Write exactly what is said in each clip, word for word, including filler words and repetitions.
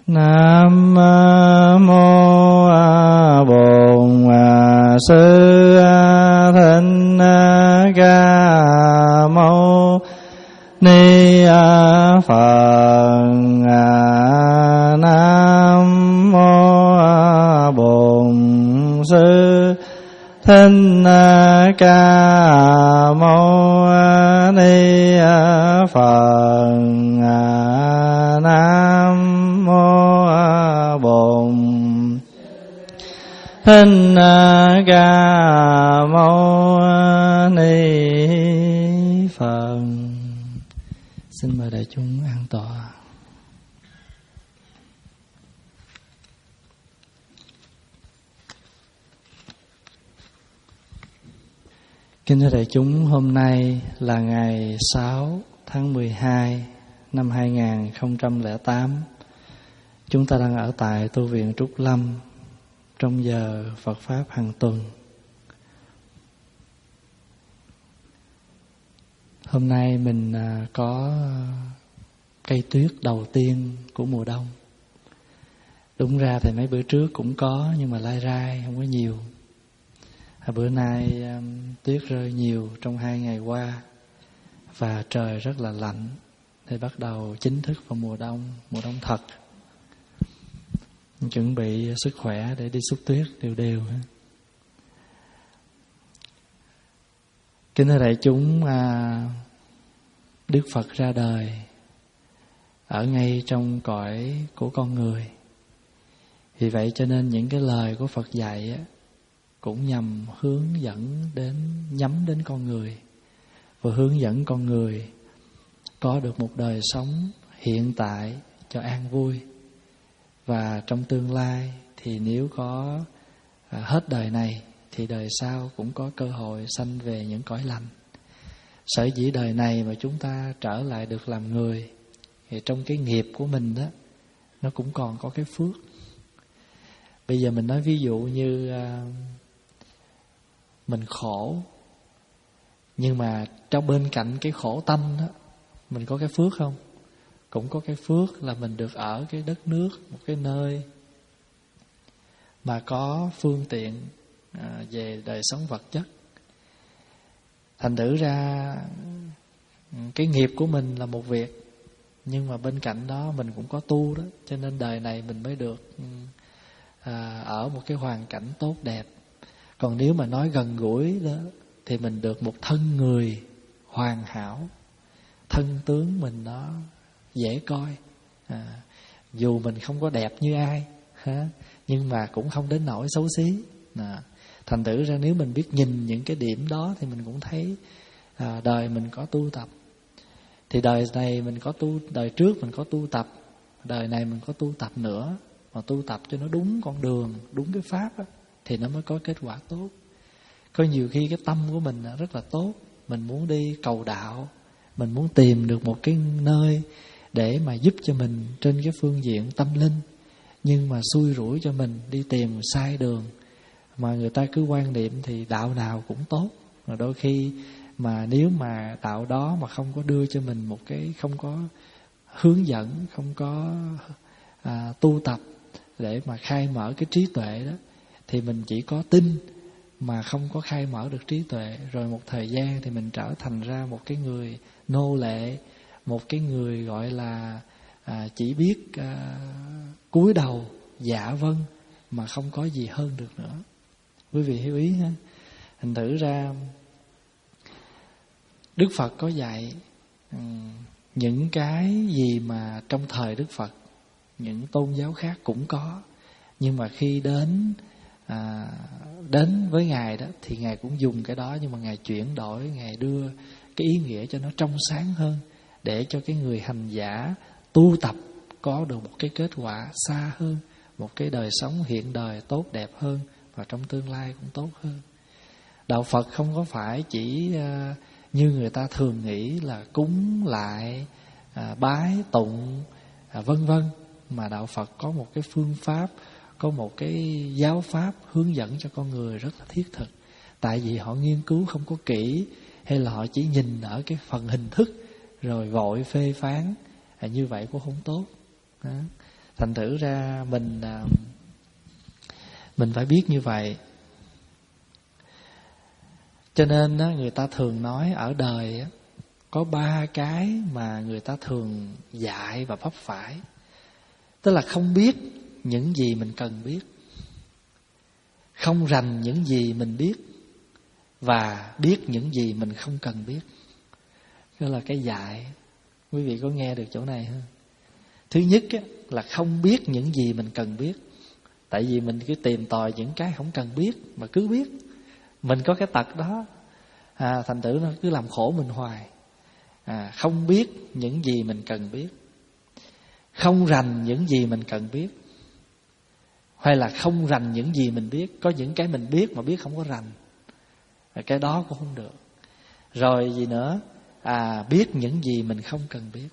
Nam mô Bổn Sư Thích Ca Mâu Ni Phật. Nam mô Bổn Sư Thích Ca Mâu Ni Phật. Nam mô Bổn Thích Ca Mâu Ni Phật. Xin mời đại chúng an tọa. Kính thưa đại chúng, hôm nay là ngày sáu tháng mười hai năm hai nghìn không trăm lẻ tám. Chúng ta đang ở tại tu viện Trúc Lâm trong giờ Phật Pháp hàng tuần. Hôm nay mình có cây tuyết đầu tiên của mùa đông. Đúng ra thì mấy bữa trước cũng có, nhưng mà lai rai không có nhiều. Bữa nay tuyết rơi nhiều trong hai ngày qua và trời rất là lạnh, thì bắt đầu chính thức vào mùa đông, mùa đông thật. Chuẩn bị sức khỏe để đi xúc tuyết đều đều. Kính thưa đại chúng, Đức Phật ra đời ở ngay trong cõi của con người. Vì vậy cho nên những cái lời của Phật dạy cũng nhằm hướng dẫn đến, nhắm đến con người, và hướng dẫn con người có được một đời sống hiện tại cho an vui. Và trong tương lai thì nếu có à, hết đời này thì đời sau cũng có cơ hội sanh về những cõi lành. Sở dĩ đời này mà chúng ta trở lại được làm người thì trong cái nghiệp của mình đó, nó cũng còn có cái phước. Bây giờ mình nói ví dụ như à, mình khổ, nhưng mà trong bên cạnh cái khổ tâm đó, mình có cái phước không? Cũng có cái phước là mình được ở cái đất nước, một cái nơi mà có phương tiện à, về đời sống vật chất. Thành thử ra cái nghiệp của mình là một việc, nhưng mà bên cạnh đó mình cũng có tu đó. Cho nên đời này mình mới được à, ở một cái hoàn cảnh tốt đẹp. Còn nếu mà nói gần gũi đó thì mình được một thân người hoàn hảo, thân tướng mình nó dễ coi. à, Dù mình không có đẹp như ai ha, nhưng mà cũng không đến nỗi xấu xí. à, Thành thử ra nếu mình biết nhìn những cái điểm đó thì mình cũng thấy à, đời mình có tu tập. Thì đời này mình có tu, đời trước mình có tu tập, đời này mình có tu tập nữa. Mà tu tập cho nó đúng con đường, đúng cái pháp đó, thì nó mới có kết quả tốt. Có nhiều khi cái tâm của mình rất là tốt, mình muốn đi cầu đạo, mình muốn tìm được một cái nơi để mà giúp cho mình trên cái phương diện tâm linh, nhưng mà xui rủi cho mình đi tìm sai đường. Mà người ta cứ quan niệm thì đạo nào cũng tốt, mà đôi khi mà nếu mà đạo đó mà không có đưa cho mình một cái, không có hướng dẫn, không có à, tu tập để mà khai mở cái trí tuệ đó, thì mình chỉ có tin mà không có khai mở được trí tuệ. Rồi một thời gian thì mình trở thành ra một cái người nô lệ, một cái người gọi là à, chỉ biết à, cúi đầu dạ vâng mà không có gì hơn được nữa. Quý vị hiểu ý ha? Thành thử ra Đức Phật có dạy um, những cái gì mà trong thời Đức Phật những tôn giáo khác cũng có, nhưng mà khi đến à, đến với Ngài đó thì Ngài cũng dùng cái đó, nhưng mà Ngài chuyển đổi, Ngài đưa cái ý nghĩa cho nó trong sáng hơn, để cho cái người hành giả tu tập có được một cái kết quả xa hơn, một cái đời sống hiện đời tốt đẹp hơn, và trong tương lai cũng tốt hơn. Đạo Phật không có phải chỉ uh, như người ta thường nghĩ là cúng lại, uh, bái tụng uh, vân vân, mà đạo Phật có một cái phương pháp, có một cái giáo pháp hướng dẫn cho con người rất là thiết thực. Tại vì họ nghiên cứu không có kỹ, hay là họ chỉ nhìn ở cái phần hình thức rồi vội phê phán, à, như vậy cũng không tốt. Đó. Thành thử ra mình Mình phải biết như vậy. Cho nên á, người ta thường nói ở đời á, có ba cái mà người ta thường dạy và vấp phải. Tức là không biết những gì mình cần biết, không rành những gì mình biết, và biết những gì mình không cần biết. Đó là cái dạy. Quý vị có nghe được chỗ này không? Thứ nhất á, là không biết những gì mình cần biết. Tại vì mình cứ tìm tòi những cái không cần biết mà cứ biết. Mình có cái tật đó, à, thành thử nó cứ làm khổ mình hoài. à, Không biết những gì mình cần biết, không rành những gì mình cần biết, hay là không rành những gì mình biết. Có những cái mình biết mà biết không có rành, cái đó cũng không được. Rồi gì nữa? À, biết những gì mình không cần biết.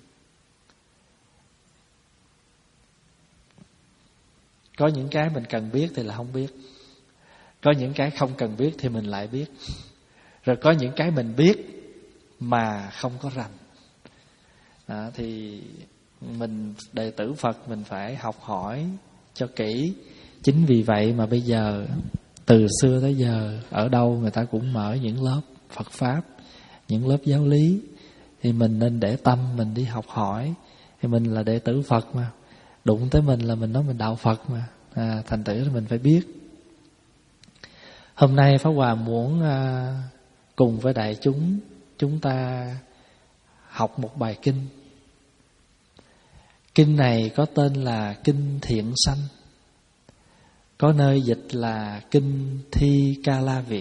Có những cái mình cần biết thì là không biết, có những cái không cần biết thì mình lại biết. Rồi có những cái mình biết mà không có rành. à, Thì mình đệ tử Phật mình phải học hỏi cho kỹ. Chính vì vậy mà bây giờ từ xưa tới giờ ở đâu người ta cũng mở những lớp Phật Pháp, những lớp giáo lý. Thì mình nên để tâm mình đi học hỏi. Thì mình là đệ tử Phật mà, đụng tới mình là mình nói mình đạo Phật mà. à, Thành thử là mình phải biết. Hôm nay Pháp Hòa muốn à, cùng với đại chúng chúng ta học một bài kinh. Kinh này có tên là Kinh Thiện Sanh, có nơi dịch là Kinh Thi Ca La Việt.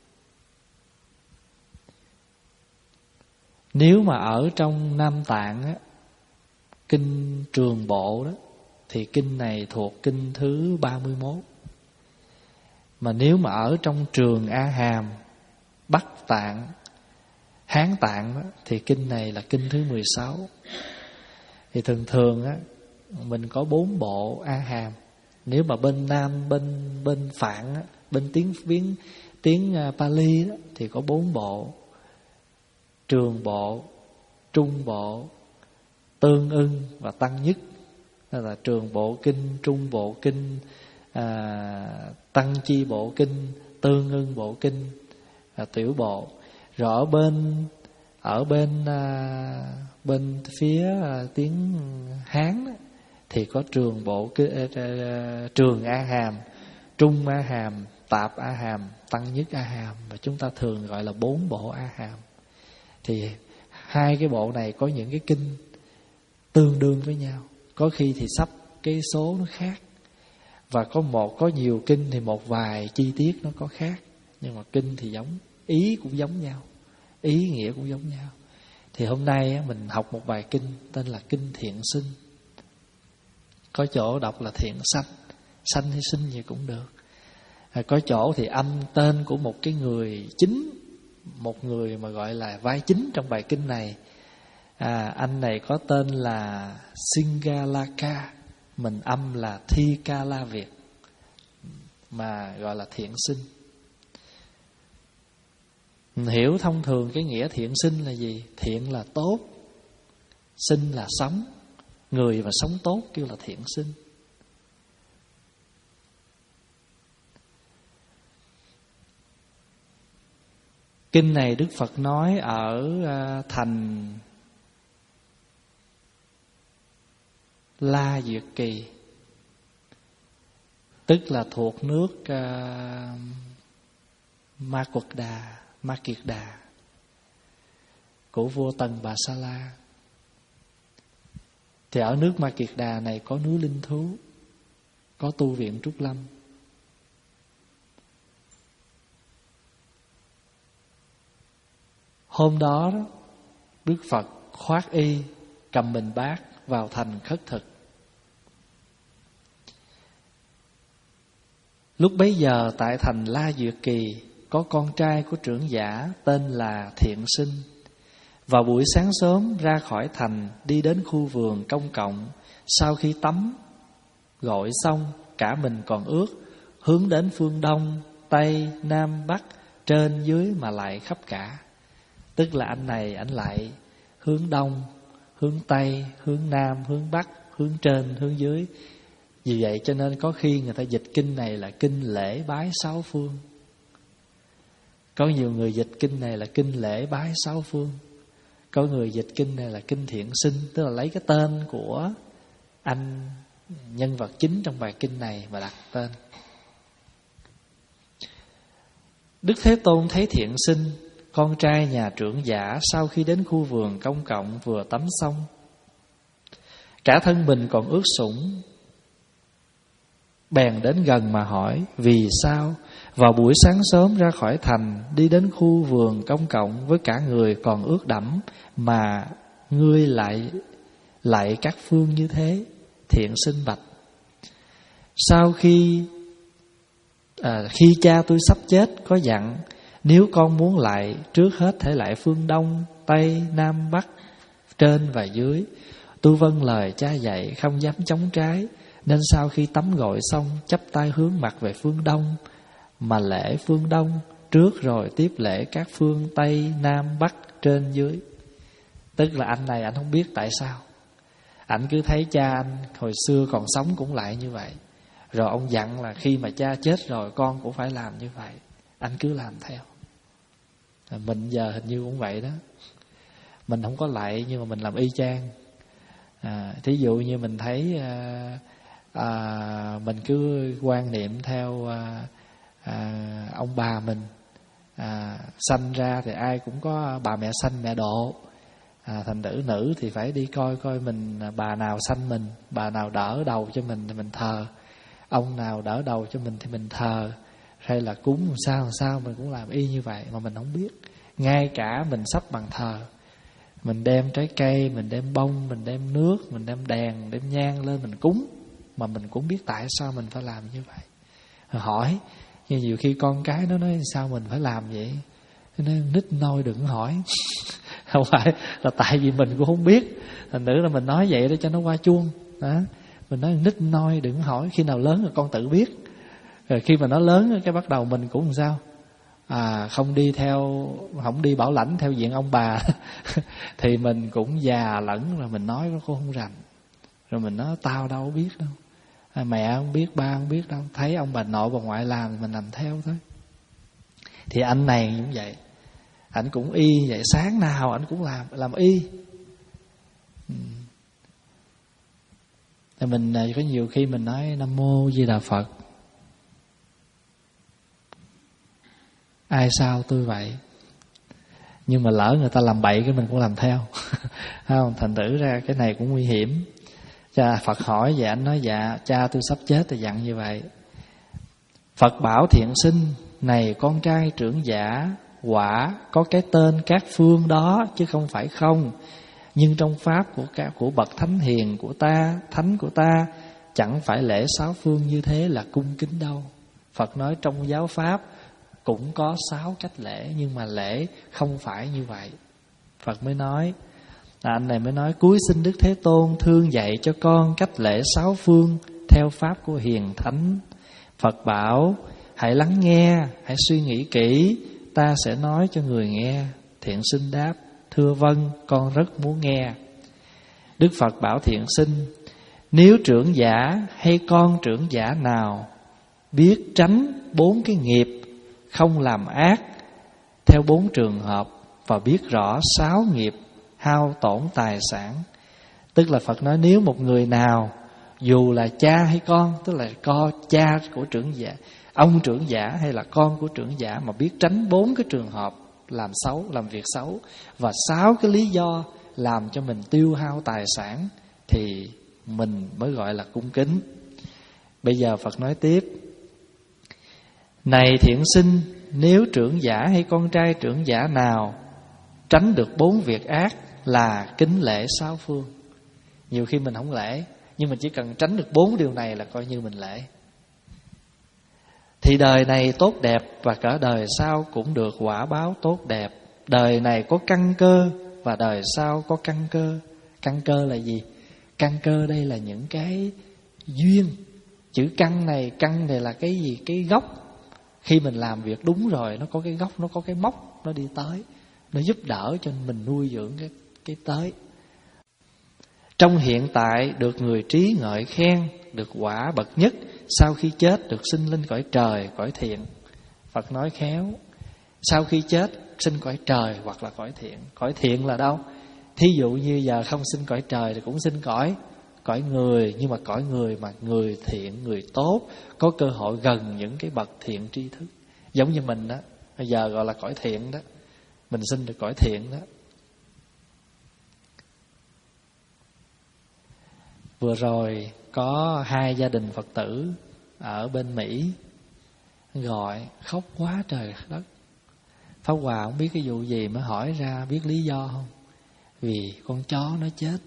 Nếu mà ở trong Nam Tạng á, Kinh Trường Bộ đó, thì kinh này thuộc kinh thứ ba mươi mốt. Mà nếu mà ở trong Trường A Hàm, Bắc Tạng, Hán Tạng đó, thì kinh này là kinh thứ mười sáu. Thì thường thường á, mình có bốn bộ A Hàm. Nếu mà bên Nam, bên bên Phạn á, bên tiếng tiếng tiếng Pali đó, thì có bốn bộ: Trường Bộ, Trung Bộ, Tương Ưng và Tăng Nhất. Đó là Trường Bộ Kinh, Trung Bộ Kinh, à, Tăng Chi Bộ Kinh, Tương Ưng Bộ Kinh, à, Tiểu Bộ. Rồi ở bên ở bên à, bên phía à, tiếng Hán đó, thì có Trường Bộ à, à, Trường A Hàm, Trung A Hàm, Tạp A Hàm, Tăng Nhất A Hàm, và chúng ta thường gọi là bốn bộ A Hàm. Thì hai cái bộ này có những cái kinh tương đương với nhau, có khi thì sắp cái số nó khác, và có một có nhiều kinh thì một vài chi tiết nó có khác, nhưng mà kinh thì giống, ý cũng giống nhau, ý nghĩa cũng giống nhau. Thì hôm nay mình học một bài kinh tên là Kinh Thiện Sinh. Có chỗ đọc là thiện sanh, sanh hay sinh gì cũng được. Có chỗ thì âm tên của một cái người chính, một người mà gọi là vai chính trong bài kinh này. à, Anh này có tên là Singalaka, mình âm là Thi Ca La Việt, mà gọi là thiện sinh. Mình hiểu thông thường cái nghĩa thiện sinh là gì? Thiện là tốt, sinh là sống, người mà sống tốt kêu là thiện sinh. Kinh này Đức Phật nói ở thành La Duyệt Kỳ, tức là thuộc nước uh, Ma Quật Đà, Ma Kiệt Đà của vua Tần Bà Sa La. Thì ở nước Ma Kiệt Đà này có núi Linh Thú, có tu viện Trúc Lâm. Hôm đó, đó Đức Phật khoác y, cầm bình bát vào thành khất thực. Lúc bấy giờ tại thành La Duyệt Kỳ có con trai của trưởng giả tên là Thiện Sinh. Vào buổi sáng sớm ra khỏi thành, đi đến khu vườn công cộng. Sau khi tắm gội xong, cả mình còn ướt, hướng đến phương Đông, Tây, Nam, Bắc, trên dưới mà lại khắp cả. Tức là anh này ảnh lại hướng Đông, hướng Tây, hướng Nam, hướng Bắc, hướng trên, hướng dưới. Vì vậy cho nên có khi người ta dịch kinh này là kinh lễ bái sáu phương. Có nhiều người dịch kinh này là kinh lễ bái sáu phương. Có người dịch kinh này là kinh thiện sinh, tức là lấy cái tên của anh nhân vật chính trong bài kinh này mà đặt tên. Đức Thế Tôn thấy thiện sinh, con trai nhà trưởng giả, sau khi đến khu vườn công cộng vừa tắm xong, cả thân mình còn ướt sũng, bèn đến gần mà hỏi: vì sao vào buổi sáng sớm ra khỏi thành, đi đến khu vườn công cộng với cả người còn ướt đẫm, mà ngươi lại lại các phương như thế? Thiện sinh bạch: sau khi à, khi cha tôi sắp chết có dặn, nếu con muốn lại, trước hết thể lại phương Đông, Tây, Nam, Bắc, trên và dưới. Tôi vâng lời cha dạy, không dám chống trái, nên sau khi tắm gội xong, chắp tay hướng mặt về phương Đông, mà lễ phương Đông trước rồi tiếp lễ các phương Tây, Nam, Bắc, trên, dưới. Tức là anh này anh không biết tại sao, anh cứ thấy cha anh hồi xưa còn sống cũng lại như vậy, rồi ông dặn là khi mà cha chết rồi con cũng phải làm như vậy, anh cứ làm theo. Mình giờ hình như cũng vậy đó. Mình không có lại nhưng mà mình làm y chang. à, Thí dụ như mình thấy à, à, mình cứ quan niệm theo à, à, ông bà mình à, sanh ra thì ai cũng có bà mẹ sanh mẹ độ. à, Thành nữ nữ thì phải đi coi coi mình bà nào sanh mình, bà nào đỡ đầu cho mình thì mình thờ, ông nào đỡ đầu cho mình thì mình thờ, hay là cúng làm sao làm sao mình cũng làm y như vậy mà mình không biết. Ngay cả mình sắp bàn thờ, mình đem trái cây, mình đem bông, mình đem nước, mình đem đèn, đem nhang lên mình cúng, mà mình cũng biết tại sao mình phải làm như vậy. Hỏi, nhưng nhiều khi con cái nó nói sao mình phải làm vậy, nó nít nôi đừng hỏi. Không phải là tại vì mình cũng không biết, thành nữ là mình nói vậy để cho nó qua chuông đó. Mình nói nít nôi đừng hỏi, khi nào lớn rồi con tự biết. Rồi khi mà nó lớn cái bắt đầu mình cũng làm sao à, không đi theo, không đi bảo lãnh theo diện ông bà thì mình cũng già lẫn rồi mình nói nó cũng không rành. Rồi mình nói tao đâu biết đâu, à, mẹ không biết, ba không biết đâu, thấy ông bà nội bà ngoại làm thì mình làm theo thôi. Thì anh này cũng vậy, anh cũng y vậy, sáng nào anh cũng làm làm y. ừ. Thì mình có nhiều khi mình nói Nam Mô Di Đà Phật, ai sao tôi vậy, nhưng mà lỡ người ta làm bậy cái mình cũng làm theo. Không, thành thử ra cái này cũng nguy hiểm. Cha Phật hỏi vậy, anh nói dạ cha tôi sắp chết thì dặn như vậy. Phật bảo thiện sinh, này con trai trưởng giả, quả có cái tên các phương đó chứ không phải không. Nhưng trong pháp của các của bậc thánh hiền của ta, thánh của ta, chẳng phải lễ sáu phương như thế là cung kính đâu. Phật nói trong giáo pháp cũng có sáu cách lễ, nhưng mà lễ không phải như vậy. Phật mới nói, à, anh này mới nói, cúi xin Đức Thế Tôn thương dạy cho con cách lễ sáu phương theo pháp của hiền thánh. Phật bảo, hãy lắng nghe, hãy suy nghĩ kỹ, ta sẽ nói cho người nghe. Thiện sinh đáp, thưa vâng, con rất muốn nghe. Đức Phật bảo thiện sinh, nếu trưởng giả hay con trưởng giả nào biết tránh bốn cái nghiệp không làm ác theo bốn trường hợp, và biết rõ sáu nghiệp hao tổn tài sản. Tức là Phật nói nếu một người nào dù là cha hay con, tức là con cha của trưởng giả, ông trưởng giả hay là con của trưởng giả, mà biết tránh bốn cái trường hợp làm xấu, làm việc xấu, và sáu cái lý do làm cho mình tiêu hao tài sản, thì mình mới gọi là cung kính. Bây giờ Phật nói tiếp, này thiện sinh, nếu trưởng giả hay con trai trưởng giả nào tránh được bốn việc ác là kính lễ sáu phương. Nhiều khi mình không lễ, nhưng mình chỉ cần tránh được bốn điều này là coi như mình lễ, thì đời này tốt đẹp và cả đời sau cũng được quả báo tốt đẹp. Đời này có căn cơ và đời sau có căn cơ. Căn cơ là gì? Căn cơ đây là những cái duyên. Chữ căn này, căn này là cái gì? Cái gốc. Khi mình làm việc đúng rồi, nó có cái gốc, nó có cái móc, nó đi tới, nó giúp đỡ cho mình nuôi dưỡng cái, cái tới. Trong hiện tại được người trí ngợi khen, được quả bậc nhất. Sau khi chết được sinh lên cõi trời, cõi thiện. Phật nói khéo, sau khi chết sinh cõi trời hoặc là cõi thiện. Cõi thiện là đâu? Thí dụ như giờ không sinh cõi trời thì cũng sinh cõi cõi người, nhưng mà cõi người mà người thiện, người tốt, có cơ hội gần những cái bậc thiện tri thức. Giống như mình đó, bây giờ gọi là cõi thiện đó. Mình sinh được cõi thiện đó. Vừa rồi có hai gia đình Phật tử ở bên Mỹ gọi khóc quá trời đất. Pháp Hòa không biết cái vụ gì mới hỏi ra biết lý do không? Vì con chó nó chết.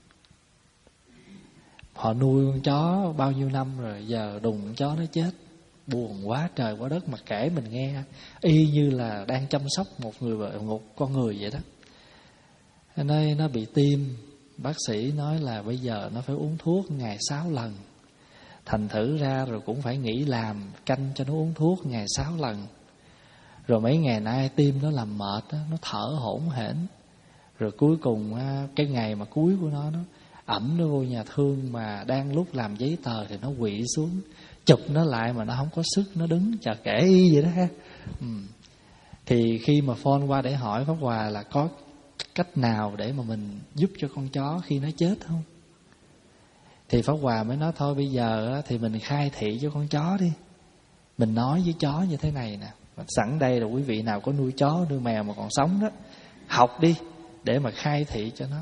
Họ nuôi con chó bao nhiêu năm rồi, giờ đùng con chó nó chết. Buồn quá trời quá đất, mà kể mình nghe y như là đang chăm sóc một người vợ, một con người vậy đó. Nơi nó bị tim, bác sĩ nói là bây giờ nó phải uống thuốc ngày sáu lần. Thành thử ra rồi cũng phải nghỉ làm, canh cho nó uống thuốc ngày sáu lần. Rồi mấy ngày nay tim nó làm mệt đó, nó thở hổn hển. Rồi cuối cùng cái ngày mà cuối của nó, nó ẩm nó vô nhà thương, mà đang lúc làm giấy tờ thì nó quỵ xuống, chụp nó lại mà nó không có sức, nó đứng chờ kể y vậy đó ha. Ừ. Thì khi mà phone qua để hỏi Pháp Hòa là có cách nào để mà mình giúp cho con chó khi nó chết không, thì Pháp Hòa mới nói thôi bây giờ thì mình khai thị cho con chó đi. Mình nói với chó như thế này nè, sẵn đây là quý vị nào có nuôi chó nuôi mèo mà còn sống đó, học đi để mà khai thị cho nó.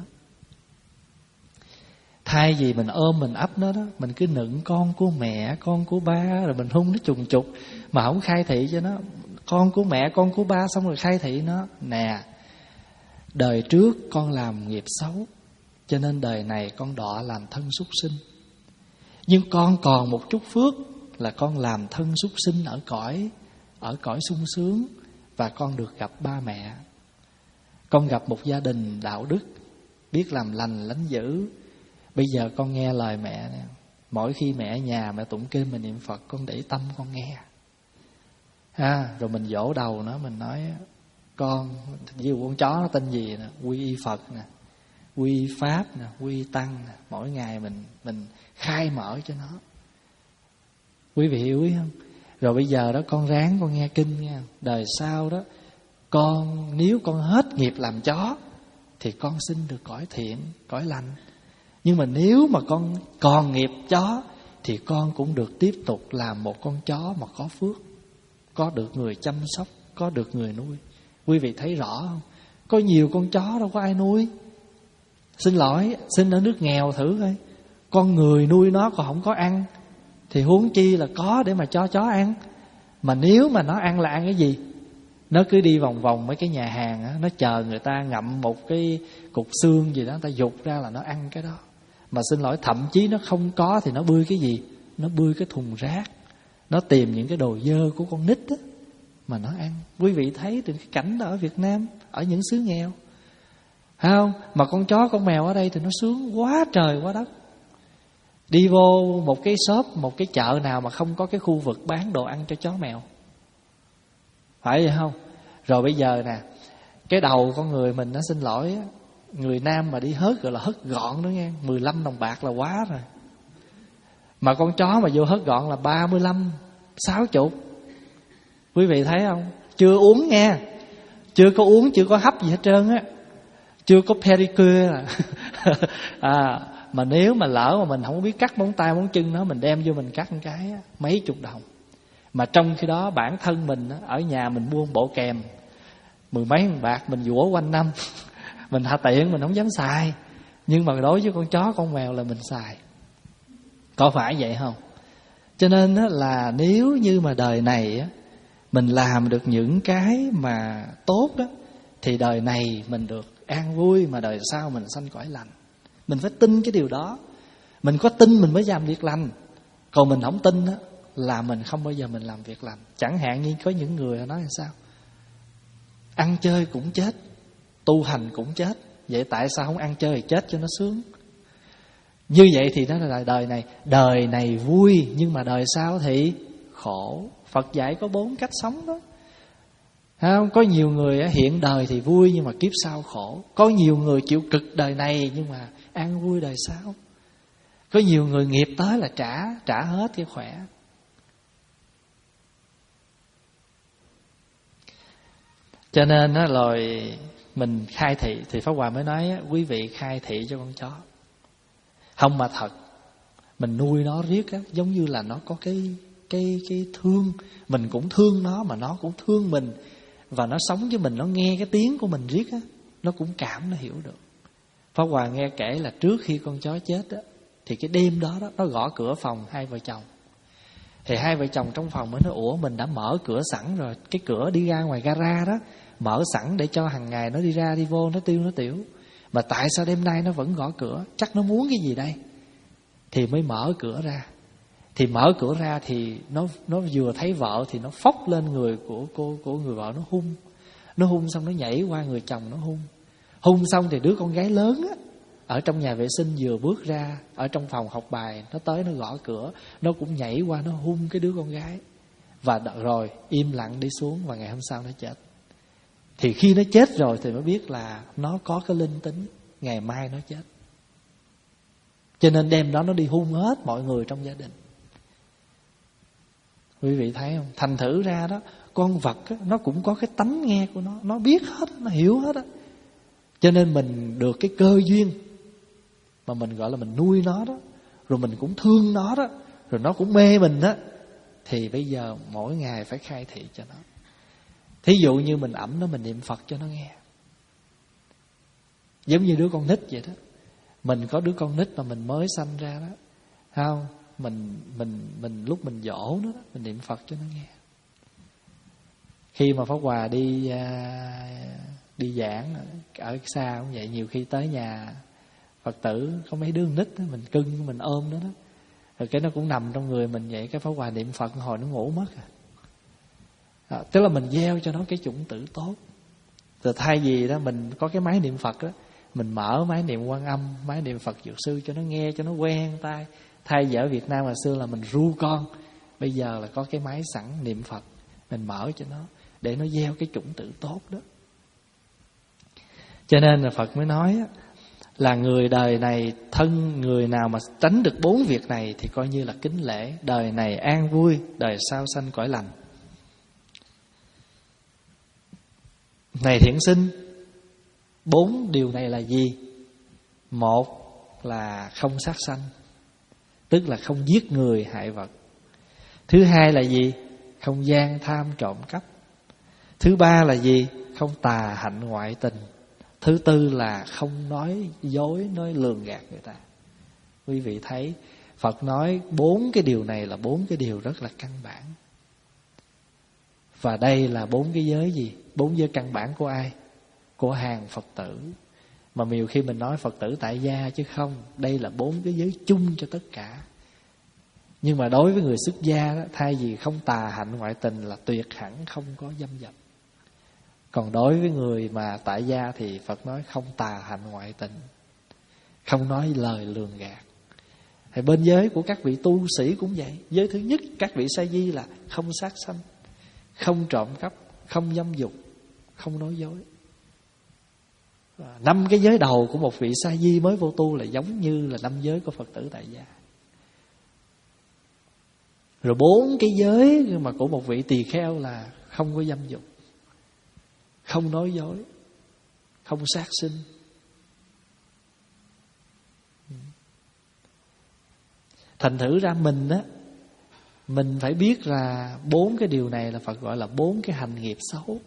Thay vì mình ôm mình ấp nó đó, mình cứ nựng con của mẹ, con của ba, rồi mình hung nó trùng trục mà không khai thị cho nó con của mẹ, con của ba, xong rồi khai thị nó nè, đời trước con làm nghiệp xấu cho nên đời này con đọa làm thân súc sinh. Nhưng con còn một chút phước là con làm thân súc sinh ở cõi ở cõi sung sướng, và con được gặp ba mẹ. Con gặp một gia đình đạo đức, biết làm lành lánh dữ. Bây giờ con nghe lời mẹ nè, mỗi khi mẹ ở nhà mẹ tụng kinh mình niệm Phật, con để tâm con nghe. Ha, rồi mình vỗ đầu nó, mình nói con, ví dụ con chó nó tên gì nè, quy y Phật nè, quy y Pháp nè, quy y Tăng nè, mỗi ngày mình mình khai mở cho nó. Quý vị hiểu ý không? Rồi bây giờ đó con ráng con nghe kinh nha. Đời sau đó con, nếu con hết nghiệp làm chó thì con sinh được cõi thiện, cõi lành. Nhưng mà nếu mà con còn nghiệp chó thì con cũng được tiếp tục làm một con chó mà có phước, có được người chăm sóc, có được người nuôi. Quý vị thấy rõ không? Có nhiều con chó đâu có ai nuôi. Xin lỗi, sinh ở nước nghèo thử coi, con người nuôi nó còn không có ăn thì huống chi là có để mà cho chó ăn. Mà nếu mà nó ăn là ăn cái gì? Nó cứ đi vòng vòng mấy cái nhà hàng á, nó chờ người ta ngậm một cái cục xương gì đó, người ta dục ra là nó ăn cái đó. Mà xin lỗi, thậm chí nó không có thì nó bươi cái gì? Nó bươi cái thùng rác, nó tìm những cái đồ dơ của con nít á mà nó ăn. Quý vị thấy được cái cảnh đó ở Việt Nam, ở những xứ nghèo, phải không? Mà con chó con mèo ở đây thì nó sướng quá trời quá đất. Đi vô một cái shop, một cái chợ nào mà không có cái khu vực bán đồ ăn cho chó mèo, phải vậy không? Rồi bây giờ nè, cái đầu con người mình nó xin lỗi á, người nam mà đi hớt gọi là hớt gọn đó nghe, mười lăm đồng bạc là quá rồi. Mà con chó mà vô hớt gọn là ba mươi lăm, sáu mươi. Quý vị thấy không? Chưa uống nghe, chưa có uống, chưa có hấp gì hết trơn á, chưa có pedicure là à, mà nếu mà lỡ mà mình không biết cắt móng tay móng chân nó, mình đem vô mình cắt một cái á, mấy chục đồng. Mà trong khi đó bản thân mình á, ở nhà mình mua một bộ kèm mười mấy đồng bạc, mình vỗ quanh năm mình hạ tiện, mình không dám xài. Nhưng mà đối với con chó con mèo là mình xài. Có phải vậy không? Cho nên á, là nếu như mà đời này á, mình làm được những cái mà tốt đó, thì đời này mình được an vui, mà đời sau mình sanh cõi lành. Mình phải tin cái điều đó. Mình có tin mình mới làm việc lành. Còn mình không tin á, là mình không bao giờ mình làm việc lành. Chẳng hạn như có những người nói là sao? Ăn chơi cũng chết, tu hành cũng chết. Vậy tại sao không ăn chơi thì chết cho nó sướng? Như vậy thì nó là đời này. Đời này vui, nhưng mà đời sau thì khổ. Phật dạy có bốn cách sống đó. Không? Có nhiều người hiện đời thì vui nhưng mà kiếp sau khổ. Có nhiều người chịu cực đời này nhưng mà an vui đời sau. Có nhiều người nghiệp tới là trả trả hết cái khỏe. Cho nên á, rồi mình khai thị thì Pháp Hòa mới nói á, quý vị khai thị cho con chó. Không mà thật, mình nuôi nó riết á, giống như là nó có cái cái cái thương, mình cũng thương nó mà nó cũng thương mình, và nó sống với mình, nó nghe cái tiếng của mình riết á, nó cũng cảm, nó hiểu được. Pháp Hòa nghe kể là trước khi con chó chết á, thì cái đêm đó đó nó gõ cửa phòng hai vợ chồng. Thì hai vợ chồng trong phòng mới nói ủa mình đã mở cửa sẵn rồi, cái cửa đi ra ngoài gara đó mở sẵn để cho hàng ngày nó đi ra đi vô, nó tiêu nó tiểu, mà tại sao đêm nay nó vẫn gõ cửa? Chắc nó muốn cái gì đây? Thì mới mở cửa ra. Thì mở cửa ra thì nó nó vừa thấy vợ thì nó phóc lên người của cô của người vợ, nó hung. Nó hung xong nó nhảy qua người chồng nó hung. Hung xong thì đứa con gái lớn á, ở trong nhà vệ sinh vừa bước ra, ở trong phòng học bài, nó tới nó gõ cửa, nó cũng nhảy qua nó hung cái đứa con gái. Và rồi im lặng đi xuống, và ngày hôm sau nó chết. Thì khi nó chết rồi thì mới biết là nó có cái linh tính ngày mai nó chết. Cho nên đêm đó nó đi hung hết mọi người trong gia đình. Quý vị thấy không? Thành thử ra đó, con vật á, nó cũng có cái tánh nghe của nó, nó biết hết, nó hiểu hết á. Cho nên mình được cái cơ duyên mà mình gọi là mình nuôi nó đó, rồi mình cũng thương nó đó, rồi nó cũng mê mình đó, thì bây giờ mỗi ngày phải khai thị cho nó. Thí dụ như mình ẵm nó, mình niệm Phật cho nó nghe. Giống như đứa con nít vậy đó. Mình có đứa con nít mà mình mới sanh ra đó, không? Mình mình mình lúc mình dỗ nó đó, mình niệm Phật cho nó nghe. Khi mà Pháp Hòa đi đi giảng ở xa cũng vậy, nhiều khi tới nhà Phật tử có mấy đứa con nít đó, mình cưng mình ôm nó đó, rồi cái nó cũng nằm trong người mình vậy, cái Pháp Hòa niệm Phật hồi nó ngủ mất à. À, tức là mình gieo cho nó cái chủng tử tốt. Rồi thay vì đó mình có cái máy niệm Phật đó, mình mở máy niệm Quan Âm, máy niệm Phật Dược Sư cho nó nghe, cho nó quen tai. Thay vì ở Việt Nam hồi xưa là mình ru con, bây giờ là có cái máy sẵn niệm Phật, mình mở cho nó để nó gieo cái chủng tử tốt đó. Cho nên là Phật mới nói là người đời này, thân người nào mà tránh được bốn việc này thì coi như là kính lễ, đời này an vui, đời sau sanh cõi lành. Này thiện sinh, bốn điều này là gì? Một là không sát sanh, tức là không giết người hại vật. Thứ hai là gì? Không gian tham trộm cắp. Thứ ba là gì? Không tà hạnh ngoại tình. Thứ tư là không nói dối, nói lường gạt người ta. Quý vị thấy Phật nói bốn cái điều này là bốn cái điều rất là căn bản. Và đây là bốn cái giới gì? Bốn giới căn bản của ai? Của hàng Phật tử. Mà nhiều khi mình nói Phật tử tại gia chứ không, đây là bốn cái giới chung cho tất cả. Nhưng mà đối với người xuất gia đó, thay vì không tà hạnh ngoại tình là tuyệt hẳn không có dâm dật. Còn đối với người mà tại gia thì Phật nói không tà hạnh ngoại tình, không nói lời lường gạt. Thì bên giới của các vị tu sĩ cũng vậy. Giới thứ nhất các vị sa di là không sát sanh, không trộm cắp, không dâm dục, không nói dối. Năm cái giới đầu của một vị sa di mới vô tu là giống như là năm giới của Phật tử tại gia. Rồi bốn cái giới mà của một vị tỳ kheo là không có dâm dục, không nói dối, không sát sinh. Thành thử ra mình á, mình phải biết là bốn cái điều này là Phật gọi là bốn cái hành nghiệp xấu.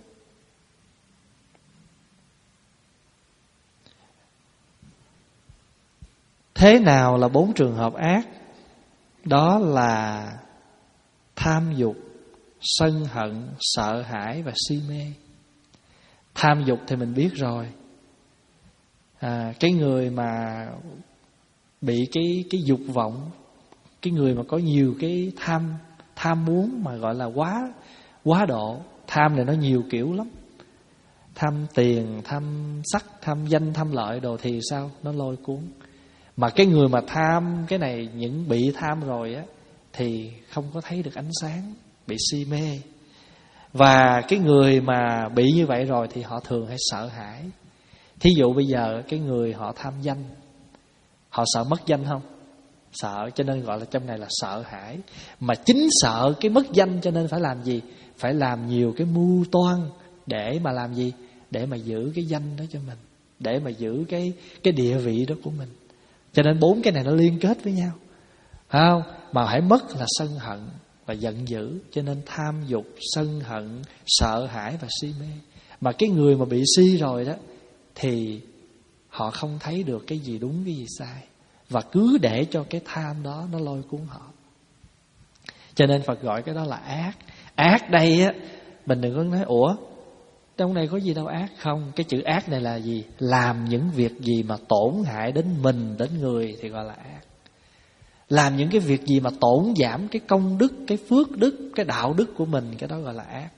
Thế nào là bốn trường hợp ác? Đó là tham dục, sân hận, sợ hãi và si mê. Tham dục thì mình biết rồi, à, cái người mà bị cái cái dục vọng, cái người mà có nhiều cái tham tham muốn mà gọi là quá quá độ. Tham này nó nhiều kiểu lắm. Tham tiền, tham sắc, tham danh, tham lợi đồ thì sao? Nó lôi cuốn. Mà cái người mà tham cái này, những bị tham rồi á, thì không có thấy được ánh sáng, bị si mê. Và cái người mà bị như vậy rồi thì họ thường hay sợ hãi. Thí dụ bây giờ cái người họ tham danh, họ sợ mất danh không? Sợ, cho nên gọi là trong này là sợ hãi. Mà chính sợ cái mất danh cho nên phải làm gì? Phải làm nhiều cái mưu toan để mà làm gì? Để mà giữ cái danh đó cho mình, để mà giữ cái, cái địa vị đó của mình. Cho nên bốn cái này nó liên kết với nhau, phải không? Mà hãy mất là sân hận và giận dữ. Cho nên tham dục, sân hận, sợ hãi và si mê. Mà cái người mà bị si rồi đó thì họ không thấy được cái gì đúng cái gì sai, và cứ để cho cái tham đó nó lôi cuốn họ. Cho nên Phật gọi cái đó là ác. Ác đây á, mình đừng có nói ủa trong này có gì đâu ác. Không, cái chữ ác này là gì? Làm những việc gì mà tổn hại đến mình, đến người thì gọi là ác. Làm những cái việc gì mà tổn giảm cái công đức, cái phước đức, cái đạo đức của mình, cái đó gọi là ác.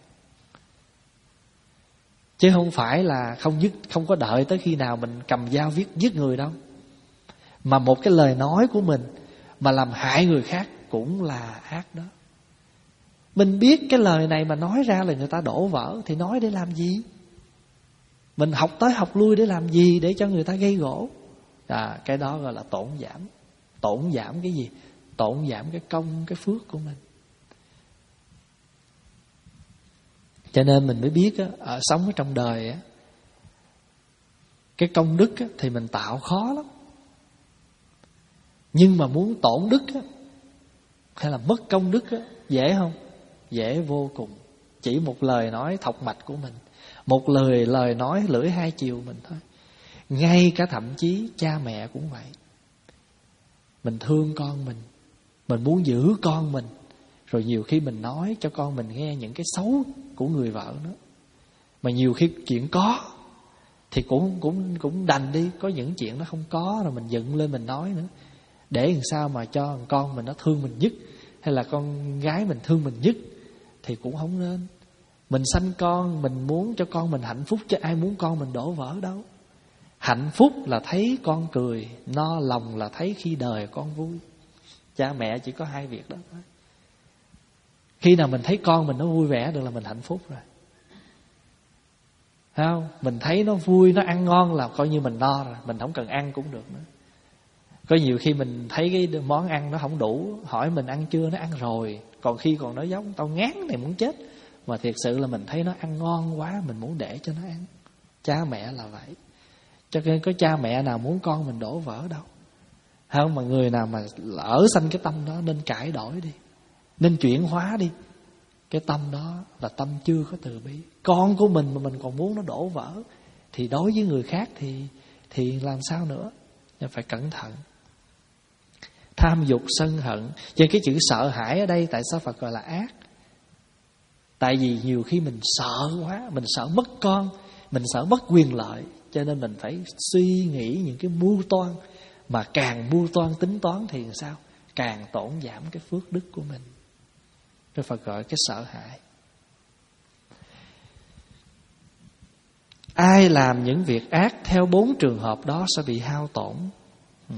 Chứ không phải là không dứt, không có đợi tới khi nào mình cầm dao viết giết người đâu. Mà một cái lời nói của mình mà làm hại người khác cũng là ác đó. Mình biết cái lời này mà nói ra là người ta đổ vỡ thì nói để làm gì? Mình học tới học lui để làm gì? Để cho người ta gây gổ. À, cái đó gọi là tổn giảm. Tổn giảm cái gì? Tổn giảm cái công, cái phước của mình. Cho nên mình mới biết á, ở sống ở trong đời á, cái công đức á, thì mình tạo khó lắm. Nhưng mà muốn tổn đức á, hay là mất công đức á, dễ không? Dễ vô cùng. Chỉ một lời nói thọc mạch của mình, một lời lời nói lưỡi hai chiều mình thôi. Ngay cả thậm chí cha mẹ cũng vậy. Mình thương con mình, mình muốn giữ con mình, rồi nhiều khi mình nói cho con mình nghe những cái xấu của người vợ đó. Mà nhiều khi chuyện có thì cũng cũng cũng đành đi. Có những chuyện nó không có rồi mình dựng lên mình nói nữa, để làm sao mà cho con mình nó thương mình nhất, hay là con gái mình thương mình nhất, thì cũng không nên. Mình sanh con, mình muốn cho con mình hạnh phúc, chứ ai muốn con mình đổ vỡ đâu. Hạnh phúc là thấy con cười, no lòng là thấy khi đời con vui. Cha mẹ chỉ có hai việc đó thôi. Khi nào mình thấy con mình nó vui vẻ được là mình hạnh phúc rồi. Thấy không? Mình thấy nó vui, nó ăn ngon là coi như mình no rồi. Mình không cần ăn cũng được nữa. Có nhiều khi mình thấy cái món ăn nó không đủ, hỏi mình ăn chưa, nó ăn rồi. Còn khi còn nói giống tao ngán này muốn chết, mà thiệt sự là mình thấy nó ăn ngon quá, mình muốn để cho nó ăn. Cha mẹ là vậy. Cho nên có cha mẹ nào muốn con mình đổ vỡ đâu. Không, mà người nào mà ở sanh cái tâm đó nên cải đổi đi, nên chuyển hóa đi. Cái tâm đó là tâm chưa có từ bi. Con của mình mà mình còn muốn nó đổ vỡ, thì đối với người khác thì thì làm sao nữa? Nên phải cẩn thận. Tham dục sân hận. Cho nên cái chữ sợ hãi ở đây tại sao Phật gọi là ác? Tại vì nhiều khi mình sợ quá, mình sợ mất con, mình sợ mất quyền lợi, cho nên mình phải suy nghĩ những cái mưu toan. Mà càng mưu toan tính toán thì làm sao? Càng tổn giảm cái phước đức của mình. Đức Phật gọi cái sợ hãi. Ai làm những việc ác theo bốn trường hợp đó sẽ bị hao tổn. Ừ.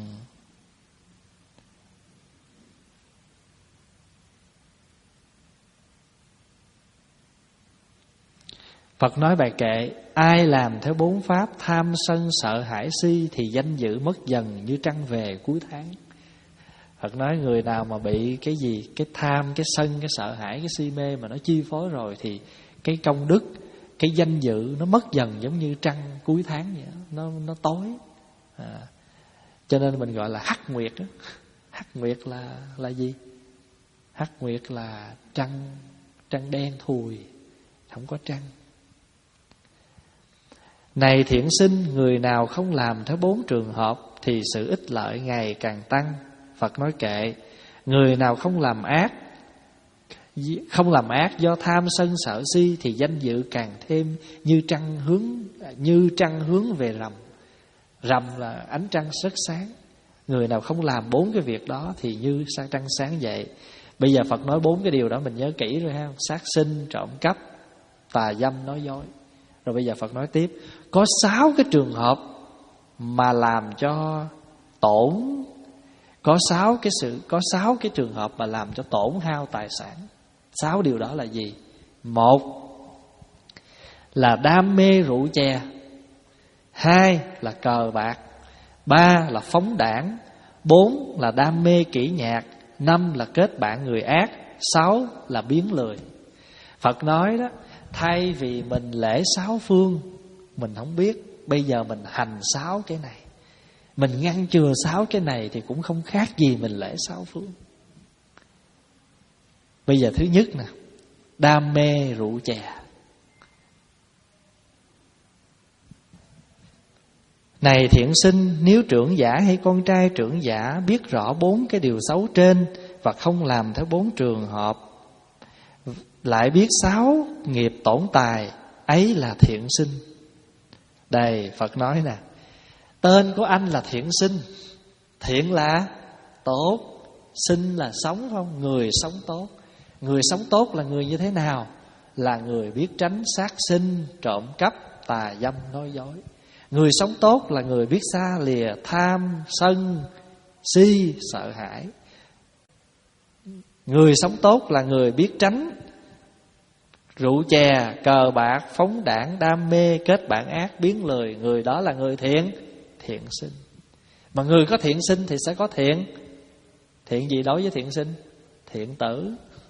Phật nói bài kệ: ai làm theo bốn pháp tham sân sợ hãi si thì danh dự mất dần như trăng về cuối tháng. Phật nói người nào mà bị cái gì, cái tham, cái sân, cái sợ hãi, cái si mê mà nó chi phối rồi, thì cái công đức, cái danh dự nó mất dần giống như trăng cuối tháng vậy, nó nó tối. À, cho nên mình gọi là hắc nguyệt đó. Hắc nguyệt là là gì? Hắc nguyệt là trăng trăng đen thùi, không có trăng. Này thiện sinh, người nào không làm theo bốn trường hợp thì sự ích lợi ngày càng tăng. Phật nói kệ: người nào không làm ác, không làm ác do tham sân sợ si thì danh dự càng thêm như trăng hướng như trăng hướng về rằm. Rằm là ánh trăng rất sáng. Người nào không làm bốn cái việc đó thì như sao trăng sáng vậy. Bây giờ Phật nói bốn cái điều đó mình nhớ kỹ rồi ha: sát sinh, trộm cắp, tà dâm, nói dối. Rồi bây giờ Phật nói tiếp, có sáu cái trường hợp mà làm cho tổn, có sáu cái sự, có sáu cái trường hợp mà làm cho tổn hao tài sản. Sáu điều đó là gì? Một là đam mê rượu chè, hai là cờ bạc, ba là phóng đảng, bốn là đam mê kỹ nhạc, năm là kết bạn người ác, sáu là biến lười. Phật nói đó, thay vì mình lễ sáu phương mình không biết, bây giờ mình hành sáu cái này, mình ngăn chừa sáu cái này thì cũng không khác gì mình lễ sáu phương. Bây giờ thứ nhất nè, đam mê rượu chè. Này thiện sinh, nếu trưởng giả hay con trai trưởng giả biết rõ bốn cái điều xấu trên và không làm theo bốn trường hợp, lại biết sáu nghiệp tổn tài, ấy là thiện sinh. Đây Phật nói nè, tên của anh là thiện sinh. Thiện là tốt, sinh là sống, không? Người sống tốt. Người sống tốt là người như thế nào? Là người biết tránh sát sinh, trộm cắp, tà dâm, nói dối. Người sống tốt là người biết xa lìa tham, sân, si, sợ hãi. Người sống tốt là người biết tránh rượu chè, cờ bạc, phóng đảng, đam mê, kết bạn ác, biến lười. Người đó là người thiện, thiện sinh. Mà người có thiện sinh thì sẽ có thiện. Thiện gì đối với thiện sinh? Thiện tử.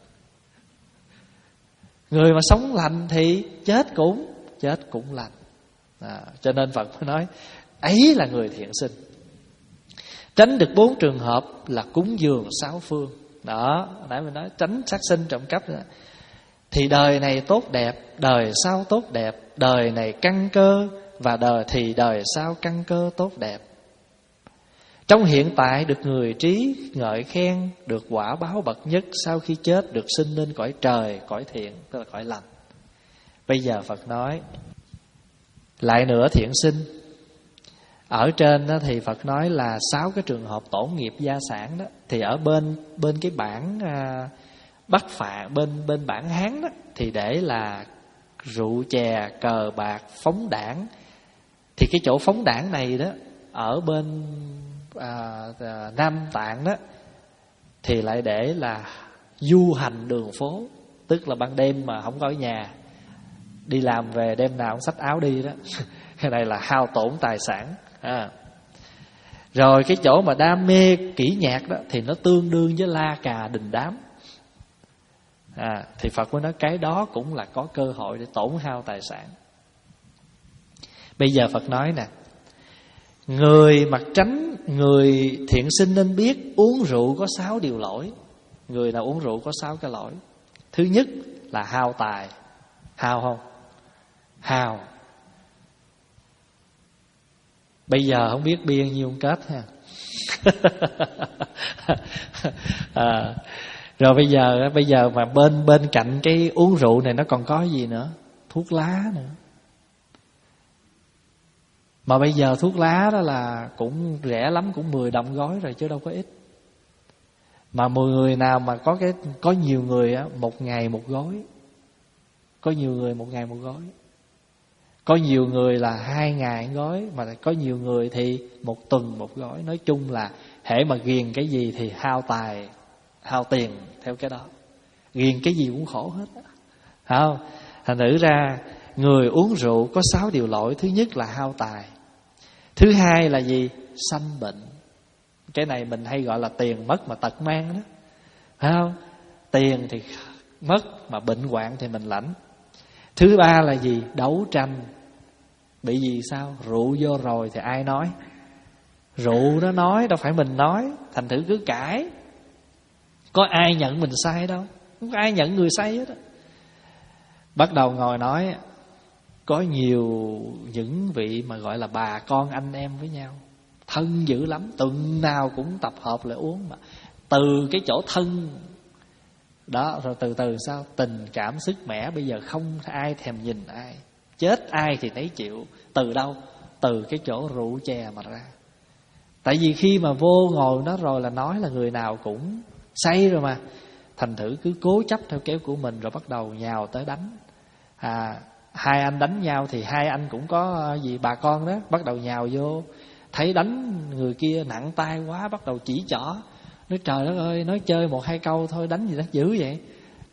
Người mà sống lành thì chết cũng chết cũng lành. À, cho nên Phật mới nói ấy là người thiện sinh. Tránh được bốn trường hợp là cúng dường sáu phương. Đó, nãy mình nói tránh sát sinh trộm cắp đó. Thì đời này tốt đẹp, đời sau tốt đẹp, đời này căn cơ và đời thì đời sau căn cơ tốt đẹp. Trong hiện tại được người trí ngợi khen, được quả báo bậc nhất, sau khi chết được sinh lên cõi trời, cõi thiện, tức là cõi lành. Bây giờ Phật nói lại nữa thiện sinh. Ở trên đó thì Phật nói là sáu cái trường hợp tổn nghiệp gia sản đó. Thì ở bên bên cái bản à, Bắc Phạn, bên bên bản Hán đó thì để là rượu chè, cờ bạc, phóng đảng. Thì cái chỗ phóng đảng này đó ở bên à, à, Nam Tạng đó thì lại để là du hành đường phố, tức là ban đêm mà không có ở nhà, đi làm về đêm nào cũng xách áo đi đó. Cái này là hao tổn tài sản. À. Rồi cái chỗ mà đam mê kỹ nhạc đó thì nó tương đương với la cà đình đám. À, thì Phật mới nói cái đó cũng là có cơ hội để tổn hao tài sản. Bây giờ Phật nói nè, người mặc tránh, người thiện sinh nên biết uống rượu có sáu điều lỗi. Người nào uống rượu có sáu cái lỗi. Thứ nhất là hao tài. Hao không? Hao. Bây giờ không biết bia nhiêu kết ha. À, rồi bây giờ bây giờ mà bên bên cạnh cái uống rượu này nó còn có gì nữa? Thuốc lá nữa. Mà bây giờ thuốc lá đó là cũng rẻ lắm, cũng mười đồng gói rồi chứ đâu có ít. Mà mười người nào mà có cái có nhiều người á, một ngày một gói. Có nhiều người một ngày một gói. Có nhiều người là hai ngày gói, mà có nhiều người thì một tuần một gói. Nói chung là hễ mà ghiền cái gì thì hao tài, hao tiền theo cái đó. Ghiền cái gì cũng khổ hết. Không? Thành thử ra người uống rượu có sáu điều lỗi. Thứ nhất là hao tài. Thứ hai là gì? Sanh bệnh. Cái này mình hay gọi là tiền mất mà tật mang đó. Phải không? Tiền thì mất mà bệnh hoạn thì mình lãnh. Thứ ba là gì? Đấu tranh. Bị gì sao? Rượu vô rồi thì ai nói? Rượu nó nói, đâu phải mình nói. Thành thử cứ cãi. Có ai nhận mình sai đâu. Không có ai nhận người sai hết đó. Bắt đầu ngồi nói. Có nhiều những vị mà gọi là bà con anh em với nhau, thân dữ lắm, tuần nào cũng tập hợp lại uống. Mà từ cái chỗ thân đó rồi từ từ sao? Tình cảm sức mẻ bây giờ không ai thèm nhìn ai. Chết ai thì nấy chịu. Từ đâu? Từ cái chỗ rượu chè mà ra. Tại vì khi mà vô ngồi đó rồi là nói là người nào cũng say rồi mà. Thành thử cứ cố chấp theo kéo của mình rồi bắt đầu nhào tới đánh. À, hai anh đánh nhau thì hai anh cũng có gì bà con đó, bắt đầu nhào vô. Thấy đánh người kia nặng tay quá, bắt đầu chỉ trỏ. Nói trời đất ơi, nói chơi một hai câu thôi đánh gì đó dữ vậy.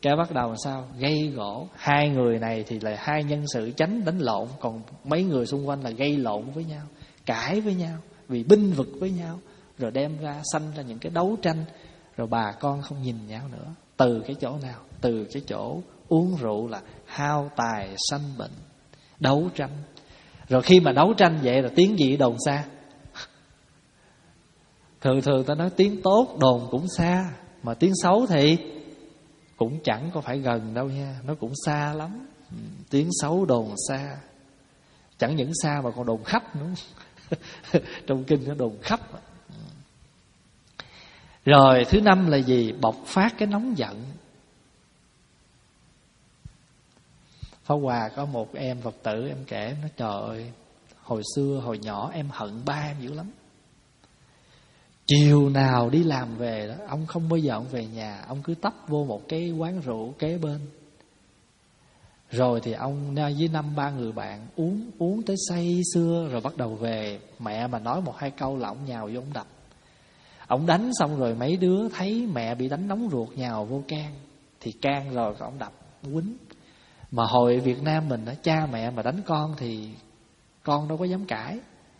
Cái bắt đầu sao? Gây gỗ. Hai người này thì là hai nhân sự tránh đánh lộn, còn mấy người xung quanh là gây lộn với nhau, cãi với nhau, vì binh vực với nhau, rồi đem ra sanh ra những cái đấu tranh. Rồi bà con không nhìn nhau nữa. Từ cái chỗ nào? Từ cái chỗ uống rượu là hao tài sanh bệnh, đấu tranh. Rồi khi mà đấu tranh vậy rồi tiếng gì đồn xa? Thường thường ta nói tiếng tốt đồn cũng xa, mà tiếng xấu thì cũng chẳng có phải gần đâu nha, nó cũng xa lắm. ừ, Tiếng xấu đồn xa. Chẳng những xa mà còn đồn khắp nữa. Trong kinh nó đồn khắp. Rồi thứ năm là gì? Bộc phát cái nóng giận. Pháp Hòa có một em Phật tử, em kể, em nói trời ơi, hồi xưa hồi nhỏ em hận ba em dữ lắm. Chiều nào đi làm về đó, ông không bao giờ ông về nhà, ông cứ tấp vô một cái quán rượu kế bên. Rồi thì ông với năm ba người bạn uống uống tới say sưa, rồi bắt đầu về. Mẹ mà nói một hai câu là ông nhào vô ông đập. Ông đánh xong rồi mấy đứa thấy mẹ bị đánh nóng ruột nhào vô can, thì can rồi ông đập, quýnh. Mà hồi Việt Nam mình đó, cha mẹ mà đánh con thì con đâu có dám cãi.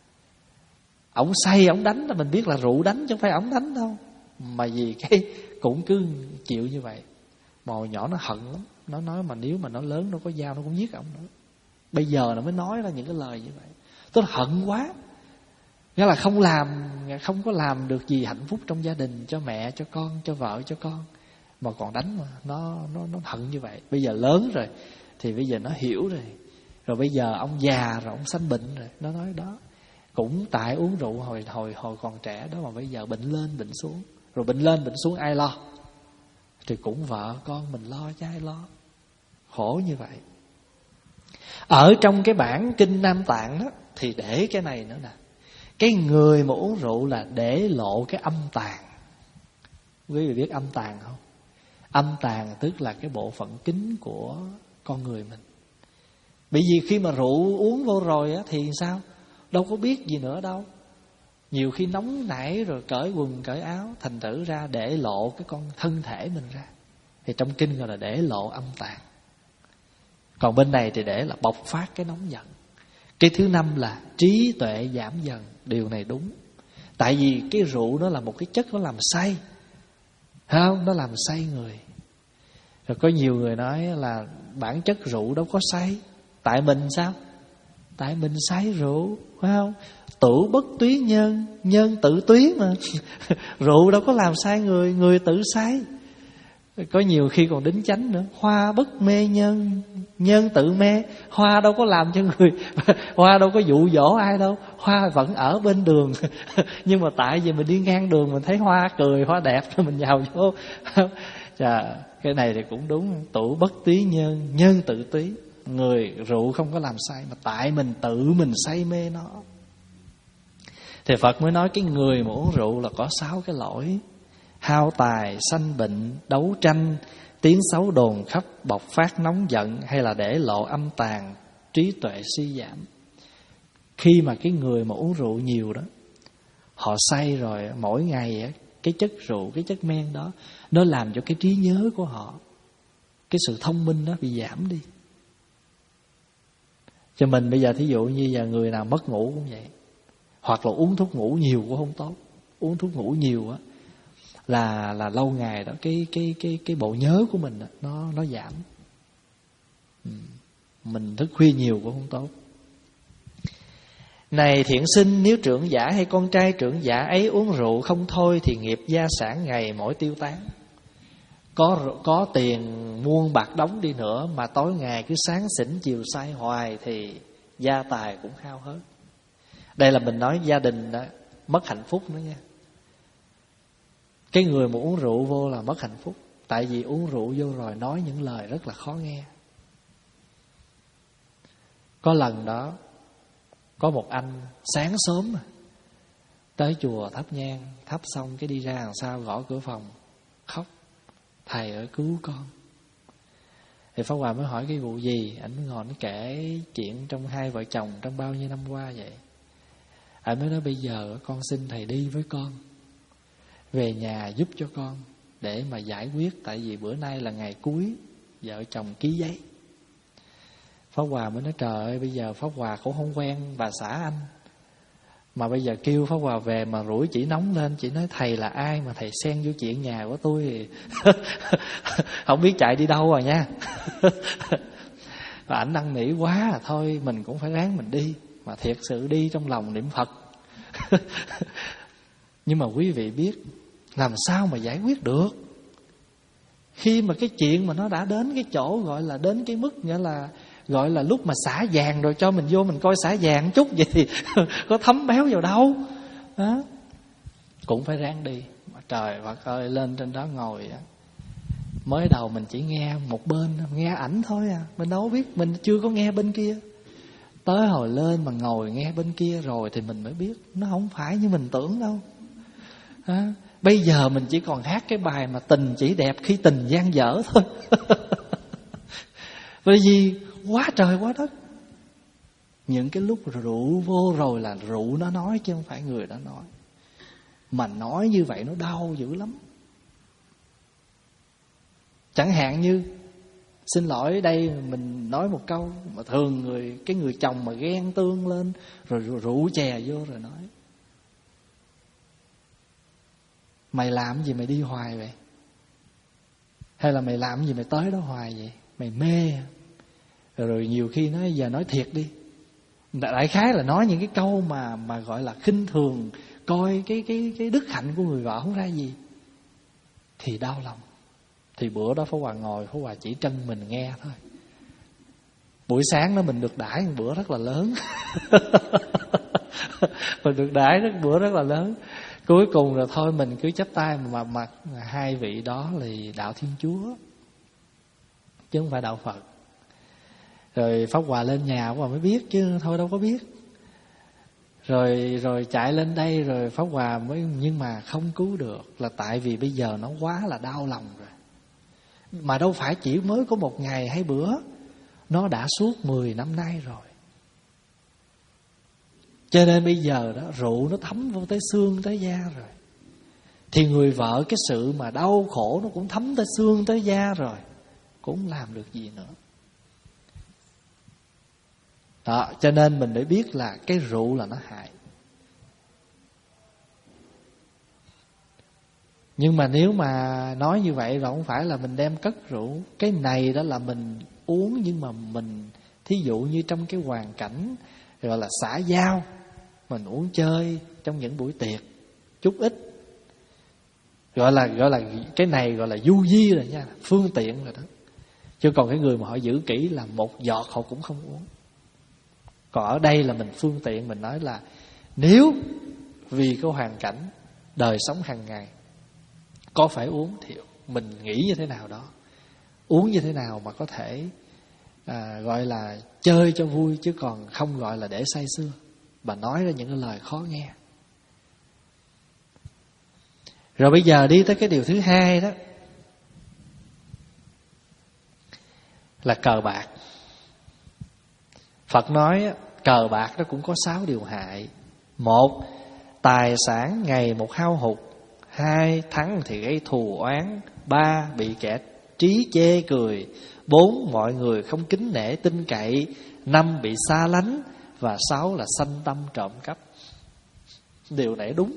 Ông say ông đánh là mình biết là rượu đánh chứ không phải ông đánh đâu. Mà vì cái cũng cứ chịu như vậy. Mà hồi nhỏ nó hận lắm. Nó nói mà nếu mà nó lớn nó có dao nó cũng giết ông nữa. Bây giờ nó mới nói ra những cái lời như vậy. Tôi hận quá. Nghĩa là không làm, không có làm được gì hạnh phúc trong gia đình, cho mẹ, cho con, cho vợ, cho con, mà còn đánh mà. Nó, nó, nó hận như vậy. Bây giờ lớn rồi thì bây giờ nó hiểu rồi. Rồi bây giờ ông già rồi, ông sanh bệnh rồi. Nó nói đó, cũng tại uống rượu hồi hồi hồi còn trẻ đó mà bây giờ bệnh lên bệnh xuống. Rồi bệnh lên bệnh xuống ai lo? Thì cũng vợ con mình lo chứ ai lo. Khổ như vậy. Ở trong cái bản kinh Nam Tạng đó thì để cái này nữa nè. Cái người mà uống rượu là để lộ cái âm tàn. Quý vị biết âm tàn không? Âm tàn tức là cái bộ phận kín của con người mình. Bởi vì khi mà rượu uống vô rồi á, thì sao? Đâu có biết gì nữa đâu. Nhiều khi nóng nảy rồi cởi quần cởi áo, thành thử ra để lộ cái con thân thể mình ra. Thì trong kinh gọi là để lộ âm tàn. Còn bên này thì để là bộc phát cái nóng giận. Cái thứ năm là trí tuệ giảm dần. Điều này đúng. Tại vì cái rượu nó là một cái chất nó làm say, thấy không? Nó làm say người. Rồi có nhiều người nói là bản chất rượu đâu có say. Tại mình sao? Tại mình say rượu, phải không? Tự bất túy nhân, nhân tự túy mà. Rượu đâu có làm say người, người tự say. Có nhiều khi còn đính chánh nữa. Hoa bất mê nhân, nhân tự mê. Hoa đâu có làm cho người, hoa đâu có dụ dỗ ai đâu. Hoa vẫn ở bên đường. Nhưng mà tại vì mình đi ngang đường mình thấy hoa cười, hoa đẹp rồi mình nhào vô. Chà, cái này thì cũng đúng. Tụ bất túy nhân, nhân tự túy. Người rượu không có làm say, mà tại mình tự mình say mê nó. Thì Phật mới nói cái người mà uống rượu là có sáu cái lỗi: hao tài, sanh bệnh, đấu tranh, tiếng xấu đồn khắp, bộc phát nóng giận, hay là để lộ âm tàn, trí tuệ suy giảm. Khi mà cái người mà uống rượu nhiều đó, họ say rồi, mỗi ngày cái chất rượu, cái chất men đó, nó làm cho cái trí nhớ của họ, cái sự thông minh đó bị giảm đi. Cho mình bây giờ thí dụ như giờ người nào mất ngủ cũng vậy, hoặc là uống thuốc ngủ nhiều cũng không tốt. Uống thuốc ngủ nhiều á là là lâu ngày đó cái cái cái cái bộ nhớ của mình đó, nó nó giảm. Ừ. Mình thức khuya nhiều cũng không tốt. Này thiện sinh, nếu trưởng giả hay con trai trưởng giả ấy uống rượu không thôi thì nghiệp gia sản ngày mỗi tiêu tán. Có có tiền muôn bạc đóng đi nữa mà tối ngày cứ sáng xỉn chiều say hoài thì gia tài cũng hao hết. Đây là mình nói gia đình đó, mất hạnh phúc nữa nha. Cái người mà uống rượu vô là mất hạnh phúc. Tại vì uống rượu vô rồi nói những lời rất là khó nghe. Có lần đó, có một anh sáng sớm mà tới chùa thắp nhang, thắp xong cái đi ra làm sao gõ cửa phòng khóc: thầy ơi cứu con. Thì Pháp Hòa mới hỏi cái vụ gì. Anh mới ngồi nó kể chuyện trong hai vợ chồng trong bao nhiêu năm qua vậy. Anh mới nói bây giờ con xin thầy đi với con, về nhà giúp cho con, để mà giải quyết. Tại vì bữa nay là ngày cuối vợ chồng ký giấy. Pháp Hòa mới nói trời ơi, bây giờ Pháp Hòa cũng không quen bà xã anh, mà bây giờ kêu Pháp Hòa về mà rủi chị nóng lên. Chị nói thầy là ai mà thầy xen vô chuyện nhà của tôi thì không biết chạy đi đâu rồi nha. Và ảnh năn nỉ quá là thôi mình cũng phải ráng mình đi. Mà thiệt sự đi trong lòng niệm Phật. Nhưng mà quý vị biết làm sao mà giải quyết được khi mà cái chuyện mà nó đã đến cái chỗ gọi là đến cái mức nghĩa là gọi là lúc mà xả vàng rồi, cho mình vô mình coi xả vàng chút vậy thì có thấm béo vào đâu đó. Cũng phải ráng đi. Mà trời Phật ơi, lên trên đó ngồi á, mới đầu mình chỉ nghe một bên, nghe ảnh thôi à, mình đâu biết, mình chưa có nghe bên kia. Tới hồi lên mà ngồi nghe bên kia rồi thì mình mới biết nó không phải như mình tưởng đâu à, bây giờ mình chỉ còn hát cái bài mà tình chỉ đẹp khi tình gian dở thôi. Bởi vì quá trời quá đất. Những cái lúc rượu vô rồi là rượu nó nói chứ không phải người đó nói. Mà nói như vậy nó đau dữ lắm. Chẳng hạn như, xin lỗi đây mình nói một câu mà thường người cái người chồng mà ghen tương lên rồi rượu chè vô rồi nói: mày làm gì mày đi hoài vậy? Hay là mày làm gì mày tới đó hoài vậy? Mày mê. Rồi, rồi nhiều khi nói giờ nói thiệt đi. Đại khái là nói những cái câu mà mà gọi là khinh thường, coi cái cái cái đức hạnh của người vợ không ra gì. Thì đau lòng. Thì bữa đó Pháp Hòa ngồi, Pháp Hòa chỉ trân mình nghe thôi. Buổi sáng đó mình được đãi một bữa rất là lớn. Mình được đãi một bữa rất là lớn. Cuối cùng rồi thôi mình cứ chắp tay mà mặt hai vị đó là đạo Thiên Chúa chứ không phải đạo Phật. Rồi Pháp Hòa lên nhà Pháp Hòa mới biết chứ thôi đâu có biết. Rồi rồi chạy lên đây rồi Pháp Hòa mới, nhưng mà không cứu được là tại vì bây giờ nó quá là đau lòng rồi. Mà đâu phải chỉ mới có một ngày hay bữa, nó đã suốt mười năm nay rồi. Cho nên bây giờ đó rượu nó thấm vô tới xương tới da rồi. Thì người vợ cái sự mà đau khổ nó cũng thấm tới xương tới da rồi, cũng không làm được gì nữa. Đó, cho nên mình để biết là cái rượu là nó hại. Nhưng mà nếu mà nói như vậy rồi không phải là mình đem cất rượu. Cái này đó là mình uống, nhưng mà mình thí dụ như trong cái hoàn cảnh gọi là xã giao, mình uống chơi trong những buổi tiệc chút ít, gọi là gọi là cái này gọi là du di rồi nha, phương tiện rồi đó. Chứ còn cái người mà họ giữ kỹ là một giọt họ cũng không uống. Còn ở đây là mình phương tiện, mình nói là nếu vì cái hoàn cảnh đời sống hàng ngày có phải uống thì mình nghĩ như thế nào đó, uống như thế nào mà có thể à, gọi là chơi cho vui, chứ còn không gọi là để say sưa và nói ra những cái lời khó nghe. Rồi bây giờ đi tới cái điều thứ hai đó là cờ bạc. Phật nói cờ bạc nó cũng có sáu điều hại. Một, tài sản ngày một hao hụt. Hai, thắng thì gây thù oán. Ba, bị kẻ trí chê cười. Bốn, mọi người không kính nể tin cậy. Năm, bị xa lánh. Và sáu là sanh tâm trộm cắp. Điều này đúng.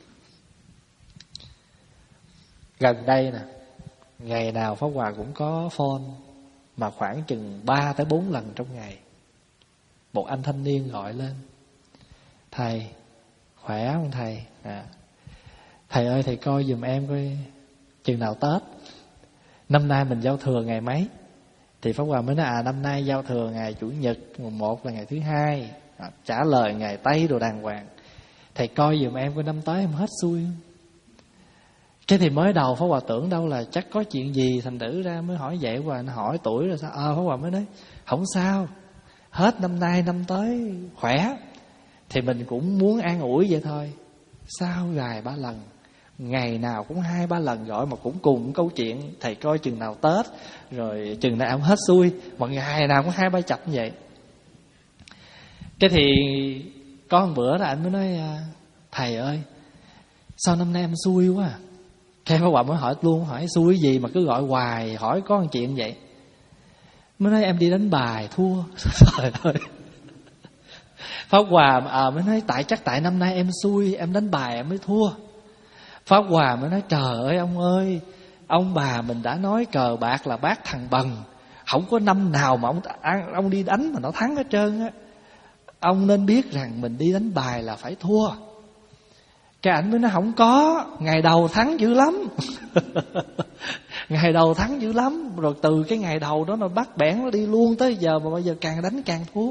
Gần đây nè, ngày nào Pháp Hòa cũng có phone, mà khoảng chừng ba tới bốn lần trong ngày. Một anh thanh niên gọi lên: thầy, khỏe không thầy? À, thầy ơi thầy coi giùm em coi chừng nào Tết, năm nay mình giao thừa ngày mấy? Thì Pháp Hòa mới nói à năm nay giao thừa ngày Chủ nhật, mùng một là ngày thứ hai. À, trả lời ngày Tây đồ đàng hoàng. Thầy coi giùm em coi năm tới em hết xui. Cái thì mới đầu Pháp Hòa tưởng đâu là chắc có chuyện gì, thành thử ra mới hỏi vậy. Và anh hỏi tuổi rồi sao? Ờ à, Pháp Hòa mới nói không sao, hết năm nay năm tới khỏe. Thì mình cũng muốn an ủi vậy thôi. Sao vài ba lần, ngày nào cũng hai ba lần gọi, mà cũng cùng câu chuyện thầy coi chừng nào Tết, rồi chừng nào ông hết xui, mà ngày nào cũng hai ba chập như vậy. Cái thì có một bữa đó anh mới nói thầy ơi sao năm nay em xui quá à? Cái Pháp Hòa mới hỏi luôn, hỏi xui gì mà cứ gọi hoài, hỏi có một chuyện vậy. Mới nói em đi đánh bài thua. Trời ơi. Pháp Hòa à, mới nói tại chắc tại năm nay em xui, em đánh bài em mới thua. Pháp Hòa mới nói trời ơi ông ơi, ông bà mình đã nói cờ bạc là bát thằng bần, không có năm nào mà ông ông đi đánh mà nó thắng hết trơn á. Ông nên biết rằng mình đi đánh bài là phải thua. Cái ảnh mới nói không có, ngày đầu thắng dữ lắm. Ngày đầu thắng dữ lắm. Rồi từ cái ngày đầu đó nó bắt bẻn nó đi luôn tới giờ, mà bây giờ càng đánh càng thua.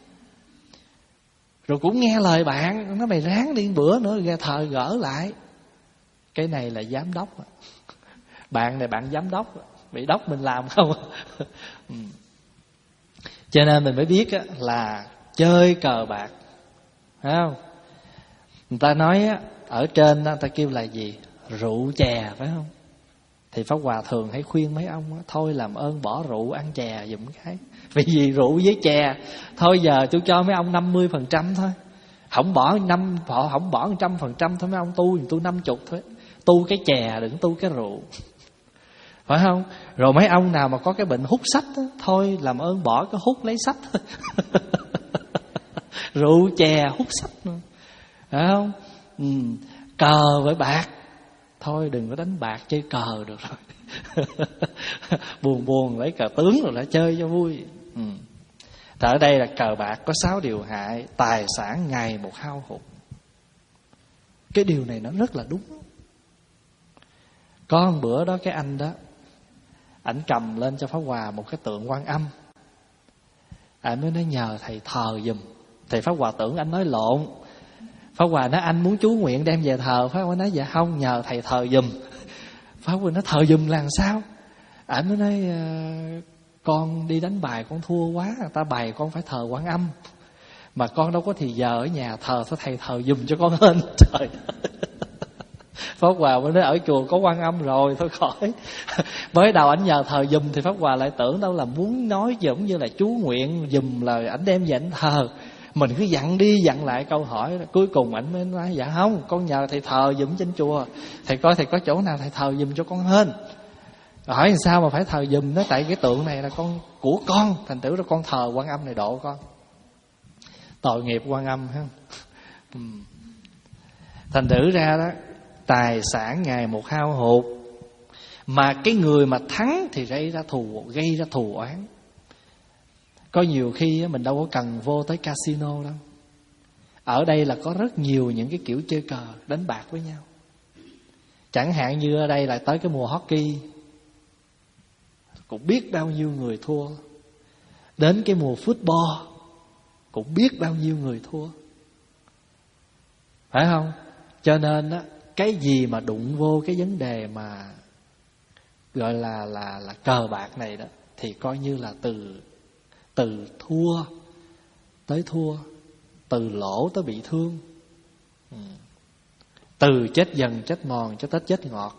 Rồi cũng nghe lời bạn, nó mày ráng đi bữa nữa ra thờ gỡ lại. Cái này là giám đốc. Bạn này bạn giám đốc, bị đốc mình làm không. Cho nên mình mới biết là chơi cờ bạc, phải không? Người ta nói ở trên người ta kêu là gì? Rượu chè, phải không? Thì Pháp Hòa thường hay khuyên mấy ông thôi làm ơn bỏ rượu ăn chè giùm cái. Vì gì rượu với chè, thôi giờ tôi cho mấy ông năm mươi phần trăm thôi, không bỏ năm, họ không bỏ một trăm phần trăm thôi mấy ông tu, tôi năm chục thôi. Tu cái chè đừng tu cái rượu, phải không? Rồi mấy ông nào mà có cái bệnh hút sách đó, thôi làm ơn bỏ cái hút lấy sách. Rượu chè hút sách nữa, phải không? Ừ. Cờ với bạc, thôi đừng có đánh bạc chơi cờ được rồi. Buồn buồn lấy cờ tướng rồi lại chơi cho vui. Ừ. Thì ở đây là cờ bạc có sáu điều hại, tài sản ngày một hao hụt. Cái điều này nó rất là đúng. Có một bữa đó cái anh đó, ảnh cầm lên cho Pháp Hòa một cái tượng Quan Âm. Ảnh mới nói nhờ thầy thờ giùm. Thì Pháp Hòa tưởng anh nói lộn. Pháp Hòa nói anh muốn chú nguyện đem về thờ. Pháp Hòa nói dạ không, nhờ thầy thờ giùm. Pháp Hòa nói thờ giùm là sao? Ảnh mới nói con đi đánh bài con thua quá, người ta bày con phải thờ Quan Âm, mà con đâu có thì giờ ở nhà thờ, thôi thầy thờ giùm cho con hên. Trời. Pháp Hòa mới nói ở chùa có Quan Âm rồi, thôi khỏi. Mới đầu ảnh nhờ thờ giùm thì Pháp Hòa lại tưởng đâu là muốn nói giống như là chú nguyện giùm là ảnh đem về ảnh thờ. Mình cứ dặn đi dặn lại câu hỏi, cuối cùng ảnh mới nói dạ không, con nhờ thầy thờ giùm trên chùa, thầy coi thầy có chỗ nào thầy thờ giùm cho con hên. Hỏi làm sao mà phải thờ giùm? Nói tại cái tượng này là con của con, thành thử ra con thờ Quan Âm này độ con. Tội nghiệp Quan Âm ha. Thành thử ra đó, tài sản ngày một hao hụt, mà cái người mà thắng thì gây ra thù gây ra thù oán. Có nhiều khi mình đâu có cần vô tới casino đâu. Ở đây là có rất nhiều những cái kiểu chơi cờ, đánh bạc với nhau. Chẳng hạn như ở đây là tới cái mùa hockey, cũng biết bao nhiêu người thua. Đến cái mùa football, cũng biết bao nhiêu người thua, phải không? Cho nên á, cái gì mà đụng vô cái vấn đề mà gọi là là là cờ bạc này đó, thì coi như là từ từ thua tới thua, từ lỗ tới bị thương, ừ. từ chết dần chết mòn cho tới chết ngọt.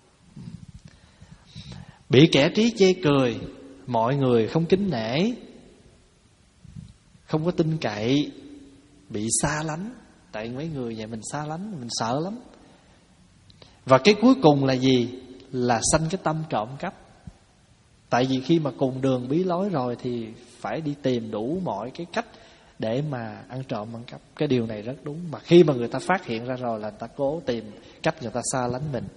Bị kẻ trí chê cười, mọi người không kính nể, không có tin cậy, bị xa lánh. Tại mấy người vậy mình xa lánh, mình sợ lắm. Và cái cuối cùng là gì? Là sanh cái tâm trộm cắp. Tại vì khi mà cùng đường bí lối rồi thì phải đi tìm đủ mọi cái cách để mà ăn trộm ăn cắp. Cái điều này rất đúng. Mà khi mà người ta phát hiện ra rồi là người ta cố tìm cách người ta xa lánh mình.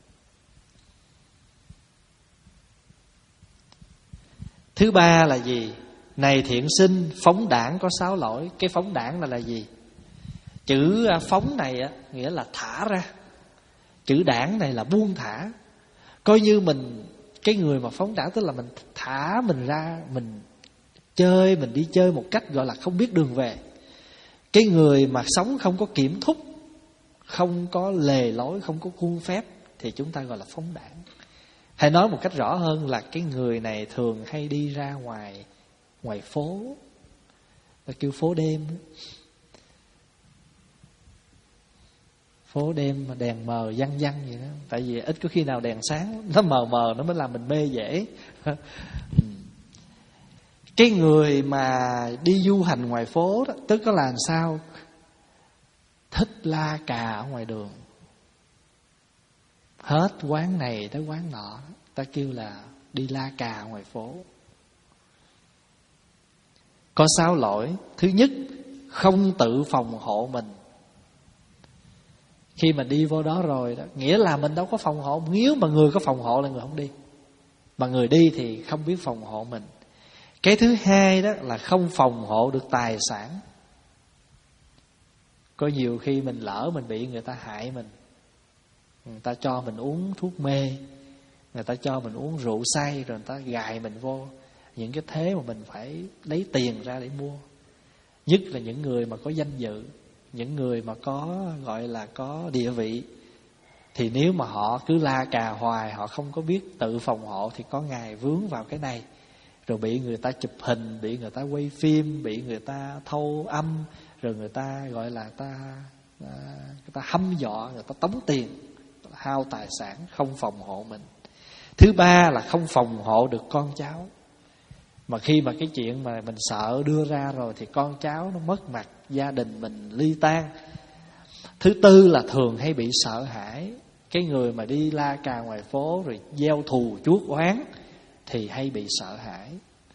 Thứ ba là gì? Này thiện sinh, phóng đãng có sáu lỗi. Cái phóng đãng là là gì? Chữ phóng này á, nghĩa là thả ra. Chữ đãng này là buông thả. Coi như mình, cái người mà phóng đãng tức là mình thả mình ra, mình chơi, mình đi chơi một cách gọi là không biết đường về. Cái người mà sống không có kiểm thúc, không có lề lối, không có khuôn phép, thì chúng ta gọi là phóng đãng. Hay nói một cách rõ hơn là cái người này thường hay đi ra ngoài ngoài phố, ta kêu phố đêm. Phố đêm mà đèn mờ văng văng vậy đó. Tại vì ít có khi nào đèn sáng, nó mờ mờ nó mới làm mình mê dễ. Cái người mà đi du hành ngoài phố đó, tức là làm sao? Thích la cà ở ngoài đường, hết quán này tới quán nọ, ta kêu là đi la cà ngoài phố. Có sáu lỗi. Thứ nhất, không tự phòng hộ mình. Khi mà đi vô đó rồi đó, nghĩa là mình đâu có phòng hộ. Nếu mà người có phòng hộ là người không đi, mà người đi thì không biết phòng hộ mình. Cái thứ hai đó là không phòng hộ được tài sản. Có nhiều khi mình lỡ mình bị người ta hại mình, người ta cho mình uống thuốc mê, người ta cho mình uống rượu say, rồi người ta gài mình vô những cái thế mà mình phải lấy tiền ra để mua. Nhất là những người mà có danh dự, những người mà có gọi là có địa vị, thì nếu mà họ cứ la cà hoài, họ không có biết tự phòng hộ, thì có ngày vướng vào cái này, rồi bị người ta chụp hình, bị người ta quay phim, bị người ta thâu âm, rồi người ta gọi là ta người ta hăm dọa, người ta tống tiền, hao tài sản, không phòng hộ mình. Thứ ba là không phòng hộ được con cháu. Mà khi mà cái chuyện mà mình sợ đưa ra rồi thì con cháu nó mất mặt, gia đình mình ly tan. Thứ tư là thường hay bị sợ hãi. Cái người mà đi la cà ngoài phố rồi gieo thù chuốc oán thì hay bị sợ hãi.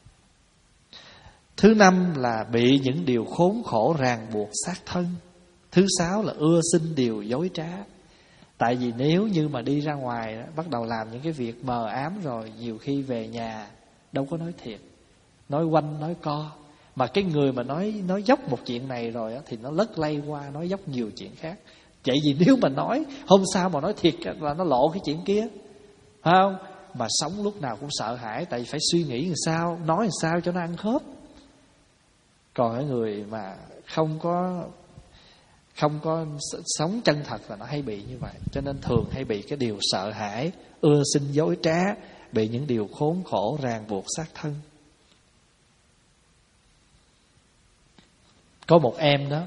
Thứ năm là bị những điều khốn khổ ràng buộc sát thân. Thứ sáu là ưa xin điều dối trá. Tại vì nếu như mà đi ra ngoài đó, bắt đầu làm những cái việc mờ ám rồi, nhiều khi về nhà đâu có nói thiệt, nói quanh nói co. Mà cái người mà nói nói dốc một chuyện này rồi á, thì nó lất lay qua nói dốc nhiều chuyện khác. Vậy vì nếu mà nói hôm sau mà nói thiệt là nó lộ cái chuyện kia, phải không? Mà sống lúc nào cũng sợ hãi, tại vì phải suy nghĩ làm sao, nói làm sao cho nó ăn khớp. Còn cái người mà không có Không có sống chân thật là nó hay bị như vậy. Cho nên thường hay bị cái điều sợ hãi, ưa xin dối trá, bị những điều khốn khổ ràng buộc sát thân. Có một em đó,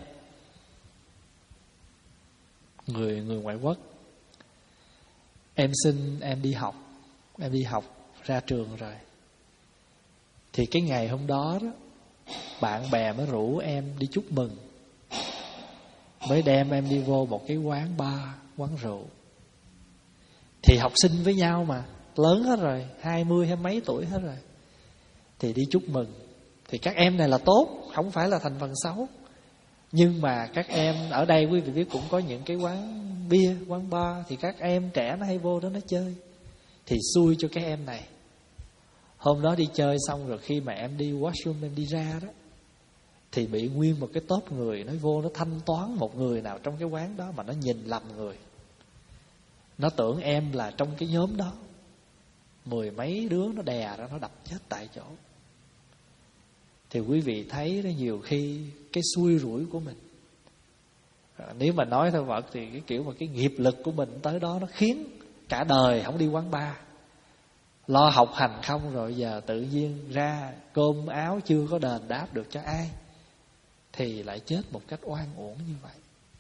Người người ngoại quốc. Em xin em đi học. Em đi học ra trường rồi. Thì cái ngày hôm đó đó, bạn bè mới rủ em đi chúc mừng, mới đem em đi vô một cái quán bar, quán rượu. Thì học sinh với nhau mà, lớn hết rồi, hai mươi hay mấy tuổi hết rồi, thì đi chúc mừng. Thì các em này là tốt, không phải là thành phần xấu. Nhưng mà các em ở đây quý vị biết cũng có những cái quán bia, quán bar, thì các em trẻ nó hay vô đó nó chơi. Thì xui cho các em này. Hôm đó đi chơi xong rồi, khi mà em đi washroom, em đi ra đó, thì bị nguyên một cái tốp người nó vô, nó thanh toán một người nào trong cái quán đó, mà nó nhìn lầm người. Nó tưởng em là trong cái nhóm đó. Mười mấy đứa nó đè ra, nó đập chết tại chỗ. Thì quý vị thấy đó, nhiều khi cái xui rủi của mình, à, nếu mà nói theo Phật thì cái kiểu mà cái nghiệp lực của mình tới đó, nó khiến cả đời không đi quán bar, lo học hành không, rồi giờ tự nhiên ra cơm áo chưa có đền đáp được cho ai, thì lại chết một cách oan uổng như vậy.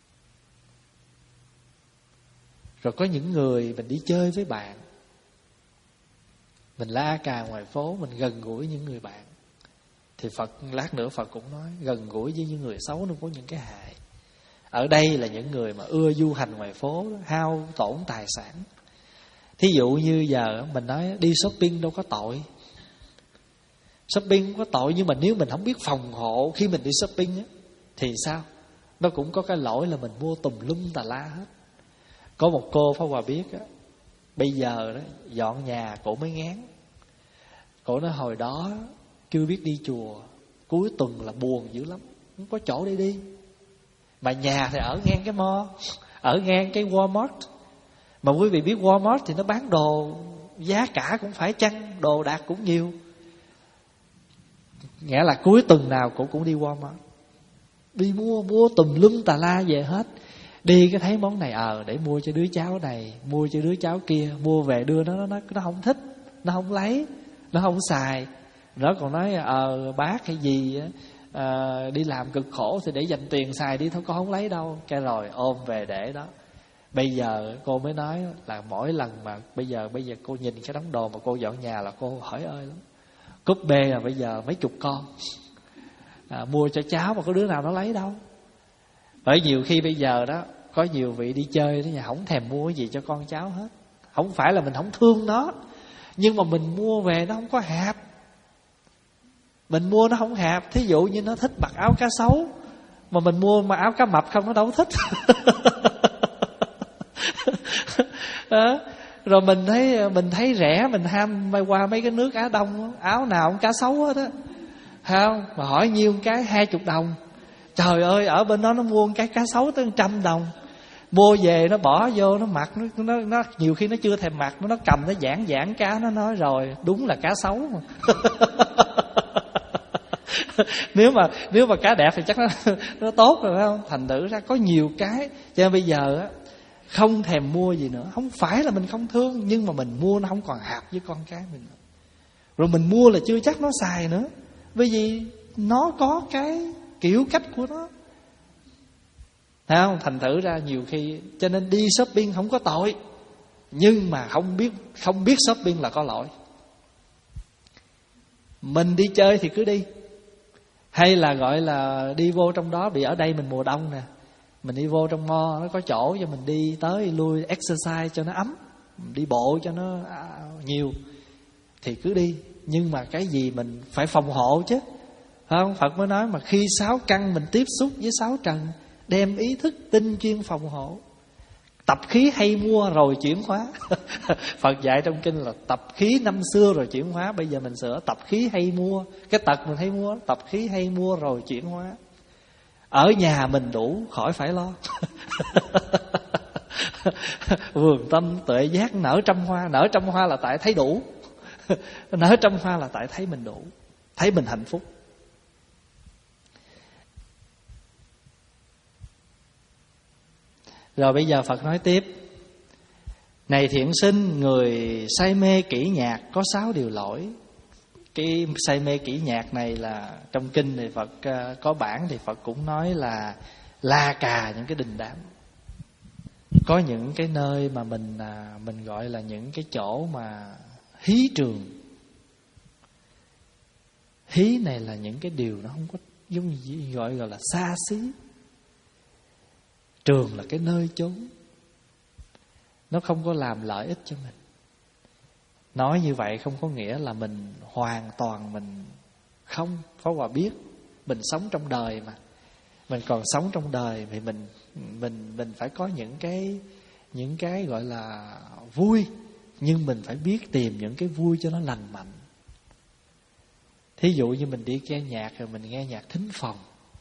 Rồi có những người mình đi chơi với bạn, mình la cà ngoài phố, mình gần gũi những người bạn, thì Phật lát nữa Phật cũng nói gần gũi với những người xấu nó có những cái hại. Ở đây là những người mà ưa du hành ngoài phố, hao tổn tài sản. Thí dụ như giờ mình nói đi shopping đâu có tội, shopping không có tội, nhưng mà nếu mình không biết phòng hộ khi mình đi shopping á, thì sao? Nó cũng có cái lỗi là mình mua tùm lum tà la hết. Có một cô Pháp Hòa biết á, bây giờ đó dọn nhà cổ mới ngán. Cổ nói hồi đó chưa biết đi chùa, cuối tuần là buồn dữ lắm, không có chỗ để đi. Mà nhà thì ở ngang cái mall, ở ngang cái Walmart. Mà quý vị biết Walmart thì nó bán đồ giá cả cũng phải chăng, đồ đạc cũng nhiều. Nghĩa là cuối tuần nào cũng cũng đi Walmart, đi mua mua tùm lum tà la về hết. Đi cái thấy món này ờ à, để mua cho đứa cháu này, mua cho đứa cháu kia, mua về đưa nó nó nó không thích, nó không lấy, nó không xài. Nó còn nói ờ à, bác hay gì á, à, đi làm cực khổ thì để dành tiền xài đi thôi, con không lấy đâu. Cái rồi ôm về để đó. Bây giờ cô mới nói là mỗi lần mà bây giờ bây giờ cô nhìn cái đống đồ mà cô dọn nhà là cô hỏi ơi lắm. Cúp bê là bây giờ mấy chục con, à, mua cho cháu mà có đứa nào nó lấy đâu. Bởi nhiều khi bây giờ đó có nhiều vị đi chơi đó nhà không thèm mua cái gì cho con cháu hết, Không phải là mình không thương nó, nhưng mà mình mua về nó không có hạp. Mình mua nó không hạp. Thí dụ như nó thích mặc áo cá sấu, mà mình mua mà áo cá mập không, nó đâu thích. Đó. Rồi mình thấy mình thấy rẻ, mình ham bay qua mấy cái nước Á Đông, áo nào cũng cá sấu hết á, không? Mà hỏi nhiêu cái hai chục đồng. Trời ơi, ở bên đó nó mua cái cá sấu tới trăm đồng. Mua về nó bỏ vô nó mặc, nó, nó, nó nhiều khi nó chưa thèm mặc, nó cầm nó giảng giảng cá, nó nói rồi đúng là cá sấu mà. Nếu mà nếu mà cá đẹp thì chắc nó nó tốt rồi, phải không? Thành thử ra có nhiều cái, cho nên bây giờ á không thèm mua gì nữa. Không phải là mình không thương, nhưng mà mình mua nó không còn hạp với con cái mình nữa. Rồi mình mua là chưa chắc nó xài nữa, bởi vì nó có cái kiểu cách của nó, thấy không? Thành thử ra nhiều khi, cho nên đi shopping không có tội, nhưng mà không biết không biết shopping là có lỗi. Mình đi chơi thì cứ đi, hay là gọi là đi vô trong đó. Vì ở đây mình mùa đông nè, mình đi vô trong mall nó có chỗ cho mình đi tới lui exercise cho nó ấm, đi bộ cho nó nhiều thì cứ đi. Nhưng mà cái gì mình phải phòng hộ chứ, không? Phật mới nói mà khi sáu căn mình tiếp xúc với sáu trần, đem ý thức tinh chuyên phòng hộ. Tập khí hay mua rồi chuyển hóa. Phật dạy trong kinh là tập khí năm xưa rồi chuyển hóa. Bây giờ mình sửa tập khí hay mua. Cái tật mình hay mua, tập khí hay mua rồi chuyển hóa. Ở nhà mình đủ, khỏi phải lo. Vườn tâm tuệ giác nở trăm hoa. Nở trăm hoa là tại thấy đủ. Nở trăm hoa là tại thấy mình đủ, thấy mình hạnh phúc. Rồi bây giờ Phật nói tiếp: này thiện sinh, người say mê kỹ nhạc có sáu điều lỗi. Cái say mê kỹ nhạc này là trong kinh thì Phật có bản thì Phật cũng nói là la cà những cái đình đám. Có những cái nơi mà mình mình gọi là những cái chỗ mà hí trường. Hí này là những cái điều nó không có giống như gọi gọi là xa xí. Trường là cái nơi chốn, nó không có làm lợi ích cho mình. Nói như vậy không có nghĩa là mình hoàn toàn mình không. Pháp Hòa biết mình sống trong đời mà, mình còn sống trong đời thì mình mình mình phải có những cái những cái gọi là vui, nhưng mình phải biết tìm những cái vui cho nó lành mạnh. Thí dụ như mình đi nghe nhạc rồi mình nghe nhạc thính phòng.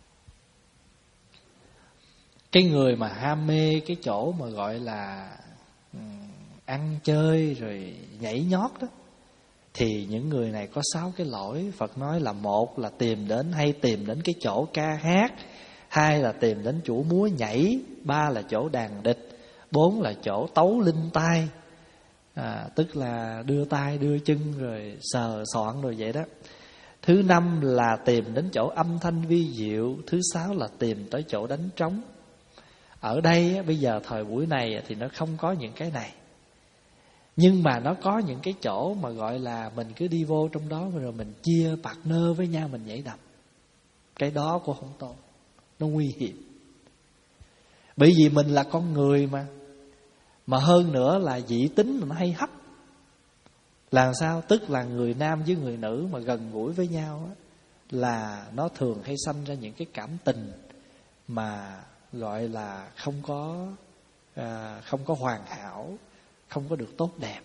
Cái người mà ham mê cái chỗ mà gọi là um, ăn chơi rồi nhảy nhót đó, thì những người này có sáu cái lỗi. Phật nói là một là tìm đến hay tìm đến cái chỗ ca hát, hai là tìm đến chỗ múa nhảy, ba là chỗ đàn địch, bốn là chỗ tấu linh tai, à, tức là đưa tay đưa chân rồi sờ soạn rồi vậy đó. Thứ năm là tìm đến chỗ âm thanh vi diệu. Thứ sáu là tìm tới chỗ đánh trống. Ở đây bây giờ thời buổi này thì nó không có những cái này, nhưng mà nó có những cái chỗ mà gọi là mình cứ đi vô trong đó rồi mình chia partner với nhau, mình nhảy đập. Cái đó cũng không tốt, nó nguy hiểm. Bởi vì mình là con người mà, mà hơn nữa là dị tính mà nó hay hấp. Làm sao? Tức là người nam với người nữ mà gần gũi với nhau á, là nó thường hay sanh ra những cái cảm tình mà gọi là không có à, không có hoàn hảo, không có được tốt đẹp.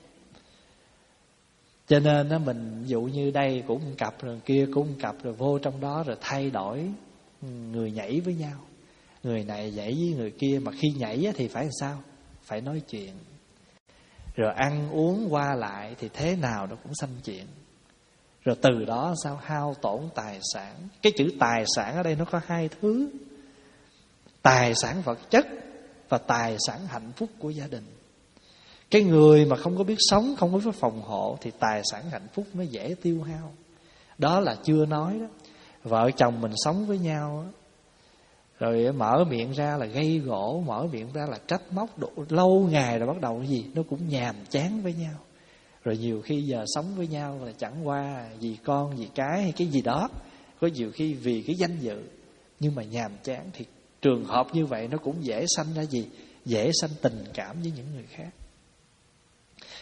Cho nên á, mình ví dụ như đây cũng một cặp rồi kia cũng một cặp, rồi vô trong đó rồi thay đổi người nhảy với nhau, người này nhảy với người kia. Mà khi nhảy á, thì phải làm sao? Phải nói chuyện, rồi ăn uống qua lại thì thế nào nó cũng sanh chuyện. Rồi từ đó sao hao tổn tài sản. Cái chữ tài sản ở đây nó có hai thứ: tài sản vật chất và tài sản hạnh phúc của gia đình. Cái người mà không có biết sống, không có biết phòng hộ thì tài sản hạnh phúc nó dễ tiêu hao. Đó là chưa nói đó, vợ chồng mình sống với nhau đó, rồi mở miệng ra là gây gổ, mở miệng ra là trách móc, độ lâu ngày rồi bắt đầu cái gì nó cũng nhàm chán với nhau. Rồi nhiều khi giờ sống với nhau là chẳng qua vì con vì cái hay cái gì đó, có nhiều khi vì cái danh dự, nhưng mà nhàm chán. Thì trường hợp như vậy nó cũng dễ sanh ra gì? Dễ sanh tình cảm với những người khác.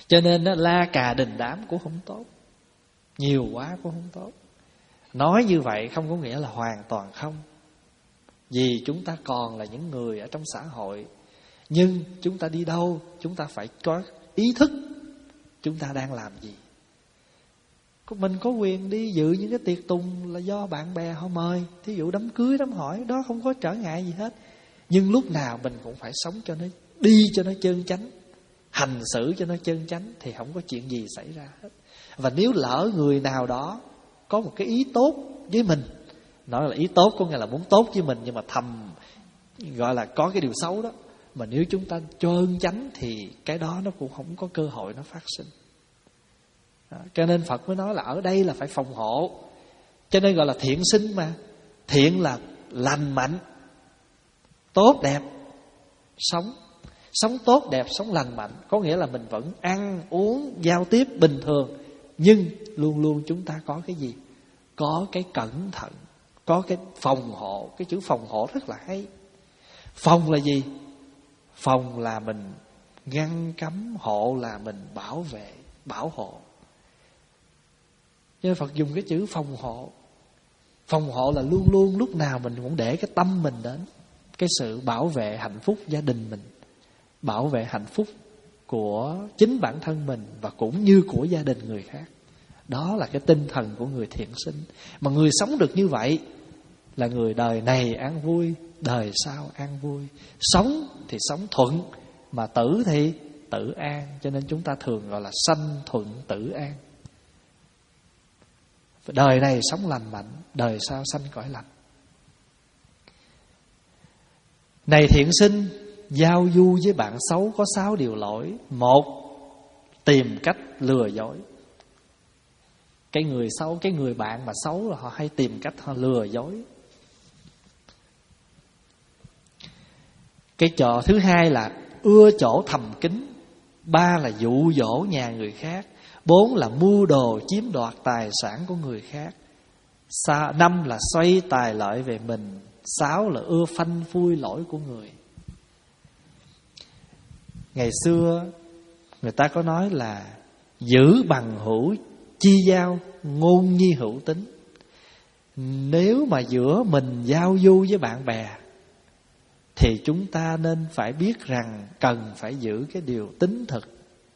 Cho nên đó, la cà đình đám cũng không tốt, nhiều quá cũng không tốt. Nói như vậy không có nghĩa là hoàn toàn không, vì chúng ta còn là những người ở trong xã hội. Nhưng chúng ta đi đâu, chúng ta phải có ý thức chúng ta đang làm gì. Mình có quyền đi dự những cái tiệc tùng là do bạn bè họ mời, thí dụ đám cưới, đám hỏi, đó không có trở ngại gì hết. Nhưng lúc nào mình cũng phải sống cho nó, đi cho nó chân chánh, hành xử cho nó chân chánh, thì không có chuyện gì xảy ra hết. Và nếu lỡ người nào đó có một cái ý tốt với mình, nói là ý tốt có nghĩa là muốn tốt với mình, nhưng mà thầm gọi là có cái điều xấu đó, mà nếu chúng ta trơn chánh thì cái đó nó cũng không có cơ hội nó phát sinh. Đó, cho nên Phật mới nói là ở đây là phải phòng hộ. Cho nên gọi là thiện sinh mà. Thiện là lành mạnh, tốt đẹp, sống. Sống tốt đẹp, sống lành mạnh, có nghĩa là mình vẫn ăn, uống, giao tiếp bình thường, nhưng luôn luôn chúng ta có cái gì? Có cái cẩn thận, có cái phòng hộ. Cái chữ phòng hộ rất là hay. Phòng là gì? Phòng là mình ngăn cấm, hộ là mình bảo vệ, bảo hộ. Cho nên Phật dùng cái chữ phòng hộ. Phòng hộ là luôn luôn lúc nào mình cũng để cái tâm mình đến cái sự bảo vệ hạnh phúc gia đình mình, bảo vệ hạnh phúc của chính bản thân mình và cũng như của gia đình người khác. Đó là cái tinh thần của người thiện sinh. Mà người sống được như vậy là người đời này an vui, đời sau an vui. Sống thì sống thuận, mà tử thì tử an. Cho nên chúng ta thường gọi là sanh thuận tử an. Đời này sống lành mạnh, đời sau sanh cõi lành. Này thiện sinh, giao du với bạn xấu có sáu điều lỗi. Một, tìm cách lừa dối. Cái người xấu, cái người bạn mà xấu là họ hay tìm cách họ lừa dối. Cái trò thứ hai là ưa chỗ thầm kín. Ba là dụ dỗ nhà người khác. Bốn là mưu đồ chiếm đoạt tài sản của người khác. Năm là xoay tài lợi về mình. Sáu là ưa phanh phui lỗi của người. Ngày xưa người ta có nói là giữ bằng hữu chi giao, ngôn nhi hữu tính. Nếu mà giữa mình giao du với bạn bè thì chúng ta nên phải biết rằng cần phải giữ cái điều tính thực.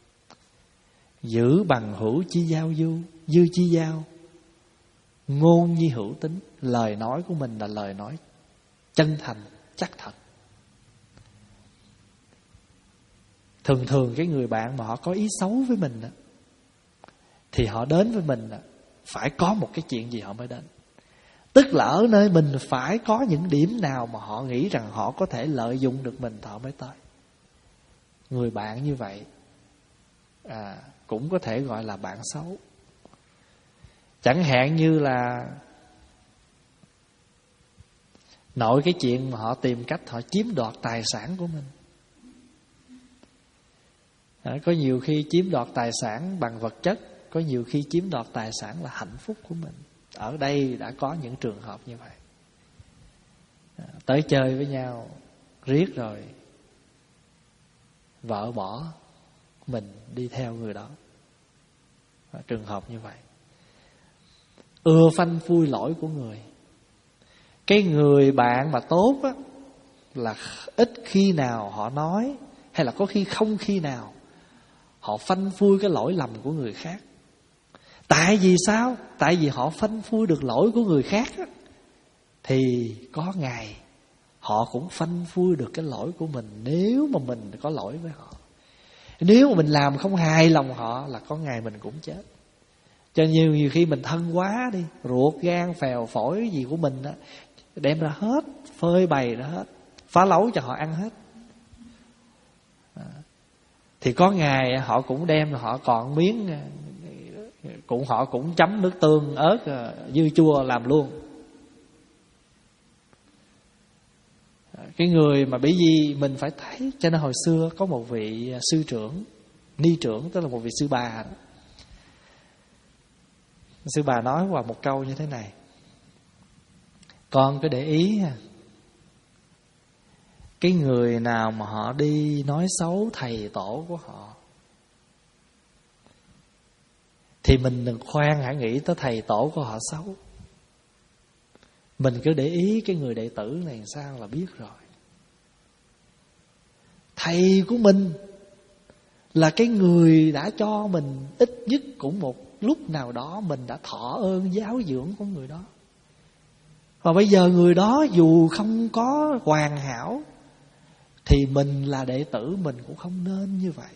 Giữ bằng hữu chi giao du, dư chi giao, ngôn nhi hữu tính. Lời nói của mình là lời nói chân thành, chắc thật. Thường thường cái người bạn mà họ có ý xấu với mình đó, thì họ đến với mình đó, phải có một cái chuyện gì họ mới đến. Tức là ở nơi mình phải có những điểm nào mà họ nghĩ rằng họ có thể lợi dụng được mình, họ mới tới. Người bạn như vậy à, cũng có thể gọi là bạn xấu. Chẳng hạn như là nội cái chuyện mà họ tìm cách họ chiếm đoạt tài sản của mình. À, có nhiều khi chiếm đoạt tài sản bằng vật chất, có nhiều khi chiếm đoạt tài sản là hạnh phúc của mình. Ở đây đã có những trường hợp như vậy. À, tới chơi với nhau riết rồi vợ bỏ mình đi theo người đó. À, trường hợp như vậy. Ưa phanh phui lỗi của người. Cái người bạn mà tốt á, là ít khi nào họ nói, hay là có khi không khi nào họ phanh phui cái lỗi lầm của người khác. Tại vì sao? Tại vì họ phanh phui được lỗi của người khác á, thì có ngày họ cũng phanh phui được cái lỗi của mình, nếu mà mình có lỗi với họ. Nếu mà mình làm không hài lòng họ là có ngày mình cũng chết. Cho nhiều nhiều khi mình thân quá đi, ruột gan phèo phổi gì của mình á, đem ra hết, phơi bày ra hết, phá lấu cho họ ăn hết. À, thì có ngày họ cũng đem, họ còn miếng, cũng họ cũng chấm nước tương ớt dưa chua làm luôn. Cái người mà bị gì mình phải thấy. Cho nên hồi xưa có một vị sư trưởng, ni trưởng, tức là một vị sư bà đó. Sư bà nói qua một câu như thế này: con cứ để ý ha, cái người nào mà họ đi nói xấu thầy tổ của họ, thì mình đừng khoan hãy nghĩ tới thầy tổ của họ xấu. Mình cứ để ý cái người đệ tử này làm sao là biết rồi. Thầy của mình là cái người đã cho mình ít nhất cũng một lúc nào đó mình đã thọ ơn giáo dưỡng của người đó. Và bây giờ người đó dù không có hoàn hảo thì mình là đệ tử mình cũng không nên như vậy.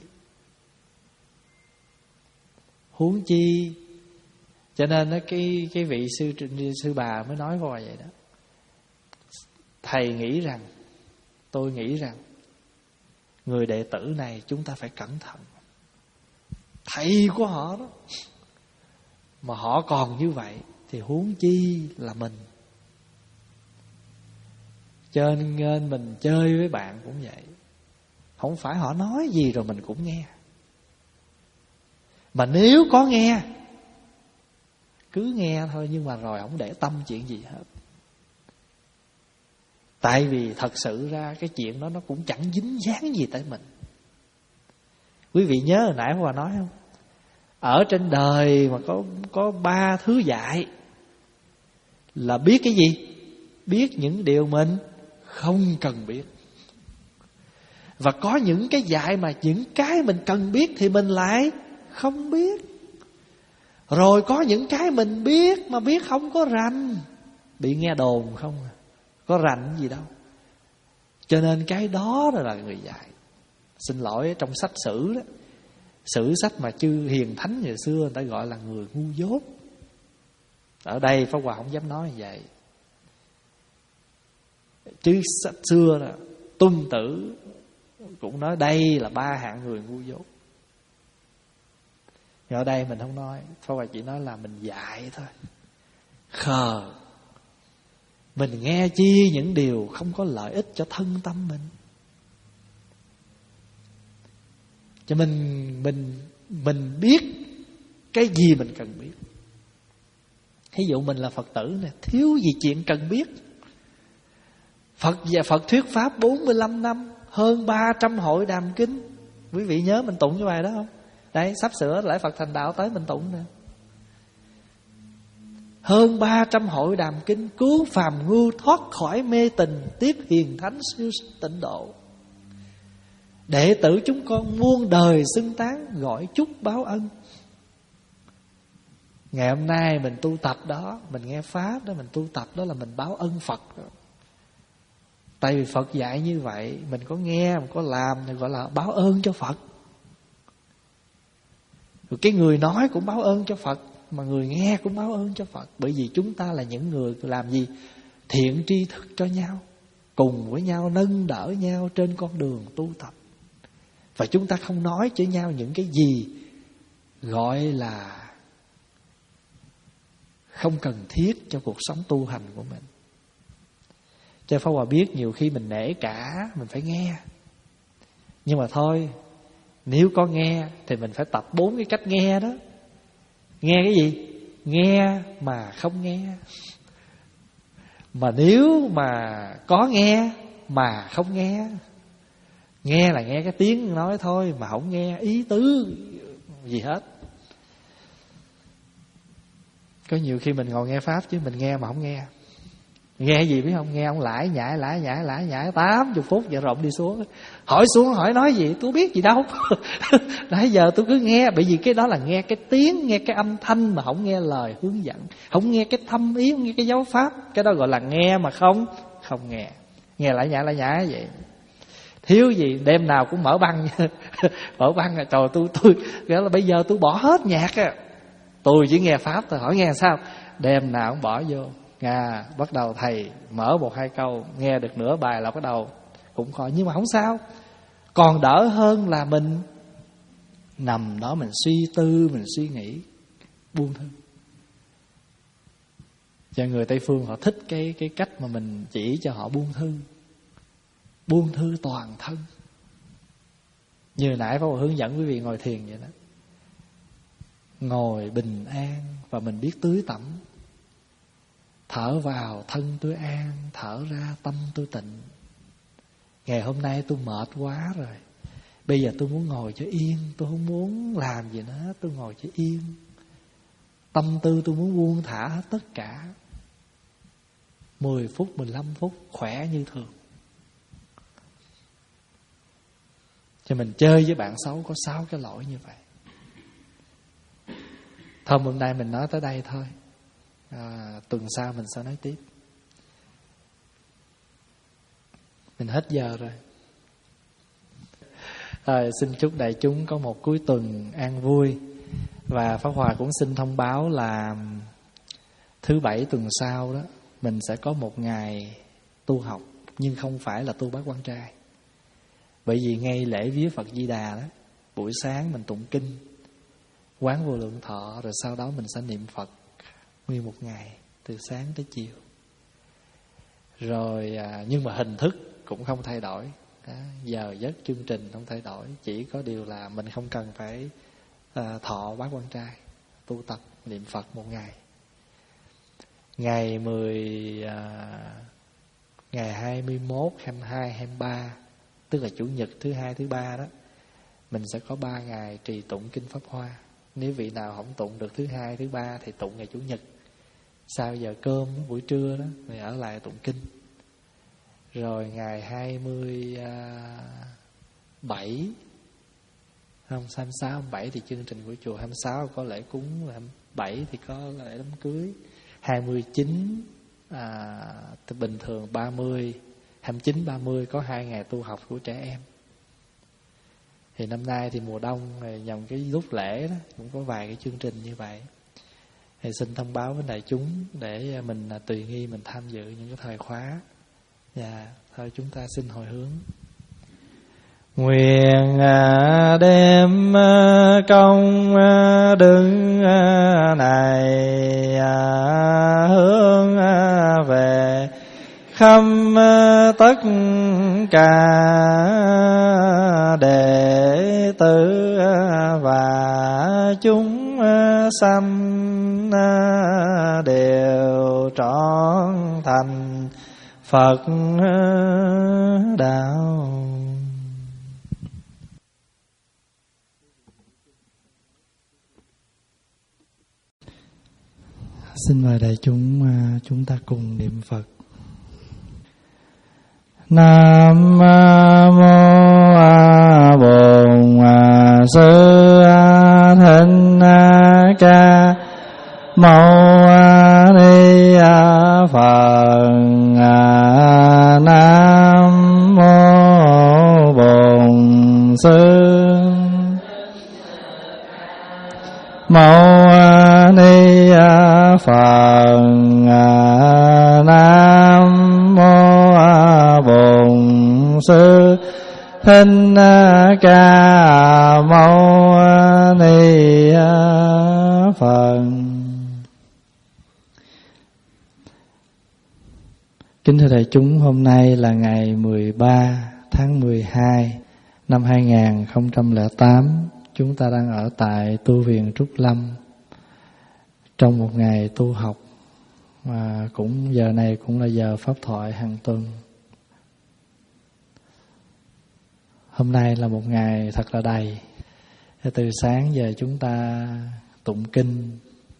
Huống chi, cho nên đó, cái cái vị sư sư bà mới nói qua vậy đó. Thầy nghĩ rằng, tôi nghĩ rằng người đệ tử này chúng ta phải cẩn thận. Thầy của họ đó mà họ còn như vậy thì huống chi là mình. Cho nên mình chơi với bạn cũng vậy. Không phải họ nói gì rồi mình cũng nghe. Mà nếu có nghe, cứ nghe thôi, nhưng mà rồi không để tâm chuyện gì hết. Tại vì thật sự ra cái chuyện đó nó cũng chẳng dính dáng gì tới mình. Quý vị nhớ hồi nãy Hòa nói không? Ở trên đời mà có có ba thứ dạy là biết cái gì? Biết những điều mình không cần biết. Và có những cái dạy mà những cái mình cần biết thì mình lại không biết. Rồi có những cái mình biết mà biết không có rành, bị nghe đồn không à, có rành gì đâu. Cho nên cái đó là người dạy. Xin lỗi, trong sách sử đó, sử sách mà chư hiền thánh ngày xưa người ta gọi là người ngu dốt. Ở đây Pháp Hòa không dám nói như vậy. Chứ sách xưa đó, Tuân Tử cũng nói đây là ba hạng người ngu dốt. Nhưng ở đây mình không nói, Pháp Hòa chỉ nói là mình dạy thôi. Khờ. Mình nghe chi những điều không có lợi ích cho thân tâm mình. Cho mình mình mình biết cái gì mình cần biết. Ví dụ mình là Phật tử nè, thiếu gì chuyện cần biết. Phật và Phật thuyết pháp bốn mươi lăm năm, hơn ba trăm hội đàm kinh. Quý vị nhớ mình tụng cái bài đó không? Đấy, sắp sửa lễ Phật thành đạo tới mình tụng nè. Hơn ba trăm hội đàm kinh, cứu phàm ngu thoát khỏi mê tình, tiếp hiền thánh siêu sinh tịnh độ. Đệ tử chúng con muôn đời xưng tán, gọi chúc báo ân. Ngày hôm nay mình tu tập đó, mình nghe pháp đó, mình tu tập đó là mình báo ân Phật đó. Tại vì Phật dạy như vậy, mình có nghe, mình có làm thì gọi là báo ơn cho Phật. Rồi cái người nói cũng báo ơn cho Phật, mà người nghe cũng báo ơn cho Phật. Bởi vì chúng ta là những người làm gì? Thiện tri thức cho nhau, cùng với nhau nâng đỡ nhau trên con đường tu tập. Và chúng ta không nói cho nhau những cái gì gọi là không cần thiết cho cuộc sống tu hành của mình. Cho Pháp Hòa biết nhiều khi mình nể cả, mình phải nghe. Nhưng mà thôi, nếu có nghe thì mình phải tập bốn cái cách nghe đó. Nghe cái gì? Nghe mà không nghe. Mà nếu mà có nghe mà không nghe, nghe là nghe cái tiếng nói thôi, mà không nghe ý tứ gì hết. Có nhiều khi mình ngồi nghe pháp chứ mình nghe mà không nghe. Nghe gì biết không? Nghe ông lải nhải lải nhải lải nhải tám mươi phút giờ rộng đi xuống. Hỏi xuống hỏi nói gì tôi biết gì đâu. Nãy giờ tôi cứ nghe. Bởi vì cái đó là nghe cái tiếng, nghe cái âm thanh mà không nghe lời hướng dẫn, không nghe cái thâm ý, không nghe cái dấu pháp. Cái đó gọi là nghe mà không Không nghe. Nghe lải nhải lải nhải vậy. Thiếu gì đêm nào cũng mở băng. Mở băng là trời tôi tôi nghĩa là bây giờ tôi bỏ hết nhạc á. Tôi chỉ nghe pháp thôi. Hỏi nghe sao? Đêm nào cũng bỏ vô. À, bắt đầu thầy mở một hai câu, nghe được nửa bài là bắt đầu cũng khỏi. Nhưng mà không sao, còn đỡ hơn là mình nằm đó mình suy tư, mình suy nghĩ, buông thư. Cho người Tây Phương họ thích cái, cái cách mà mình chỉ cho họ buông thư. Buông thư toàn thân. Như nãy Pháp hướng dẫn quý vị ngồi thiền vậy đó. Ngồi bình an và mình biết tưới tẩm. Thở vào thân tôi an, thở ra tâm tôi tịnh. Ngày hôm nay tôi mệt quá rồi, bây giờ tôi muốn ngồi cho yên, tôi không muốn làm gì nữa, tôi ngồi cho yên. Tâm tư tôi muốn buông thả hết tất cả. Mười phút, mười lăm phút khỏe như thường. Cho mình chơi với bạn xấu có sáu cái lỗi như vậy. Thôi hôm nay mình nói tới đây thôi, à, tuần sau mình sẽ nói tiếp. Mình hết giờ rồi. Rồi, xin chúc đại chúng có một cuối tuần an vui. Và Pháp Hòa cũng xin thông báo là thứ bảy tuần sau đó mình sẽ có một ngày tu học, nhưng không phải là tu Bát Quan Trai. Bởi vì ngay lễ vía Phật Di Đà đó, buổi sáng mình tụng kinh, quán vô lượng thọ, rồi sau đó mình sẽ niệm Phật nguyên một ngày từ sáng tới chiều. Rồi à, nhưng mà hình thức cũng không thay đổi, đó, giờ giấc chương trình không thay đổi, chỉ có điều là mình không cần phải à, thọ Bát Quan Trai, tu tập niệm Phật một ngày. Ngày mười à, ngày hai mươi mốt, hai mươi hai, hai mươi ba, tức là chủ nhật, thứ hai, thứ ba đó, mình sẽ có ba ngày trì tụng kinh Pháp Hoa. Nếu vị nào không tụng được thứ hai, thứ ba thì tụng ngày chủ nhật. Sau giờ cơm buổi trưa đó thì ở lại tụng kinh. Rồi ngày hai mươi bảy, không, hai mươi sáu, hai mươi bảy thì chương trình của chùa, hai mươi sáu có lễ cúng, hai mươi bảy thì có lễ đám cưới, hai mươi chín à, thì bình thường ba mươi, hai mươi chín, ba mươi có hai ngày tu học của trẻ em. Thì năm nay thì mùa đông nhằm cái lúc lễ đó cũng có vài cái chương trình như vậy. Thì xin thông báo với đại chúng để mình tùy nghi mình tham dự những cái thời khóa. Và thôi chúng ta xin hồi hướng. Nguyện đem công đức này hướng về khắp tất cả đệ tử và chúng sanh đều trọn thành Phật đạo. Xin mời đại chúng chúng ta cùng niệm Phật. Nam mô A Bổn Sư Thích Ca Mâu Ni Phật. Nam mô Bổn Sư Mâu Ni Phật. Nam mô Bổn Sư Thích Ca Mâu Ni Phật. Kính thưa đại chúng, hôm nay là ngày mười ba tháng mười hai năm hai nghìn không trăm lẻ tám. Chúng ta đang ở tại tu viện Trúc Lâm trong một ngày tu học, và cũng giờ này cũng là giờ pháp thoại hàng tuần. Hôm nay là một ngày thật là đầy. Từ sáng giờ chúng ta tụng kinh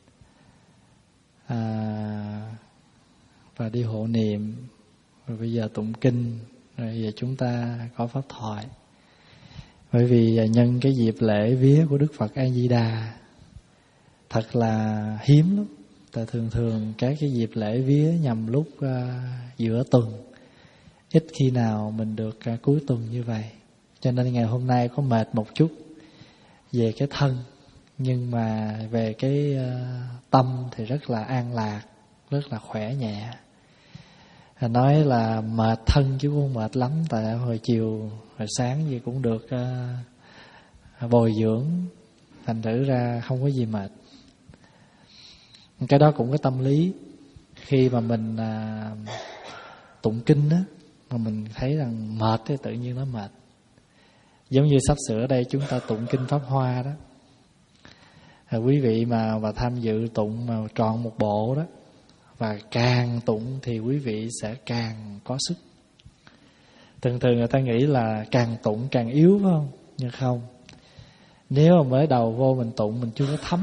à, và đi hộ niệm, rồi bây giờ tụng kinh, rồi giờ chúng ta có pháp thoại. Bởi vì nhân cái dịp lễ vía của Đức Phật A Di Đà thật là hiếm lắm. Tại thường thường các cái dịp lễ vía nhằm lúc uh, giữa tuần, ít khi nào mình được uh, cuối tuần như vậy. Cho nên ngày hôm nay có mệt một chút về cái thân, nhưng mà về cái uh, tâm thì rất là an lạc, rất là khỏe nhẹ. Nói là mệt thân chứ không mệt lắm, tại hồi chiều, hồi sáng gì cũng được uh, bồi dưỡng, thành thử ra không có gì mệt. Cái đó cũng có tâm lý. Khi mà mình à, tụng kinh á, mà mình thấy rằng mệt thì tự nhiên nó mệt. Giống như sắp sửa đây chúng ta tụng kinh Pháp Hoa đó, à, quý vị mà mà tham dự tụng mà trọn một bộ đó, và càng tụng thì quý vị sẽ càng có sức. Thường thường người ta nghĩ là càng tụng càng yếu, phải không? Nhưng không. Nếu mà mới đầu vô mình tụng mình chưa có thấm,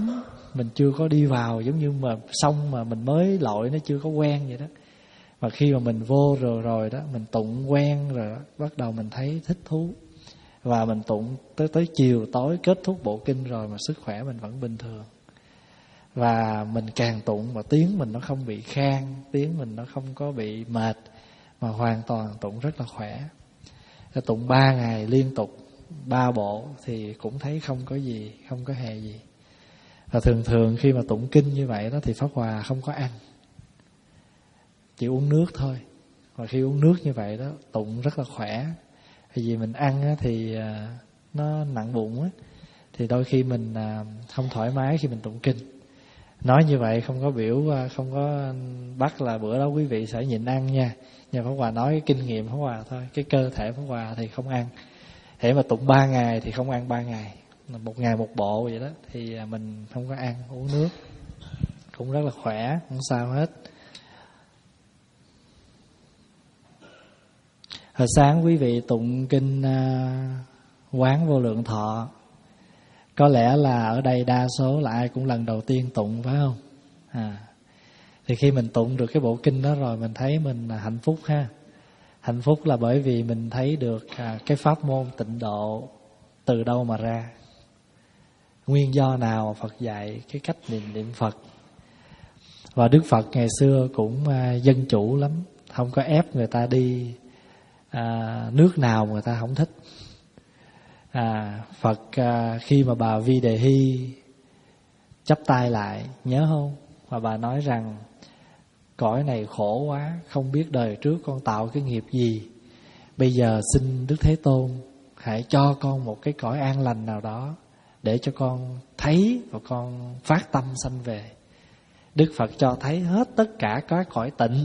mình chưa có đi vào, giống như mà sông mà mình mới lội nó chưa có quen vậy đó. Và khi mà mình vô rồi rồi đó, mình tụng quen rồi đó, bắt đầu mình thấy thích thú. Và mình tụng tới tới chiều tối kết thúc bộ kinh rồi mà sức khỏe mình vẫn bình thường. Và mình càng tụng mà tiếng mình nó không bị khan, tiếng mình nó không có bị mệt, mà hoàn toàn tụng rất là khỏe. Tụng ba ngày liên tục ba bộ thì cũng thấy không có gì, không có hề gì. Và thường thường khi mà tụng kinh như vậy đó thì Pháp Hòa không có ăn, chỉ uống nước thôi. Và khi uống nước như vậy đó, tụng rất là khỏe. Vì mình ăn thì nó nặng bụng á, thì đôi khi mình không thoải mái khi mình tụng kinh. Nói như vậy không có biểu, không có bắt là bữa đó quý vị sẽ nhịn ăn nha. Nhưng Pháp Hòa nói cái kinh nghiệm Pháp Hòa thôi. Cái cơ thể Pháp Hòa thì không ăn. Để mà tụng ba ngày thì không ăn ba ngày, một ngày một bộ vậy đó, thì mình không có ăn, uống nước cũng rất là khỏe, không sao hết. Hồi sáng quý vị tụng kinh uh, Quán Vô Lượng Thọ. Có lẽ là ở đây đa số là ai cũng lần đầu tiên tụng, phải không? À, thì khi mình tụng được cái bộ kinh đó rồi, mình thấy mình hạnh phúc ha. Hạnh phúc là bởi vì mình thấy được à, cái pháp môn tịnh độ từ đâu mà ra, nguyên do nào Phật dạy cái cách niệm niệm Phật. Và Đức Phật ngày xưa cũng à, dân chủ lắm, không có ép người ta đi à, nước nào mà người ta không thích. À, Phật à, khi mà bà Vi Đề Hy chắp tay lại, nhớ không? Và bà nói rằng cõi này khổ quá, không biết đời trước con tạo cái nghiệp gì. Bây giờ xin Đức Thế Tôn hãy cho con một cái cõi an lành nào đó để cho con thấy và con phát tâm sanh về. Đức Phật cho thấy hết tất cả các cõi tịnh.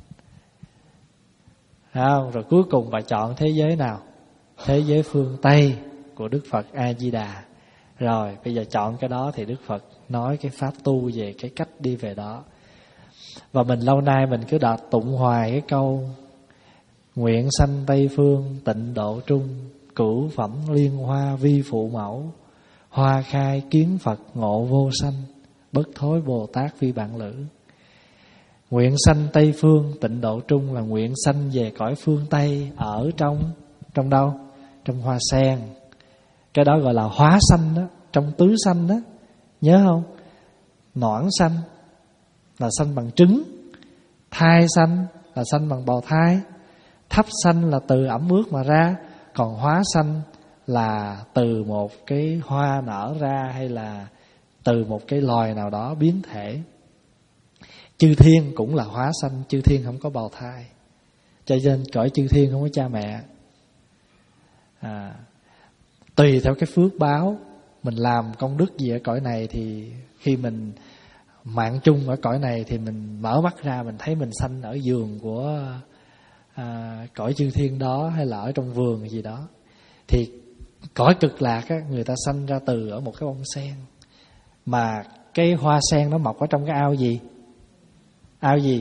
Không? Rồi cuối cùng bà chọn thế giới nào? Thế giới phương Tây của Đức Phật A-di-đà. Rồi bây giờ chọn cái đó thì Đức Phật nói cái pháp tu về cái cách đi về đó. Và mình lâu nay mình cứ đọc tụng hoài cái câu nguyện sanh Tây phương tịnh độ trung, cửu phẩm liên hoa vi phụ mẫu, hoa khai kiến Phật ngộ vô sanh, bất thối Bồ Tát vi bạn lữ. Nguyện sanh Tây phương tịnh độ trung là nguyện sanh về cõi phương Tây, ở trong trong đâu? Trong hoa sen. Cái đó gọi là hóa sanh đó, trong tứ sanh đó, nhớ không? Noãn sanh là sanh bằng trứng, thai sanh là sanh bằng bào thai, thấp sanh là từ ẩm ướt mà ra, còn hóa sanh là từ một cái hoa nở ra, hay là từ một cái loài nào đó biến thể. Chư thiên cũng là hóa sanh, chư thiên không có bào thai, cho nên cõi chư thiên không có cha mẹ. À, tùy theo cái phước báo mình làm công đức gì ở cõi này, thì khi mình mạng chung ở cõi này thì mình mở mắt ra mình thấy mình sanh ở giường của à, cõi chư thiên đó, hay là ở trong vườn gì đó. Thì cõi cực lạc á, người ta sanh ra từ ở một cái bông sen, mà cái hoa sen nó mọc ở trong cái ao gì? Ao gì?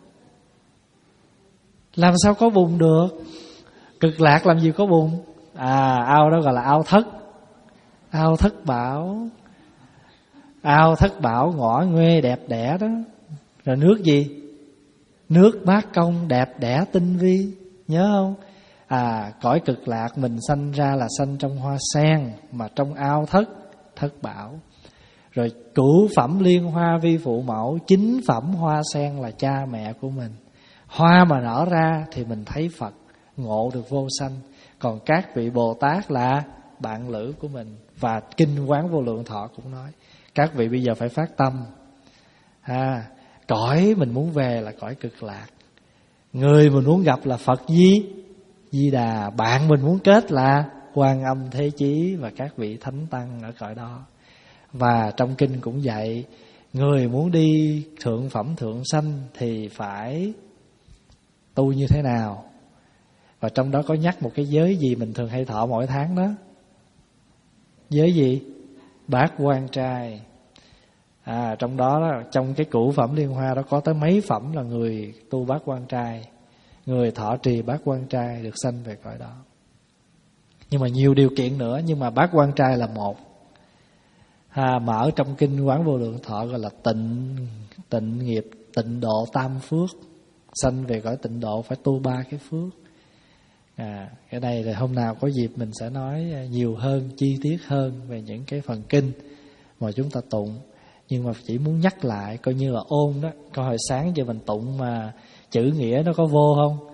Làm sao có bùn được? Cực lạc làm gì có bùn? À, ao đó gọi là ao thất, ao thất bảo. Ao thất bảo ngõ nguê đẹp đẽ đó. Rồi nước gì? Nước bát công đẹp đẽ tinh vi, nhớ không? À, cõi cực lạc mình sanh ra là sanh trong hoa sen, mà trong ao thất, thất bảo. Rồi cửu phẩm liên hoa vi phụ mẫu, chính phẩm hoa sen là cha mẹ của mình. Hoa mà nở ra thì mình thấy Phật, ngộ được vô sanh. Còn các vị Bồ Tát là bạn lữ của mình. Và Kinh Quán Vô Lượng Thọ cũng nói các vị bây giờ phải phát tâm. À, cõi mình muốn về là cõi cực lạc, người mình muốn gặp là Phật Di Di Đà, bạn mình muốn kết là Quan Âm Thế Chí và các vị thánh tăng ở cõi đó. Và trong kinh cũng dạy, người muốn đi thượng phẩm thượng sanh thì phải tu như thế nào. Và trong đó có nhắc một cái giới gì mình thường hay thọ mỗi tháng đó. Giới gì? Bát quan trai. À, trong đó, trong cái cửu phẩm liên hoa đó có tới mấy phẩm là người tu bát quan trai, người thọ trì bát quan trai được sanh về cõi đó. Nhưng mà nhiều điều kiện nữa, nhưng mà bát quan trai là một. À, mà ở trong kinh Quán Vô Lượng Thọ gọi là tịnh tịnh nghiệp, tịnh độ tam phước. Sanh về cõi tịnh độ phải tu ba cái phước. À, cái này là hôm nào có dịp mình sẽ nói nhiều hơn, chi tiết hơn về những cái phần kinh mà chúng ta tụng. Nhưng mà chỉ muốn nhắc lại, coi như là ôn đó. Coi hồi sáng giờ mình tụng mà chữ nghĩa nó có vô không?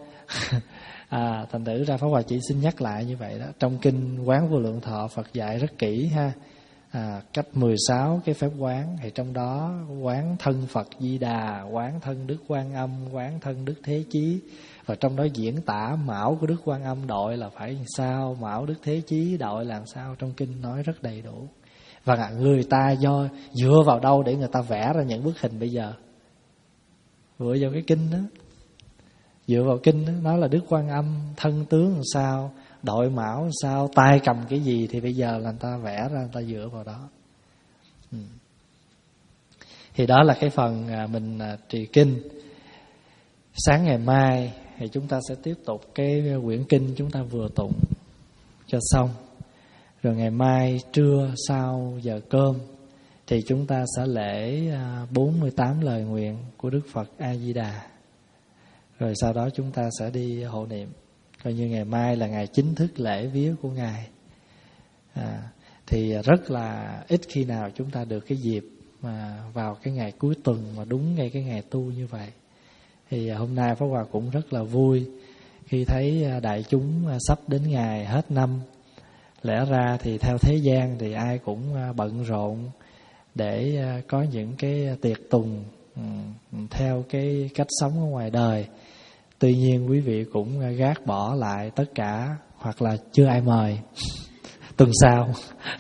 À, thành thử ra Pháp Hòa chỉ xin nhắc lại như vậy đó. Trong kinh Quán Vô Lượng Thọ Phật dạy rất kỹ ha. À, cách mười sáu cái phép quán, thì trong đó quán thân Phật Di Đà, quán thân Đức Quan Âm, quán thân Đức Thế Chí. Và trong đó diễn tả mão của Đức Quan Âm đội là phải làm sao, mão Đức Thế Chí đội làm sao, trong kinh nói rất đầy đủ. Và người ta do dựa vào đâu để người ta vẽ ra những bức hình bây giờ? Dựa vào cái kinh đó. Dựa vào kinh đó, nói là Đức Quan Âm thân tướng làm sao, đội mão làm sao, tay cầm cái gì, thì bây giờ là người ta vẽ ra, người ta dựa vào đó. Ừ. Thì đó là cái phần mình trì kinh. Sáng ngày mai thì chúng ta sẽ tiếp tục cái quyển kinh chúng ta vừa tụng cho xong. Rồi ngày mai trưa sau giờ cơm thì chúng ta sẽ lễ bốn mươi tám lời nguyện của Đức Phật A Di Đà. Rồi sau đó chúng ta sẽ đi hộ niệm. Coi như ngày mai là ngày chính thức lễ vía của Ngài. À, thì rất là ít khi nào chúng ta được cái dịp mà vào cái ngày cuối tuần mà đúng ngay cái ngày tu như vậy. Thì hôm nay Pháp Hòa cũng rất là vui khi thấy đại chúng sắp đến ngày hết năm. Lẽ ra thì theo thế gian thì ai cũng bận rộn để có những cái tiệc tùng theo cái cách sống ở ngoài đời. Tuy nhiên quý vị cũng gác bỏ lại tất cả, hoặc là chưa ai mời tuần sau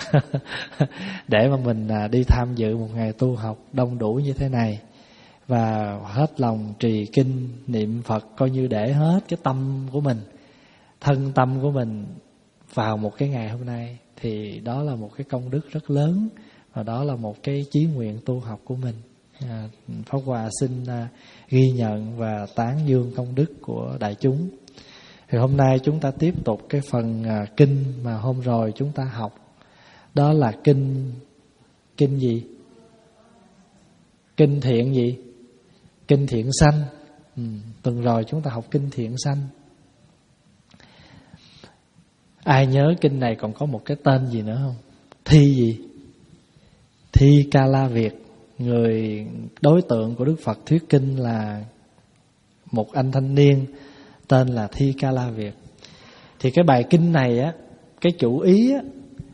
để mà mình đi tham dự một ngày tu học đông đủ như thế này. Và hết lòng trì kinh niệm Phật, coi như để hết cái tâm của mình, thân tâm của mình vào một cái ngày hôm nay. Thì đó là một cái công đức rất lớn, và đó là một cái chí nguyện tu học của mình. à, Pháp Hòa xin à, ghi nhận và tán dương công đức của đại chúng. Thì hôm nay chúng ta tiếp tục cái phần à, kinh mà hôm rồi chúng ta học. Đó là kinh Kinh gì? Kinh thiện gì? Kinh thiện sanh. ừ, Tuần rồi chúng ta học kinh thiện sanh. Ai nhớ kinh này còn có một cái tên gì nữa không? Thi gì? Thi Ca La Việt. Người đối tượng của Đức Phật thuyết kinh là một anh thanh niên tên là Thi Ca La Việt. Thì cái bài kinh này á, cái chủ ý á,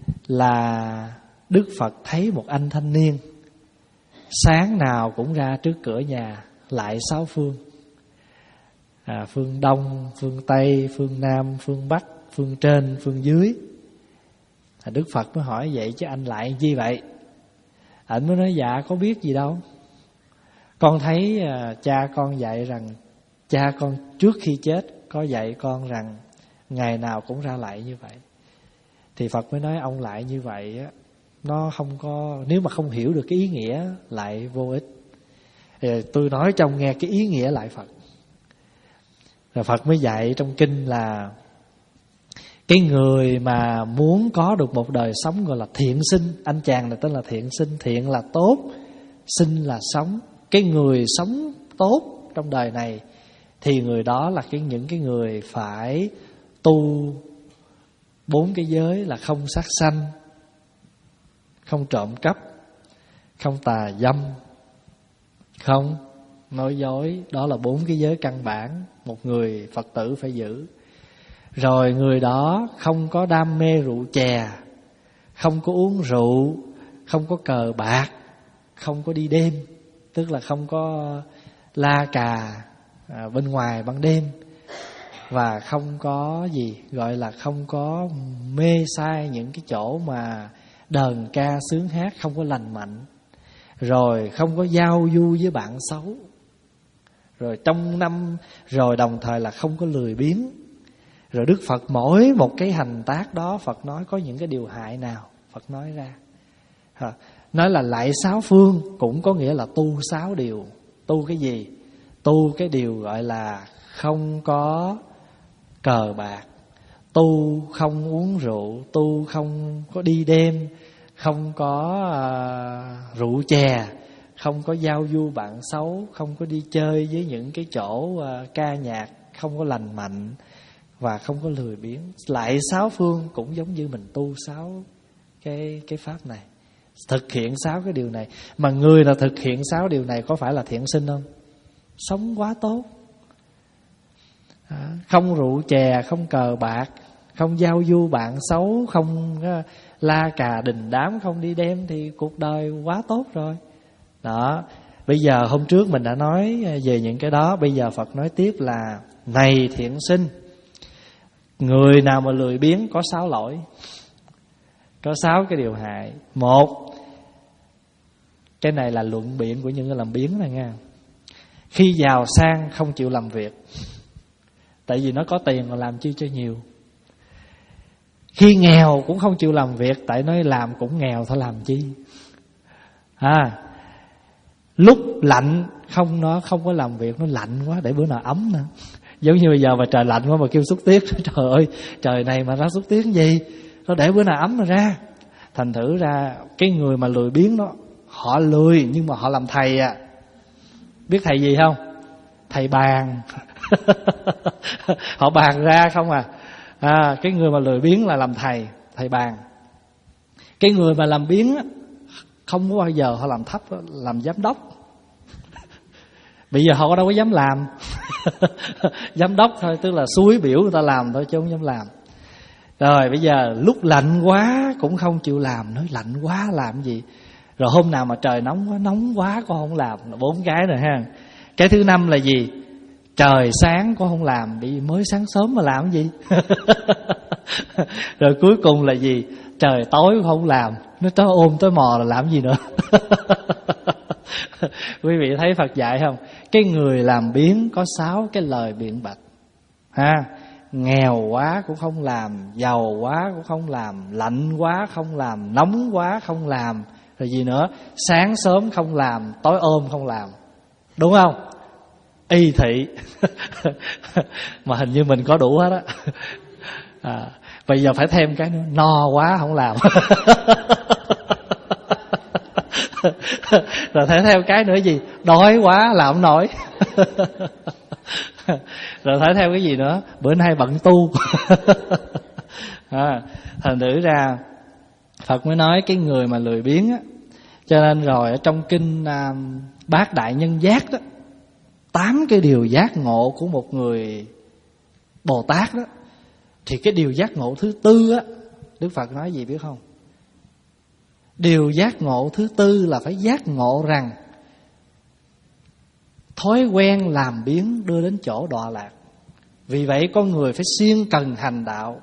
là Đức Phật thấy một anh thanh niên sáng nào cũng ra trước cửa nhà lại sáu phương. à, Phương Đông, phương Tây, phương Nam, phương Bắc, phương trên, phương dưới. à, Đức Phật mới hỏi vậy chứ anh lại chi vậy? Anh mới nói dạ có biết gì đâu. Con thấy à, cha con dạy rằng, cha con trước khi chết có dạy con rằng ngày nào cũng ra lại như vậy. Thì Phật mới nói ông lại như vậy á, nó không có, nếu mà không hiểu được cái ý nghĩa lại vô ích. Thì tôi nói trong nghe cái ý nghĩa lại Phật. Rồi Phật mới dạy trong kinh là cái người mà muốn có được một đời sống gọi là thiện sinh. Anh chàng này tên là thiện sinh. Thiện là tốt, sinh là sống. Cái người sống tốt trong đời này thì người đó là cái những cái người phải tu bốn cái giới là không sát sanh, không trộm cắp, không tà dâm, không nói dối. Đó là bốn cái giới căn bản một người Phật tử phải giữ. Rồi người đó không có đam mê rượu chè, không có uống rượu, không có cờ bạc, không có đi đêm, tức là không có la cà à, bên ngoài ban đêm. Và không có gì gọi là không có mê sai những cái chỗ mà đờn ca sướng hát không có lành mạnh. Rồi không có giao du với bạn xấu. Rồi trong năm, rồi đồng thời là không có lười biếng. Rồi Đức Phật mỗi một cái hành tác đó Phật nói có những cái điều hại nào, Phật nói ra. à, Nói là lại sáu phương cũng có nghĩa là tu sáu điều. Tu cái gì? Tu cái điều gọi là không có cờ bạc, tu không uống rượu, tu không có đi đêm, không có uh, rượu chè, không có giao du bạn xấu, không có đi chơi với những cái chỗ uh, ca nhạc không có lành mạnh, và không có lười biếng. Lại sáu phương cũng giống như mình tu sáu cái cái pháp này, thực hiện sáu cái điều này. Mà người nào thực hiện sáu điều này có phải là thiện sinh không? Sống quá tốt. À, không rượu chè, không cờ bạc, không giao du bạn xấu, không uh, la cà đình đám, không đi đêm, thì cuộc đời quá tốt rồi. Đó. Bây giờ hôm trước mình đã nói về những cái đó. Bây giờ Phật nói tiếp là: này thiện sinh, người nào mà lười biếng có sáu lỗi, có sáu cái điều hại. Một, cái này là luận biện của những người làm biếng này nha. Khi giàu sang không chịu làm việc, tại vì nó có tiền mà làm chi cho nhiều. Khi nghèo cũng không chịu làm việc, tại nó làm cũng nghèo thôi làm chi. À, lúc lạnh không nó không có làm việc, nó lạnh quá để bữa nào ấm nữa. Giống như bây giờ mà trời lạnh quá mà kêu xúc tiết, trời ơi trời này mà ra xúc tiết gì, nó để bữa nào ấm mà ra. Thành thử ra cái người mà lười biếng đó, họ lười nhưng mà họ làm thầy à. Biết thầy gì không? Thầy bàn. Họ bàn ra không à. À, cái người mà lười biếng là làm thầy, thầy bàn. Cái người mà làm biếng không có bao giờ họ làm thấp, làm giám đốc. Bây giờ họ đâu có dám làm. Giám đốc thôi, tức là suối biểu người ta làm thôi chứ không dám làm. Rồi bây giờ lúc lạnh quá cũng không chịu làm. Nói lạnh quá làm gì. Rồi hôm nào mà trời nóng quá, nóng quá con không làm. Bốn cái rồi ha. Cái thứ năm là gì? Trời sáng con không làm, đi mới sáng sớm mà làm cái gì. Rồi cuối cùng là gì? Trời tối con không làm, nó tới ôm tới mò là làm gì nữa. Quý vị thấy Phật dạy không? Cái người làm biếng có sáu cái lời biện bạch ha. Nghèo quá cũng không làm, giàu quá cũng không làm, lạnh quá không làm, nóng quá không làm, rồi gì nữa, sáng sớm không làm, tối ôm không làm. Đúng không? Y thị. Mà hình như mình có đủ hết á. À, bây giờ phải thêm cái nữa, no quá không làm. Rồi phải theo cái nữa gì? Đói quá làm không nổi. Rồi phải theo cái gì nữa? Bữa nay bận tu. À, thành thử ra Phật mới nói cái người mà lười biếng á. Cho nên rồi ở trong kinh à, Bát Đại Nhân Giác đó, tám cái điều giác ngộ của một người Bồ Tát đó, thì cái điều giác ngộ thứ tư á, Đức Phật nói gì biết không? Điều giác ngộ thứ tư là phải giác ngộ rằng thói quen làm biếng đưa đến chỗ đọa lạc. Vì vậy con người phải siêng cần hành đạo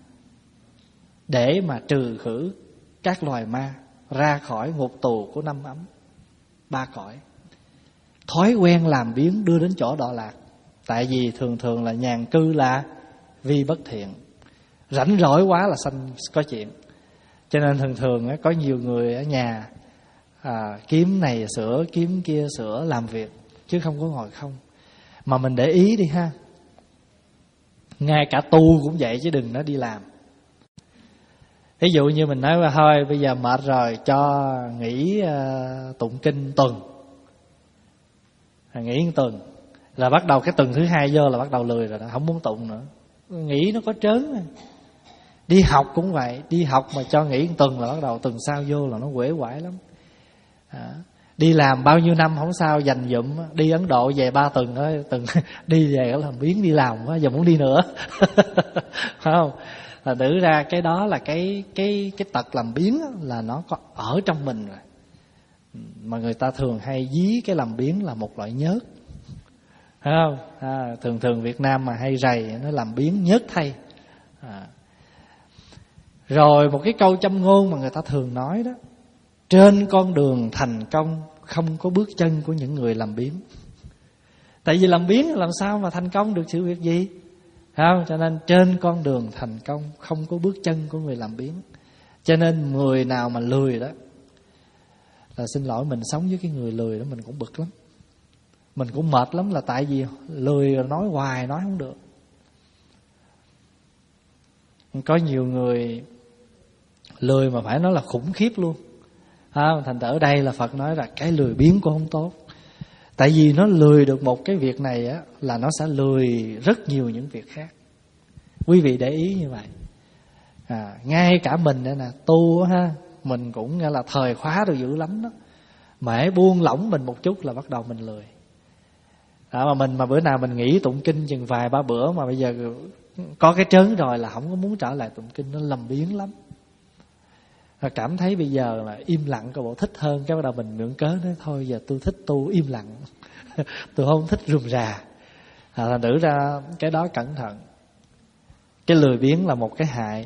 để mà trừ khử các loài ma ra khỏi ngục tù của năm ấm ba cõi. Thói quen làm biếng đưa đến chỗ đọa lạc. Tại vì thường thường là nhàn cư là vi bất thiện, rảnh rỗi quá là sanh có chuyện. Cho nên thường thường có nhiều người ở nhà à, kiếm này sửa, kiếm kia sửa, làm việc chứ không có ngồi không. Mà mình để ý đi ha, ngay cả tu cũng vậy chứ đừng nói đi làm. Ví dụ như mình nói thôi bây giờ mệt rồi cho nghỉ uh, tụng kinh tuần, nghỉ một tuần, là bắt đầu cái tuần thứ hai vô là bắt đầu lười rồi đó, không muốn tụng nữa, nghỉ nó có trớn. Đi học cũng vậy, đi học mà cho nghỉ một tuần là bắt đầu tuần sau vô là nó uể oải lắm. À, đi làm bao nhiêu năm không sao, dành dụm, đi Ấn Độ về ba tuần đó, tuần đi về làm biếng đi làm quá, giờ muốn đi nữa. Phải không? Là tự ra cái đó là cái cái cái tật làm biếng là nó có ở trong mình rồi. Mà người ta thường hay ví cái làm biếng là một loại nhớt. Phải không? À, thường thường Việt Nam mà hay rầy nó làm biếng nhớt thay. À. Rồi một cái câu châm ngôn mà người ta thường nói đó: trên con đường thành công không có bước chân của những người làm biếng. Tại vì làm biếng làm sao mà thành công được sự việc gì? Không? Cho nên trên con đường thành công không có bước chân của người làm biếng. Cho nên người nào mà lười đó là xin lỗi, mình sống với cái người lười đó mình cũng bực lắm, mình cũng mệt lắm, là tại vì lười nói hoài nói không được. Có nhiều người Lười mà phải nói là khủng khiếp luôn. À, thành tựu ở đây là Phật nói là cái lười biếng cũng không tốt. Tại vì nó lười được một cái việc này á, là nó sẽ lười rất nhiều những việc khác. Quý vị để ý như vậy. À, ngay cả mình đây nè, tu ha, mình cũng nghe là thời khóa rồi dữ lắm đó. Mễ buông lỏng mình một chút là bắt đầu mình lười. À, mà mình mà bữa nào mình nghỉ tụng kinh chừng vài ba bữa mà bây giờ có cái trớn rồi là không có muốn trở lại tụng kinh, nó lầm biếng lắm. Và cảm thấy bây giờ là im lặng có bộ thích hơn. Cái bắt đầu mình mượn cớ nói thôi giờ tôi thích tu im lặng. Tôi không thích rườm rà. À, thành thử ra cái đó cẩn thận. Cái lười biếng là một cái hại.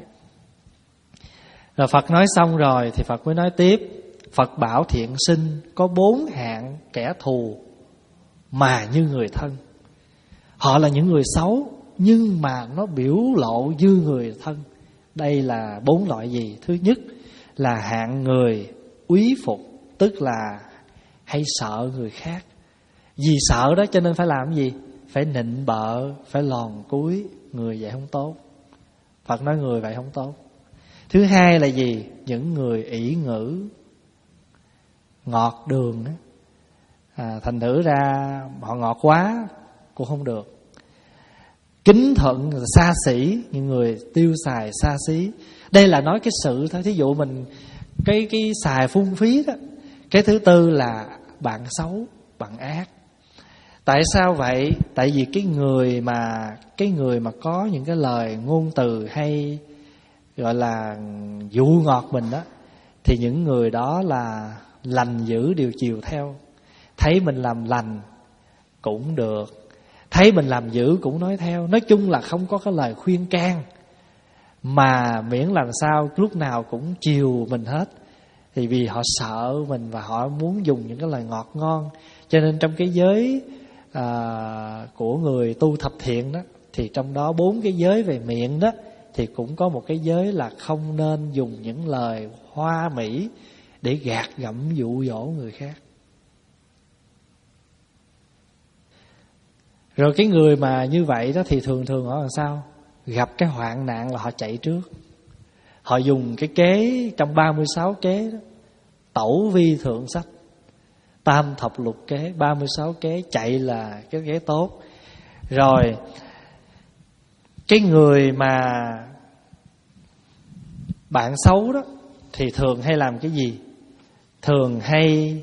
Rồi Phật nói xong rồi thì Phật mới nói tiếp. Phật bảo thiện sinh có bốn hạng kẻ thù mà như người thân. Họ là những người xấu nhưng mà nó biểu lộ như người thân. Đây là bốn loại gì? Thứ nhất là hạng người úy phục, tức là hay sợ người khác. Vì sợ đó cho nên phải làm gì? Phải nịnh bợ, phải lòn cúi. Người vậy không tốt. Phật nói người vậy không tốt. Thứ hai là gì? Những người ỷ ngữ, ngọt đường á. À, thành thử ra họ ngọt quá cũng không được. Kính thuận, xa xỉ, những người tiêu xài xa xí. Đây là nói cái sự thôi. Thí dụ mình cái cái xài phung phí đó. Cái thứ tư là bạn xấu, bạn ác. Tại sao vậy? Tại vì cái người mà cái người mà có những cái lời ngôn từ hay gọi là dụ ngọt mình đó, thì những người đó là lành dữ đều chiều theo. Thấy mình làm lành cũng được, thấy mình làm dữ cũng nói theo. Nói chung là không có cái lời khuyên can, mà miễn làm sao lúc nào cũng chiều mình hết. Thì vì họ sợ mình và họ muốn dùng những cái lời ngọt ngon. Cho nên trong cái giới à, của người tu thập thiện đó, thì trong đó bốn cái giới về miệng đó, thì cũng có một cái giới là không nên dùng những lời hoa mỹ để gạt gẫm dụ dỗ người khác. Rồi cái người mà như vậy đó thì thường thường họ làm sao? Gặp cái hoạn nạn là họ chạy trước. Họ dùng cái kế trong ba mươi sáu kế đó, tẩu vi thượng sách, tam thập lục kế, ba mươi sáu kế, chạy là cái kế tốt. Rồi cái người mà bạn xấu đó thì thường hay làm cái gì? Thường hay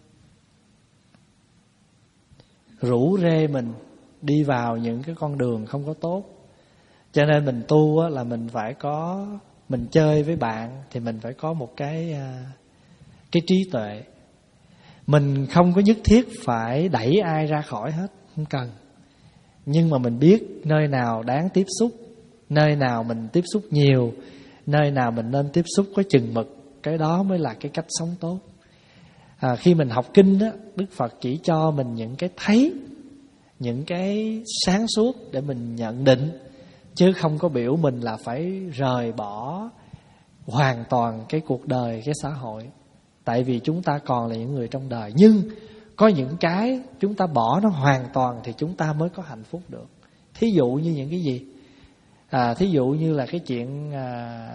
rủ rê mình đi vào những cái con đường không có tốt. Cho nên mình tu á, là mình phải có, mình chơi với bạn thì mình phải có một cái cái trí tuệ. Mình không có nhất thiết phải đẩy ai ra khỏi hết, không cần. Nhưng mà mình biết nơi nào đáng tiếp xúc, nơi nào mình tiếp xúc nhiều, nơi nào mình nên tiếp xúc có chừng mực. Cái đó mới là cái cách sống tốt. À, khi mình học kinh đó, Đức Phật chỉ cho mình những cái thấy, những cái sáng suốt để mình nhận định, chứ không có biểu mình là phải rời bỏ hoàn toàn cái cuộc đời, cái xã hội. Tại vì chúng ta còn là những người trong đời. Nhưng có những cái chúng ta bỏ nó hoàn toàn thì chúng ta mới có hạnh phúc được. Thí dụ như những cái gì? À, thí dụ như là cái chuyện à,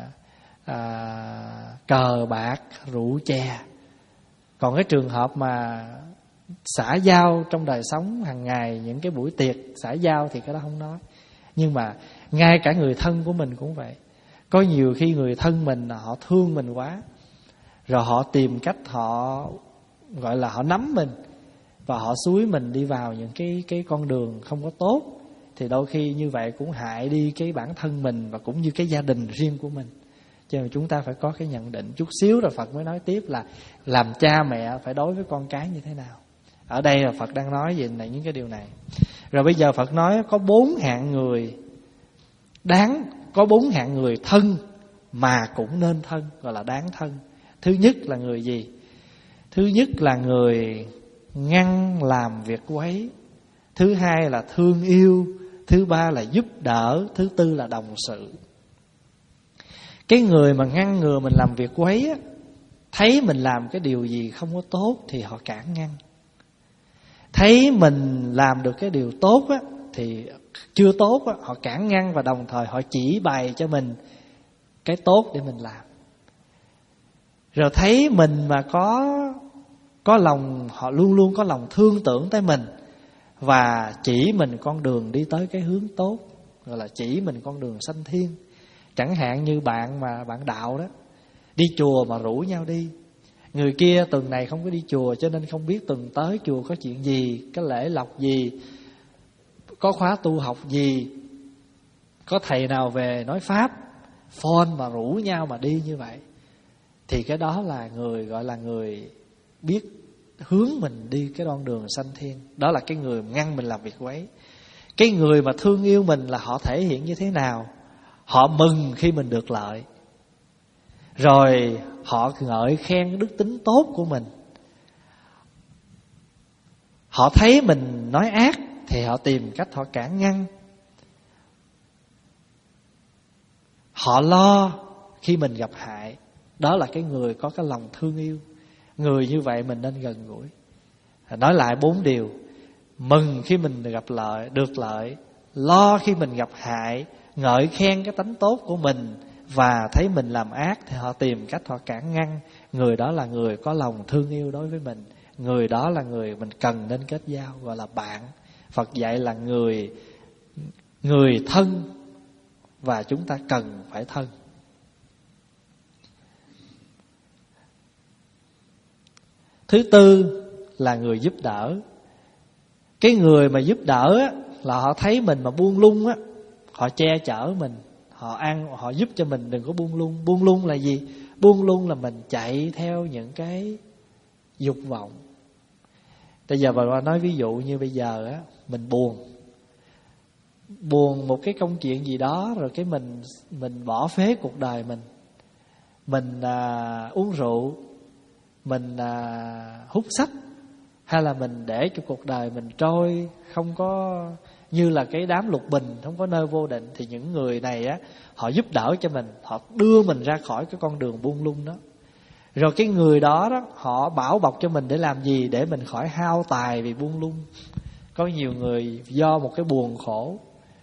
à, cờ bạc, rượu chè. Còn cái trường hợp mà xã giao trong đời sống hàng ngày, những cái buổi tiệc xã giao thì cái đó không nói. Nhưng mà ngay cả người thân của mình cũng vậy. Có nhiều khi người thân mình họ thương mình quá, rồi họ tìm cách họ gọi là họ nắm mình và họ xúi mình đi vào những cái cái con đường không có tốt. Thì đôi khi như vậy cũng hại đi cái bản thân mình và cũng như cái gia đình riêng của mình. Cho nên chúng ta phải có cái nhận định chút xíu, rồi Phật mới nói tiếp là làm cha mẹ phải đối với con cái như thế nào. Ở đây là Phật đang nói về này, những cái điều này. Rồi bây giờ Phật nói có bốn hạng người đáng, có bốn hạng người thân mà cũng nên thân, gọi là đáng thân. Thứ nhất là người gì? Thứ nhất là người ngăn làm việc quấy. Thứ hai là thương yêu. Thứ ba là giúp đỡ. Thứ tư là đồng sự. Cái người mà ngăn ngừa mình làm việc quấy á, thấy mình làm cái điều gì không có tốt thì họ cản ngăn. Thấy mình làm được cái điều tốt á, thì chưa tốt á, họ cản ngăn và đồng thời họ chỉ bày cho mình cái tốt để mình làm. Rồi thấy mình mà có Có lòng, họ luôn luôn có lòng thương tưởng tới mình và chỉ mình con đường đi tới cái hướng tốt, gọi là chỉ mình con đường sanh thiên. Chẳng hạn như bạn mà bạn đạo đó, đi chùa mà rủ nhau đi. Người kia tuần này không có đi chùa cho nên không biết tuần tới chùa có chuyện gì, cái lễ lộc gì, có khóa tu học gì, có thầy nào về nói pháp, phone mà rủ nhau mà đi như vậy, thì cái đó là người gọi là người biết hướng mình đi cái con đường sanh thiên. Đó là cái người ngăn mình làm việc quấy. Cái người mà thương yêu mình là họ thể hiện như thế nào? Họ mừng khi mình được lợi, rồi họ ngợi khen đức tính tốt của mình. Họ thấy mình nói ác thì họ tìm cách họ cản ngăn. Họ lo khi mình gặp hại. Đó là cái người có cái lòng thương yêu. Người như vậy mình nên gần gũi. Nói lại bốn điều: mừng khi mình gặp lợi, được lợi, lo khi mình gặp hại, ngợi khen cái tánh tốt của mình, và thấy mình làm ác thì họ tìm cách họ cản ngăn. Người đó là người có lòng thương yêu đối với mình. Người đó là người mình cần nên kết giao, gọi là bạn. Phật dạy là người người thân, và chúng ta cần phải thân. Thứ tư là người giúp đỡ. Cái người mà giúp đỡ á, là họ thấy mình mà buông lung á, họ che chở mình, họ ăn, họ giúp cho mình đừng có buông lung. Buông lung là gì? Buông lung là mình chạy theo những cái dục vọng. Bây giờ bà nói ví dụ như bây giờ á, mình buồn buồn một cái công chuyện gì đó, rồi cái mình mình bỏ phế cuộc đời mình. Mình à, uống rượu, mình à, hút sách, hay là mình để cho cuộc đời mình trôi không có như là cái đám lục bình, không có nơi vô định, thì những người này á, họ giúp đỡ cho mình, họ đưa mình ra khỏi cái con đường buông lung đó. Rồi cái người đó đó, họ bảo bọc cho mình để làm gì? Để mình khỏi hao tài vì buông lung. Có nhiều người do một cái buồn khổ,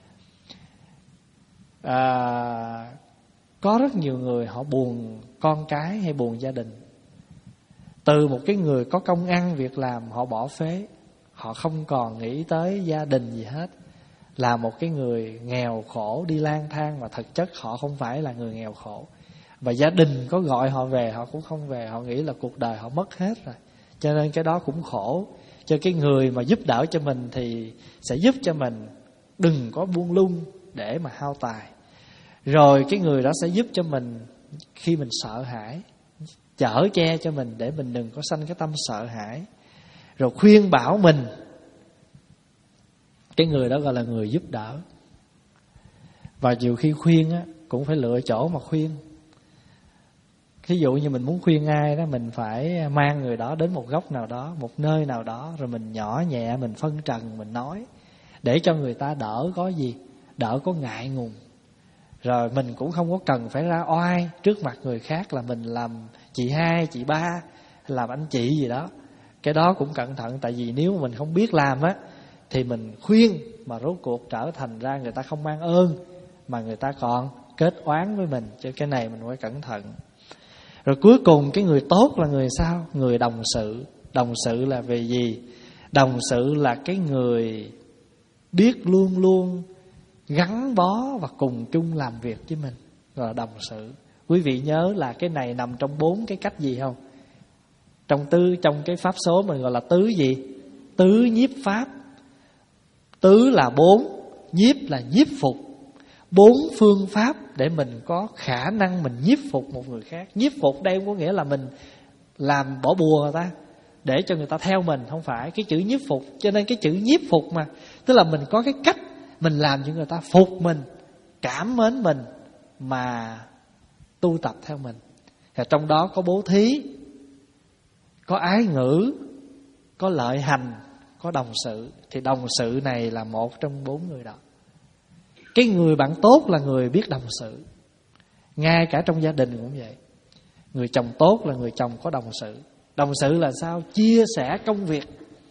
à, có rất nhiều người họ buồn con cái hay buồn gia đình. Từ một cái người có công ăn việc làm, họ bỏ phế, họ không còn nghĩ tới gia đình gì hết, là một cái người nghèo khổ đi lang thang, mà thực chất họ không phải là người nghèo khổ. Và gia đình có gọi họ về họ cũng không về, họ nghĩ là cuộc đời họ mất hết rồi, cho nên cái đó cũng khổ. Cho cái người mà giúp đỡ cho mình thì sẽ giúp cho mình đừng có buông lung để mà hao tài. Rồi cái người đó sẽ giúp cho mình khi mình sợ hãi, chở che cho mình để mình đừng có sanh cái tâm sợ hãi, rồi khuyên bảo mình. Cái người đó gọi là người giúp đỡ. Và nhiều khi khuyên á, cũng phải lựa chỗ mà khuyên. Ví dụ như mình muốn khuyên ai đó, mình phải mang người đó đến một góc nào đó, một nơi nào đó, rồi mình nhỏ nhẹ, mình phân trần, mình nói, để cho người ta đỡ có gì, đỡ có ngại ngùng. Rồi mình cũng không có cần phải ra oai trước mặt người khác là mình làm chị hai, chị ba, làm anh chị gì đó. Cái đó cũng cẩn thận, tại vì nếu mà mình không biết làm á, thì mình khuyên mà rốt cuộc trở thành ra người ta không mang ơn, mà người ta còn kết oán với mình. Cho cái này mình phải cẩn thận. Rồi cuối cùng cái người tốt là người sao? Người đồng sự. Đồng sự là về gì? Đồng sự là cái người biết luôn luôn gắn bó và cùng chung làm việc với mình, gọi là đồng sự. Quý vị nhớ là cái này nằm trong bốn cái cách gì không? Trong tứ, trong cái pháp số mình gọi là tứ gì? Tứ nhiếp pháp. Tứ là bốn, nhiếp là nhiếp phục. Bốn phương pháp để mình có khả năng mình nhiếp phục một người khác. Nhiếp phục đây không có nghĩa là mình làm bỏ bùa người ta để cho người ta theo mình, không phải. Cái chữ nhiếp phục, cho nên cái chữ nhiếp phục mà, tức là mình có cái cách mình làm cho người ta phục mình, cảm mến mình, mà tu tập theo mình. Và trong đó có bố thí, có ái ngữ, có lợi hành, có đồng sự. Thì đồng sự này là một trong bốn người đó. Cái người bạn tốt là người biết đồng sự. Ngay cả trong gia đình cũng vậy. Người chồng tốt là người chồng có đồng sự. Đồng sự là sao? Chia sẻ công việc.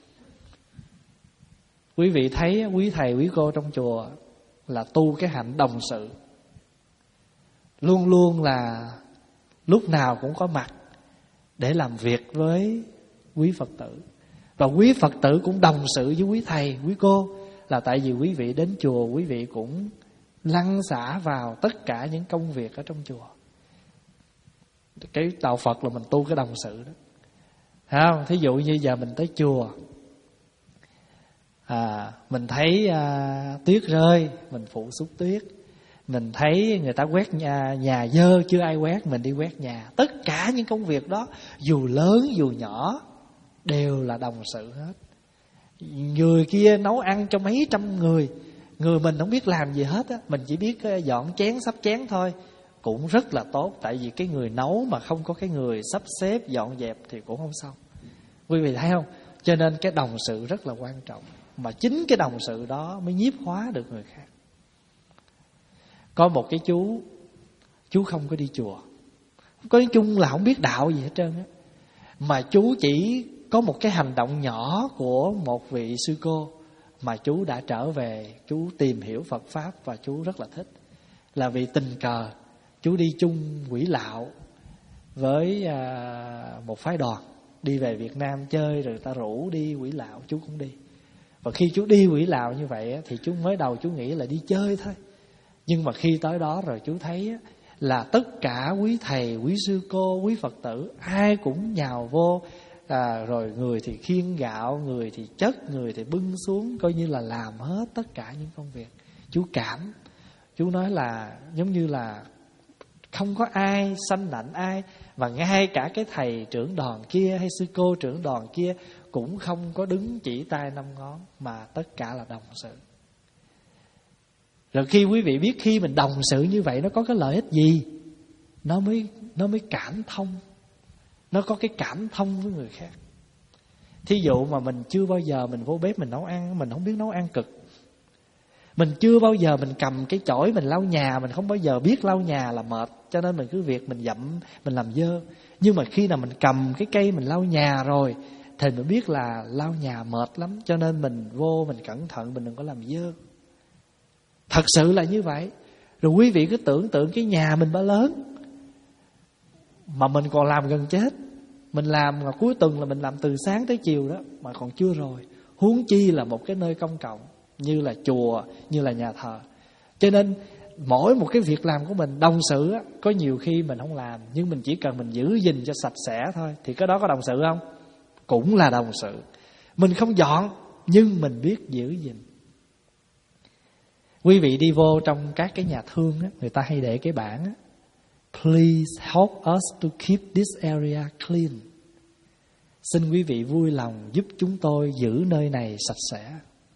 Quý vị thấy quý thầy quý cô trong chùa là tu cái hạnh đồng sự, luôn luôn là lúc nào cũng có mặt để làm việc với quý Phật tử. Và quý Phật tử cũng đồng sự với quý thầy, quý cô, là tại vì quý vị đến chùa, quý vị cũng lăn xả vào tất cả những công việc ở trong chùa. Cái đạo Phật là mình tu cái đồng sự đó. Thấy không? Thí dụ như giờ mình tới chùa, à, mình thấy à, tuyết rơi, mình phụ xúc tuyết. Mình thấy người ta quét nhà, nhà dơ chưa ai quét, mình đi quét nhà. Tất cả những công việc đó, dù lớn dù nhỏ, đều là đồng sự hết. Người kia nấu ăn cho mấy trăm người, người mình không biết làm gì hết á, mình chỉ biết dọn chén sắp chén thôi, cũng rất là tốt. Tại vì cái người nấu mà không có cái người sắp xếp dọn dẹp thì cũng không xong. Quý vị thấy không? Cho nên cái đồng sự rất là quan trọng. Mà chính cái đồng sự đó mới nhiếp hóa được người khác. Có một cái chú, chú không có đi chùa, có nói chung là không biết đạo gì hết trơn á, mà chú chỉ có một cái hành động nhỏ của một vị sư cô mà chú đã trở về, chú tìm hiểu Phật Pháp và chú rất là thích. Là vì tình cờ chú đi chung quỹ lạo với à, một phái đoàn đi về Việt Nam chơi, rồi người ta rủ đi quỹ lạo, chú cũng đi. Và khi chú đi quỹ lạo như vậy thì chú mới đầu chú nghĩ là đi chơi thôi. Nhưng mà khi tới đó rồi chú thấy là tất cả quý thầy, quý sư cô, quý Phật tử ai cũng nhào vô, à, rồi người thì khiêng gạo, người thì chất, người thì bưng xuống, coi như là làm hết tất cả những công việc. Chú cảm, chú nói là giống như là không có ai sanh nạnh ai, và ngay cả cái thầy trưởng đoàn kia hay sư cô trưởng đoàn kia cũng không có đứng chỉ tay năm ngón, mà tất cả là đồng sự. Rồi khi quý vị biết khi mình đồng sự như vậy nó có cái lợi ích gì, nó mới nó mới cảm thông, nó có cái cảm thông với người khác. Thí dụ mà mình chưa bao giờ mình vô bếp mình nấu ăn, mình không biết nấu ăn cực. Mình chưa bao giờ mình cầm cái chổi mình lau nhà, mình không bao giờ biết lau nhà là mệt, cho nên mình cứ việc mình dậm, mình làm dơ. Nhưng mà khi nào mình cầm cái cây mình lau nhà rồi thì mình biết là lau nhà mệt lắm, cho nên mình vô mình cẩn thận, mình đừng có làm dơ. Thật sự là như vậy. Rồi quý vị cứ tưởng tượng cái nhà mình bao lớn mà mình còn làm gần chết. Mình làm mà cuối tuần là mình làm từ sáng tới chiều đó mà còn chưa rồi, huống chi là một cái nơi công cộng như là chùa, như là nhà thờ. Cho nên mỗi một cái việc làm của mình, đồng sự á, có nhiều khi mình không làm, nhưng mình chỉ cần mình giữ gìn cho sạch sẽ thôi, thì cái đó có đồng sự không? Cũng là đồng sự. Mình không dọn nhưng mình biết giữ gìn. Quý vị đi vô trong các cái nhà thương á, người ta hay để cái bảng á, Please help us to keep this area clean. Xin quý vị vui lòng giúp chúng tôi giữ nơi này sạch sẽ.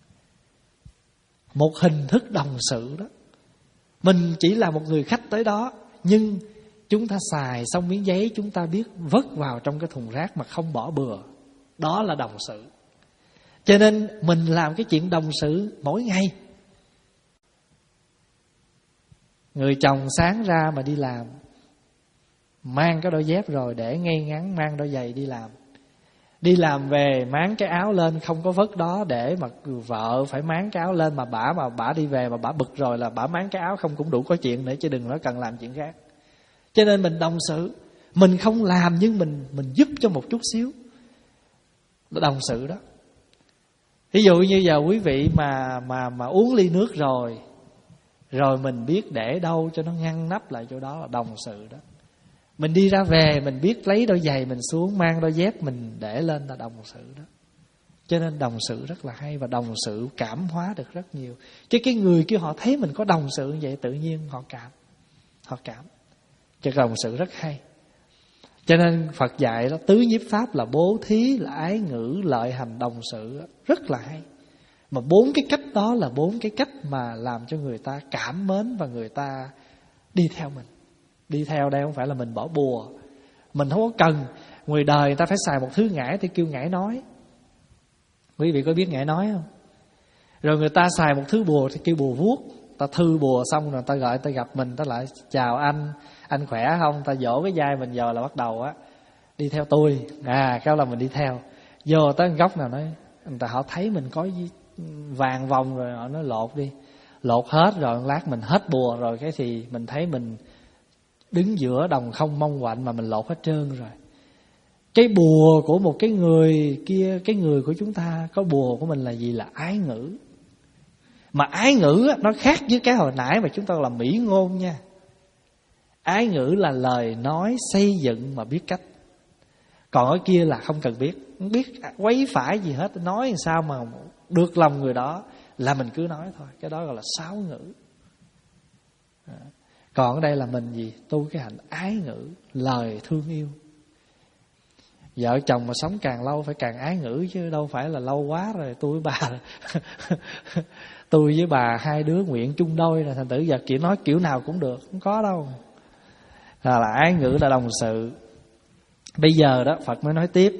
Một hình thức đồng sự đó. Mình chỉ là một người khách tới đó, nhưng chúng ta xài xong miếng giấy, chúng ta biết vứt vào trong cái thùng rác mà không bỏ bừa. Đó là đồng sự. Cho nên mình làm cái chuyện đồng sự mỗi ngày. Người chồng sáng ra mà đi làm, mang cái đôi dép rồi để ngay ngắn, mang đôi giày đi làm. Đi làm về máng cái áo lên, không có vứt đó để mà vợ phải máng cái áo lên, mà bả mà bả đi về mà bả bực rồi là bả máng cái áo không cũng đủ có chuyện nữa, chứ đừng nói cần làm chuyện khác. Cho nên mình đồng sự, mình không làm nhưng mình mình giúp cho một chút xíu, đồng sự đó. Ví dụ như giờ quý vị mà mà mà uống ly nước rồi, rồi mình biết để đâu cho nó ngăn nắp lại chỗ đó là đồng sự đó. Mình đi ra về mình biết lấy đôi giày mình xuống, mang đôi dép mình để lên là đồng sự đó. Cho nên đồng sự rất là hay, và đồng sự cảm hóa được rất nhiều. Chứ cái người kia họ thấy mình có đồng sự như vậy, tự nhiên họ cảm, họ cảm. Cho đồng sự rất hay. Cho nên Phật dạy đó, tứ nhiếp pháp là bố thí, là ái ngữ, lợi hành, đồng sự, rất là hay. Mà bốn cái cách đó là bốn cái cách mà làm cho người ta cảm mến và người ta đi theo mình. Đi theo đây không phải là mình bỏ bùa. Mình không có cần. Người đời người ta phải xài một thứ ngải thì kêu ngải nói. Quý vị có biết ngải nói không? Rồi người ta xài một thứ bùa thì kêu bùa vuốt. Ta thư bùa xong rồi ta gọi ta gặp mình, ta lại chào anh, anh khỏe không? Ta vỗ cái vai mình giờ là bắt đầu á, đi theo tôi. À, cái là mình đi theo. Vô tới góc nào nói, người ta họ thấy mình có vàng vòng rồi họ nói lột đi. Lột hết rồi lát mình hết bùa rồi, cái thì mình thấy mình đứng giữa đồng không mong quạnh mà mình lột hết trơn rồi. Cái bùa của một cái người kia, cái người của chúng ta có bùa của mình là gì? Là ái ngữ. Mà ái ngữ nó khác với cái hồi nãy mà chúng ta làm mỹ ngôn nha. Ái ngữ là lời nói xây dựng mà biết cách. Còn ở kia là không cần biết, không biết quấy phải gì hết, nói làm sao mà được lòng người đó là mình cứ nói thôi. Cái đó gọi là sáo ngữ. Còn ở đây là mình gì? Tu cái hạnh ái ngữ, lời thương yêu. Vợ chồng mà sống càng lâu phải càng ái ngữ, chứ đâu phải là lâu quá rồi tôi với bà tôi với bà hai đứa nguyện chung đôi là thành tử giờ kiểu nói kiểu nào cũng được, không có đâu. Là, là ái ngữ là đồng sự. Bây giờ đó Phật mới nói tiếp: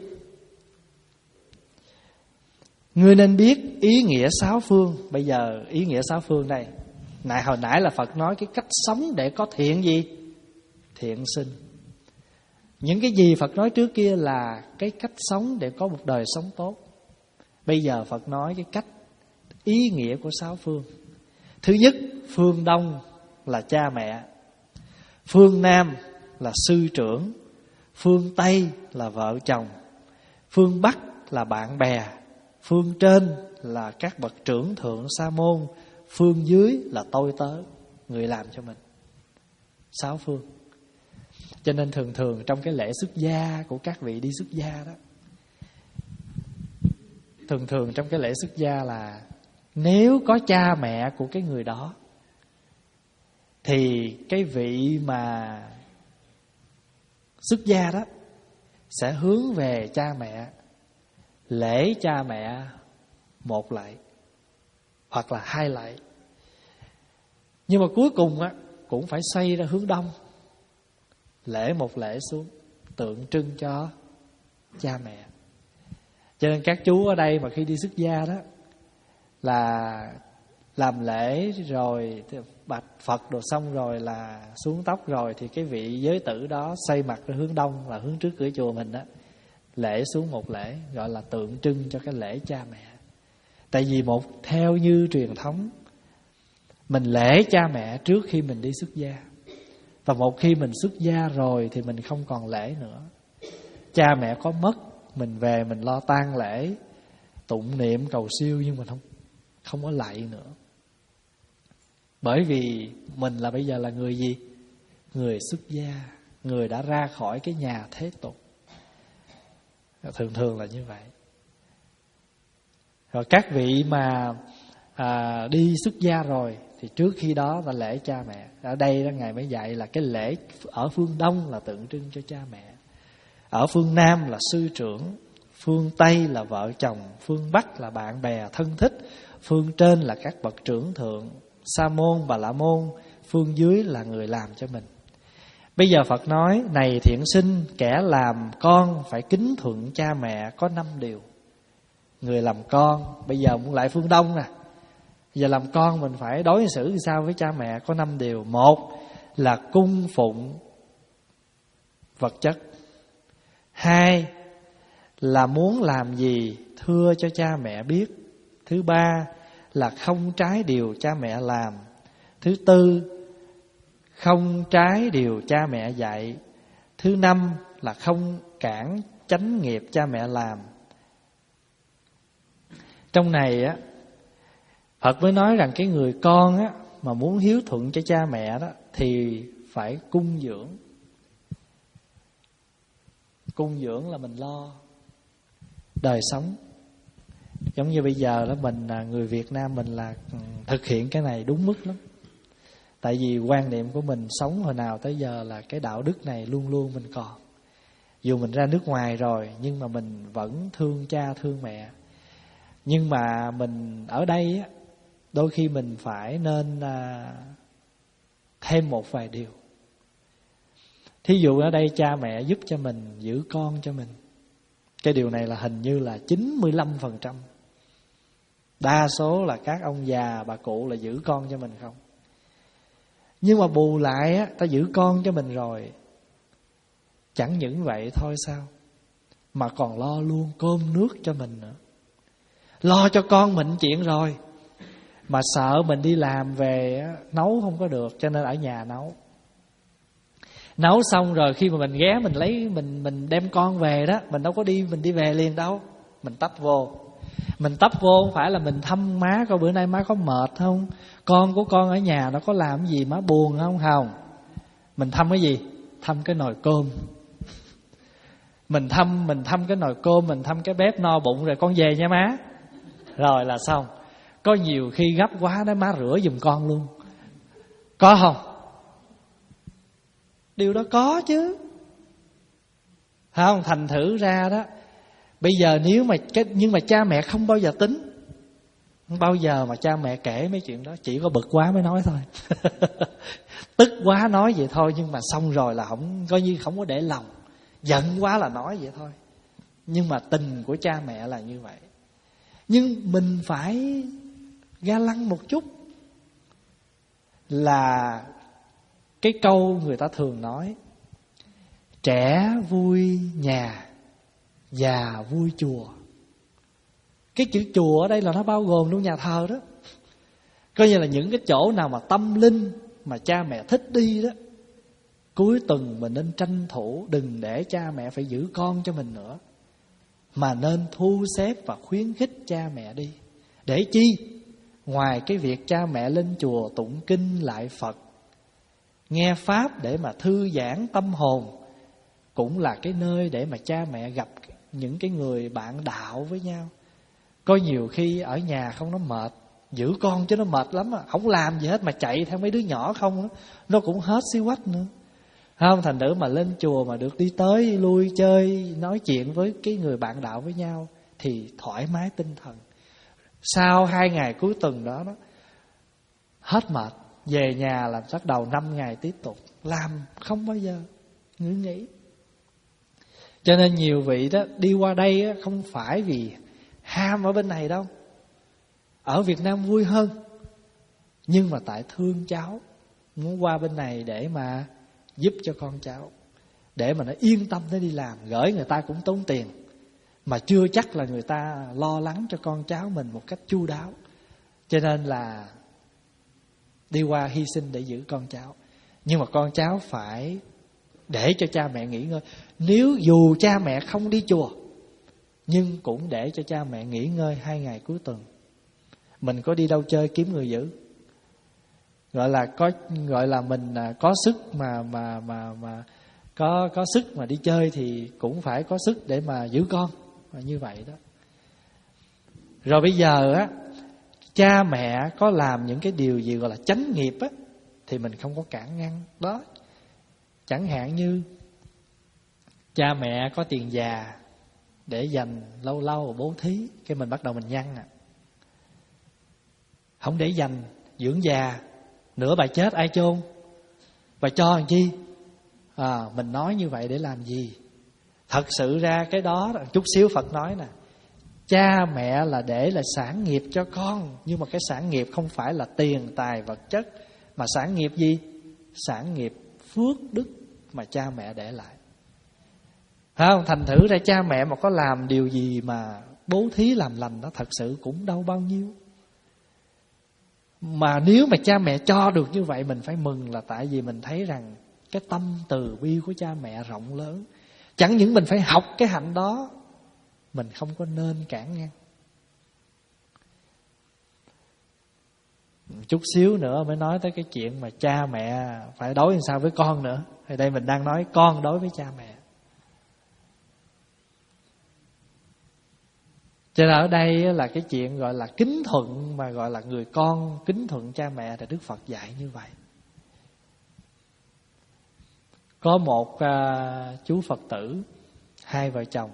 ngươi nên biết ý nghĩa sáu phương. Bây giờ ý nghĩa sáu phương đây. Nãy hồi nãy là Phật nói cái cách sống để có thiện gì? Thiện sinh. Những cái gì Phật nói trước kia là cái cách sống để có một đời sống tốt. Bây giờ Phật nói cái cách, ý nghĩa của sáu phương. Thứ nhất, phương Đông là cha mẹ, phương Nam là sư trưởng, phương Tây là vợ chồng, phương Bắc là bạn bè, phương trên là các bậc trưởng thượng sa môn, phương dưới là tôi tớ, người làm cho mình. Sáu phương. Cho nên thường thường trong cái lễ xuất gia của các vị đi xuất gia đó, thường thường trong cái lễ xuất gia là nếu có cha mẹ của cái người đó thì cái vị mà xuất gia đó sẽ hướng về cha mẹ, lễ cha mẹ một lạy hoặc là hai lạy. Nhưng mà cuối cùng á cũng phải xoay ra hướng đông, lễ một lễ xuống, tượng trưng cho cha mẹ. Cho nên các chú ở đây mà khi đi xuất gia đó là làm lễ rồi bạch Phật đồ xong rồi là xuống tóc rồi, thì cái vị giới tử đó xoay mặt ra hướng đông là hướng trước cửa chùa mình đó, lễ xuống một lễ, gọi là tượng trưng cho cái lễ cha mẹ. Tại vì một theo như truyền thống, mình lễ cha mẹ trước khi mình đi xuất gia, và một khi mình xuất gia rồi thì mình không còn lễ nữa. Cha mẹ có mất, mình về mình lo tang lễ, tụng niệm cầu siêu, nhưng mình không không có lạy nữa. Bởi vì mình là bây giờ là người gì? Người xuất gia, người đã ra khỏi cái nhà thế tục. Thường thường là như vậy. Rồi các vị mà à, đi xuất gia rồi thì trước khi đó là lễ cha mẹ. Ở đây đó Ngài mới dạy là cái lễ ở phương Đông là tượng trưng cho cha mẹ, ở phương Nam là sư trưởng, phương Tây là vợ chồng, phương Bắc là bạn bè thân thích, phương trên là các bậc trưởng thượng, sa môn, bà la môn, phương dưới là người làm cho mình. Bây giờ Phật nói: này thiện sinh, kẻ làm con phải kính thuận cha mẹ có năm điều. Người làm con, bây giờ muốn lại phương Đông nè, giờ làm con mình phải đối xử sao với cha mẹ, có năm điều. Một là cung phụng vật chất. Hai là muốn làm gì thưa cho cha mẹ biết. Thứ ba là không trái điều cha mẹ làm. Thứ tư, không trái điều cha mẹ dạy. Thứ năm là không cản chánh nghiệp cha mẹ làm. Trong này á, Phật mới nói rằng cái người con á mà muốn hiếu thuận cho cha mẹ đó thì phải cung dưỡng. Cung dưỡng là mình lo đời sống. Giống như bây giờ đó, mình người Việt Nam mình là thực hiện cái này đúng mức lắm. Tại vì quan niệm của mình sống hồi nào tới giờ là cái đạo đức này luôn luôn mình còn. Dù mình ra nước ngoài rồi nhưng mà mình vẫn thương cha thương mẹ. Nhưng mà mình ở đây á, đôi khi mình phải nên à, thêm một vài điều. Thí dụ ở đây cha mẹ giúp cho mình, giữ con cho mình. Cái điều này là hình như là chín mươi lăm phần trăm. Đa số là các ông già, bà cụ là giữ con cho mình không. Nhưng mà bù lại á, ta giữ con cho mình rồi, chẳng những vậy thôi sao, mà còn lo luôn cơm nước cho mình nữa. Lo cho con mình chuyện rồi, mà sợ mình đi làm về á, nấu không có được, cho nên ở nhà nấu. Nấu xong rồi khi mà mình ghé mình lấy mình mình đem con về đó, mình đâu có đi mình đi về liền đâu, mình tấp vô. Mình tấp vô không phải là mình thăm má coi bữa nay má có mệt không, con của con ở nhà nó có làm gì má buồn không. Không, mình thăm cái gì? Thăm cái nồi cơm. Mình thăm mình thăm cái nồi cơm, mình thăm cái bếp no bụng rồi con về nha má. Rồi là xong. Có nhiều khi gấp quá đó, má rửa giùm con luôn. Có không? Điều đó có chứ. Không, thành thử ra đó, bây giờ nếu mà cái, nhưng mà cha mẹ không bao giờ tính, không bao giờ mà cha mẹ kể mấy chuyện đó, chỉ có bực quá mới nói thôi. Tức quá nói vậy thôi, nhưng mà xong rồi là không, coi như không có để lòng. Giận quá là nói vậy thôi. Nhưng mà tình của cha mẹ là như vậy. Nhưng mình phải ga lăng một chút, là cái câu người ta thường nói: trẻ vui nhà, già vui chùa. Cái chữ chùa ở đây là nó bao gồm luôn nhà thờ đó. Coi như là những cái chỗ nào mà tâm linh mà cha mẹ thích đi đó, cuối tuần mình nên tranh thủ, đừng để cha mẹ phải giữ con cho mình nữa, mà nên thu xếp và khuyến khích cha mẹ đi. Để chi? Ngoài cái việc cha mẹ lên chùa tụng kinh lại Phật, nghe Pháp để mà thư giãn tâm hồn, cũng là cái nơi để mà cha mẹ gặp những cái người bạn đạo với nhau. Có nhiều khi ở nhà không nó mệt, giữ con chứ nó mệt lắm à, không làm gì hết mà chạy theo mấy đứa nhỏ không đó, nó cũng hết xí quách nữa. Không, thành thử mà lên chùa mà được đi tới lui chơi, nói chuyện với cái người bạn đạo với nhau thì thoải mái tinh thần. Sau hai ngày cuối tuần đó, đó hết mệt, về nhà làm bắt đầu năm ngày tiếp tục làm, không bao giờ ngưng nghỉ. Cho nên nhiều vị đó đi qua đây đó, không phải vì ham ở bên này đâu. Ở Việt Nam vui hơn, nhưng mà tại thương cháu, muốn qua bên này để mà giúp cho con cháu, để mà nó yên tâm nó đi làm. Gửi người ta cũng tốn tiền, mà chưa chắc là người ta lo lắng cho con cháu mình một cách chu đáo. Cho nên là đi qua hy sinh để giữ con cháu. Nhưng mà con cháu phải để cho cha mẹ nghỉ ngơi. Nếu dù cha mẹ không đi chùa, nhưng cũng để cho cha mẹ nghỉ ngơi hai ngày cuối tuần. Mình có đi đâu chơi kiếm người giữ, gọi là có gọi là mình có sức mà mà mà mà có có sức mà đi chơi thì cũng phải có sức để mà giữ con, và như vậy đó. Rồi bây giờ á, cha mẹ có làm những cái điều gì gọi là chánh nghiệp á, thì mình không có cản ngăn đó. Chẳng hạn như cha mẹ có tiền già để dành lâu lâu bố thí, cái mình bắt đầu mình nhăn à. Không để dành dưỡng già, nửa bà chết ai chôn, bà cho làm chi? À, mình nói như vậy để làm gì? Thật sự ra cái đó, chút xíu Phật nói nè, cha mẹ là để là sản nghiệp cho con, nhưng mà cái sản nghiệp không phải là tiền tài vật chất, mà sản nghiệp gì? Sản nghiệp phước đức mà cha mẹ để lại. Phải không? Thành thử ra cha mẹ mà có làm điều gì mà bố thí làm lành đó, thật sự cũng đâu bao nhiêu. Mà nếu mà cha mẹ cho được như vậy, mình phải mừng, là tại vì mình thấy rằng cái tâm từ bi của cha mẹ rộng lớn. Chẳng những mình phải học cái hạnh đó, mình không có nên cản ngăn. Chút xíu nữa mới nói tới cái chuyện mà cha mẹ phải đối làm sao với con nữa. Thì đây mình đang nói con đối với cha mẹ. Cho nên ở đây là cái chuyện gọi là kính thuận, mà gọi là người con kính thuận cha mẹ, thì Đức Phật dạy như vậy. Có một uh, chú Phật tử, hai vợ chồng.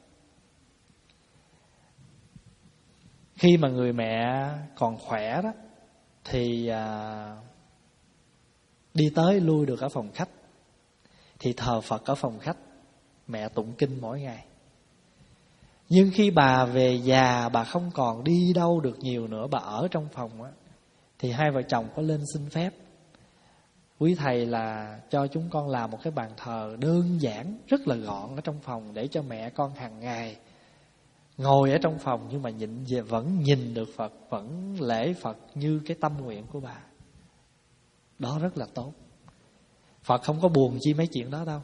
Khi mà người mẹ còn khỏe đó, thì uh, đi tới lui được ở phòng khách, thì thờ Phật ở phòng khách, mẹ tụng kinh mỗi ngày. Nhưng khi bà về già, bà không còn đi đâu được nhiều nữa, bà ở trong phòng á, thì hai vợ chồng có lên xin phép: quý thầy là cho chúng con làm một cái bàn thờ đơn giản, rất là gọn ở trong phòng, để cho mẹ con hàng ngày ngồi ở trong phòng, nhưng mà nhìn về vẫn nhìn được Phật, vẫn lễ Phật như cái tâm nguyện của bà. Đó rất là tốt. Phật không có buồn chi mấy chuyện đó đâu.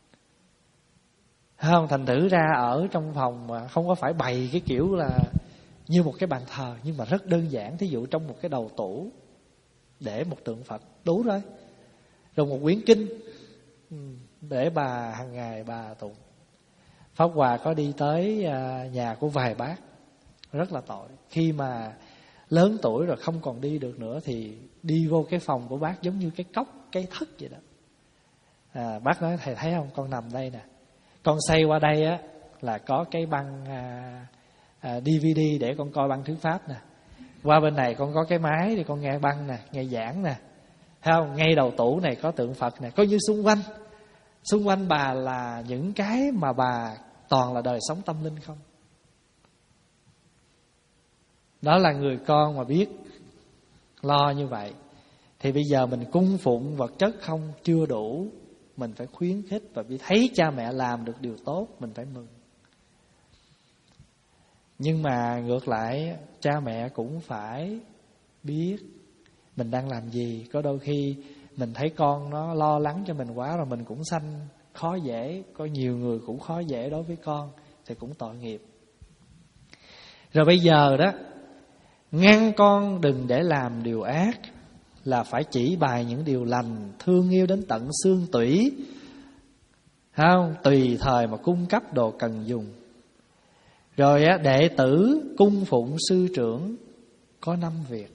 Không, thành thử ra ở trong phòng mà không có phải bày cái kiểu là như một cái bàn thờ, nhưng mà rất đơn giản. Thí dụ trong một cái đầu tủ để một tượng Phật đủ rồi, rồi một quyển kinh để bà hàng ngày bà tụng. Pháp Hòa có đi tới nhà của vài bác rất là tội, khi mà lớn tuổi rồi không còn đi được nữa thì đi vô cái phòng của bác giống như cái cốc, cái thất vậy đó. À, bác nói thầy thấy không, con nằm đây nè, con xoay qua đây á là có cái băng à, à, đê vê đê để con coi băng thuyết pháp nè, qua bên này con có cái máy để con nghe băng nè, nghe giảng nè, thấy không? Ngay đầu tủ này có tượng Phật nè, coi như xung quanh xung quanh bà là những cái mà bà toàn là đời sống tâm linh không. Đó là người con mà biết lo như vậy. Thì bây giờ mình cung phụng vật chất không chưa đủ, mình phải khuyến khích và biết thấy cha mẹ làm được điều tốt, mình phải mừng. Nhưng mà ngược lại, cha mẹ cũng phải biết mình đang làm gì. Có đôi khi mình thấy con nó lo lắng cho mình quá rồi mình cũng sanh khó dễ. Có nhiều người cũng khó dễ đối với con thì cũng tội nghiệp. Rồi bây giờ đó, ngăn con đừng để làm điều ác là phải chỉ bày những điều lành, thương yêu đến tận xương tủy, không? Tùy thời mà cung cấp đồ cần dùng. Rồi á, đệ tử cung phụng sư trưởng có năm việc.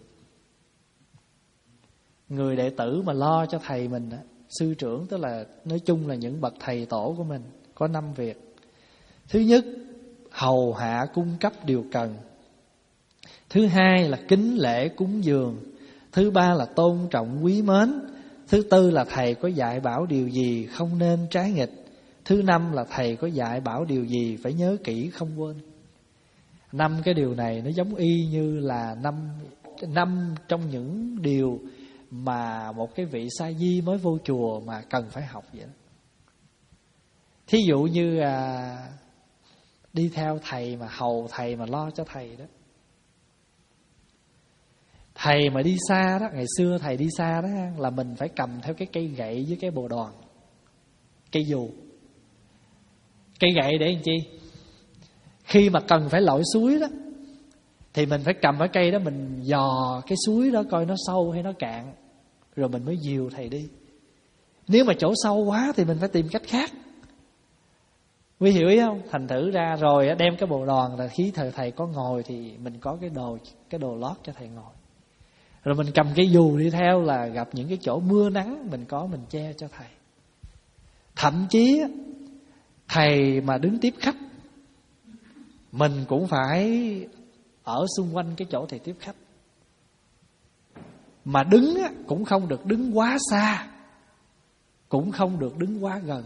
Người đệ tử mà lo cho thầy mình á, sư trưởng tức là nói chung là những bậc thầy tổ của mình, có năm việc. Thứ nhất, hầu hạ cung cấp điều cần. Thứ hai là kính lễ cúng dường. Thứ ba là tôn trọng quý mến. Thứ tư là thầy có dạy bảo điều gì không nên trái nghịch. Thứ năm là thầy có dạy bảo điều gì phải nhớ kỹ không quên. Năm cái điều này nó giống y như là năm, năm trong những điều mà một cái vị sa di mới vô chùa mà cần phải học vậy đó. Thí dụ như à, đi theo thầy mà hầu thầy mà lo cho thầy đó. Thầy mà đi xa đó, ngày xưa thầy đi xa đó là mình phải cầm theo cái cây gậy với cái bồ đoàn, cây dù. Cây gậy để làm chi? Khi mà cần phải lội suối đó thì mình phải cầm cái cây đó, mình dò cái suối đó coi nó sâu hay nó cạn, rồi mình mới dìu thầy đi. Nếu mà chỗ sâu quá thì mình phải tìm cách khác. Quý hiểu ý không? Thành thử ra rồi đem cái bồ đoàn là khi thầy thầy có ngồi thì mình có cái đồ cái đồ lót cho thầy ngồi. Rồi mình cầm cái dù đi theo là gặp những cái chỗ mưa nắng mình có mình che cho thầy. Thậm chí thầy mà đứng tiếp khách, mình cũng phải ở xung quanh cái chỗ thầy tiếp khách. Mà đứng cũng không được đứng quá xa, cũng không được đứng quá gần.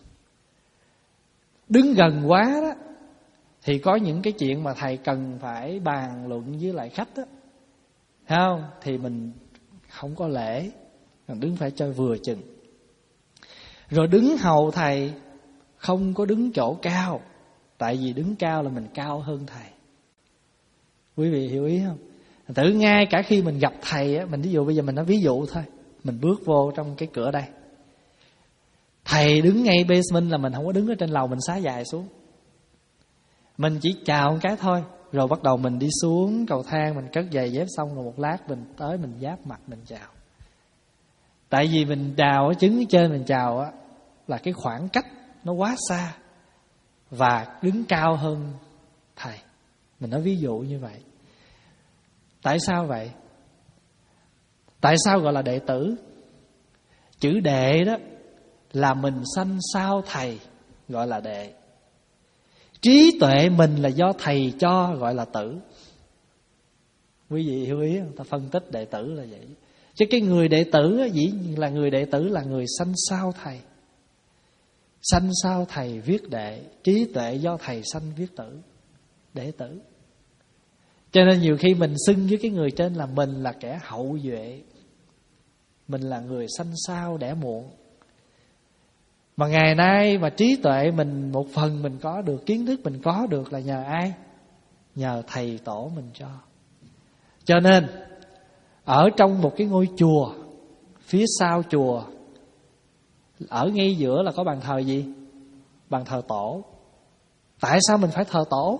Đứng gần quá đó thì có những cái chuyện mà thầy cần phải bàn luận với lại khách đó, thấy không? Thì mình không có lễ, mình đứng phải cho vừa chừng. Rồi đứng hầu thầy không có đứng chỗ cao, tại vì đứng cao là mình cao hơn thầy. Quý vị hiểu ý không? Tự ngay cả khi mình gặp thầy á, mình ví dụ bây giờ mình nói ví dụ thôi, mình bước vô trong cái cửa đây, thầy đứng ngay basement là mình không có đứng ở trên lầu mình xá dài xuống. Mình chỉ chào một cái thôi, rồi bắt đầu mình đi xuống cầu thang, mình cất giày dép xong rồi một lát mình tới mình giáp mặt mình chào. Tại vì mình đào ở trứng ở trên mình chào á, là cái khoảng cách nó quá xa và đứng cao hơn thầy. Mình nói ví dụ như vậy. Tại sao vậy? Tại sao gọi là đệ tử? Chữ đệ đó là mình sanh sau thầy, gọi là đệ. Trí tuệ mình là do thầy cho, gọi là tử. Quý vị hiểu ý không? Ta phân tích đệ tử là vậy. Chứ cái người đệ tử dĩ nhiên là người đệ tử là người sanh sau thầy. Sanh sau thầy viết đệ. Trí tuệ do thầy sanh viết tử, đệ tử. Cho nên nhiều khi mình xưng với cái người trên là mình là kẻ hậu duệ, mình là người sanh sau đẻ muộn. Mà ngày nay mà trí tuệ mình một phần mình có được, kiến thức mình có được là nhờ ai? Nhờ thầy tổ mình cho. Cho nên ở trong một cái ngôi chùa, phía sau chùa Ở ngay giữa là có bàn thờ gì? Bàn thờ tổ. Tại sao mình phải thờ tổ?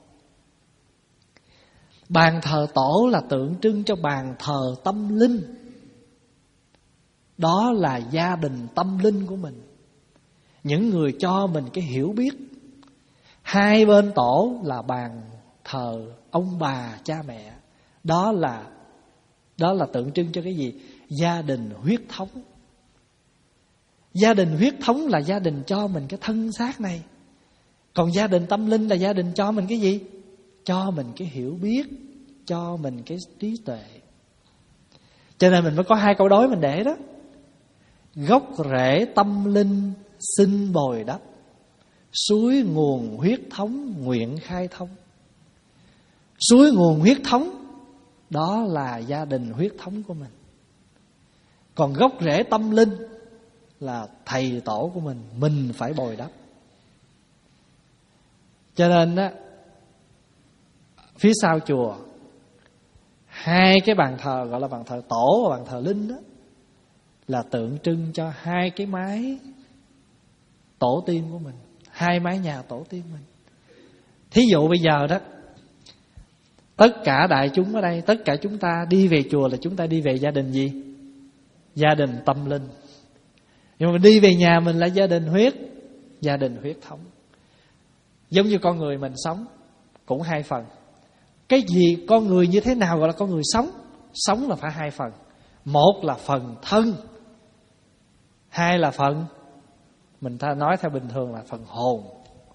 Bàn thờ tổ là tượng trưng cho bàn thờ tâm linh. Đó là gia đình tâm linh của mình. Những người cho mình cái hiểu biết. Hai bên tổ là bàn thờ ông bà cha mẹ. Đó là Đó là tượng trưng cho cái gì? Gia đình huyết thống. Gia đình huyết thống là gia đình cho mình cái thân xác này. Còn gia đình tâm linh là gia đình cho mình cái gì? Cho mình cái hiểu biết, cho mình cái trí tuệ. Cho nên mình mới có hai câu đối mình để đó. Gốc rễ tâm linh xin bồi đắp, suối nguồn huyết thống nguyện khai thông. Suối nguồn huyết thống, đó là gia đình huyết thống của mình. Còn gốc rễ tâm linh là thầy tổ của mình, mình phải bồi đắp. Cho nên á, phía sau chùa hai cái bàn thờ gọi là bàn thờ tổ và bàn thờ linh đó, là tượng trưng cho hai cái mái tổ tiên của mình, hai mái nhà tổ tiên mình. Thí dụ bây giờ đó, tất cả đại chúng ở đây, tất cả chúng ta đi về chùa là chúng ta đi về gia đình gì? Gia đình tâm linh. Nhưng mà mình đi về nhà mình là gia đình huyết, gia đình huyết thống. Giống như con người mình sống cũng hai phần. Cái gì con người như thế nào gọi là con người sống? Sống là phải hai phần. Một là phần thân, hai là phần, mình ta nói theo bình thường là phần hồn.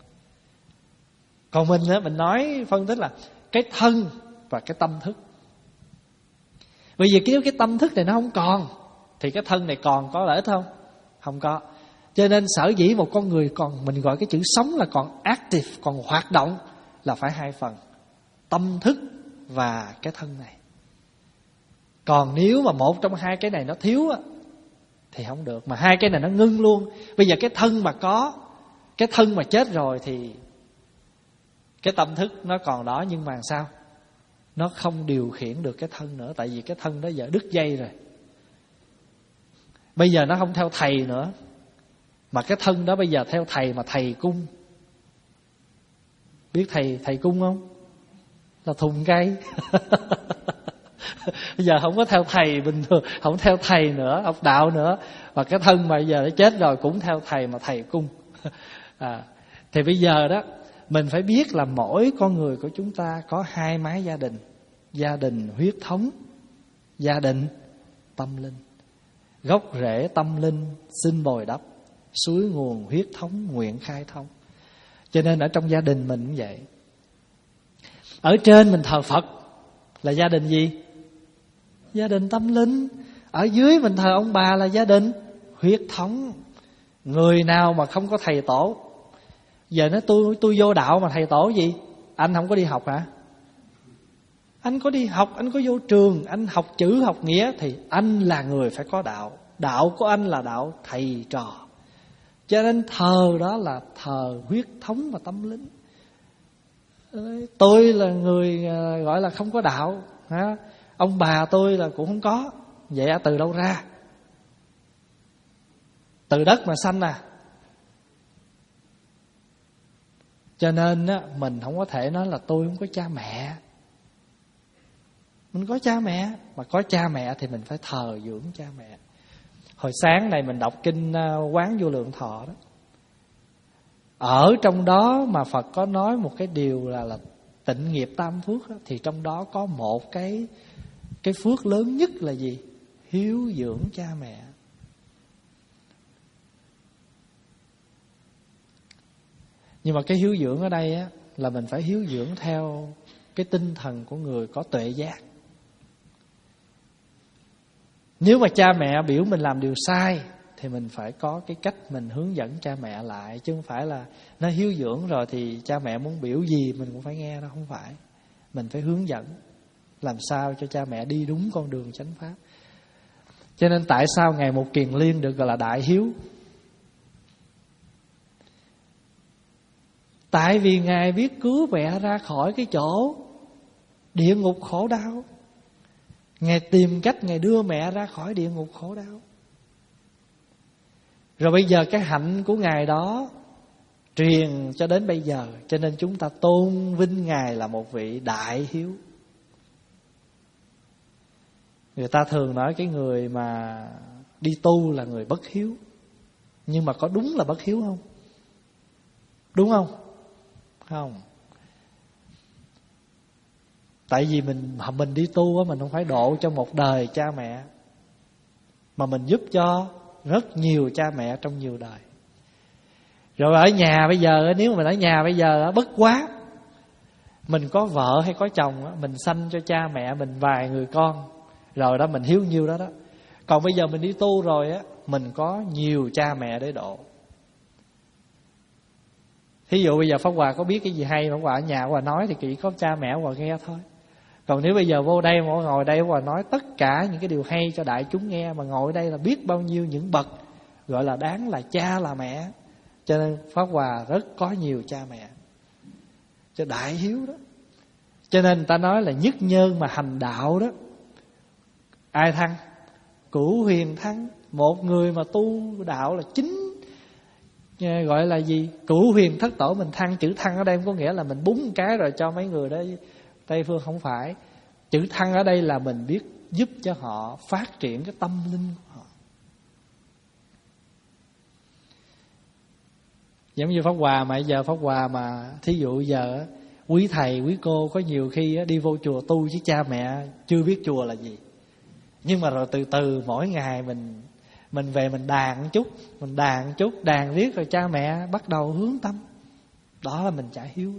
Còn mình á, mình nói phân tích là cái thân và cái tâm thức. Bởi vì nếu cái tâm thức này nó không còn thì cái thân này còn có lợi ích không? Không có. Cho nên sở dĩ một con người còn, mình gọi cái chữ sống là còn active, còn hoạt động, là phải hai phần, tâm thức và cái thân này. Còn nếu mà một trong hai cái này nó thiếu á, thì không được. Mà hai cái này nó ngưng luôn. Bây giờ cái thân mà có, cái thân mà chết rồi thì cái tâm thức nó còn đó, nhưng mà sao? Nó không điều khiển được cái thân nữa. Tại vì cái thân đó giờ đứt dây rồi. Bây giờ nó không theo thầy nữa, mà cái thân đó bây giờ theo thầy, mà thầy cung. Biết thầy thầy cung không? Là thùng cây. Bây giờ không có theo thầy bình thường, không theo thầy nữa, học đạo nữa, và cái thân mà bây giờ nó chết rồi cũng theo thầy, mà thầy cung. À, thì bây giờ đó mình phải biết là mỗi con người của chúng ta có hai mái gia đình. Gia đình huyết thống, gia đình tâm linh. Gốc rễ tâm linh xin bồi đắp, suối nguồn huyết thống nguyện khai thông. Cho nên ở trong gia đình mình cũng vậy. Ở trên mình thờ Phật là gia đình gì? Gia đình tâm linh. Ở dưới mình thờ ông bà là gia đình huyết thống. Người nào mà không có thầy tổ, giờ nói tôi tôi vô đạo mà thầy tổ gì? Anh không có đi học hả? Anh có đi học, anh có vô trường, anh học chữ học nghĩa, thì anh là người phải có đạo. Đạo của anh là đạo thầy trò. Cho nên thờ đó là thờ huyết thống và tâm linh. Tôi là người gọi là không có đạo, hả? Ông bà tôi là cũng không có. Vậy từ đâu ra? Từ đất mà sanh à. Cho nên á, mình không có thể nói là tôi không có cha mẹ. Mình có cha mẹ, mà có cha mẹ thì mình phải thờ dưỡng cha mẹ. Hồi sáng này mình đọc kinh Quán Vô Lượng Thọ đó. Ở trong đó mà Phật có nói một cái điều là, là tịnh nghiệp tam phước đó, thì trong đó có một cái cái phước lớn nhất là gì? Hiếu dưỡng cha mẹ. Nhưng mà cái hiếu dưỡng ở đây á, là mình phải hiếu dưỡng theo cái tinh thần của người có tuệ giác. Nếu mà cha mẹ biểu mình làm điều sai thì mình phải có cái cách mình hướng dẫn cha mẹ lại. Chứ không phải là nó hiếu dưỡng rồi thì cha mẹ muốn biểu gì mình cũng phải nghe đâu. Không phải. Mình phải hướng dẫn làm sao cho cha mẹ đi đúng con đường chánh pháp. Cho nên tại sao Ngài Một Kiền Liên được gọi là đại hiếu? Tại vì Ngài biết cứu mẹ ra khỏi cái chỗ địa ngục khổ đau. Ngài tìm cách Ngài đưa mẹ ra khỏi địa ngục khổ đau. Rồi bây giờ cái hạnh của Ngài đó truyền cho đến bây giờ, cho nên chúng ta tôn vinh Ngài là một vị đại hiếu. Người ta thường nói cái người mà đi tu là người bất hiếu, nhưng mà có đúng là bất hiếu không? Đúng không? Không. Tại vì mình mình đi tu á, mình không phải độ cho một đời cha mẹ, mà mình giúp cho rất nhiều cha mẹ trong nhiều đời. Rồi ở nhà bây giờ, nếu mà mình ở nhà bây giờ bất quá, mình có vợ hay có chồng, mình sanh cho cha mẹ mình vài người con, rồi đó mình hiếu nhiêu đó đó. Còn bây giờ mình đi tu rồi á, mình có nhiều cha mẹ để độ. Thí dụ bây giờ Pháp Hòa có biết cái gì hay, Pháp Hòa ở nhà Pháp Hòa nói thì chỉ có cha mẹ Pháp Hòa nghe thôi. Còn nếu bây giờ vô đây mà ngồi đây Pháp Hòa nói tất cả những cái điều hay cho đại chúng nghe, mà ngồi đây là biết bao nhiêu những bậc gọi là đáng là cha là mẹ. Cho nên Pháp Hòa rất có nhiều cha mẹ, cho đại hiếu đó. Cho nên người ta nói là nhất nhân mà hành đạo đó, ai thăng? Cửu huyền thăng. Một người mà tu đạo là chính, gọi là gì? Cửu huyền thất tổ mình thăng. Chữ thăng ở đây không có nghĩa là mình búng cái rồi cho mấy người đó Tây phương, không phải. Chữ thăng ở đây là mình biết giúp cho họ phát triển cái tâm linh của họ. Giống như Pháp Hòa mà giờ Pháp Hòa mà thí dụ giờ quý thầy quý cô có nhiều khi đi vô chùa tu với cha mẹ chưa biết chùa là gì, nhưng mà rồi từ từ mỗi ngày mình mình về mình đàn một chút, mình đàn một chút, đàn riết rồi cha mẹ bắt đầu hướng tâm. Đó là mình trả hiếu.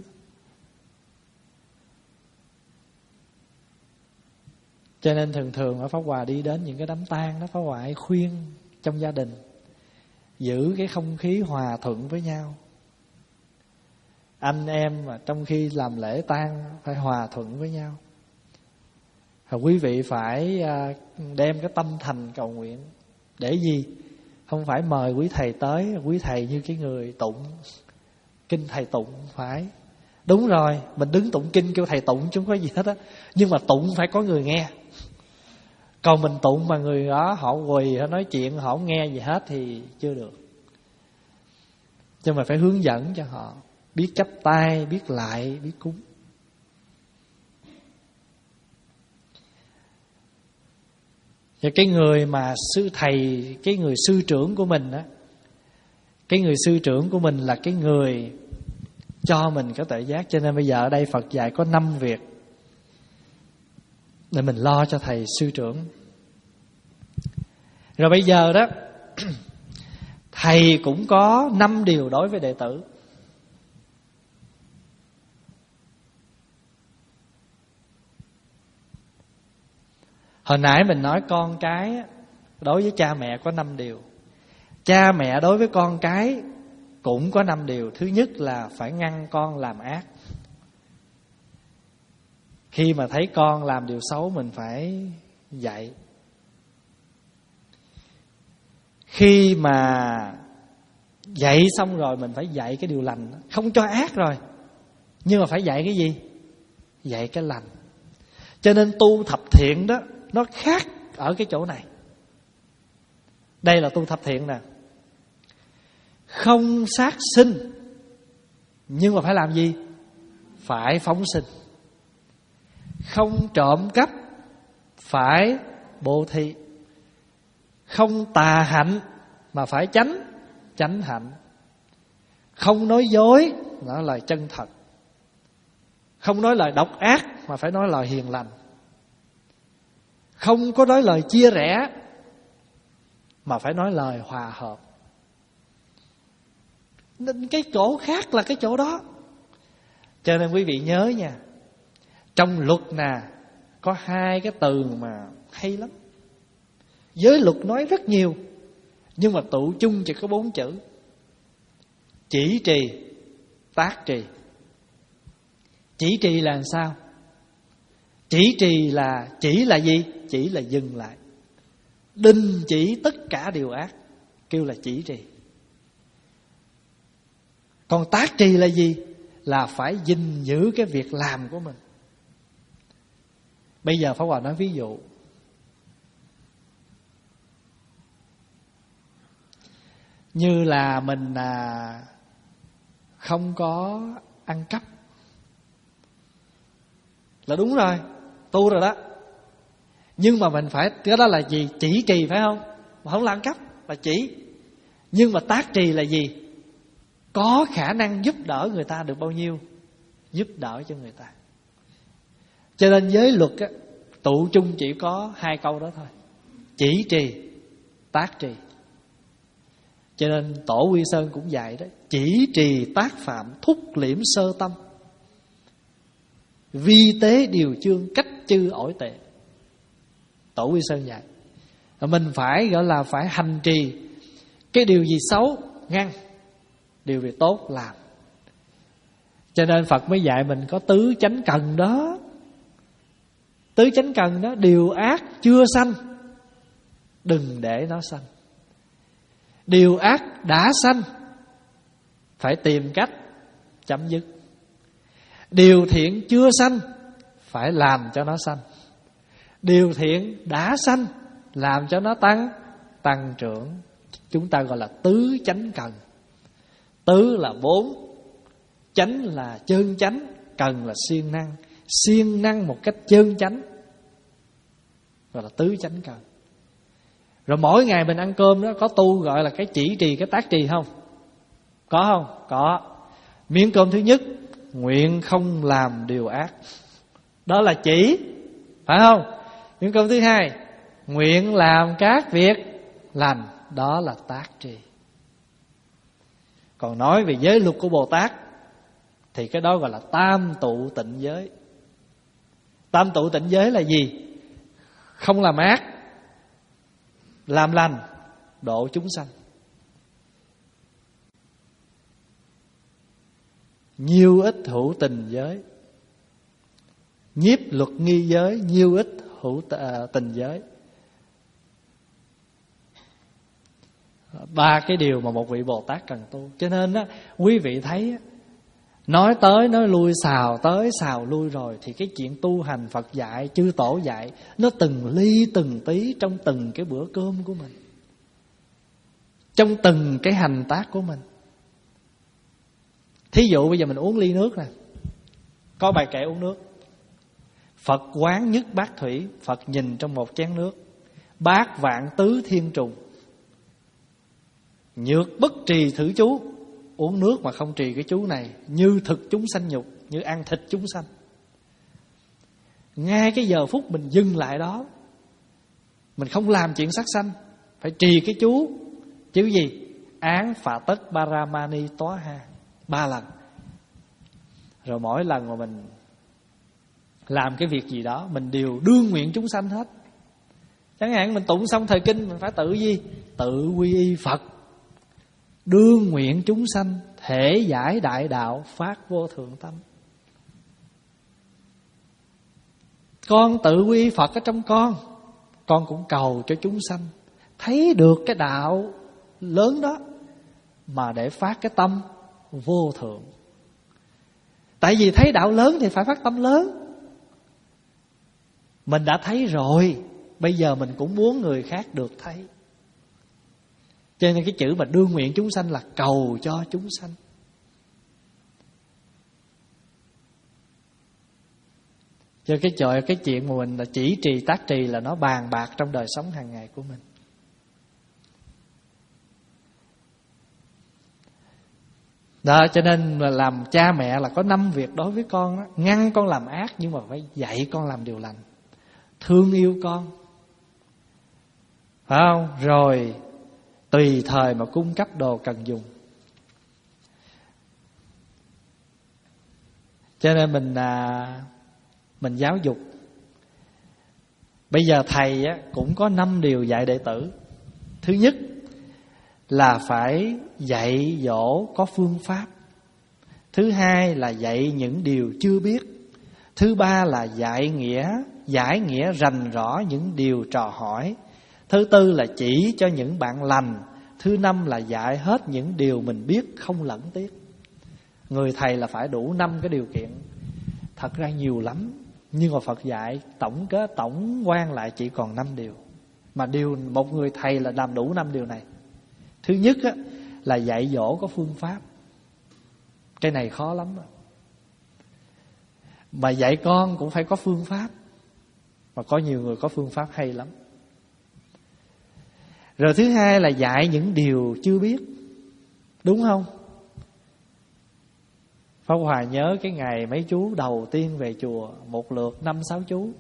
Cho nên thường thường ở Pháp Hòa đi đến những cái đám tang đó, Pháp Hòa hay khuyên trong gia đình giữ cái không khí hòa thuận với nhau. Anh em mà trong khi làm lễ tang phải hòa thuận với nhau. Và quý vị phải đem cái tâm thành cầu nguyện. Để gì? Không phải mời quý thầy tới, quý thầy như cái người tụng kinh thầy tụng phải. Đúng rồi, mình đứng tụng kinh kêu thầy tụng chứ không có gì hết á. Nhưng mà tụng phải có người nghe. Còn mình tụng mà người đó họ quỳ, họ nói chuyện, họ không nghe gì hết thì chưa được. Cho mình phải hướng dẫn cho họ biết chắp tay, biết lại, biết cúng. Và cái người mà sư thầy, cái người sư trưởng của mình á, cái người sư trưởng của mình là cái người cho mình cái tuệ giác. Cho nên bây giờ ở đây Phật dạy có năm việc để mình lo cho thầy sư trưởng. Rồi bây giờ đó thầy cũng có năm điều đối với đệ tử. Hồi nãy mình nói con cái đối với cha mẹ có năm điều. Cha mẹ đối với con cái cũng có năm điều. Thứ nhất là phải ngăn con làm ác. Khi mà thấy con làm điều xấu mình phải dạy. Khi mà dạy xong rồi mình phải dạy cái điều lành. Không cho ác rồi, nhưng mà phải dạy cái gì? Dạy cái lành. Cho nên tu thập thiện đó nó khác ở cái chỗ này. Đây là tu thập thiện nè. Không sát sinh, nhưng mà phải làm gì? Phải phóng sinh. Không trộm cắp, phải bố thí. Không tà hạnh, mà phải chánh chánh hạnh. Không nói dối, đó là chân thật. Không nói lời độc ác, mà phải nói lời hiền lành. Không có nói lời chia rẽ, mà phải nói lời hòa hợp. Nên cái chỗ khác là cái chỗ đó. Cho nên quý vị nhớ nha, trong luật nè có hai cái từ mà hay lắm. Giới luật nói rất nhiều, nhưng mà tụ chung chỉ có bốn chữ: chỉ trì, tác trì. Chỉ trì là làm sao? Chỉ trì là, chỉ là gì? Chỉ là dừng lại, đình chỉ tất cả điều ác, kêu là chỉ trì. Còn tác trì là gì? Là phải gìn giữ cái việc làm của mình. Bây giờ Pháp Hòa nói ví dụ. Như là mình à, không có ăn cắp là đúng rồi, tu rồi đó. Nhưng mà mình phải, cái đó là gì? Chỉ trì phải không? Mà không là ăn cắp, là chỉ. Nhưng mà tác trì là gì? Có khả năng giúp đỡ người ta được bao nhiêu, giúp đỡ cho người ta. Cho nên giới luật á, tụ chung chỉ có hai câu đó thôi: chỉ trì, tác trì. Cho nên Tổ Quy Sơn cũng dạy đó: chỉ trì tác phạm, thúc liễm sơ tâm, vi tế điều chương, cách chư ổi tệ. Tổ Quy Sơn dạy mình phải gọi là phải hành trì cái điều gì xấu ngăn, điều gì tốt làm. Cho nên Phật mới dạy mình có tứ chánh cần đó. Tứ chánh cần đó: điều ác chưa sanh, đừng để nó sanh. Điều ác đã sanh, phải tìm cách chấm dứt. Điều thiện chưa sanh, phải làm cho nó sanh. Điều thiện đã sanh, làm cho nó tăng tăng trưởng. Chúng ta gọi là tứ chánh cần. Tứ là bốn, chánh là chân chánh, cần là siêng năng. Siêng năng một cách chân chánh gọi là tứ chánh cần. Rồi mỗi ngày mình ăn cơm đó có tu gọi là cái chỉ trì, cái tác trì không? Có không? Có. Miếng cơm thứ nhất: nguyện không làm điều ác. Đó là chỉ, phải không? Miếng cơm thứ hai: nguyện làm các việc lành. Đó là tác trì. Còn nói về giới luật của Bồ Tát thì cái đó gọi là tam tụ tịnh giới. Tam tụ tịnh giới là gì? Không làm ác, làm lành, độ chúng sanh. Nhiêu ít hữu tình giới, nhiếp luật nghi giới, nhiêu ít hữu tình giới. Ba cái điều mà một vị Bồ Tát cần tu. Cho nên đó, quý vị thấy nói tới nói lui, xào tới xào lui rồi, thì cái chuyện tu hành Phật dạy, chư tổ dạy, nó từng ly từng tí trong từng cái bữa cơm của mình, trong từng cái hành tác của mình. Thí dụ bây giờ mình uống ly nước nè, có bài kệ uống nước: Phật quán nhất bát thủy, Phật nhìn trong một chén nước. Bát vạn tứ thiên trùng, nhược bất trì thử chú. Uống nước mà không trì cái chú này, như thực chúng sanh nhục, như ăn thịt chúng sanh. Ngay cái giờ phút mình dừng lại đó, mình không làm chuyện sát sanh, phải trì cái chú. Chứ gì? Án phạ tất paramani tóa ha, ba lần. Rồi mỗi lần mà mình làm cái việc gì đó, mình đều đương nguyện chúng sanh hết. Chẳng hạn mình tụng xong thời kinh, mình phải tự gì? Tự quy y Phật, đương nguyện chúng sanh, thể giải đại đạo, phát vô thượng tâm. Con tự quy y Phật ở trong con, con cũng cầu cho chúng sanh thấy được cái đạo lớn đó, mà để phát cái tâm vô thượng. Tại vì thấy đạo lớn thì phải phát tâm lớn. Mình đã thấy rồi, bây giờ mình cũng muốn người khác được thấy. Cho nên cái chữ mà đương nguyện chúng sanh là cầu cho chúng sanh. Cho cái trời cái chuyện mà mình là chỉ trì tác trì là nó bàn bạc trong đời sống hàng ngày của mình. Đó, cho nên là làm cha mẹ là có năm việc đối với con đó. Ngăn con làm ác, nhưng mà phải dạy con làm điều lành. Thương yêu con, phải không? Rồi tùy thời mà cung cấp đồ cần dùng. Cho nên mình à, mình giáo dục. Bây giờ thầy á, cũng có năm điều dạy đệ tử. Thứ nhất là phải dạy dỗ có phương pháp. Thứ hai là dạy những điều chưa biết. Thứ ba là dạy nghĩa, giải nghĩa rành rõ những điều trò hỏi. Thứ tư là chỉ cho những bạn lành. Thứ năm là dạy hết những điều mình biết, không lẫn tiếc. Người thầy là phải đủ năm cái điều kiện. Thật ra nhiều lắm, nhưng mà Phật dạy tổng kết tổng quan lại chỉ còn năm điều. Mà điều một người thầy là làm đủ năm điều này. Thứ nhất á, là dạy dỗ có phương pháp. Cái này khó lắm đó. Mà dạy con cũng phải có phương pháp. Mà có nhiều người có phương pháp hay lắm. Rồi thứ hai là dạy những điều chưa biết. Đúng không? Pháp Hòa nhớ cái ngày mấy chú đầu tiên về chùa, một lượt năm sáu chú,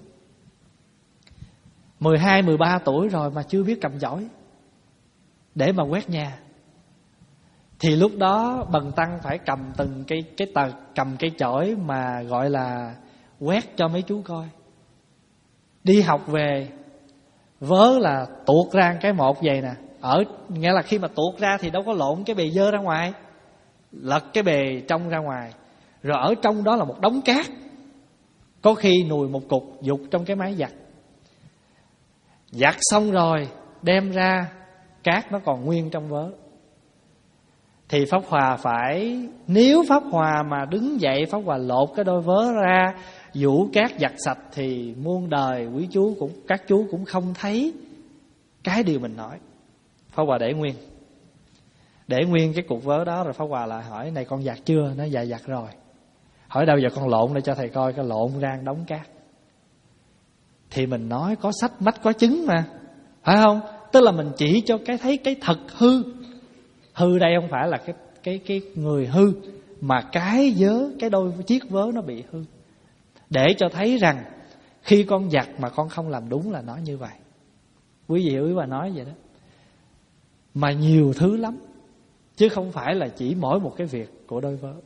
mười hai, mười ba tuổi rồi mà chưa biết cầm chổi để mà quét nhà. Thì lúc đó bần tăng phải cầm từng cái cái tờ, cầm cái chổi mà gọi là quét cho mấy chú coi. Đi học về vớ là tuột ra cái một vậy nè. Ở nghĩa là khi mà tuột ra thì đâu có lộn cái bề dơ ra ngoài, lật cái bề trong ra ngoài. Rồi ở trong đó là một đống cát, có khi nùi một cục dục trong cái máy giặt. Giặt xong rồi đem ra, cát nó còn nguyên trong vớ. Thì Pháp Hòa phải, nếu Pháp Hòa mà đứng dậy, Pháp Hòa lột cái đôi vớ ra, vũ cát giặt sạch, thì muôn đời quý chú cũng, các chú cũng không thấy cái điều mình nói. Pháp Hòa để nguyên, để nguyên cái cục vớ đó. Rồi Pháp Hòa lại hỏi: này con giặt chưa? Nó dạ giặt rồi. Hỏi đâu giờ con lộn để cho thầy coi. Cái lộn ra đống cát. Thì mình nói có sách mách có chứng mà, phải không? Tức là mình chỉ cho cái thấy cái thật hư. Hư đây không phải là cái cái cái người hư, mà cái vớ, cái đôi chiếc vớ nó bị hư, để cho thấy rằng khi con giặt mà con không làm đúng là nó như vậy. Quý vị hiểu ý bà nói vậy đó. Mà nhiều thứ lắm, chứ không phải là chỉ mỗi một cái việc của đôi vớ.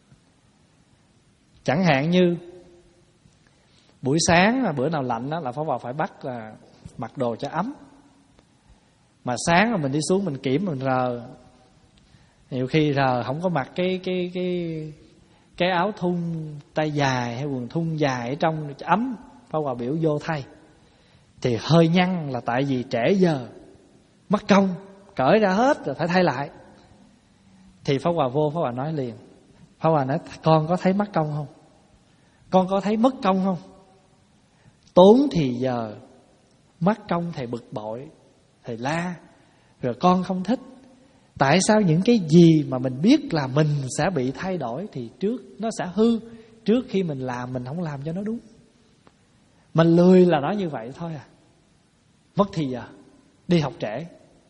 Chẳng hạn như buổi sáng là bữa nào lạnh đó, là Pháp Hòa phải bắt là mặc đồ cho ấm. Mà sáng là mình đi xuống mình kiểm mình rờ, nhiều khi rờ không có mặc cái cái cái cái áo thun tay dài hay quần thun dài ở trong ấm, Pháp Hòa biểu vô thay. Thì hơi nhăn là tại vì trễ giờ, mất công cởi ra hết rồi phải thay lại. Thì Pháp Hòa vô, Pháp Hòa nói liền. Pháp Hòa nói: con có thấy mất công không? Con có thấy mất công không? Tốn thì giờ, mất công thầy bực bội, thầy la, rồi con không thích. Tại sao những cái gì mà mình biết là mình sẽ bị thay đổi thì trước nó sẽ hư, trước khi mình làm mình không làm cho nó đúng. Mình lười là nó như vậy thôi à. Mất thì giờ, đi học trễ.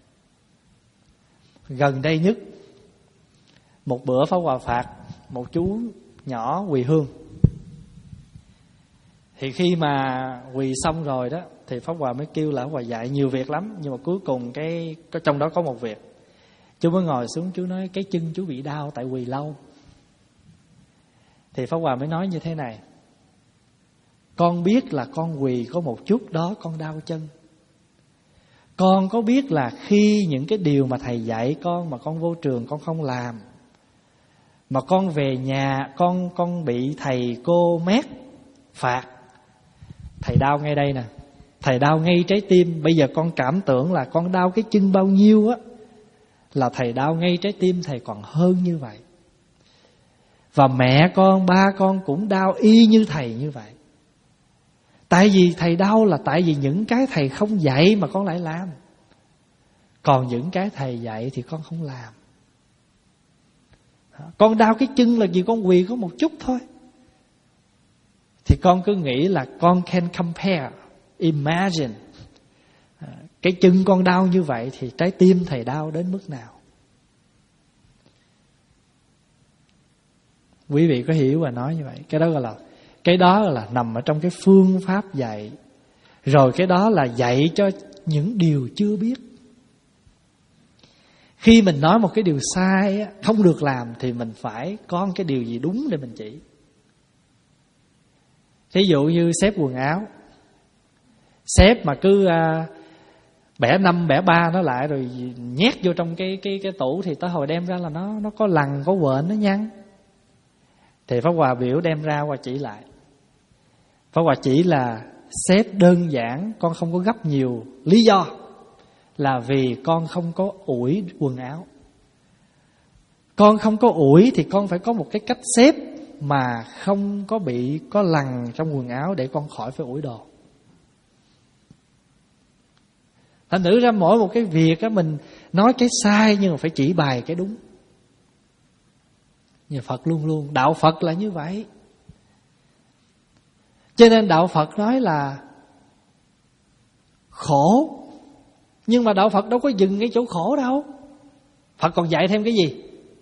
Gần đây nhất, một bữa Pháp Hòa phạt một chú nhỏ quỳ hương. Thì khi mà quỳ xong rồi đó, thì Pháp Hòa mới kêu là Pháp Hòa dạy nhiều việc lắm. Nhưng mà cuối cùng cái trong đó có một việc, chú mới ngồi xuống, chú nói cái chân chú bị đau tại quỳ lâu. Thì Pháp Hòa mới nói như thế này: con biết là con quỳ có một chút đó con đau chân. Con có biết là khi những cái điều mà thầy dạy con mà con vô trường con không làm, mà con về nhà con con bị thầy cô mét phạt, thầy đau ngay đây nè, thầy đau ngay trái tim. Bây giờ con cảm tưởng là con đau cái chân bao nhiêu á, là thầy đau ngay trái tim thầy còn hơn như vậy. Và mẹ con, ba con cũng đau y như thầy như vậy. Tại vì thầy đau là tại vì những cái thầy không dạy mà con lại làm, còn những cái thầy dạy thì con không làm. Con đau cái chân là vì con quỳ có một chút thôi. Thì con cứ nghĩ là con can compare, imagine, cái chân con đau như vậy thì trái tim thầy đau đến mức nào. Quý vị có hiểu và nói như vậy. Cái đó gọi là Cái đó là nằm ở trong cái phương pháp dạy. Rồi cái đó là dạy cho những điều chưa biết. Khi mình nói một cái điều sai không được làm thì mình phải có cái điều gì đúng để mình chỉ. Thí dụ như xếp quần áo, xếp mà cứ uh, bẻ năm bẻ ba nó lại rồi nhét vô trong cái cái cái tủ, thì tới hồi đem ra là nó nó có lằn có quện nó nhăn. Thì Pháp Hòa biểu đem ra Hòa chỉ lại. Pháp Hòa chỉ là xếp đơn giản, con không có gấp nhiều. Lý do là vì con không có ủi quần áo. Con không có ủi thì con phải có một cái cách xếp mà không có bị có lằn trong quần áo để con khỏi phải ủi đồ. Thành thử ra mỗi một cái việc á, mình nói cái sai nhưng mà phải chỉ bài cái đúng. Nhà Phật luôn luôn, đạo Phật là như vậy. Cho nên đạo Phật nói là khổ, nhưng mà đạo Phật đâu có dừng ngay chỗ khổ đâu. Phật còn dạy thêm cái gì?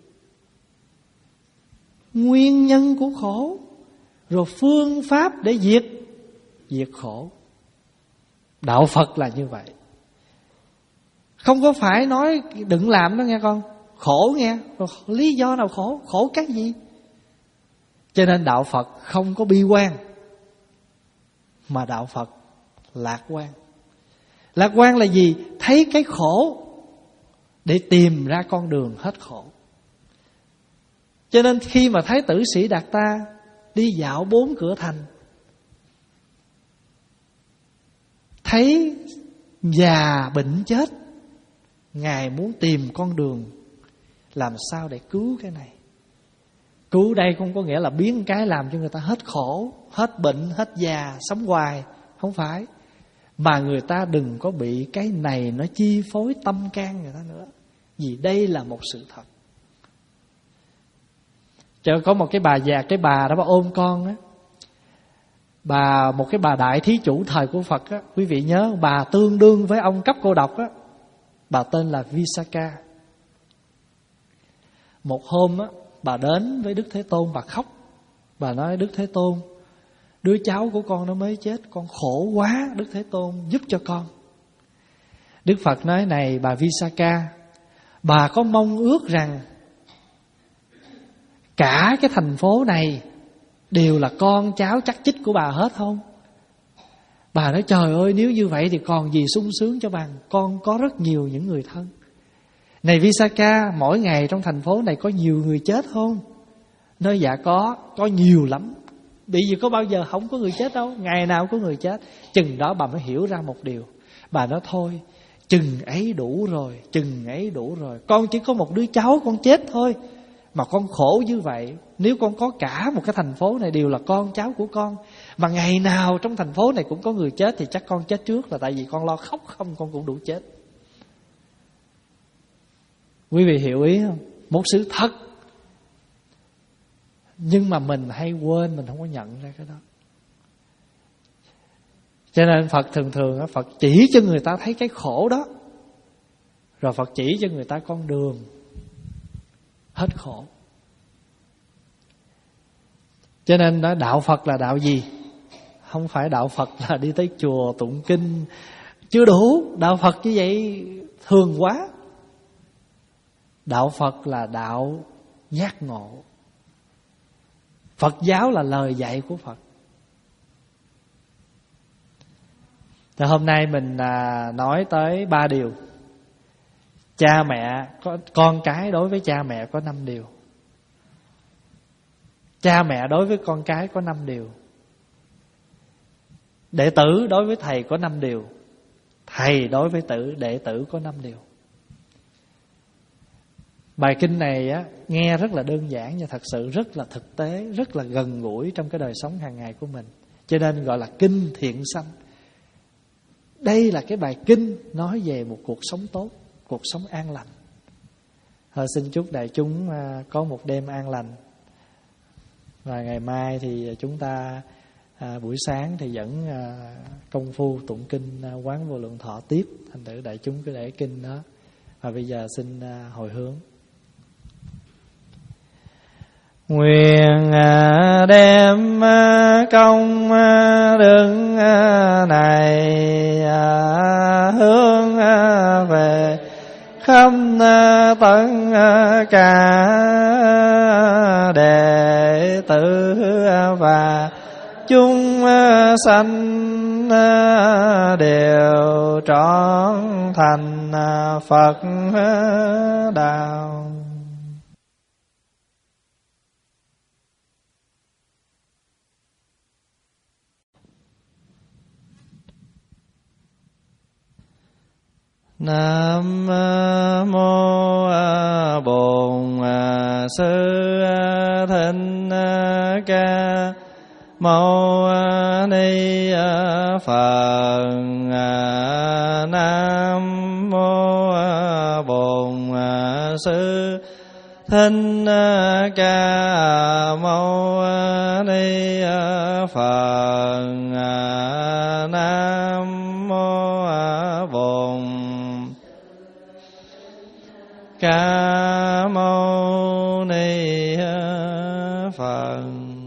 Nguyên nhân của khổ, rồi phương pháp để diệt diệt khổ. Đạo Phật là như vậy. Không có phải nói đừng làm đó nghe con, khổ nghe, rồi lý do nào khổ, khổ cái gì? Cho nên đạo Phật không có bi quan, mà đạo Phật lạc quan. Lạc quan là gì? Thấy cái khổ để tìm ra con đường hết khổ. Cho nên khi mà Thái tử Sĩ Đạt Ta đi dạo bốn cửa thành, thấy già bệnh chết, Ngài muốn tìm con đường làm sao để cứu cái này. Cứu đây không có nghĩa là biến cái làm cho người ta hết khổ, hết bệnh, hết già, sống hoài. Không phải. Mà người ta đừng có bị cái này nó chi phối tâm can người ta nữa. Vì đây là một sự thật. Cho có một cái bà già, cái bà đó bà ôm con á, bà một cái bà đại thí chủ thời của Phật á, quý vị nhớ bà tương đương với ông Cấp Cô Độc á, bà tên là Visakha. Một hôm á, bà đến với Đức Thế Tôn, bà khóc. Bà nói: Đức Thế Tôn, đứa cháu của con nó mới chết, con khổ quá, Đức Thế Tôn giúp cho con. Đức Phật nói: này bà Visakha, bà có mong ước rằng cả cái thành phố này đều là con cháu chắc chích của bà hết không? Bà nói: trời ơi, nếu như vậy thì còn gì sung sướng cho bằng, con có rất nhiều những người thân. Này Visakha, mỗi ngày trong thành phố này có nhiều người chết không? Nói: dạ có, có nhiều lắm. Bởi vì có bao giờ không có người chết đâu, ngày nào có người chết. Chừng đó bà mới hiểu ra một điều. Bà nói: thôi, chừng ấy đủ rồi, chừng ấy đủ rồi. Con chỉ có một đứa cháu con chết thôi, mà con khổ như vậy. Nếu con có cả một cái thành phố này đều là con cháu của con, mà ngày nào trong thành phố này cũng có người chết, thì chắc con chết trước, là tại vì con lo khóc không con cũng đủ chết. Quý vị hiểu ý không? Một sự thật, nhưng mà mình hay quên, mình không có nhận ra cái đó. Cho nên Phật thường thường Phật chỉ cho người ta thấy cái khổ đó, rồi Phật chỉ cho người ta con đường hết khổ. Cho nên nói đạo Phật là đạo gì? Không phải đạo Phật là đi tới chùa tụng kinh, chưa đủ. Đạo Phật như vậy thường quá. Đạo Phật là đạo giác ngộ. Phật giáo là lời dạy của Phật. Thì hôm nay mình à, nói tới ba điều. Cha mẹ, con cái đối với cha mẹ có năm điều. Cha mẹ đối với con cái có năm điều. Đệ tử đối với thầy có năm điều. Thầy đối với tử đệ tử có năm điều. Bài kinh này á, nghe rất là đơn giản, nhưng thật sự rất là thực tế, rất là gần gũi trong cái đời sống hàng ngày của mình. Cho nên gọi là kinh thiện sanh. Đây là cái bài kinh nói về một cuộc sống tốt, cuộc sống an lành. Thôi xin chúc đại chúng có một đêm an lành. Và ngày mai thì chúng ta à, buổi sáng thì vẫn à, công phu tụng kinh à, Quán Vô Lượng Thọ tiếp. Thành thử đại chúng cứ để kinh đó. Và bây giờ xin à, hồi hướng. Nguyện đem công đức này hướng về khắp tất cả đệ tử và chúng sanh đều trọn thành Phật đạo. Nam mô Bổn Sư Thích Ca Mâu Ni Phật. Nam mô Bổn sư Thích Ca Mâu Ni Phật. Nam mô Bổn Ca Mâu Ni Phật.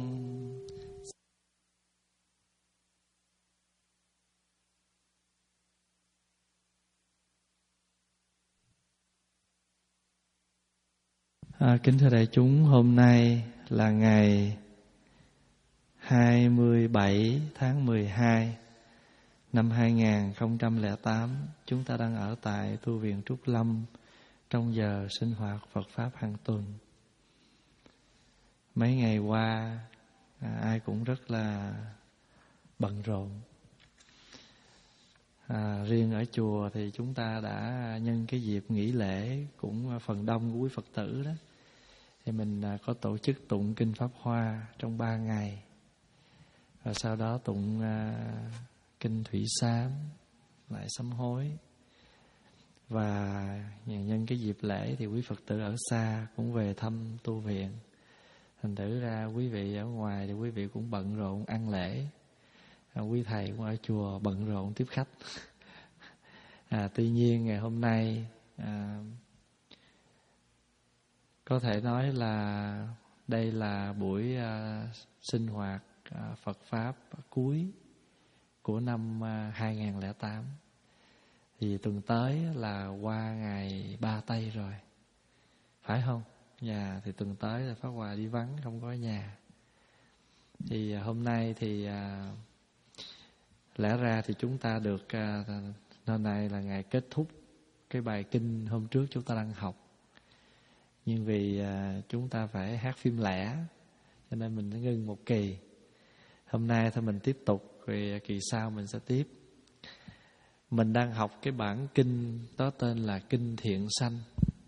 À, kính thưa đại chúng, hôm nay là ngày hai mươi bảy tháng mười hai năm hai nghìn không trăm lẻ tám. Chúng ta đang ở tại tu viện Trúc Lâm trong giờ sinh hoạt Phật Pháp hàng tuần. Mấy ngày qua à, ai cũng rất là bận rộn. À, riêng ở chùa thì chúng ta đã nhân cái dịp nghỉ lễ cũng phần đông của quý Phật tử đó, thì mình có tổ chức tụng Kinh Pháp Hoa trong ba ngày. Và sau đó tụng à, Kinh Thủy Sám, lại sám hối. Và nhân cái dịp lễ thì quý Phật tử ở xa cũng về thăm tu viện. Thành thử ra quý vị ở ngoài thì quý vị cũng bận rộn ăn lễ. À, quý thầy cũng ở chùa bận rộn tiếp khách. À, tuy nhiên ngày hôm nay à, có thể nói là đây là buổi à, sinh hoạt à, Phật Pháp cuối của năm à, hai nghìn không trăm lẻ tám. Thì tuần tới là qua ngày ba Tây rồi, phải không? Nhà thì tuần tới là Pháp Hòa đi vắng, không có ở nhà. Thì à, hôm nay thì à, lẽ ra thì chúng ta được à, hôm nay là ngày kết thúc cái bài kinh hôm trước chúng ta đang học. Nhưng vì à, chúng ta phải hát phim lẻ cho nên mình đã ngưng một kỳ. Hôm nay thôi mình tiếp tục, rồi kỳ sau mình sẽ tiếp. Mình đang học cái bản kinh đó tên là Kinh Thiện Sanh.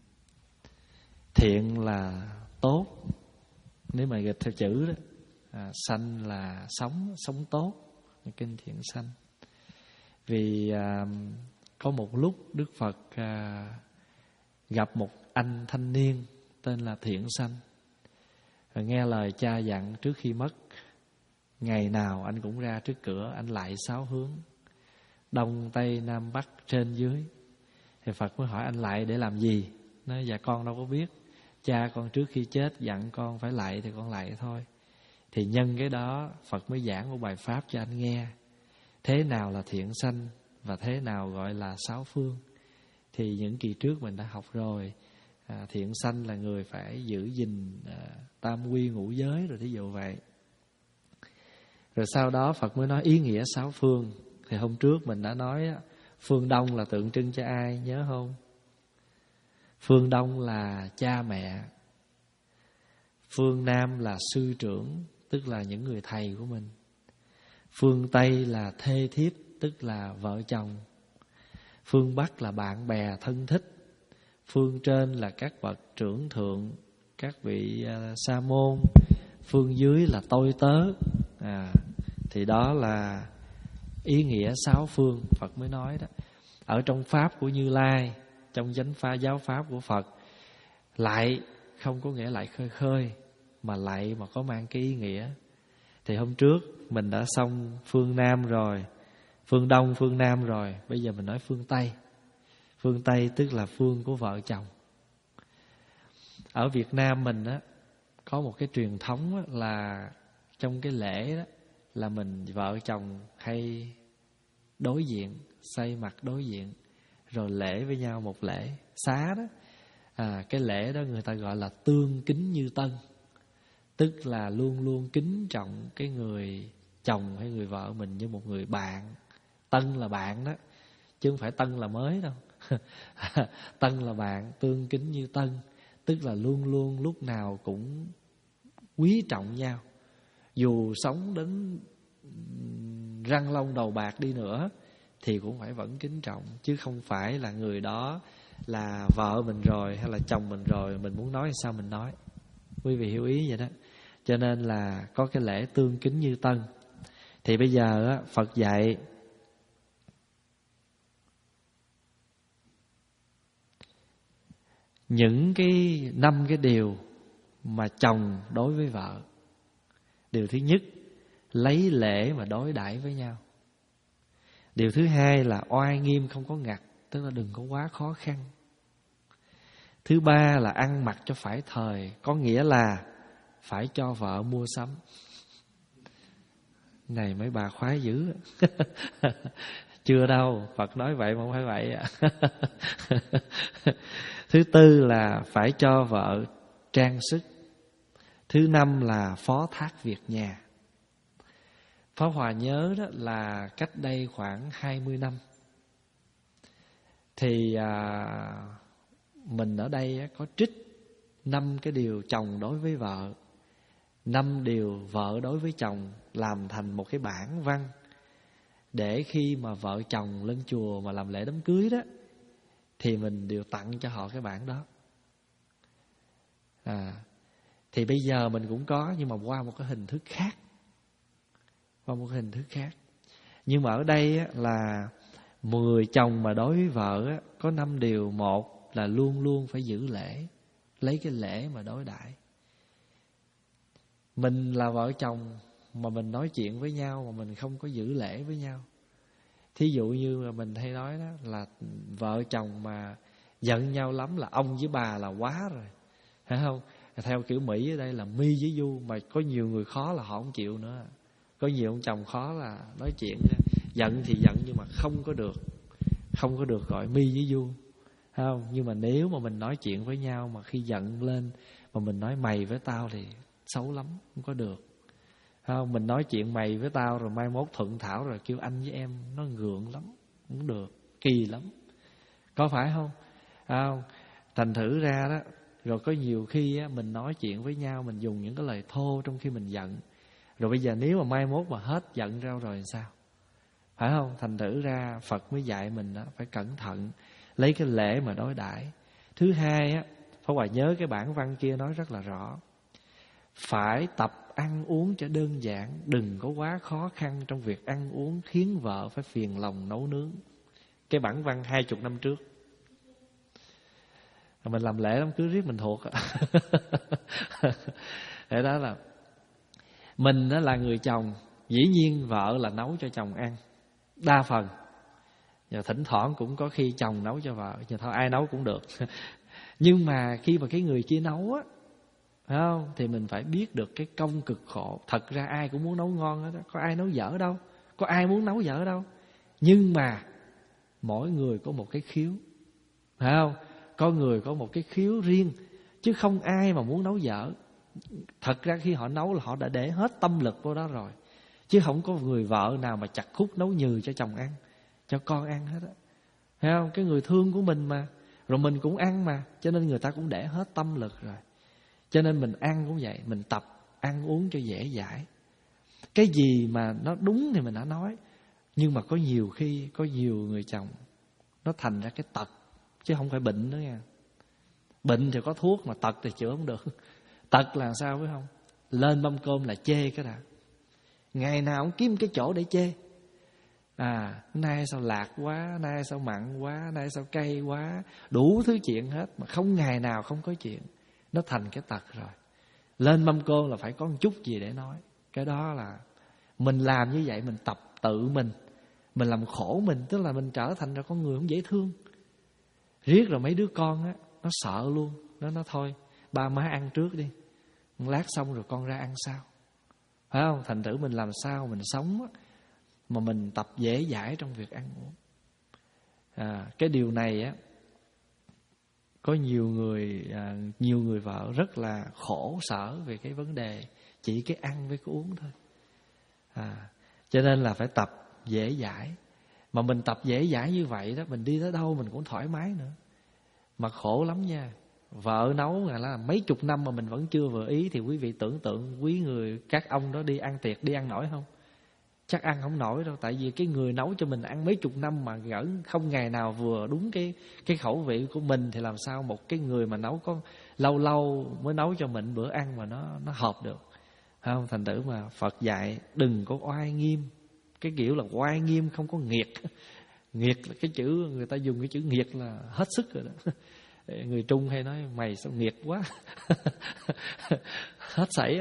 Thiện là tốt, nếu mà dịch theo chữ đó. À, sanh là sống, sống tốt. Kinh Thiện Sanh. Vì à, có một lúc Đức Phật à, gặp một anh thanh niên tên là Thiện Sanh. Và nghe lời cha dặn trước khi mất, ngày nào anh cũng ra trước cửa, anh lại sáu hướng, đông tây nam bắc trên dưới. Thì Phật mới hỏi anh lại để làm gì? Nói dạ con đâu có biết, cha con trước khi chết dặn con phải lại thì con lại thôi. Thì nhân cái đó Phật mới giảng một bài pháp cho anh nghe. Thế nào là thiện sanh và thế nào gọi là sáu phương. Thì những kỳ trước mình đã học rồi. à, Thiện sanh là người phải giữ gìn à, tam quy ngũ giới rồi, thí dụ vậy. Rồi sau đó Phật mới nói ý nghĩa sáu phương. Thì hôm trước mình đã nói phương Đông là tượng trưng cho ai, nhớ không? Phương Đông là cha mẹ. Phương Nam là sư trưởng, tức là những người thầy của mình. Phương Tây là thê thiếp, tức là vợ chồng. Phương Bắc là bạn bè thân thích. Phương trên là các bậc trưởng thượng, các vị uh, sa môn. Phương dưới là tôi tớ. à, Thì đó là ý nghĩa sáu phương Phật mới nói đó. Ở trong Pháp của Như Lai, trong chánh phá giáo Pháp của Phật, lại không có nghĩa lại khơi khơi, mà lại mà có mang cái ý nghĩa. Thì hôm trước mình đã xong phương Nam rồi, phương Đông, phương Nam rồi. Bây giờ mình nói phương Tây. Phương Tây tức là phương của vợ chồng. Ở Việt Nam mình á, có một cái truyền thống á, là trong cái lễ đó, là mình vợ chồng hay đối diện, xoay mặt đối diện, rồi lễ với nhau một lễ xá đó. à, Cái lễ đó người ta gọi là tương kính như tân. Tức là luôn luôn kính trọng cái người chồng hay người vợ mình như một người bạn. Tân là bạn đó, chứ không phải tân là mới đâu. Tân là bạn, tương kính như tân. Tức là luôn luôn lúc nào cũng quý trọng nhau. Dù sống đến răng long đầu bạc đi nữa thì cũng phải vẫn kính trọng. Chứ không phải là người đó là vợ mình rồi hay là chồng mình rồi, mình muốn nói sao mình nói. Quý vị hiểu ý vậy đó. Cho nên là có cái lễ tương kính như tân. Thì bây giờ á, Phật dạy những cái năm cái điều mà chồng đối với vợ. Điều thứ nhất, lấy lễ mà đối đãi với nhau. Điều thứ hai là oai nghiêm không có ngặt, tức là đừng có quá khó khăn. Thứ ba là ăn mặc cho phải thời, có nghĩa là phải cho vợ mua sắm. Này mấy bà khoái dữ. Chưa đâu, Phật nói vậy mà không phải vậy. Thứ tư là phải cho vợ trang sức. Thứ năm là phó thác việc nhà. Pháp Hòa nhớ đó là cách đây khoảng hai mươi năm thì à, mình ở đây có trích năm cái điều chồng đối với vợ, năm điều vợ đối với chồng, làm thành một cái bản văn, để khi mà vợ chồng lên chùa mà làm lễ đám cưới đó thì mình đều tặng cho họ cái bản đó. À, thì bây giờ mình cũng có, nhưng mà qua một cái hình thức khác, qua một cái hình thức khác. Nhưng mà ở đây á, là mười chồng mà đối với vợ á, có năm điều. Một là luôn luôn phải giữ lễ, lấy cái lễ mà đối đãi. Mình là vợ chồng mà mình nói chuyện với nhau mà mình không có giữ lễ với nhau. Thí dụ như là mình hay nói đó, là vợ chồng mà giận nhau lắm là ông với bà là quá rồi, phải không? Theo kiểu Mỹ ở đây là mi với du, mà có nhiều người khó là họ không chịu nữa. Có nhiều ông chồng khó là nói chuyện giận thì giận nhưng mà không có được, không có được gọi mi với du, phải không? Nhưng mà nếu mà mình nói chuyện với nhau mà khi giận lên mà mình nói mày với tao thì xấu lắm, không có được, phải không? Mình nói chuyện mày với tao rồi mai mốt thuận thảo rồi kêu anh với em, nó gượng lắm, không được, kỳ lắm, có phải không? Phải không? Thành thử ra đó, rồi có nhiều khi á, mình nói chuyện với nhau mình dùng những cái lời thô trong khi mình giận. Rồi bây giờ nếu mà mai mốt mà hết giận ra rồi thì sao? Phải không? Thành thử ra Phật mới dạy mình đó, phải cẩn thận, lấy cái lễ mà đối đãi. Thứ hai á, Pháp Hòa nhớ cái bản văn kia nói rất là rõ, phải tập ăn uống cho đơn giản, đừng có quá khó khăn trong việc ăn uống khiến vợ phải phiền lòng nấu nướng. Cái bản văn hai chục năm trước. Mình làm lễ đám cưới riết mình thuộc. Để đó là mình đó là người chồng, dĩ nhiên vợ là nấu cho chồng ăn đa phần. Và thỉnh thoảng cũng có khi chồng nấu cho vợ, nhưng thôi ai nấu cũng được. Nhưng mà khi mà cái người kia nấu á, phải không, thì mình phải biết được cái công cực khổ. Thật ra ai cũng muốn nấu ngon hết đó, có ai nấu dở đâu, có ai muốn nấu dở đâu. Nhưng mà mỗi người có một cái khiếu, phải không? Có người có một cái khiếu riêng, chứ không ai mà muốn nấu dở. Thật ra khi họ nấu là họ đã để hết tâm lực vô đó rồi, chứ không có người vợ nào mà chặt khúc nấu nhừ cho chồng ăn, cho con ăn hết á, phải không? Cái người thương của mình mà, rồi mình cũng ăn mà, cho nên người ta cũng để hết tâm lực rồi. Cho nên mình ăn cũng vậy, mình tập ăn uống cho dễ dãi. Cái gì mà nó đúng thì mình đã nói. Nhưng mà có nhiều khi, có nhiều người chồng nó thành ra cái tật, chứ không phải bệnh nữa nha. Bệnh thì có thuốc, mà tật thì chữa không được. Tật là sao biết không? Lên mâm cơm là chê cái đã, ngày nào cũng kiếm cái chỗ để chê. À, nay sao lạc quá, nay sao mặn quá, nay sao cay quá, đủ thứ chuyện hết, mà không ngày nào không có chuyện. Nó thành cái tật rồi. Lên mâm cơm là phải có một chút gì để nói. Cái đó là mình làm như vậy, mình tập tự mình, mình làm khổ mình, tức là mình trở thành ra con người không dễ thương. Riết rồi mấy đứa con á, nó sợ luôn. Nó nói thôi, ba má ăn trước đi, lát xong rồi con ra ăn sau, phải không? Thành thử mình làm sao mình sống á, mà mình tập dễ dãi trong việc ăn uống. À, cái điều này á, có nhiều người à, nhiều người vợ rất là khổ sở về cái vấn đề chỉ cái ăn với cái uống thôi. À, cho nên là phải tập dễ dãi. Mà mình tập dễ dãi như vậy đó, mình đi tới đâu mình cũng thoải mái nữa. Mà khổ lắm nha. Vợ nấu là mấy chục năm mà mình vẫn chưa vừa ý, thì quý vị tưởng tượng quý người các ông đó đi ăn tiệc đi ăn nổi không? Chắc ăn không nổi đâu. Tại vì cái người nấu cho mình ăn mấy chục năm mà gỡ không ngày nào vừa đúng cái cái khẩu vị của mình, thì làm sao một cái người mà nấu có lâu lâu mới nấu cho mình bữa ăn mà nó nó hợp được, không? Thành thử mà Phật dạy đừng có oai nghiêm. Cái kiểu là oai nghiêm không có nghiệt. Nghiệt là cái chữ, người ta dùng cái chữ nghiệt là hết sức rồi đó. Người Trung hay nói mày sao nghiệt quá. Hết sảy.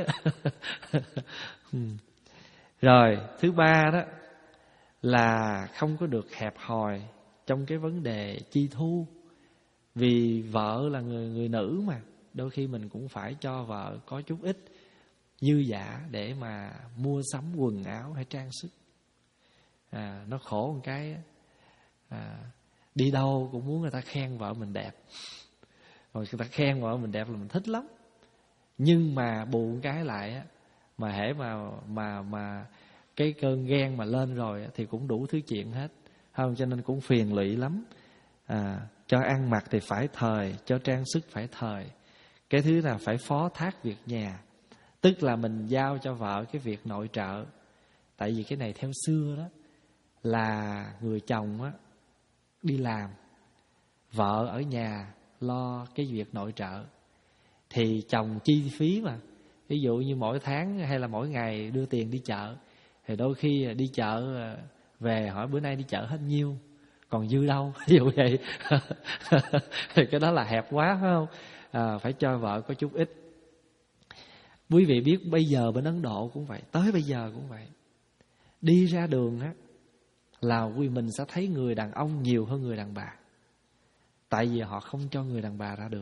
Rồi thứ ba đó là không có được hẹp hòi trong cái vấn đề chi thu. Vì vợ là người, người nữ mà, đôi khi mình cũng phải cho vợ có chút ít dư dả để mà mua sắm quần áo hay trang sức. À, nó khổ một cái à, đi đâu cũng muốn người ta khen vợ mình đẹp. Rồi người ta khen vợ mình đẹp là mình thích lắm. Nhưng mà buồn cái lại á, mà hễ mà mà mà cái cơn ghen mà lên rồi thì cũng đủ thứ chuyện hết, không? Cho nên cũng phiền lụy lắm. À, cho ăn mặc thì phải thời, cho trang sức phải thời. Cái thứ là phải phó thác việc nhà, tức là mình giao cho vợ cái việc nội trợ. Tại vì cái này theo xưa đó là người chồng á đi làm, vợ ở nhà lo cái việc nội trợ. Thì chồng chi phí mà, ví dụ như mỗi tháng hay là mỗi ngày đưa tiền đi chợ, thì đôi khi đi chợ về hỏi bữa nay đi chợ hết nhiêu, còn dư đâu, ví dụ vậy. Thì cái đó là hẹp quá, phải không? À, phải cho vợ có chút ít. Quý vị biết bây giờ bên Ấn Độ cũng vậy, tới bây giờ cũng vậy. Đi ra đường á là quý mình sẽ thấy người đàn ông nhiều hơn người đàn bà. Tại vì họ không cho người đàn bà ra đường.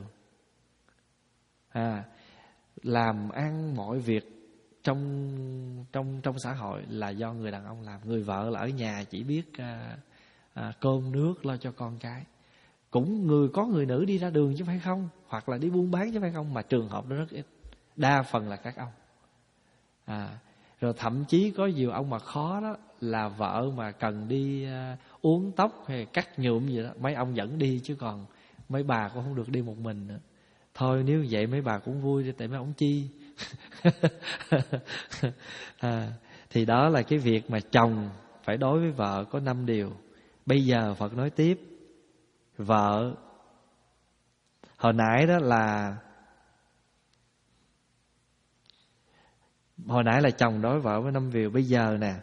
À, làm ăn mọi việc trong trong trong xã hội là do người đàn ông làm. Người vợ là ở nhà chỉ biết à, à, cơm nước lo cho con cái. Cũng người có người nữ đi ra đường chứ phải không, hoặc là đi buôn bán chứ phải không, mà trường hợp đó rất ít, đa phần là các ông. À, rồi thậm chí có nhiều ông mà khó đó là vợ mà cần đi à, uốn tóc hay cắt nhuộm gì đó, mấy ông dẫn đi, chứ còn mấy bà cũng không được đi một mình nữa. Thôi nếu vậy mấy bà cũng vui, tại mấy ông chi. À, thì đó là cái việc mà chồng phải đối với vợ có năm điều. Bây giờ Phật nói tiếp. Vợ hồi nãy đó là Hồi nãy là chồng đối với vợ với năm điều. Bây giờ nè,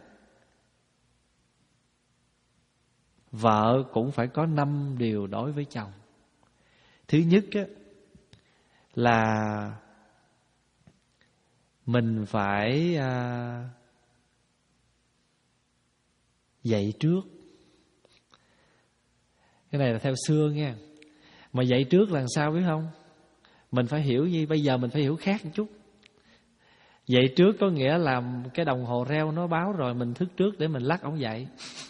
vợ cũng phải có năm điều đối với chồng. Thứ nhất á, là mình phải à, dạy trước. Cái này là theo xưa nha. Mà dạy trước là sao biết không? Mình phải hiểu như bây giờ mình phải hiểu khác một chút. Dạy trước có nghĩa là cái đồng hồ reo nó báo rồi, mình thức trước để mình lắc ổng dậy.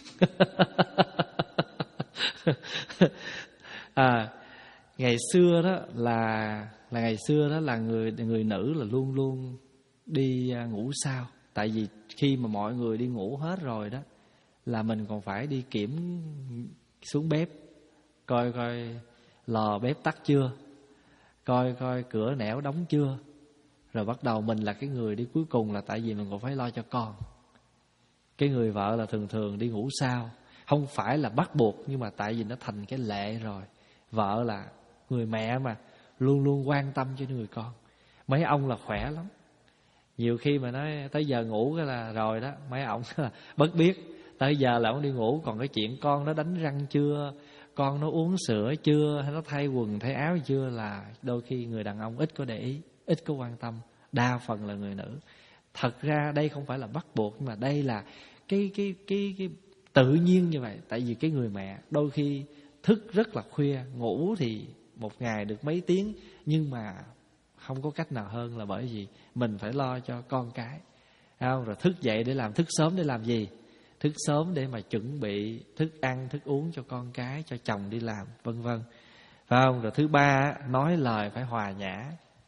À, ngày xưa đó là là ngày xưa đó là người người nữ là luôn luôn đi ngủ sau. Tại vì khi mà mọi người đi ngủ hết rồi đó là mình còn phải đi kiểm xuống bếp, coi coi lò bếp tắt chưa, coi coi cửa nẻo đóng chưa. Rồi bắt đầu mình là cái người đi cuối cùng, là tại vì mình còn phải lo cho con. Cái người vợ là thường thường đi ngủ sau. Không phải là bắt buộc, nhưng mà tại vì nó thành cái lệ rồi. Vợ là người mẹ mà, luôn luôn quan tâm cho người con. Mấy ông là khỏe lắm. Nhiều khi mà nói tới giờ ngủ cái là rồi đó, mấy ông là bất biết. Tới giờ là ông đi ngủ, còn cái chuyện con nó đánh răng chưa, con nó uống sữa chưa, hay nó thay quần thay áo chưa là đôi khi người đàn ông ít có để ý, ít có quan tâm. Đa phần là người nữ. Thật ra đây không phải là bắt buộc, nhưng mà đây là cái cái cái cái tự nhiên như vậy. Tại vì cái người mẹ đôi khi thức rất là khuya, ngủ thì một ngày được mấy tiếng, nhưng mà không có cách nào hơn là bởi vì mình phải lo cho con cái. Không? Rồi thức dậy để làm, thức sớm để làm gì? Thức sớm để mà chuẩn bị thức ăn, thức uống cho con cái, cho chồng đi làm, vân vân. Phải không? Rồi thứ ba, nói lời phải hòa nhã.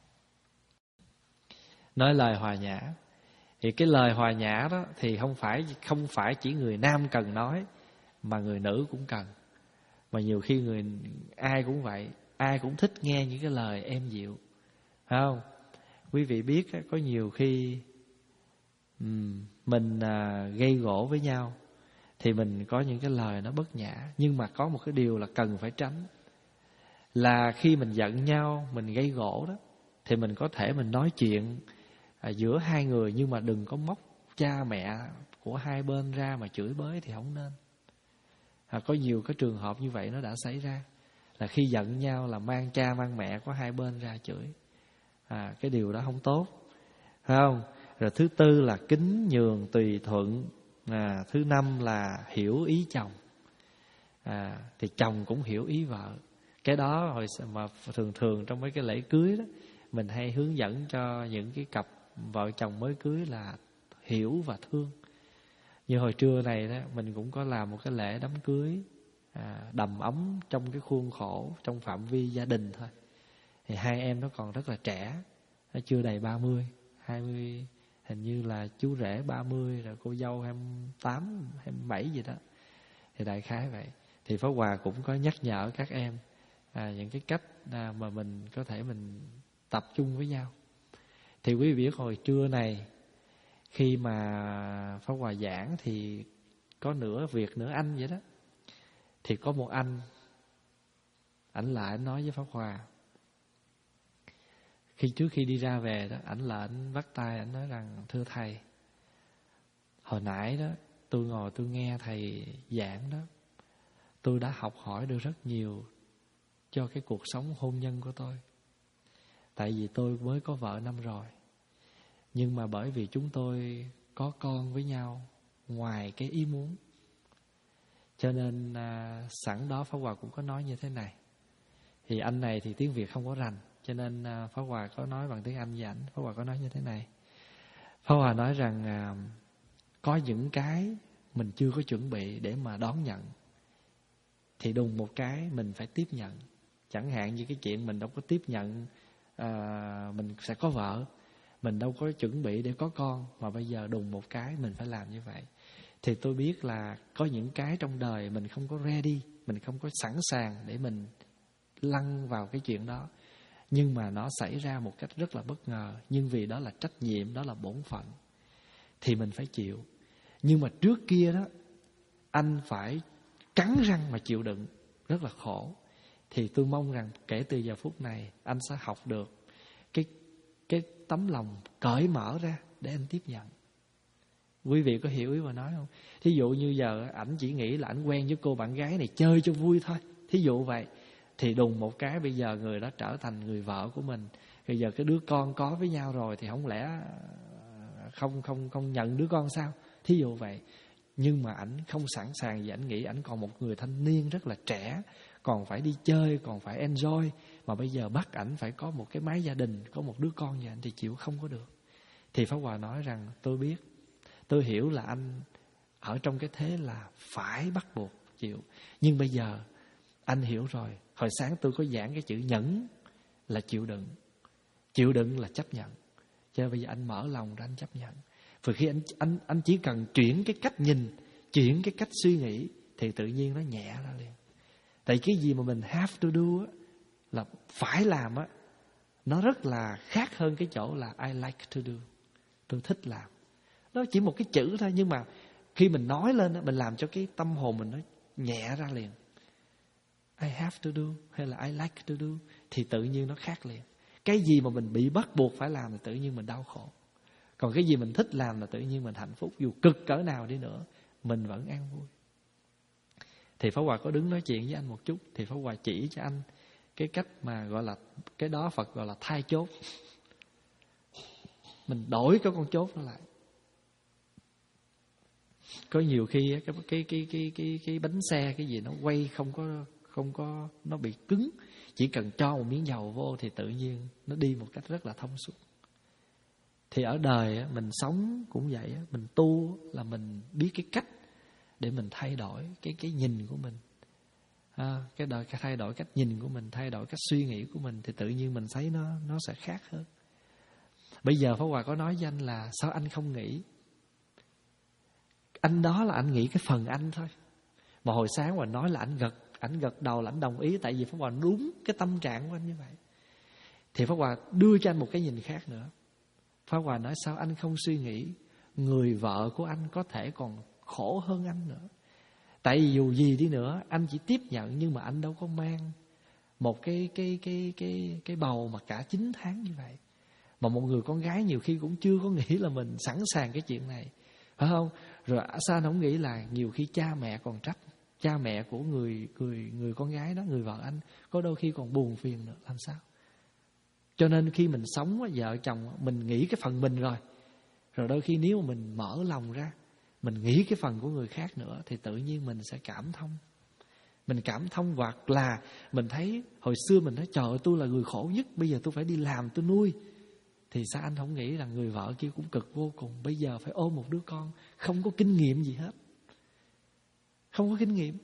Nói lời hòa nhã. Thì cái lời hòa nhã đó thì không phải không phải chỉ người nam cần nói, mà người nữ cũng cần. Mà nhiều khi người ai cũng vậy, ai cũng thích nghe những cái lời êm dịu. Phải không? Quý vị biết có nhiều khi um, mình à, gây gổ với nhau thì mình có những cái lời nó bất nhã. Nhưng mà có một cái điều là cần phải tránh, là khi mình giận nhau, mình gây gổ đó, thì mình có thể mình nói chuyện à, giữa hai người, nhưng mà đừng có móc cha mẹ của hai bên ra mà chửi bới thì không nên. À, có nhiều cái trường hợp như vậy nó đã xảy ra, là khi giận nhau là mang cha mang mẹ có hai bên ra chửi. À, cái điều đó không tốt, phải không? Rồi thứ tư là kính nhường tùy thuận. À, thứ năm là hiểu ý chồng. À, thì chồng cũng hiểu ý vợ. Cái đó hồi mà thường thường trong mấy cái lễ cưới đó, mình hay hướng dẫn cho những cái cặp vợ chồng mới cưới là hiểu và thương. Như hồi trưa này đó, mình cũng có làm một cái lễ đám cưới à, đầm ấm trong cái khuôn khổ, trong phạm vi gia đình thôi. Thì hai em nó còn rất là trẻ, nó chưa đầy ba mươi, hai mươi, hình như là chú rể ba mươi, rồi cô dâu hai mươi tám, hai mươi bảy gì đó. Thì đại khái vậy. Thì Pháp Hòa cũng có nhắc nhở các em à, những cái cách à, mà mình có thể mình tập trung với nhau. Thì quý vị biết hồi trưa này khi mà Pháp Hòa giảng thì có nửa Việt nửa Anh vậy đó. Thì có một anh, ảnh lại ảnh nói với Pháp Hòa, khi trước khi đi ra về đó, ảnh lại ảnh bắt tay ảnh nói rằng: thưa thầy, hồi nãy đó tôi ngồi tôi nghe thầy giảng đó, tôi đã học hỏi được rất nhiều cho cái cuộc sống hôn nhân của tôi. Tại vì tôi mới có vợ năm rồi, nhưng mà bởi vì chúng tôi có con với nhau ngoài cái ý muốn, cho nên à, sẵn đó Pháp Hòa cũng có nói như thế này. Thì anh này thì tiếng Việt không có rành, cho nên à, Pháp Hòa có nói bằng tiếng Anh với ảnh. Pháp Hòa có nói như thế này. Pháp Hòa nói rằng à, có những cái mình chưa có chuẩn bị để mà đón nhận, thì đùng một cái mình phải tiếp nhận. Chẳng hạn như cái chuyện mình đâu có tiếp nhận à, mình sẽ có vợ, mình đâu có chuẩn bị để có con, mà bây giờ đùng một cái mình phải làm như vậy. Thì tôi biết là có những cái trong đời mình không có ready, mình không có sẵn sàng để mình lăn vào cái chuyện đó. Nhưng mà nó xảy ra một cách rất là bất ngờ. Nhưng vì đó là trách nhiệm, đó là bổn phận, thì mình phải chịu. Nhưng mà trước kia đó, anh phải cắn răng mà chịu đựng, rất là khổ. Thì tôi mong rằng kể từ giờ phút này anh sẽ học được cái, cái tấm lòng cởi mở ra để anh tiếp nhận. Quý vị có hiểu ý mà nói không? Thí dụ như giờ ảnh chỉ nghĩ là ảnh quen với cô bạn gái này chơi cho vui thôi, thí dụ vậy. Thì đùng một cái bây giờ người đó trở thành người vợ của mình. Bây giờ cái đứa con có với nhau rồi, thì không lẽ không không không nhận đứa con sao? Thí dụ vậy. Nhưng mà ảnh không sẵn sàng, vì ảnh nghĩ ảnh còn một người thanh niên rất là trẻ, còn phải đi chơi, còn phải enjoy. Mà bây giờ bắt ảnh phải có một cái mái gia đình, có một đứa con như ảnh thì chịu không có được. Thì Pháp Hòa nói rằng tôi biết, tôi hiểu là anh ở trong cái thế là phải bắt buộc chịu. Nhưng bây giờ anh hiểu rồi. Hồi sáng tôi có giảng cái chữ nhẫn là chịu đựng. Chịu đựng là chấp nhận. Cho nên bây giờ anh mở lòng ra anh chấp nhận. Vì khi anh, anh, anh chỉ cần chuyển cái cách nhìn, chuyển cái cách suy nghĩ, thì tự nhiên nó nhẹ ra liền. Tại cái gì mà mình have to do á, là phải làm á, nó rất là khác hơn cái chỗ là I like to do, tôi thích làm. Nó chỉ một cái chữ thôi, nhưng mà khi mình nói lên á, mình làm cho cái tâm hồn mình nó nhẹ ra liền. I have to do hay là I like to do thì tự nhiên nó khác liền. Cái gì mà mình bị bắt buộc phải làm thì tự nhiên mình đau khổ. Còn cái gì mình thích làm là tự nhiên mình hạnh phúc. Dù cực cỡ nào đi nữa mình vẫn an vui. Thì Pháp Hòa có đứng nói chuyện với anh một chút, thì Pháp Hòa chỉ cho anh cái cách mà gọi là, cái đó Phật gọi là thay chốt. Mình đổi cái con chốt nó lại. Có nhiều khi cái cái cái cái cái cái bánh xe cái gì nó quay không có không có nó bị cứng, chỉ cần cho một miếng dầu vô thì tự nhiên nó đi một cách rất là thông suốt. Thì ở đời mình sống cũng vậy, mình tu là mình biết cái cách để mình thay đổi cái cái nhìn của mình. À, cái đời cái thay đổi cách nhìn của mình, thay đổi cách suy nghĩ của mình, thì tự nhiên mình thấy nó nó sẽ khác hơn. Bây giờ Pháp Hòa có nói với anh là sao anh không nghĩ? Anh đó là anh nghĩ cái phần anh thôi. Mà hồi sáng Hòa nói là anh gật, anh gật đầu là anh đồng ý, tại vì Pháp Hòa đúng cái tâm trạng của anh như vậy. Thì Pháp Hòa đưa cho anh một cái nhìn khác nữa. Pháp Hòa nói sao anh không suy nghĩ người vợ của anh có thể còn khổ hơn anh nữa. Tại vì dù gì đi nữa anh chỉ tiếp nhận, nhưng mà anh đâu có mang một cái cái cái cái cái bầu mà cả chín tháng như vậy. Mà một người con gái nhiều khi cũng chưa có nghĩ là mình sẵn sàng cái chuyện này, phải không? Rồi sao anh không nghĩ là nhiều khi cha mẹ còn trách, cha mẹ của người người người con gái đó, người vợ anh, có đôi khi còn buồn phiền nữa, làm sao? Cho nên khi mình sống vợ chồng, mình nghĩ cái phần mình rồi, rồi đôi khi nếu mà mình mở lòng ra, mình nghĩ cái phần của người khác nữa, thì tự nhiên mình sẽ cảm thông. Mình cảm thông, hoặc là mình thấy hồi xưa mình nói trời ơi, tôi là người khổ nhất, bây giờ tôi phải đi làm tôi nuôi. Thì sao anh không nghĩ rằng người vợ kia cũng cực vô cùng, bây giờ phải ôm một đứa con không có kinh nghiệm gì hết, không có kinh nghiệm.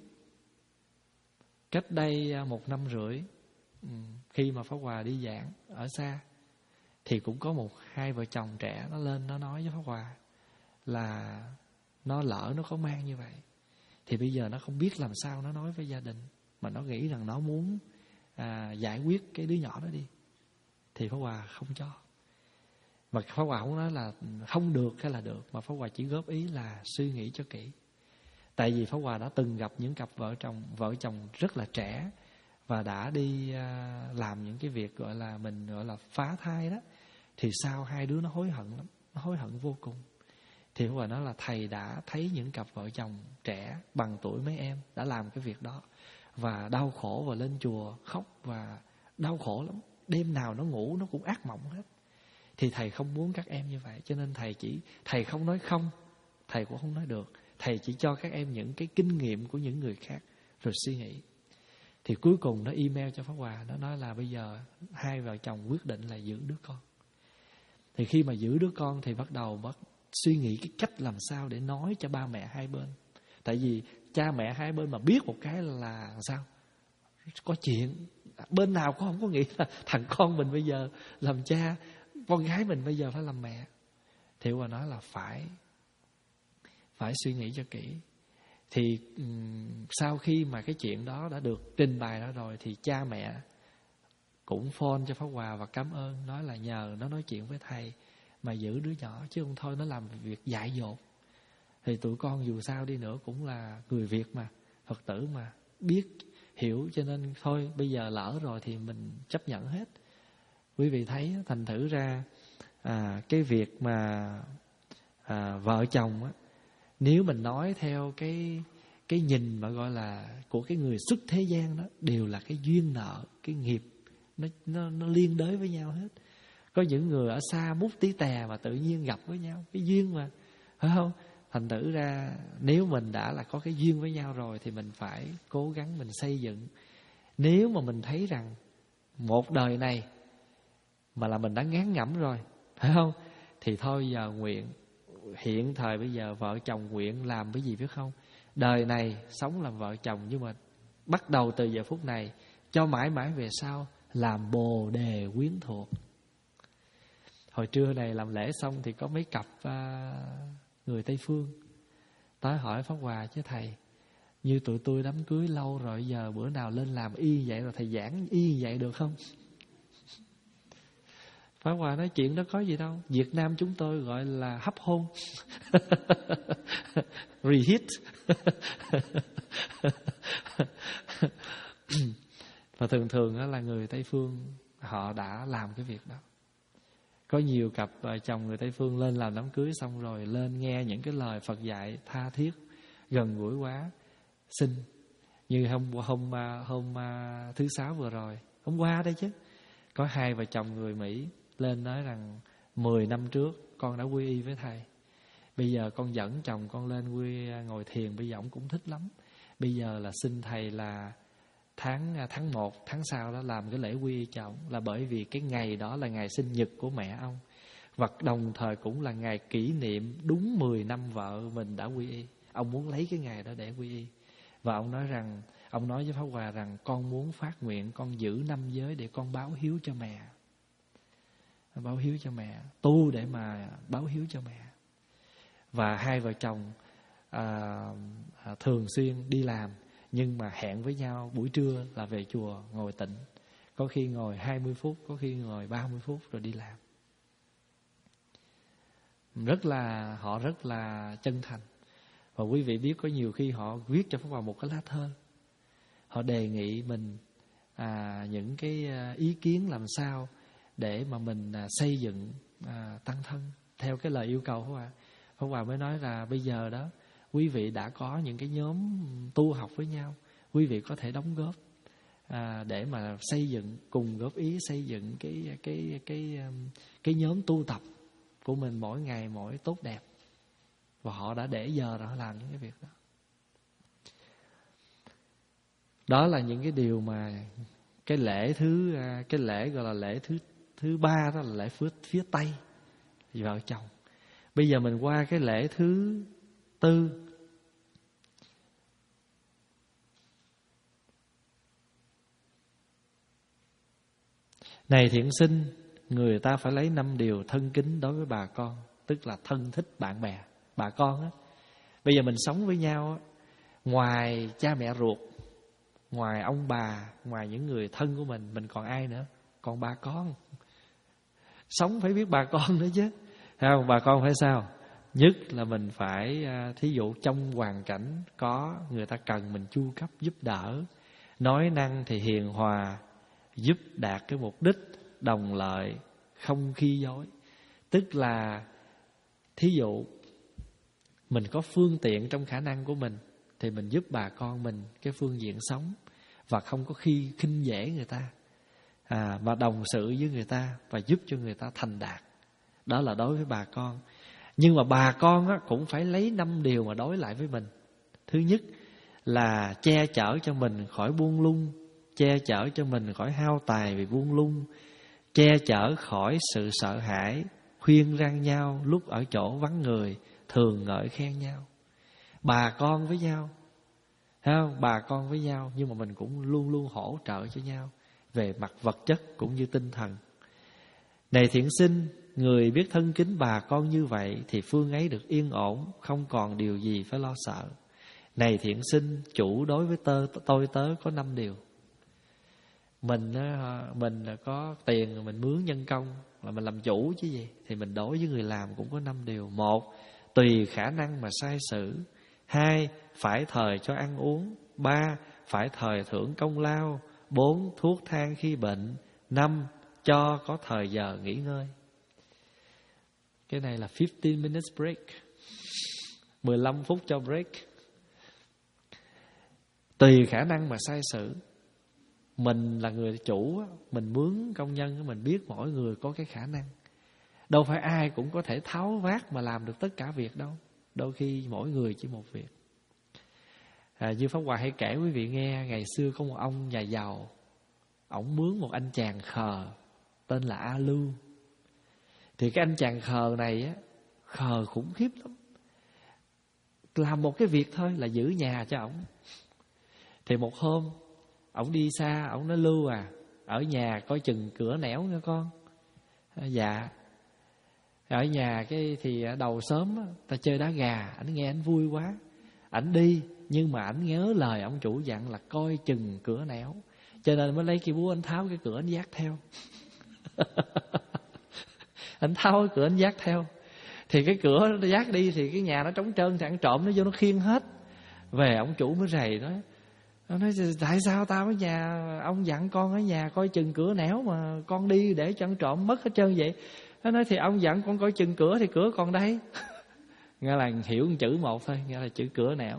Cách đây một năm rưỡi, khi mà Pháp Hòa đi giảng ở xa, thì cũng có một hai vợ chồng trẻ nó lên nó nói với Pháp Hòa là nó lỡ nó có mang như vậy, thì bây giờ nó không biết làm sao nó nói với gia đình, mà nó nghĩ rằng nó muốn à, giải quyết cái đứa nhỏ đó đi. Thì Pháp Hòa không cho. Mà Pháp Hòa không nói là không được hay là được, mà Pháp Hòa chỉ góp ý là suy nghĩ cho kỹ. Tại vì Pháp Hòa đã từng gặp những cặp vợ chồng vợ chồng rất là trẻ và đã đi à, làm những cái việc gọi là mình gọi là phá thai đó, thì sau hai đứa nó hối hận lắm, nó hối hận vô cùng. Thì Pháp Hòa nói là thầy đã thấy những cặp vợ chồng trẻ bằng tuổi mấy em đã làm cái việc đó, và đau khổ và lên chùa khóc và đau khổ lắm, đêm nào nó ngủ nó cũng ác mộng hết. Thì thầy không muốn các em như vậy, cho nên thầy chỉ thầy không nói không, thầy cũng không nói được, thầy chỉ cho các em những cái kinh nghiệm của những người khác rồi suy nghĩ. Thì cuối cùng nó email cho Pháp Hòa, nó nói là bây giờ hai vợ chồng quyết định là giữ đứa con. Thì khi mà giữ đứa con thì bắt đầu bắt suy nghĩ cái cách làm sao để nói cho ba mẹ hai bên. Tại vì cha mẹ hai bên mà biết một cái là sao? Có chuyện. Bên nào cũng không có nghĩ là thằng con mình bây giờ làm cha, con gái mình bây giờ phải làm mẹ. Thì Hòa nói là phải Phải suy nghĩ cho kỹ. Thì um, sau khi mà cái chuyện đó đã được trình bày ra rồi, thì cha mẹ cũng phone cho Pháp Hòa và cảm ơn, nói là nhờ nó nói chuyện với thầy mà giữ đứa nhỏ, chứ không thôi nó làm việc dại dột. Thì tụi con dù sao đi nữa cũng là người Việt mà, Phật tử mà, biết hiểu, cho nên thôi bây giờ lỡ rồi thì mình chấp nhận hết. Quý vị thấy thành thử ra à, cái việc mà à, vợ chồng á, nếu mình nói theo cái cái nhìn mà gọi là của cái người xuất thế gian đó, đều là cái duyên nợ, cái nghiệp nó nó nó liên đới với nhau hết. Có những người ở xa mút tí tè mà tự nhiên gặp với nhau, cái duyên mà, phải không? Thành thử ra nếu mình đã là có cái duyên với nhau rồi thì mình phải cố gắng mình xây dựng. Nếu mà mình thấy rằng một đời này mà là mình đã ngán ngẩm rồi, phải không? Thì thôi giờ nguyện, hiện thời bây giờ vợ chồng nguyện làm cái gì biết không? Đời này sống làm vợ chồng, nhưng mà bắt đầu từ giờ phút này cho mãi mãi về sau làm bồ đề quyến thuộc. Hồi trưa này làm lễ xong thì có mấy cặp à, người Tây Phương tới hỏi Pháp Hòa, chứ thầy, như tụi tôi đám cưới lâu rồi, giờ bữa nào lên làm y vậy rồi thầy giảng y vậy được không? Pháp Hòa nói chuyện đó có gì đâu, Việt Nam chúng tôi gọi là hấp hôn. Reheat. Và thường thường đó là người Tây Phương họ đã làm cái việc đó. Có nhiều cặp chồng người Tây Phương lên làm đám cưới xong rồi lên nghe những cái lời Phật dạy tha thiết, gần gũi quá, xin. Như hôm hôm hôm thứ sáu vừa rồi, hôm qua đây chứ, có hai vợ chồng người Mỹ lên nói rằng mười năm trước con đã quy y với thầy. Bây giờ con dẫn chồng con lên quy ngồi thiền, bây giờ ông cũng thích lắm. Bây giờ là xin thầy là tháng tháng một, tháng sau đó làm cái lễ quy y cho ông, là bởi vì cái ngày đó là ngày sinh nhật của mẹ ông, và đồng thời cũng là ngày kỷ niệm đúng mười năm vợ mình đã quy y. Ông muốn lấy cái ngày đó để quy y. Và ông nói rằng, ông nói với Pháp Hòa rằng con muốn phát nguyện con giữ năm giới để con báo hiếu cho mẹ. Báo hiếu cho mẹ, tu để mà báo hiếu cho mẹ. Và hai vợ chồng à, à, thường xuyên đi làm, nhưng mà hẹn với nhau buổi trưa là về chùa ngồi tịnh. Có khi ngồi hai mươi phút, có khi ngồi ba mươi phút rồi đi làm. Rất là, họ rất là chân thành. Và quý vị biết có nhiều khi họ viết cho Pháp Hòa một cái lá thơ. Họ đề nghị mình à, những cái ý kiến làm sao để mà mình à, xây dựng à, tăng thân theo cái lời yêu cầu của Pháp Hòa. Pháp Hòa mới nói là bây giờ đó, quý vị đã có những cái nhóm tu học với nhau, quý vị có thể đóng góp à, để mà xây dựng, cùng góp ý xây dựng cái cái cái cái nhóm tu tập của mình mỗi ngày mỗi tốt đẹp. Và họ đã để giờ rồi họ làm những cái việc đó. Đó là những cái điều mà cái lễ thứ cái lễ gọi là lễ thứ thứ ba, đó là lễ phía phía Tây vợ chồng. Bây giờ mình qua cái lễ thứ tư. Này thiện sinh, người ta phải lấy năm điều thân kính đối với bà con, tức là thân thích bạn bè, bà con á. Bây giờ mình sống với nhau á, ngoài cha mẹ ruột, ngoài ông bà, ngoài những người thân của mình, mình còn ai nữa? Còn bà con. Sống phải biết bà con nữa chứ. Thấy không? Bà con phải sao? Nhất là mình phải, thí dụ trong hoàn cảnh có người ta cần mình chu cấp giúp đỡ, nói năng thì hiền hòa, giúp đạt cái mục đích đồng lợi, không khi dối. Tức là thí dụ mình có phương tiện trong khả năng của mình thì mình giúp bà con mình cái phương diện sống, và không có khi khinh dễ người ta, à, mà đồng sự với người ta và giúp cho người ta thành đạt. Đó là đối với bà con. Nhưng mà bà con á, cũng phải lấy năm điều mà đối lại với mình. Thứ nhất là che chở cho mình khỏi buông lung, che chở cho mình khỏi hao tài vì buông lung, che chở khỏi sự sợ hãi, khuyên răn nhau lúc ở chỗ vắng người, thường ngợi khen nhau. Bà con với nhau, thấy không? Bà con với nhau, nhưng mà mình cũng luôn luôn hỗ trợ cho nhau về mặt vật chất cũng như tinh thần. Này thiện sinh, người biết thân kính bà con như vậy thì phương ấy được yên ổn, không còn điều gì phải lo sợ. Này thiện sinh, chủ đối với tơ, tôi tớ có năm điều. Mình mình có tiền mình mướn nhân công là mình làm chủ chứ gì, thì mình đối với người làm cũng có năm điều. Một, tùy khả năng mà sai sử. Hai, phải thời cho ăn uống. Ba, phải thời thưởng công lao. Bốn, thuốc thang khi bệnh. Năm, cho có thời giờ nghỉ ngơi. Cái này là fifteen minutes break, mười lăm phút cho break. Tùy khả năng mà sai sử. Mình là người chủ, mình mướn công nhân, mình biết mỗi người có cái khả năng. Đâu phải ai cũng có thể tháo vát mà làm được tất cả việc đâu. Đôi khi mỗi người chỉ một việc. à, Như Pháp Hòa hay kể quý vị nghe, ngày xưa có một ông nhà giàu, ổng mướn một anh chàng khờ tên là A Lưu. Thì cái anh chàng khờ này á, khờ khủng khiếp lắm. Làm một cái việc thôi là giữ nhà cho ổng. Thì một hôm ổng đi xa, ổng nói Lưu à, ở nhà coi chừng cửa nẻo nha con. à, Dạ. Ở nhà cái thì đầu sớm á, ta chơi đá gà. Ảnh nghe ảnh vui quá, ảnh đi. Nhưng mà ảnh nhớ lời ông chủ dặn là coi chừng cửa nẻo, cho nên mới lấy cái búa ảnh tháo cái cửa ảnh vác theo. Ảnh tháo cái cửa ảnh vác theo. Thì cái cửa nó vác đi thì cái nhà nó trống trơn, thì ăn trộm nó vô nó khiêng hết. Về ông chủ mới rầy nói, nó nói tại sao tao ở nhà, ông dặn con ở nhà coi chừng cửa nẻo mà con đi để cho ăn trộm mất hết trơn vậy. Nó nói thì ông dặn con coi chừng cửa thì cửa còn đây. Nghe là hiểu một chữ một thôi, nghe là chữ cửa nẻo.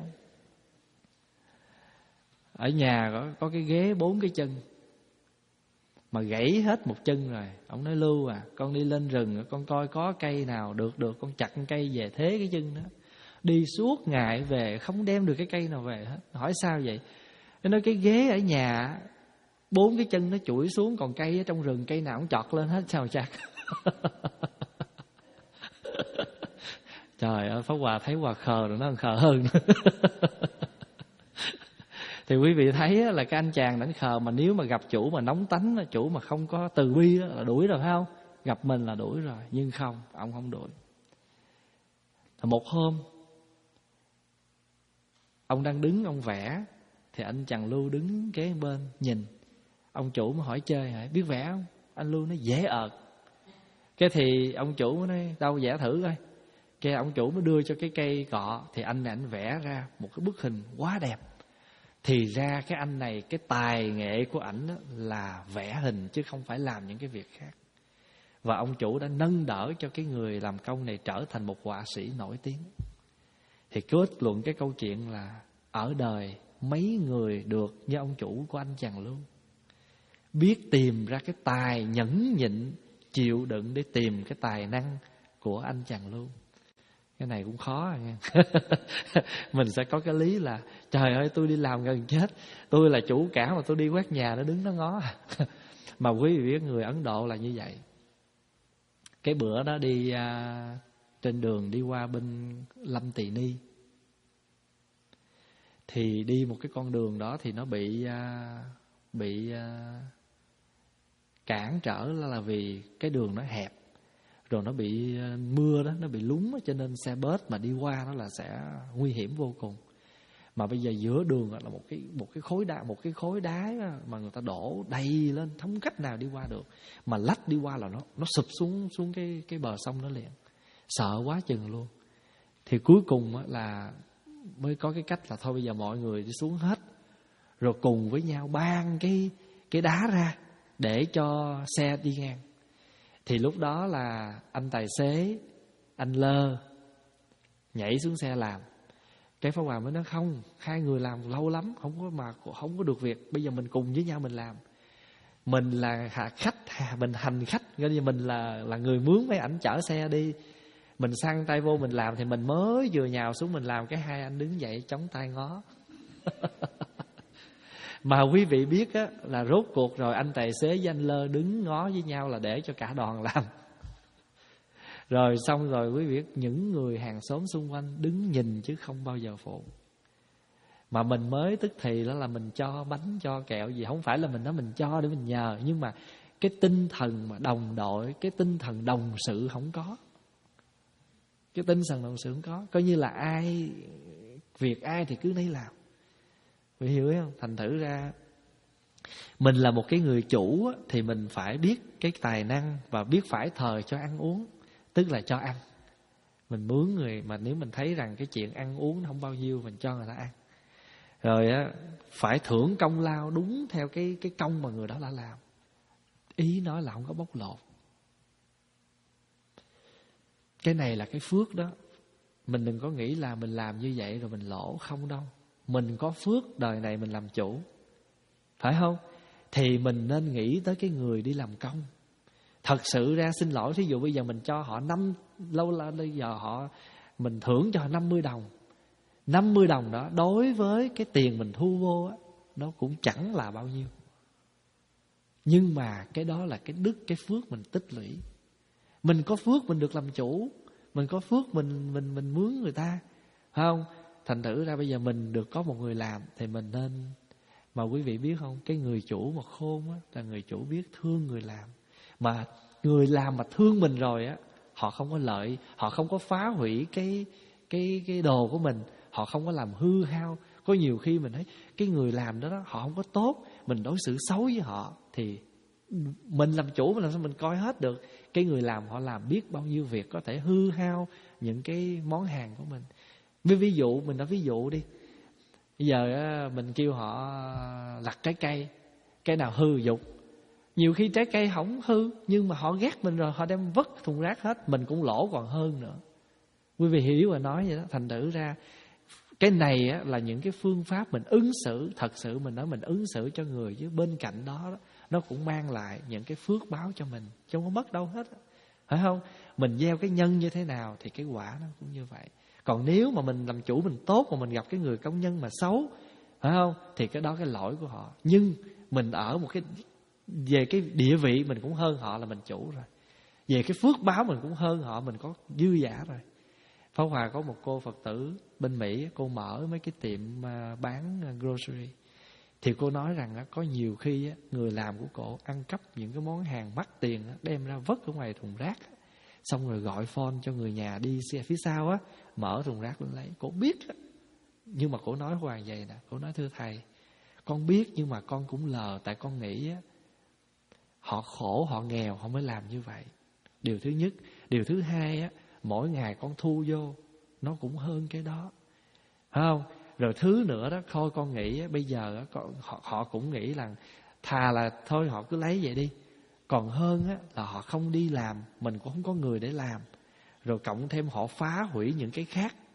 Ở nhà có, có cái ghế bốn cái chân mà gãy hết một chân rồi. Ông nói Lưu à, con đi lên rừng con coi có cây nào được được con chặt cây về thế cái chân đó. Đi suốt ngày về không đem được cái cây nào về hết. Hỏi sao vậy? Nó nói cái ghế ở nhà bốn cái chân nó chuỗi xuống, còn cây ở trong rừng cây nào cũng chọt lên hết, sao chặt. Trời ơi, Pháp Hòa thấy Hòa khờ rồi nó còn khờ hơn. Thì quý vị thấy là cái anh chàng đánh khờ mà nếu mà gặp chủ mà nóng tánh, chủ mà không có từ bi là đuổi rồi phải không? Gặp mình là đuổi rồi, nhưng không, ông không đuổi. Một hôm ông đang đứng ông vẽ, thì anh chàng Lưu đứng kế bên nhìn. Ông chủ mới hỏi chơi hả, biết vẽ không? Anh Lưu nói dễ ợt. Cái thì ông chủ mới nói đâu vẽ thử coi. Cái ông chủ mới đưa cho cái cây cọ, thì anh này anh vẽ ra một cái bức hình quá đẹp. Thì ra cái anh này, cái tài nghệ của ảnh là vẽ hình chứ không phải làm những cái việc khác. Và ông chủ đã nâng đỡ cho cái người làm công này trở thành một họa sĩ nổi tiếng. Thì kết luận cái câu chuyện là ở đời mấy người được như ông chủ của anh chàng Lưu, biết tìm ra cái tài nhẫn nhịn chịu đựng để tìm cái tài năng của anh chàng Lưu. Cái này cũng khó à nghe. Mình sẽ có cái lý là trời ơi tôi đi làm gần chết, tôi là chủ cả mà tôi đi quét nhà nó đứng nó ngó. Mà quý vị biết người Ấn Độ là như vậy. Cái bữa đó đi à, trên đường đi qua bên Lâm Tỳ Ni, thì đi một cái con đường đó thì nó bị à, bị à, cản trở là vì cái đường nó hẹp, rồi nó bị mưa đó, nó bị lún, cho nên xe bus mà đi qua nó là sẽ nguy hiểm vô cùng. Mà bây giờ giữa đường là một cái một cái khối đá, một cái khối đá mà người ta đổ đầy lên, không cách nào đi qua được. Mà lách đi qua là nó nó sụp xuống xuống cái cái bờ sông đó liền. Sợ quá chừng luôn. Thì cuối cùng là mới có cái cách là thôi bây giờ mọi người đi xuống hết, rồi cùng với nhau ban cái cái đá ra để cho xe đi ngang. Thì lúc đó là anh tài xế, anh Lơ nhảy xuống xe làm. Cái Pháp Hòa mới nói không, hai người làm lâu lắm, không có mà không có được việc. Bây giờ mình cùng với nhau mình làm. Mình là khách, mình hành khách, coi như mình là là người mướn mấy ảnh chở xe đi. Mình xăng tay vô mình làm, thì mình mới vừa nhào xuống mình làm, cái hai anh đứng dậy chống tay ngó. Mà quý vị biết á, là rốt cuộc rồi anh tài xế với anh Lơ đứng ngó với nhau là để cho cả đoàn làm. Rồi xong rồi quý vị biết, những người hàng xóm xung quanh đứng nhìn chứ không bao giờ phụ. Mà mình mới tức thì đó là mình cho bánh cho kẹo gì, không phải là mình nói mình cho để mình nhờ, nhưng mà cái tinh thần mà đồng đội, cái tinh thần đồng sự không có. Cái tinh thần đồng sự không có, coi như là ai việc ai thì cứ nấy làm. Quý vị hiểu không? Thành thử ra mình là một cái người chủ thì mình phải biết cái tài năng và biết phải thời cho ăn uống, tức là cho ăn. Mình mướn người mà nếu mình thấy rằng cái chuyện ăn uống không bao nhiêu, mình cho người ta ăn. Rồi á, phải thưởng công lao đúng theo cái cái công mà người đó đã làm. Ý nói là không có bóc lột. Cái này là cái phước đó. Mình đừng có nghĩ là mình làm như vậy rồi mình lỗ, không đâu. Mình có phước đời này mình làm chủ, phải không? Thì mình nên nghĩ tới cái người đi làm công. Thật sự ra xin lỗi, thí dụ bây giờ mình cho họ năm, lâu là bây giờ họ mình thưởng cho họ năm mươi đồng. năm mươi đồng đó đối với cái tiền mình thu vô á, nó cũng chẳng là bao nhiêu. Nhưng mà cái đó là cái đức, cái phước mình tích lũy. Mình có phước mình được làm chủ, mình có phước mình mình mình mướn người ta, phải không? Thành thử ra bây giờ mình được có một người làm thì mình nên. Mà quý vị biết không, cái người chủ mà khôn á, là người chủ biết thương người làm. Mà người làm mà thương mình rồi á, họ không có lợi, họ không có phá hủy cái cái cái đồ của mình, họ không có làm hư hao. Có nhiều khi mình thấy cái người làm đó, đó họ không có tốt, mình đối xử xấu với họ, thì mình làm chủ mình làm sao mình coi hết được. Cái người làm họ làm biết bao nhiêu việc có thể hư hao những cái món hàng của mình. Ví, ví dụ mình nói ví dụ đi, bây giờ mình kêu họ lặt trái cây, cái nào hư dục. Nhiều khi trái cây không hư, nhưng mà họ ghét mình rồi, họ đem vứt thùng rác hết, mình cũng lỗ còn hơn nữa. Quý vị hiểu và nói vậy đó. Thành thử ra cái này á, là những cái phương pháp mình ứng xử. Thật sự mình nói mình ứng xử cho người, chứ bên cạnh đó, đó nó cũng mang lại những cái phước báo cho mình, chứ không có mất đâu hết, phải không? Mình gieo cái nhân như thế nào thì cái quả nó cũng như vậy. Còn nếu mà mình làm chủ mình tốt mà mình gặp cái người công nhân mà xấu, phải không? Thì cái đó cái lỗi của họ. Nhưng mình ở một cái, về cái địa vị mình cũng hơn họ là mình chủ rồi. Về cái phước báo mình cũng hơn họ, mình có dư giả rồi. Pháp Hòa có một cô Phật tử bên Mỹ, cô mở mấy cái tiệm bán grocery. Thì cô nói rằng có nhiều khi người làm của cô ăn cắp những cái món hàng mắc tiền, đem ra vứt ở ngoài thùng rác, xong rồi gọi phone cho người nhà đi xe phía sau á, mở thùng rác lên lấy. Cô biết, nhưng mà cô nói Hoàng vậy nè, cô nói thưa thầy, con biết nhưng mà con cũng lờ, tại con nghĩ á, họ khổ, họ nghèo, họ mới làm như vậy. Điều thứ nhất. Điều thứ hai á, mỗi ngày con thu vô nó cũng hơn cái đó, phải không? Rồi thứ nữa đó, thôi con nghĩ á, bây giờ á, con, họ, họ cũng nghĩ là thà là thôi họ cứ lấy vậy đi, còn hơn á, là họ không đi làm, mình cũng không có người để làm. Rồi cộng thêm họ phá hủy những cái khác,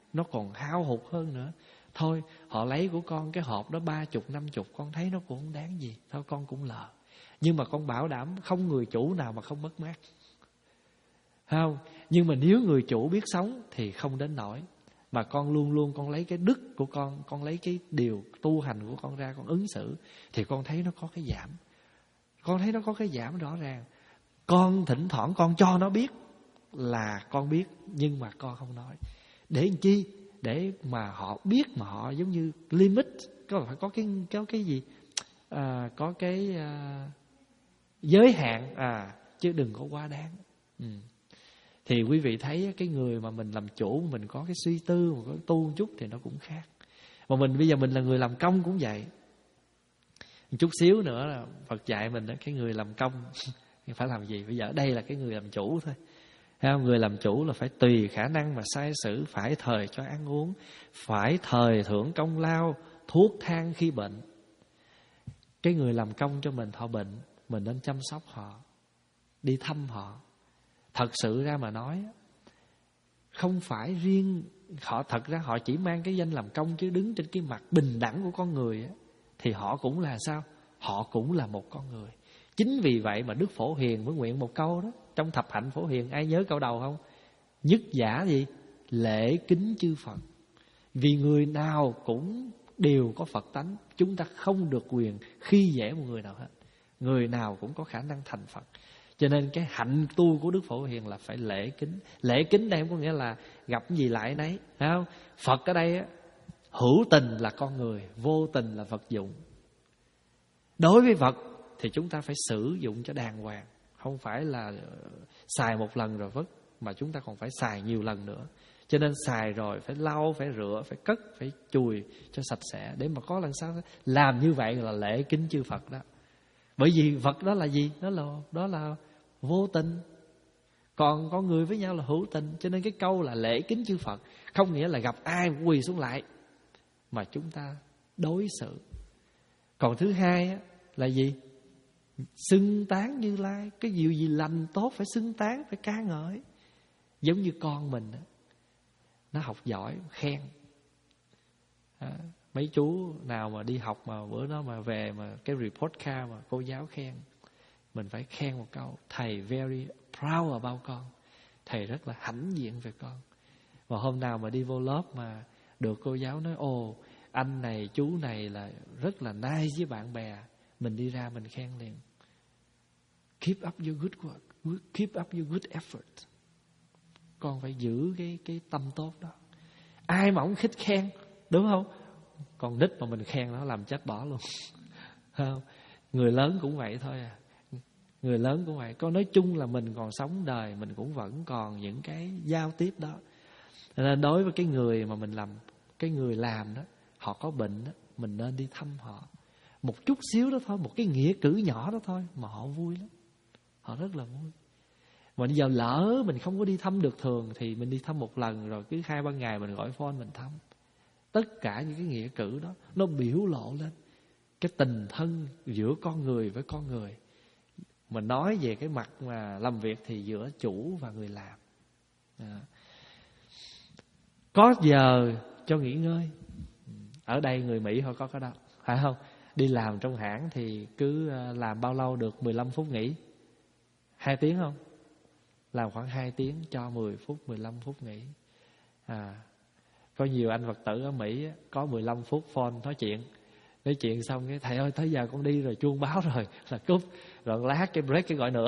nó còn hao hụt hơn nữa. Thôi họ lấy của con cái hộp đó ba chục năm chục, con thấy nó cũng không đáng gì, thôi con cũng lờ. Nhưng mà con bảo đảm không người chủ nào mà không mất mát, không? Nhưng mà nếu người chủ biết sống thì không đến nỗi. Mà con luôn luôn con lấy cái đức của con, con lấy cái điều tu hành của con ra, con ứng xử, thì con thấy nó có cái giảm. Con thấy nó có cái giảm rõ ràng. Con thỉnh thoảng con cho nó biết là con biết, nhưng mà con không nói. Để làm chi? Để mà họ biết, mà họ giống như limit, có phải có cái có cái gì à, có cái à, giới hạn à, chứ đừng có quá đáng. Ừ. Thì quý vị thấy cái người mà mình làm chủ, mình có cái suy tư, mà có tu một chút thì nó cũng khác. Mà mình bây giờ mình là người làm công cũng vậy. Một chút xíu nữa là Phật dạy mình đó, cái người làm công phải làm gì? Bây giờ ở đây là cái người làm chủ thôi. Thấy không? Người làm chủ là phải tùy khả năng mà sai sử, phải thời cho ăn uống, phải thời thưởng công lao, thuốc thang khi bệnh. Cái người làm công cho mình, họ bệnh, mình nên chăm sóc họ, đi thăm họ. Thật sự ra mà nói, không phải riêng họ, thật ra họ chỉ mang cái danh làm công, chứ đứng trên cái mặt bình đẳng của con người á, thì họ cũng là sao? Họ cũng là một con người. Chính vì vậy mà Đức Phổ Hiền mới nguyện một câu đó, trong thập hạnh Phổ Hiền, ai nhớ câu đầu không? Nhất giả gì? Lễ kính chư Phật. Vì người nào cũng đều có Phật tánh, chúng ta không được quyền khi dễ một người nào hết. Người nào cũng có khả năng thành Phật. Cho nên cái hạnh tu của Đức Phổ Hiền là phải lễ kính. Lễ kính đây có nghĩa là gặp gì lại nấy, thấy không? Phật ở đây á, hữu tình là con người, vô tình là vật dụng. Đối với vật thì chúng ta phải sử dụng cho đàng hoàng, không phải là xài một lần rồi vứt, mà chúng ta còn phải xài nhiều lần nữa. Cho nên xài rồi phải lau, phải rửa, phải cất, phải chùi cho sạch sẽ, để mà có lần sau làm như vậy là lễ kính chư Phật đó. Bởi vì vật đó là gì? Đó là, đó là vô tình. Còn con người với nhau là hữu tình. Cho nên cái câu là lễ kính chư Phật không nghĩa là gặp ai quỳ xuống lại, mà chúng ta đối xử. Còn thứ hai á, là gì? Xưng tán Như Lai. Cái điều gì lành tốt phải xưng tán, phải ca ngợi. Giống như con mình á, nó học giỏi, khen. À, mấy chú nào mà đi học mà bữa đó mà về mà cái report card mà cô giáo khen, mình phải khen một câu: thầy very proud about con, thầy rất là hãnh diện về con. Và hôm nào mà đi vô lớp mà được cô giáo nói: ồ, anh này chú này là rất là nice với bạn bè, mình đi ra mình khen liền: keep up your good work, keep up your good effort. Con phải giữ cái cái tâm tốt đó. Ai mà không khích khen, đúng không? Còn nít mà mình khen nó làm chết bỏ luôn. Không? Người lớn cũng vậy thôi à. Người lớn cũng vậy. Có nói chung là mình còn sống đời, mình cũng vẫn còn những cái giao tiếp đó. Nên đối với cái người mà mình làm, cái người làm đó, họ có bệnh đó, mình nên đi thăm họ. Một chút xíu đó thôi, một cái nghĩa cử nhỏ đó thôi, mà họ vui lắm. Họ rất là vui. Mà bây giờ lỡ mình không có đi thăm được thường, thì mình đi thăm một lần, rồi cứ hai ba ngày mình gọi phone mình thăm. Tất cả những cái nghĩa cử đó nó biểu lộ lên cái tình thân giữa con người với con người. Mình nói về cái mặt mà làm việc thì giữa chủ và người làm. À. Có giờ cho nghỉ ngơi. Ở đây người Mỹ họ có cái đó, phải không? Đi làm trong hãng thì cứ làm bao lâu được mười lăm phút nghỉ? hai tiếng không? Làm khoảng hai tiếng cho mười phút, mười lăm phút nghỉ. À, có nhiều anh Phật tử ở Mỹ có mười lăm phút phone nói chuyện. Nói chuyện xong cái thầy ơi tới giờ con đi rồi, chuông báo rồi, là cúp. Rồi lát cái break cái gọi nữa.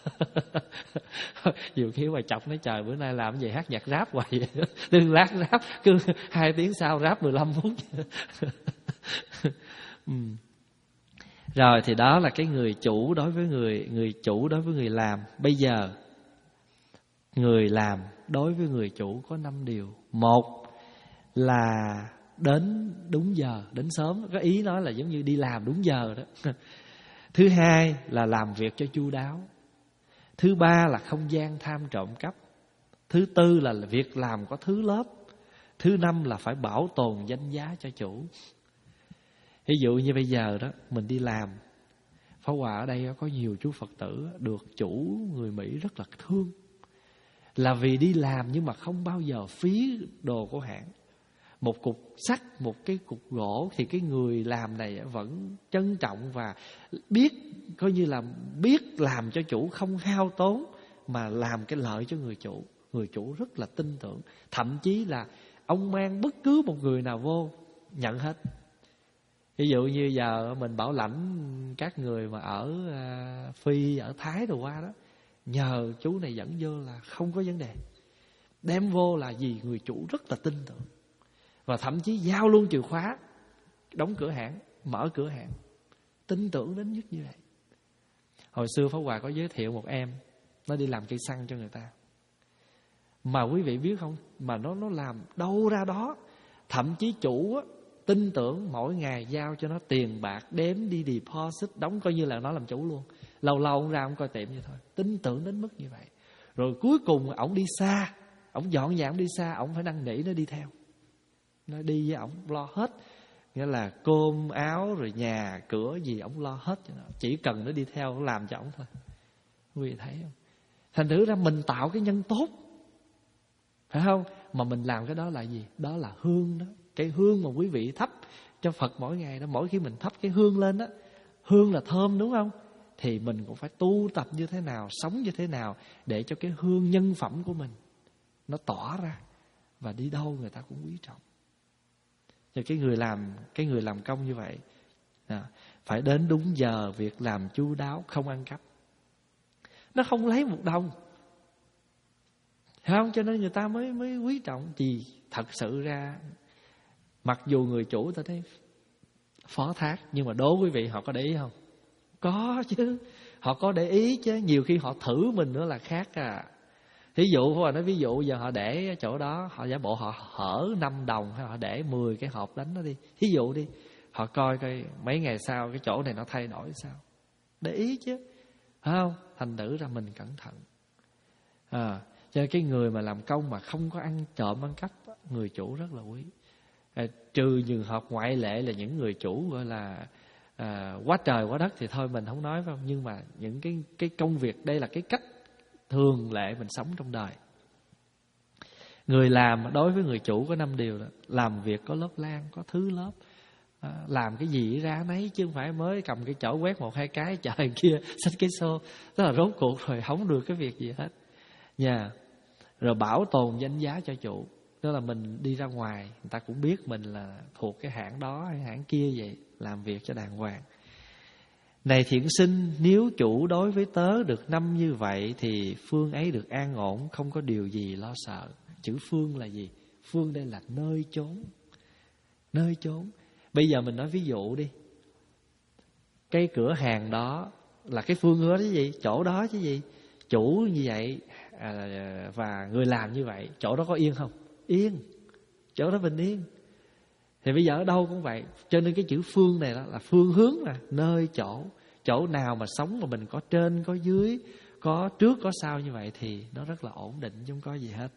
Nhiều khi mà chọc nói trời bữa nay làm gì hát nhạc rap hoài vậy. Đừng lát rap, cứ hai tiếng sau rap mười lăm phút. ừ. Rồi thì đó là cái người chủ đối với người người chủ đối với người làm. Bây giờ người làm đối với người chủ có năm điều. Một là đến đúng giờ, đến sớm. Có ý nói là giống như đi làm đúng giờ đó. Thứ hai là làm việc cho chu đáo. Thứ ba là không gian tham trộm cắp. Thứ tư là việc làm có thứ lớp. Thứ năm là phải bảo tồn danh giá cho chủ. Ví dụ như bây giờ đó, mình đi làm, Pháp Hòa ở đây có nhiều chú Phật tử được chủ người Mỹ rất là thương. là vì đi làm nhưng mà không bao giờ phí đồ của hãng. Một cục sắt, một cái cục gỗ thì cái người làm này vẫn trân trọng và biết, coi như là biết làm cho chủ không hao tốn mà làm cái lợi cho người chủ. Người chủ rất là tin tưởng. Thậm chí là ông mang bất cứ một người nào vô nhận hết. Ví dụ như giờ mình bảo lãnh các người mà ở uh, Phi, ở Thái đồ qua đó, nhờ chú này dẫn vô là không có vấn đề. Đem vô là gì? Người chủ rất là tin tưởng. Và thậm chí giao luôn chìa khóa, đóng cửa hãng, mở cửa hãng. Tin tưởng đến nhất như vậy. Hồi xưa Pháp Hòa có giới thiệu một em, nó đi làm cây xăng cho người ta. Mà quý vị biết không, mà nó nó làm đâu ra đó. Thậm chí chủ á, tin tưởng mỗi ngày giao cho nó tiền bạc, đếm đi deposit, đóng coi như là nó làm chủ luôn. Lâu lâu ông ra ông coi tiệm vậy thôi. Tin tưởng đến mức như vậy. Rồi cuối cùng ổng đi xa, ổng dọn dàng đi xa, ổng phải năn nỉ nó đi theo. Nó đi với ổng lo hết. Nghĩa là cơm áo rồi nhà cửa gì ổng lo hết cho nó. Chỉ cần nó đi theo làm cho ổng thôi. Quý vị thấy không? Thành thử ra mình tạo cái nhân tốt, phải không? Mà mình làm cái đó là gì? Đó là hương đó. Cái hương mà quý vị thắp cho Phật mỗi ngày đó. Mỗi khi mình thắp cái hương lên đó, hương là thơm đúng không? Thì mình cũng phải tu tập như thế nào, sống như thế nào để cho cái hương nhân phẩm của mình nó tỏa ra. Và đi đâu người ta cũng quý trọng. Cho cái người làm Cái người làm công như vậy à, phải đến đúng giờ, việc làm chu đáo, không ăn cắp. Nó không lấy một đồng, phải không? Cho nên người ta mới mới quý trọng. Vì thật sự ra, mặc dù người chủ ta thấy phó thác, nhưng mà đố quý vị họ có để ý không? Có chứ. Họ có để ý chứ. Nhiều khi họ thử mình nữa là khác à. Ví dụ, nói ví dụ giờ họ để chỗ đó, họ giả bộ họ hở năm đồng hay họ để mười cái hộp đánh nó đi. Ví dụ đi, họ coi coi mấy ngày sau cái chỗ này nó thay đổi sao. Để ý chứ, phải không? Thành thử ra mình cẩn thận à. Cho nên cái người mà làm công mà không có ăn trộm ăn cắp, người chủ rất là quý à. Trừ trường hợp ngoại lệ là những người chủ gọi là à, quá trời quá đất thì thôi mình không nói, phải không? Nhưng mà những cái, cái công việc, đây là cái cách thường lệ mình sống trong đời. Người làm đối với người chủ có năm điều đó. Làm việc có lớp lang, có thứ lớp à, làm cái gì ra nấy, chứ không phải mới cầm cái chổi quét một hai cái trời kia xách cái xô. Tức là rốt cuộc rồi không được cái việc gì hết nha. Yeah. Rồi bảo tồn danh giá cho chủ. Tức là mình đi ra ngoài, người ta cũng biết mình là thuộc cái hãng đó hay hãng kia vậy. Làm việc cho đàng hoàng. Này thiện sinh, nếu chủ đối với tớ được năm như vậy thì phương ấy được an ổn, không có điều gì lo sợ. Chữ phương là gì? Phương đây là nơi chốn. Nơi chốn. Bây giờ mình nói ví dụ đi. Cái cửa hàng đó là cái phương hướng đó chứ gì? Chỗ đó chứ gì? Chủ như vậy à, và người làm như vậy, chỗ đó có yên không? Yên. Chỗ đó bình yên. Thì bây giờ ở đâu cũng vậy. Cho nên cái chữ phương này đó là phương hướng, là nơi chỗ. Chỗ nào mà sống mà mình có trên, có dưới, có trước, có sau như vậy thì nó rất là ổn định, chứ không có gì hết.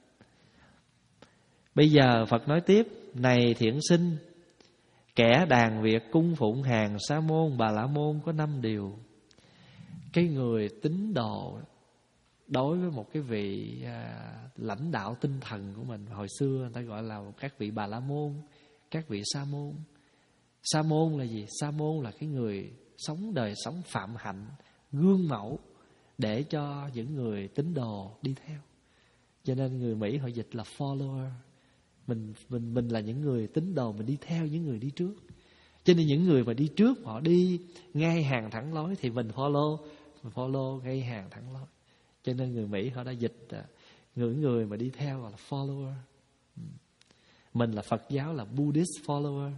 Bây giờ Phật nói tiếp. Này thiện sinh, kẻ đàn việc cung phụng hàng Sa môn, Bà La môn có năm điều. Cái người tín đồ đối với một cái vị à, lãnh đạo tinh thần của mình, hồi xưa người ta gọi là các vị Bà La môn, các vị Sa môn. Sa môn là gì? Sa môn là cái người sống đời sống phạm hạnh, gương mẫu để cho những người tín đồ đi theo. Cho nên người Mỹ họ dịch là follower. Mình mình mình là những người tín đồ, mình đi theo những người đi trước. Cho nên những người mà đi trước họ đi ngay hàng thẳng lối thì mình follow, mình follow ngay hàng thẳng lối. Cho nên người Mỹ họ đã dịch người người mà đi theo gọi là follower. Mình là Phật giáo là Buddhist follower.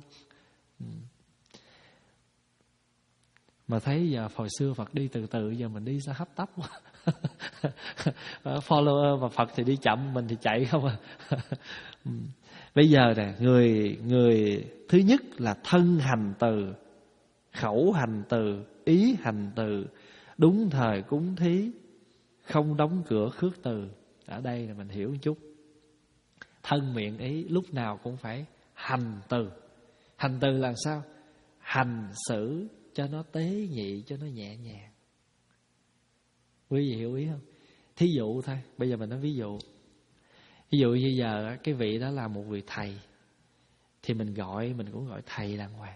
Mà thấy giờ hồi xưa Phật đi từ từ, giờ mình đi sao hấp tấp quá. Follower mà Phật thì đi chậm, mình thì chạy không à. Bây giờ nè, người người thứ nhất là thân hành từ, khẩu hành từ, ý hành từ, đúng thời cúng thí, không đóng cửa khước từ. Ở đây là mình hiểu một chút. Thân miệng ý lúc nào cũng phải hành từ. Hành từ là sao? Hành xử cho nó tế nhị, cho nó nhẹ nhàng. Quý vị hiểu ý không? Thí dụ thôi, bây giờ mình nói ví dụ. Ví dụ như giờ cái vị đó là một vị thầy, thì mình gọi, mình cũng gọi thầy đàng hoàng.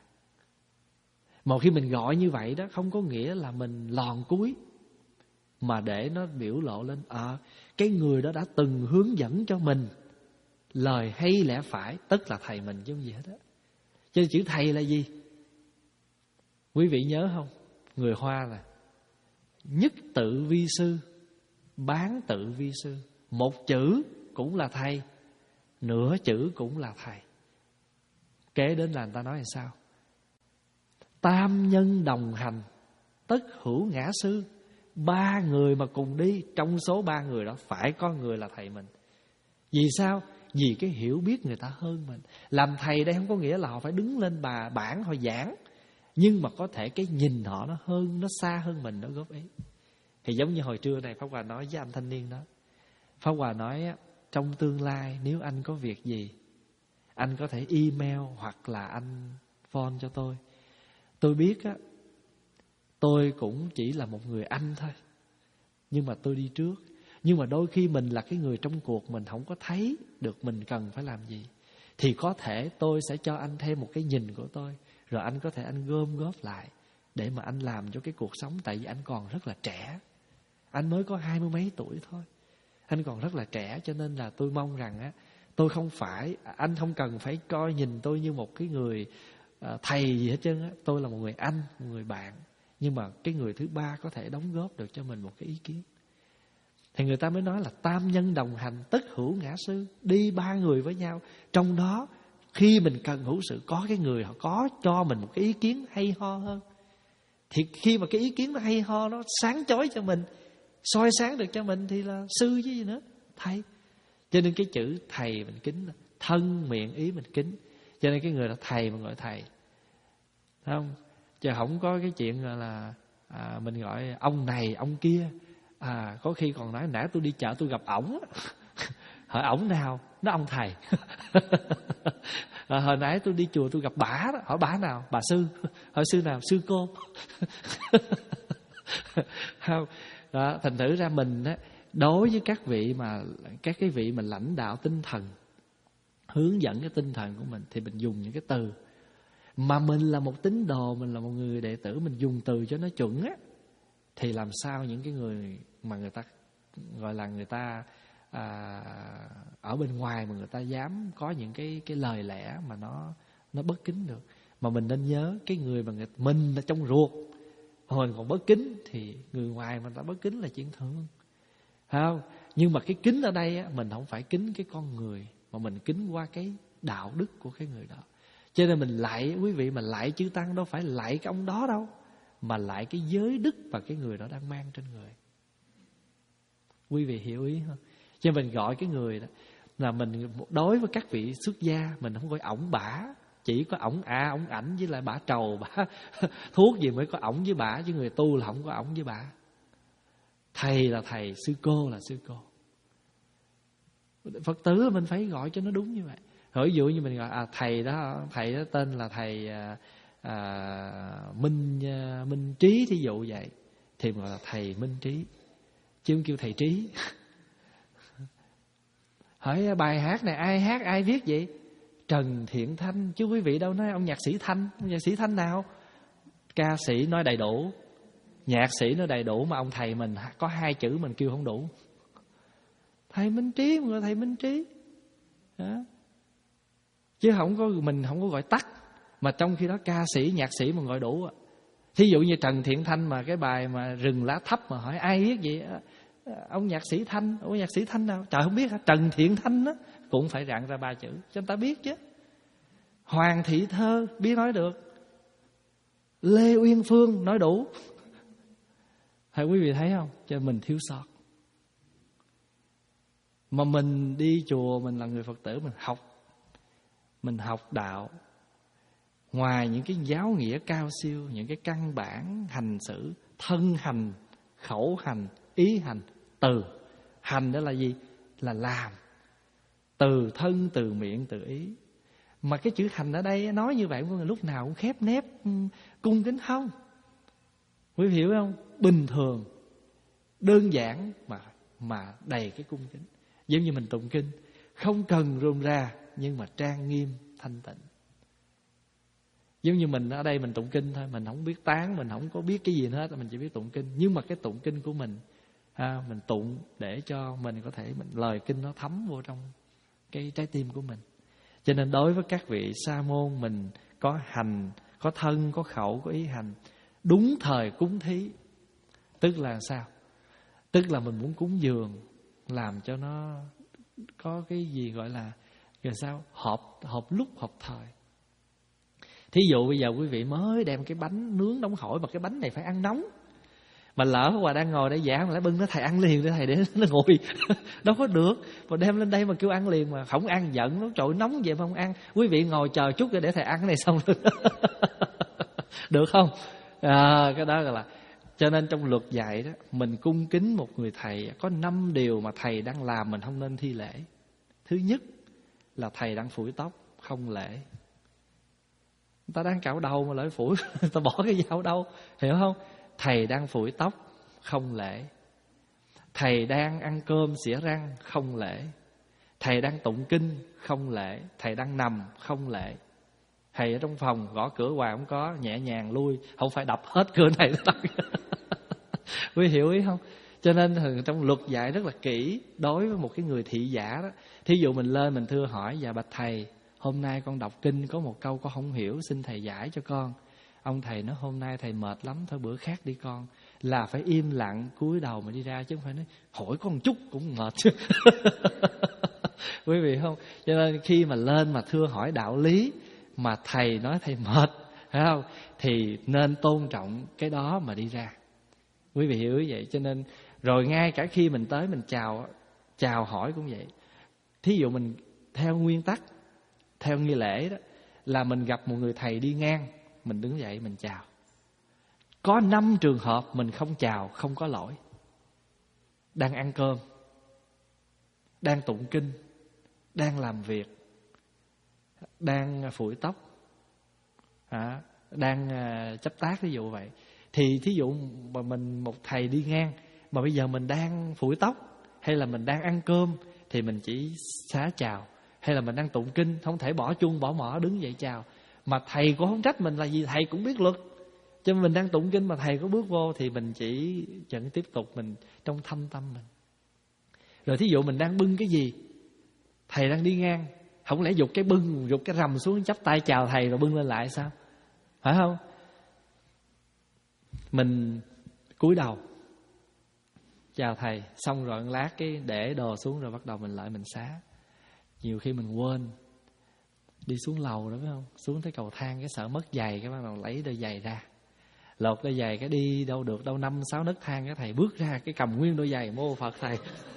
Một khi mình gọi như vậy đó, không có nghĩa là mình lòn cúi, mà để nó biểu lộ lên à, cái người đó đã từng hướng dẫn cho mình lời hay lẽ phải, tức là thầy mình chứ không gì hết á. Cho nên chữ thầy là gì? Quý vị nhớ không? Người Hoa là nhất tự vi sư, bán tự vi sư. Một chữ cũng là thầy, nửa chữ cũng là thầy. Kế đến là người ta nói là sao? Tam nhân đồng hành, tất hữu ngã sư. Ba người mà cùng đi, trong số ba người đó phải có người là thầy mình. Vì sao? Vì cái hiểu biết người ta hơn mình. Làm thầy đây không có nghĩa là họ phải đứng lên bà bảng họ giảng, nhưng mà có thể cái nhìn họ nó hơn, nó xa hơn mình, nó góp ý. Thì giống như hồi trưa này Pháp Hòa nói với anh thanh niên đó, Pháp Hòa nói trong tương lai nếu anh có việc gì, anh có thể email hoặc là anh phone cho tôi. Tôi biết á, tôi cũng chỉ là một người anh thôi, nhưng mà tôi đi trước. Nhưng mà đôi khi mình là cái người trong cuộc, mình không có thấy được mình cần phải làm gì, thì có thể tôi sẽ cho anh thêm một cái nhìn của tôi, rồi anh có thể anh gom góp lại để mà anh làm cho cái cuộc sống. Tại vì anh còn rất là trẻ, anh mới có hai mươi mấy tuổi thôi, anh còn rất là trẻ. Cho nên là tôi mong rằng á, tôi không phải, anh không cần phải coi nhìn tôi như một cái người uh, thầy gì hết trơn á. Tôi là một người anh, một người bạn, nhưng mà cái người thứ ba có thể đóng góp được cho mình một cái ý kiến. Thì người ta mới nói là tam nhân đồng hành, tất hữu ngã sư. Đi ba người với nhau, trong đó khi mình cần hữu sự, có cái người họ có cho mình một cái ý kiến hay ho hơn. Thì khi mà cái ý kiến nó hay ho, nó sáng chói cho mình, soi sáng được cho mình, thì là sư chứ gì nữa, thầy. Cho nên cái chữ thầy mình kính, thân miệng ý mình kính. Cho nên cái người đó thầy mà gọi thầy, thấy không? Chứ không có cái chuyện là à, mình gọi ông này ông kia. À, có khi còn nói nãy tôi đi chợ tôi gặp ổng. Hỏi ổng nào? Nó ông thầy. À, hồi nãy tôi đi chùa tôi gặp bả đó. Hỏi bả nào? Bà sư. Hỏi sư nào? Sư cô. Không. Đó, thành thử ra mình á, đối với các vị mà các cái vị mà lãnh đạo tinh thần, hướng dẫn cái tinh thần của mình, thì mình dùng những cái từ mà mình là một tín đồ, mình là một người đệ tử, mình dùng từ cho nó chuẩn á, thì làm sao những cái người mà người ta gọi là người ta à, ở bên ngoài mà người ta dám có những cái cái lời lẽ mà nó nó bất kính được. Mà mình nên nhớ cái người mà người, mình là trong ruột mà mình còn bất kính, thì người ngoài mà ta bất kính là chuyện thường, không? Nhưng mà cái kính ở đây á, mình không phải kính cái con người, mà mình kính qua cái đạo đức của cái người đó. Cho nên mình lại, quý vị, mà lại chư tăng đâu phải lại cái ông đó đâu, mà lại cái giới đức mà cái người đó đang mang trên người. Quý vị hiểu ý không? Cho nên mình gọi cái người đó là mình, đối với các vị xuất gia, mình không gọi ổng bả, chỉ có ổng a, ổng ảnh với lại bả trầu, bả thuốc gì mới có ổng với bả, chứ người tu là không có ổng với bả. Thầy là thầy, sư cô là sư cô. Phật tử mình phải gọi cho nó đúng như vậy. Ví dụ như mình gọi à, thầy đó, thầy đó tên là thầy à, à, Minh à, Minh Trí, thí dụ vậy, thì mình gọi là thầy Minh Trí, chứ không kêu thầy Trí. Hỏi bài hát này ai hát, ai viết vậy? Trần Thiện Thanh, chứ quý vị đâu nói ông nhạc sĩ Thanh. Ông nhạc sĩ Thanh nào? Ca sĩ nói đầy đủ, nhạc sĩ nói đầy đủ, mà ông thầy mình có hai chữ mình kêu không đủ. Thầy Minh Trí, mình gọi thầy Minh Trí đó. Chứ không có, mình không có gọi tắt. Mà trong khi đó ca sĩ, nhạc sĩ mình gọi đủ. Thí dụ như Trần Thiện Thanh mà cái bài mà Rừng Lá Thấp mà hỏi ai viết vậy? Ông nhạc sĩ Thanh. Ông nhạc sĩ Thanh nào? Trời không biết hả? Trần Thiện Thanh đó cũng phải rạng ra ba chữ cho người ta biết chứ. Hoàng Thị Thơ biết nói được, Lê Uyên Phương nói đủ. Hay quý vị thấy không? Cho mình thiếu sót. Mà mình đi chùa, mình là người Phật tử, mình học, mình học đạo, ngoài những cái giáo nghĩa cao siêu, những cái căn bản hành xử, thân hành, khẩu hành, ý hành, từ. Hành đó là gì? Là làm. Từ thân, từ miệng, từ ý. Mà cái chữ hành ở đây nói như vậy, lúc nào cũng khép nép, cung kính không? Quý vị hiểu không? Bình thường, đơn giản mà mà đầy cái cung kính. Giống như mình tụng kinh, không cần rôm ra nhưng mà trang nghiêm thanh tịnh. Giống như mình ở đây mình tụng kinh thôi, mình không biết tán, mình không có biết cái gì hết, mình chỉ biết tụng kinh. Nhưng mà cái tụng kinh của mình, à, mình tụng để cho mình có thể mình lời kinh nó thấm vô trong cái trái tim của mình. Cho nên đối với các vị sa môn, mình có hành, có thân, có khẩu, có ý hành, đúng thời cúng thí. Tức là sao? Tức là mình muốn cúng dường, làm cho nó có cái gì gọi là rồi sao? Hợp, hợp lúc, hợp thời. Thí dụ bây giờ quý vị mới đem cái bánh nướng nóng hổi, mà cái bánh này phải ăn nóng, mà lỡ Pháp Hòa đang ngồi để giảng mà lại bưng nó thầy ăn liền để thầy để nó nguội đâu có được. Mà đem lên đây mà kêu ăn liền mà không ăn giận nó, trời nóng vậy mà không ăn. Quý vị ngồi chờ chút để thầy ăn cái này xong rồi được không? À, cái đó là cho nên trong luật dạy đó, mình cung kính một người thầy có năm điều mà thầy đang làm mình không nên thi lễ. Thứ nhất là thầy đang phủi tóc, không lễ. Người ta đang cạo đầu mà lại phủi, người ta bỏ cái dao đâu, hiểu không? Thầy đang phủi tóc, không lễ. Thầy đang ăn cơm xỉa răng, không lễ. Thầy đang tụng kinh, không lễ. Thầy đang nằm, không lễ. Thầy ở trong phòng gõ cửa hoài không có, nhẹ nhàng lui, không phải đập hết cửa này tới quý hiểu ý không? Cho nên trong luật dạy rất là kỹ đối với một cái người thị giả đó. Thí dụ mình lên mình thưa hỏi: dạ bạch thầy, hôm nay con đọc kinh có một câu con không hiểu, xin thầy giải cho con. Ông thầy nói hôm nay thầy mệt lắm, thôi bữa khác đi con. Là phải im lặng cúi đầu mà đi ra, chứ không phải nói hỏi con chút cũng mệt chứ. Quý vị không? Cho nên khi mà lên mà thưa hỏi đạo lý mà thầy nói thầy mệt, phải không? Thì nên tôn trọng cái đó mà đi ra. Quý vị hiểu vậy. Cho nên rồi ngay cả khi mình tới mình chào chào hỏi cũng vậy. Thí dụ mình theo nguyên tắc, theo nghi lễ đó, là mình gặp một người thầy đi ngang, mình đứng dậy mình chào. Có năm trường hợp mình không chào không có lỗi. Đang ăn cơm, đang tụng kinh, đang làm việc, đang phủi tóc, à, đang chấp tác, ví dụ vậy. Thì thí dụ mà mình một thầy đi ngang mà bây giờ mình đang phủi tóc hay là mình đang ăn cơm thì mình chỉ xá chào. Hay là mình đang tụng kinh, không thể bỏ chuông bỏ mỏ đứng dậy chào. Mà thầy cũng không trách mình là gì, thầy cũng biết luật. Cho nên mình đang tụng kinh mà thầy có bước vô thì mình chỉ vẫn tiếp tục mình trong thâm tâm mình. Rồi thí dụ mình đang bưng cái gì, thầy đang đi ngang, không lẽ giục cái bưng, giục cái rầm xuống chắp tay chào thầy rồi bưng lên lại sao? Phải không? Mình cúi đầu chào thầy, xong rồi lát cái để đồ xuống rồi bắt đầu mình lại mình xá. Nhiều khi mình quên, đi xuống lầu đó phải không? Xuống tới cầu thang cái sợ mất giày, cái bắt đầu lấy đôi giày ra, lột đôi giày, cái đi đâu được đâu năm sáu nấc thang, cái thầy bước ra cái cầm nguyên đôi giày, mô Phật thầy.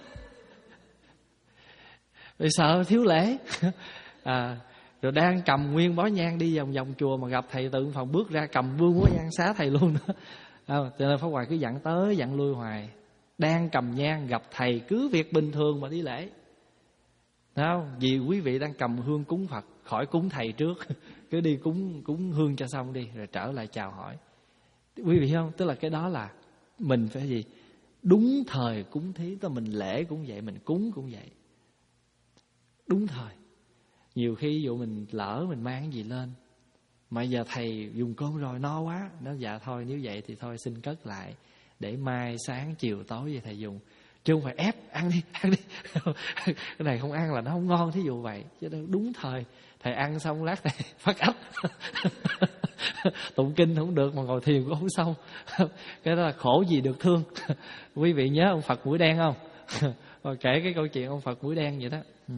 Vì sợ thiếu lễ. À, rồi đang cầm nguyên bó nhang đi vòng vòng chùa mà gặp thầy từ phòng bước ra cầm vương bó nhang xá thầy luôn đó. À, cho nên Pháp Hòa cứ dặn tới dặn lui hoài. Đang cầm nhang gặp thầy cứ việc bình thường mà đi lễ. Thấy không? Vì quý vị đang cầm hương cúng Phật, khỏi cúng thầy trước. Cứ đi cúng cúng hương cho xong đi, rồi trở lại chào hỏi. Quý vị không? Tức là cái đó là mình phải gì? Đúng thời cúng thí, tức là mình lễ cũng vậy, mình cúng cũng vậy. Đúng thời. Nhiều khi ví dụ mình lỡ mình mang cái gì lên, mà giờ thầy dùng cơm rồi no quá, nó dạ thôi nếu vậy thì thôi xin cất lại, để mai sáng chiều tối vậy thầy dùng. Chứ không phải ép ăn đi, ăn đi. Cái này không ăn là nó không ngon, thí dụ vậy. Chứ đúng thời, thầy ăn xong lát thầy phát ách. Tụng kinh không được mà ngồi thiền cũng không xong. Cái đó là khổ gì được thương. Quý vị nhớ ông Phật mũi đen không? Rồi kể cái câu chuyện ông Phật mũi đen vậy đó. Ừ.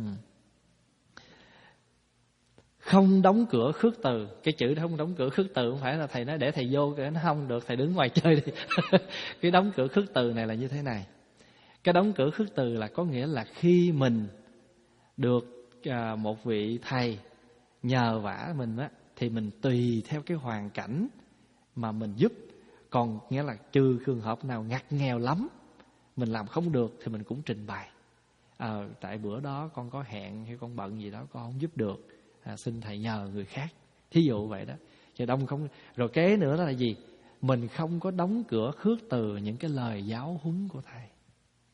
Không đóng cửa khước từ. Cái chữ đó không đóng cửa khước từ không phải là thầy nói để thầy vô, cái nó không được, thầy đứng ngoài chơi đi. Cái đóng cửa khước từ này là như thế này. Cái đóng cửa khước từ là có nghĩa là khi mình được à, một vị thầy nhờ vả mình á, thì mình tùy theo cái hoàn cảnh mà mình giúp. Còn nghĩa là trừ trường hợp nào ngặt nghèo lắm, mình làm không được thì mình cũng trình bày. À, tại bữa đó con có hẹn hay con bận gì đó con không giúp được, à, xin thầy nhờ người khác. Thí dụ vậy đó. Chứ đông không. Rồi kế nữa đó là gì? Mình không có đóng cửa khước từ những cái lời giáo huấn của thầy.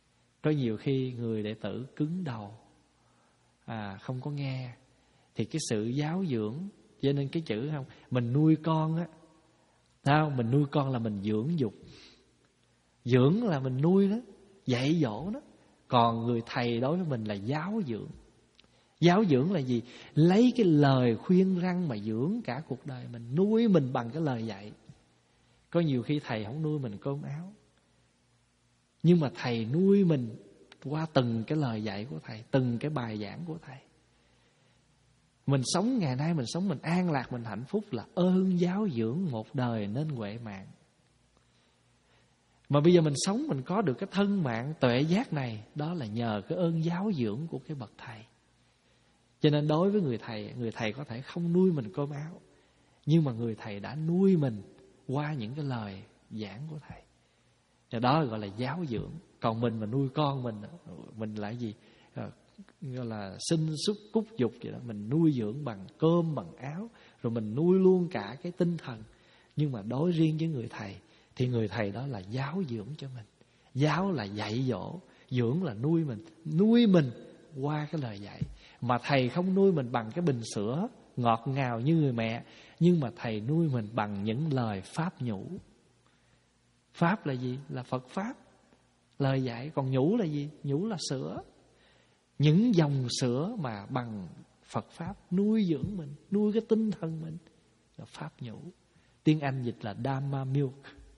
Có nhiều khi người đệ tử cứng đầu, à, không có nghe, thì cái sự giáo dưỡng, cho nên cái chữ không, mình nuôi con á, sao mình nuôi con là mình dưỡng dục, dưỡng là mình nuôi đó, dạy dỗ đó. Còn người thầy đối với mình là giáo dưỡng. Giáo dưỡng là gì? Lấy cái lời khuyên răn mà dưỡng cả cuộc đời mình, nuôi mình bằng cái lời dạy. Có nhiều khi thầy không nuôi mình cơm áo, nhưng mà thầy nuôi mình qua từng cái lời dạy của thầy, từng cái bài giảng của thầy. Mình sống ngày nay, mình sống mình an lạc, mình hạnh phúc là ơn giáo dưỡng một đời nên huệ mạng. Mà bây giờ mình sống, mình có được cái thân mạng tuệ giác này, đó là nhờ cái ơn giáo dưỡng của cái bậc thầy. Cho nên đối với người thầy, người thầy có thể không nuôi mình cơm áo, nhưng mà người thầy đã nuôi mình qua những cái lời giảng của thầy. Và đó gọi là giáo dưỡng. Còn mình mà nuôi con mình, mình là gì? Gọi là sinh xuất cúc dục vậy đó. Mình nuôi dưỡng bằng cơm, bằng áo, rồi mình nuôi luôn cả cái tinh thần. Nhưng mà đối riêng với người thầy, thì người thầy đó là giáo dưỡng cho mình. Giáo là dạy dỗ, dưỡng là nuôi mình. Nuôi mình qua cái lời dạy. Mà thầy không nuôi mình bằng cái bình sữa ngọt ngào như người mẹ, nhưng mà thầy nuôi mình bằng những lời pháp nhũ. Pháp là gì? Là Phật Pháp, lời dạy. Còn nhũ là gì? Nhũ là sữa. Những dòng sữa mà bằng Phật Pháp nuôi dưỡng mình, nuôi cái tinh thần mình, là Pháp nhũ. Tiếng Anh dịch là Dhamma Milk,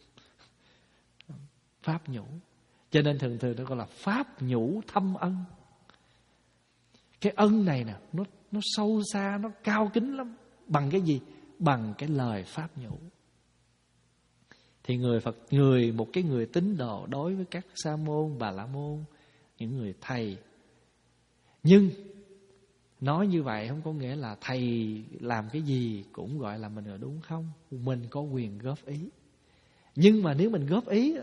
Pháp nhũ. Cho nên thường thường nó gọi là Pháp nhũ thâm ân. Cái ân này nè, nó, nó sâu xa, nó cao kính lắm. Bằng cái gì? Bằng cái lời Pháp nhũ. Thì người Phật, người một cái người tín đồ đối với các sa môn, bà la môn, những người thầy. Nhưng nói như vậy không có nghĩa là thầy làm cái gì cũng gọi là mình là đúng không. Mình có quyền góp ý. Nhưng mà nếu mình góp ý,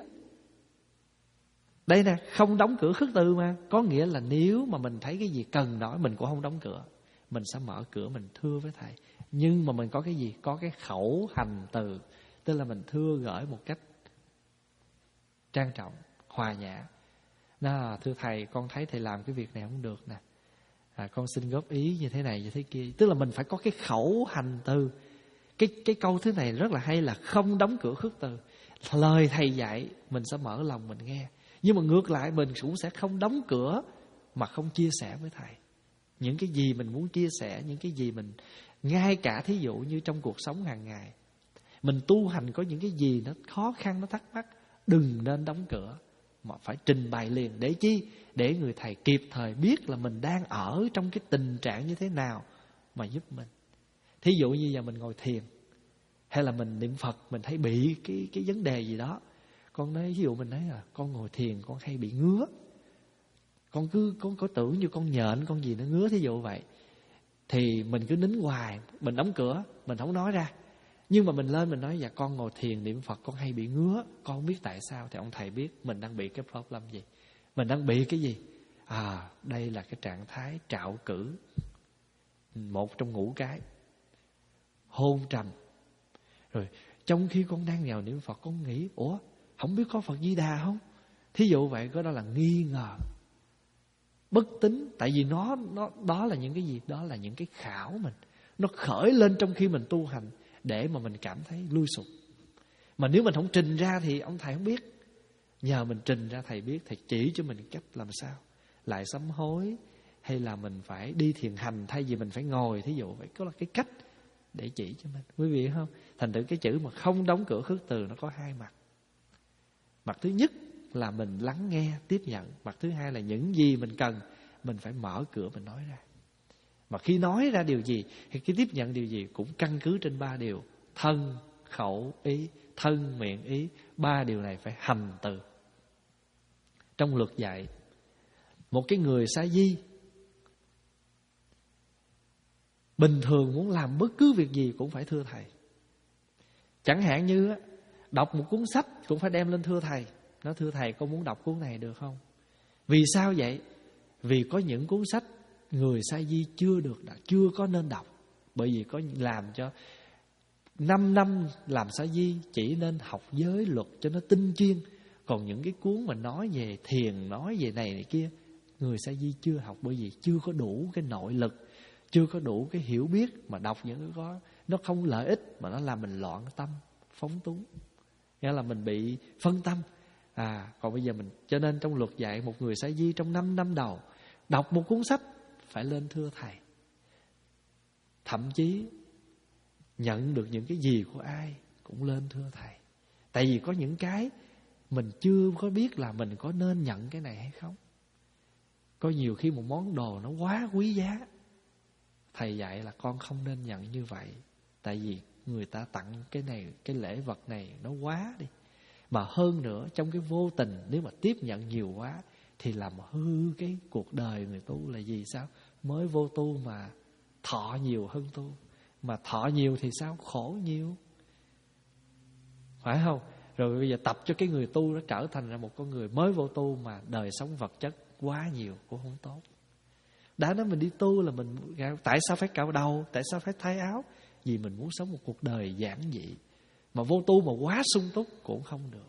đây nè, không đóng cửa khước từ mà. Có nghĩa là nếu mà mình thấy cái gì cần nói, mình cũng không đóng cửa. Mình sẽ mở cửa, mình thưa với thầy. Nhưng mà mình có cái gì? Có cái khẩu hành từ. Tức là mình thưa gửi một cách trang trọng, hòa nhã. Đó, thưa thầy, con thấy thầy làm cái việc này không được nè, à, con xin góp ý như thế này như thế kia. Tức là mình phải có cái khẩu hành từ. Cái, cái câu thứ này rất là hay là không đóng cửa khước từ. Lời thầy dạy mình sẽ mở lòng mình nghe. Nhưng mà ngược lại mình cũng sẽ không đóng cửa mà không chia sẻ với thầy. Những cái gì mình muốn chia sẻ, những cái gì mình, ngay cả thí dụ như trong cuộc sống hàng ngày, mình tu hành có những cái gì nó khó khăn, nó thắc mắc, đừng nên đóng cửa mà phải trình bày liền. Để chi? Để người thầy kịp thời biết là mình đang ở trong cái tình trạng như thế nào mà giúp mình. Thí dụ như giờ mình ngồi thiền hay là mình niệm Phật, mình thấy bị cái, cái vấn đề gì đó. Con nói, ví dụ mình nói là con ngồi thiền con hay bị ngứa, con cứ con có tưởng như con nhện con gì nó ngứa, thí dụ vậy. Thì mình cứ nín hoài, mình đóng cửa, mình không nói ra. Nhưng mà mình lên mình nói, dạ con ngồi thiền niệm Phật con hay bị ngứa, con không biết tại sao. Thì ông thầy biết mình đang bị cái problem gì, mình đang bị cái gì. À, đây là cái trạng thái trạo cử, một trong ngũ cái, hôn trầm. Rồi trong khi con đang vào niệm Phật, con nghĩ, ủa không biết có Phật Di Đà không? Thí dụ vậy, có đó là nghi ngờ, bất tín. Tại vì nó, nó đó là những cái gì? Đó là những cái khảo mình, nó khởi lên trong khi mình tu hành, để mà mình cảm thấy lui sụp. Mà nếu mình không trình ra thì ông thầy không biết. Nhờ mình trình ra thầy biết, thầy chỉ cho mình cách làm sao lại sám hối, hay là mình phải đi thiền hành thay vì mình phải ngồi. Thí dụ vậy, có là cái cách để chỉ cho mình. Quý vị không? Thành thử cái chữ mà không đóng cửa khước từ nó có hai mặt. Mặt thứ nhất là mình lắng nghe, tiếp nhận. Mặt thứ hai là những gì mình cần, mình phải mở cửa mình nói ra. Mà khi nói ra điều gì, thì khi tiếp nhận điều gì cũng căn cứ trên ba điều: thân, khẩu, ý. Thân, miệng, ý. Ba điều này phải hành từ. Trong luật dạy, một cái người sa di bình thường muốn làm bất cứ việc gì cũng phải thưa thầy. Chẳng hạn như đọc một cuốn sách cũng phải đem lên thưa thầy. Nói, thưa thầy, con muốn đọc cuốn này được không? Vì sao vậy? Vì có những cuốn sách người sa di chưa được, chưa có nên đọc. Bởi vì có làm cho năm năm làm sa di chỉ nên học giới luật cho nó tinh chuyên. Còn những cái cuốn mà nói về thiền, nói về này này kia, người sa di chưa học, bởi vì chưa có đủ cái nội lực, chưa có đủ cái hiểu biết mà đọc những cái đó. Nó không lợi ích mà nó làm mình loạn tâm, phóng túng, nghĩa là mình bị phân tâm. À, còn bây giờ mình, cho nên trong luật dạy một người sa di trong năm năm đầu đọc một cuốn sách phải lên thưa thầy, thậm chí nhận được những cái gì của ai cũng lên thưa thầy. Tại vì có những cái mình chưa có biết là mình có nên nhận cái này hay không. Có nhiều khi một món đồ nó quá quý giá, thầy dạy là con không nên nhận như vậy. Tại vì người ta tặng cái này, cái lễ vật này nó quá đi. Mà hơn nữa, trong cái vô tình, nếu mà tiếp nhận nhiều quá thì làm hư cái cuộc đời người tu. Là gì sao? Mới vô tu mà thọ nhiều hơn tu. Mà thọ nhiều thì sao? Khổ nhiều, phải không? Rồi bây giờ tập cho cái người tu nó trở thành ra một con người mới vô tu mà đời sống vật chất quá nhiều cũng không tốt. Đã nói mình đi tu là mình, tại sao phải cạo đầu, tại sao phải thay áo? Vì mình muốn sống một cuộc đời giản dị. Mà vô tu mà quá sung túc cũng không được,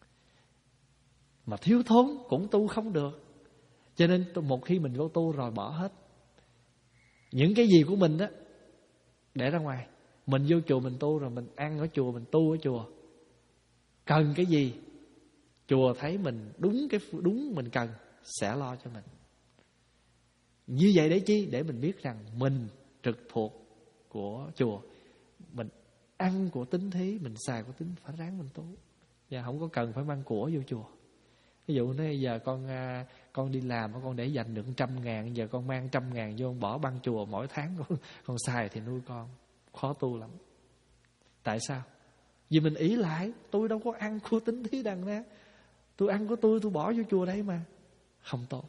mà thiếu thốn cũng tu không được. Cho nên một khi mình vô tu rồi bỏ hết những cái gì của mình đó để ra ngoài. Mình vô chùa mình tu rồi, mình ăn ở chùa, mình tu ở chùa. Cần cái gì, chùa thấy mình đúng cái đúng mình cần sẽ lo cho mình. Như vậy để chi? Để mình biết rằng mình trực thuộc của chùa, mình ăn của tín thí, mình xài của tín, phải ráng mình tu. Và không có cần phải mang của vô chùa. Ví dụ nói giờ con con đi làm, con để dành được trăm ngàn, giờ con mang trăm ngàn vô, bỏ băng chùa mỗi tháng con, con xài thì nuôi con, khó tu lắm. Tại sao? Vì mình ý lại, tôi đâu có ăn của tín thí đằng ra, tôi ăn của tôi, tôi bỏ vô chùa đấy mà. Không tốt.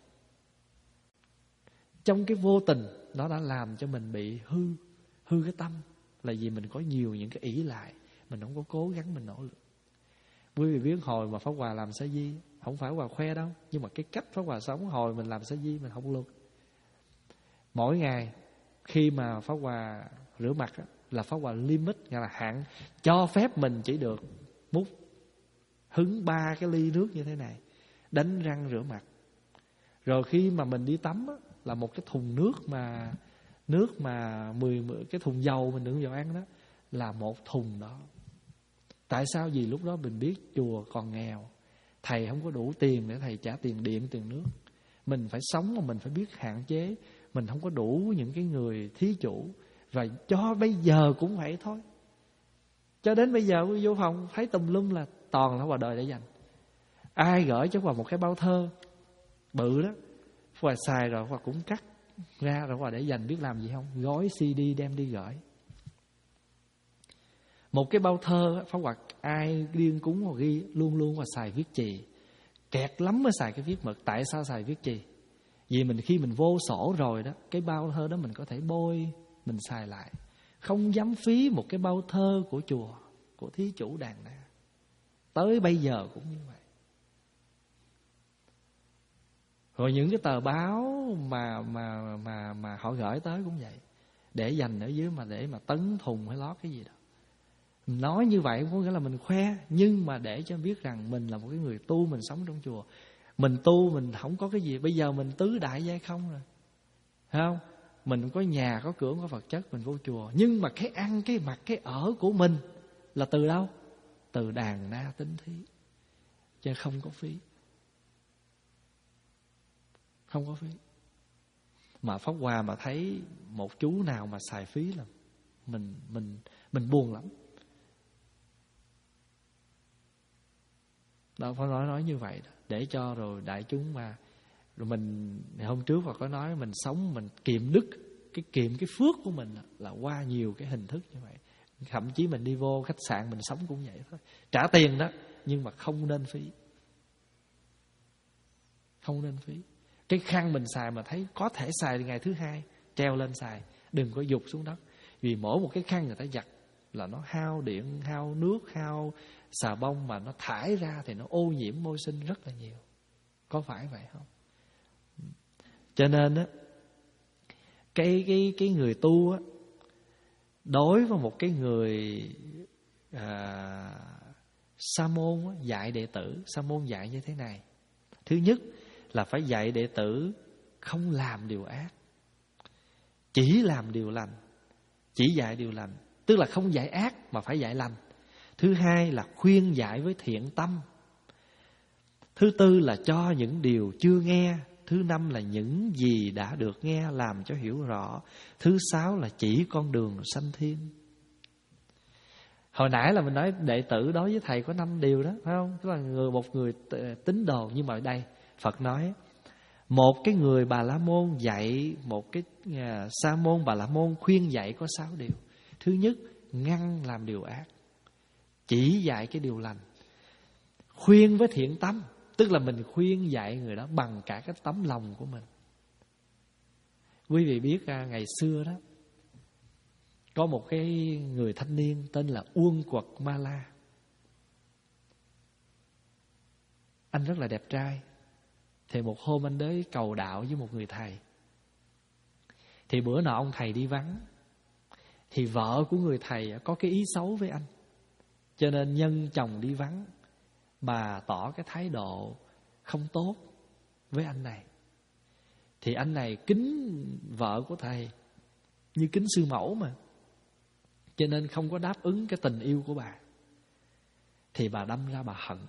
Trong cái vô tình, nó đã làm cho mình bị hư, hư cái tâm. Là vì mình có nhiều những cái ý lại, mình không có cố gắng, mình nỗ lực. Quý vị biết hồi mà Pháp Hòa làm sa di, không phải Hòa khoe đâu, nhưng mà cái cách Pháp Hòa sống hồi mình làm sa di, mình học luật. Mỗi ngày khi mà Pháp Hòa rửa mặt là Pháp Hòa limit, nghĩa là hạn cho phép mình chỉ được múc hứng ba cái ly nước như thế này, đánh răng rửa mặt. Rồi khi mà mình đi tắm á, là một cái thùng nước mà nước mà mười, mười cái thùng dầu mình đựng dầu ăn đó là một thùng đó. Tại sao? Vì lúc đó mình biết chùa còn nghèo, thầy không có đủ tiền để thầy trả tiền điện, tiền nước. Mình phải sống mà mình phải biết hạn chế. Mình không có đủ những cái người thí chủ. Và cho bây giờ cũng vậy thôi. Cho đến bây giờ vô phòng thấy tùm lum là toàn là Hòa đời để dành. Ai gửi cho Hòa một cái bao thơ bự đó, Hòa xài rồi Hòa cũng cắt ra rồi Hòa để dành, biết làm gì không? Gói xê đê đem đi gửi. Một cái bao thơ Pháp Hòa ai điên cúng Hòa ghi luôn luôn Hòa xài viết chì. Kẹt lắm mới xài cái viết mực. Tại sao xài viết chì? Vì mình khi mình vô sổ rồi đó, cái bao thơ đó mình có thể bôi, mình xài lại. Không dám phí một cái bao thơ của chùa, của thí chủ đàn na. Tới bây giờ cũng như vậy. Rồi những cái tờ báo mà mà mà mà họ gửi tới cũng vậy, để dành ở dưới mà để mà tấn thùng hay lót cái gì đó. Mình nói như vậy có nghĩa là mình khoe, nhưng mà để cho biết rằng mình là một cái người tu, mình sống trong chùa. Mình tu mình không có cái gì. Bây giờ mình tứ đại giai không rồi, thấy không? Mình có nhà, có cửa, có vật chất, mình vô chùa. Nhưng mà cái ăn, cái mặc, cái ở của mình là từ đâu? Từ đàn na tín thí. Chứ không có phí. Không có phí. Mà Pháp Hòa mà thấy một chú nào mà xài phí là Mình mình mình buồn lắm. Đó, phải nói nói như vậy đó, để cho rồi đại chúng mà. Rồi mình hôm trước Phật có nói mình sống mình kiệm đức, cái kiệm cái phước của mình là, là qua nhiều cái hình thức như vậy. Thậm chí mình đi vô khách sạn mình sống cũng vậy thôi, trả tiền đó, nhưng mà không nên phí. Không nên phí. Cái khăn mình xài mà thấy có thể xài ngày thứ hai, treo lên xài, đừng có dục xuống đất. Vì mỗi một cái khăn người ta giặt là nó hao điện, hao nước, hao xà bông, mà nó thải ra thì nó ô nhiễm môi sinh rất là nhiều. Có phải vậy không? Cho nên á, cái cái cái người tu á, đối với một cái người à, Sa môn dạy đệ tử, Sa môn dạy như thế này. Thứ nhất là phải dạy đệ tử không làm điều ác, chỉ làm điều lành, chỉ dạy điều lành, tức là không dạy ác mà phải dạy lành. Thứ hai là khuyên dạy với thiện tâm. Thứ tư là cho những điều chưa nghe. Thứ năm là những gì đã được nghe làm cho hiểu rõ. Thứ sáu là chỉ con đường sanh thiên. Hồi nãy là mình nói đệ tử đối với thầy có năm điều đó, phải không? Tức là người, một người tín đồ. Nhưng mà ở đây Phật nói một cái người Bà La Môn dạy một cái uh, Sa môn Bà La Môn khuyên dạy có sáu điều. Thứ nhất, ngăn làm điều ác, chỉ dạy cái điều lành. Khuyên với thiện tâm, tức là mình khuyên dạy người đó bằng cả cái tấm lòng của mình. Quý vị biết uh, ngày xưa đó có một cái người thanh niên tên là Uông Quật Ma La. Anh rất là đẹp trai. Thì một hôm anh đến cầu đạo với một người thầy. Thì bữa nọ ông thầy đi vắng. Thì vợ của người thầy có cái ý xấu với anh, cho nên nhân chồng đi vắng mà tỏ cái thái độ không tốt với anh này. Thì anh này kính vợ của thầy như kính sư mẫu mà, cho nên không có đáp ứng cái tình yêu của bà. Thì bà đâm ra bà hận.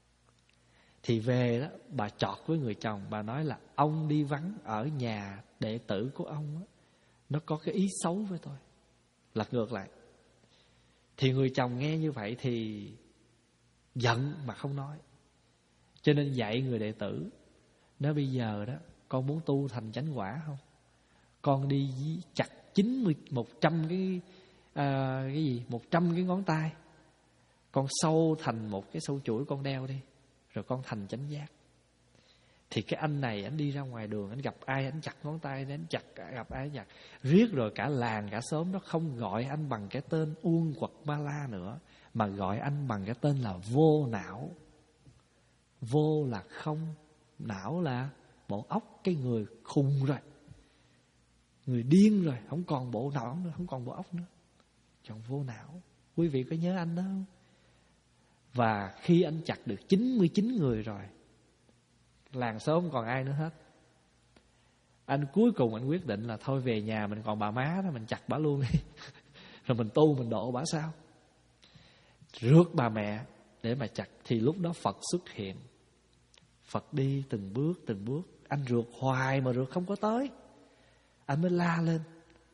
Thì về đó bà chọt với người chồng. Bà nói là ông đi vắng ở nhà đệ tử của ông đó, nó có cái ý xấu với tôi. Lật ngược lại. Thì người chồng nghe như vậy thì giận mà không nói. Cho nên dạy người đệ tử, nói bây giờ đó con muốn tu thành chánh quả không? Con đi chặt chín mươi, một trăm cái à, cái gì một trăm cái ngón tay, con sâu thành một cái sâu chuỗi con đeo đi, rồi con thành chánh giác. Thì cái anh này anh đi ra ngoài đường, anh gặp ai anh chặt ngón tay, anh chặt, gặp ai anh chặt. Riết rồi cả làng cả xóm nó không gọi anh bằng cái tên Uông Quật Ma La nữa, mà gọi anh bằng cái tên là Vô Não. Vô là không, não là bộ óc, cái người khùng rồi, người điên rồi, không còn bộ não nữa, không còn bộ óc nữa, chọn vô não. Quý vị có nhớ anh đó không? Và khi anh chặt được chín mươi chín người rồi, làng xóm không còn ai nữa hết, anh cuối cùng anh quyết định là thôi về nhà mình còn bà má đó, mình chặt bả luôn đi rồi mình tu mình độ bả sao. Rước bà mẹ để mà chặt. Thì lúc đó Phật xuất hiện. Phật đi từng bước từng bước. Anh rượt hoài mà rượt không có tới. Anh mới la lên: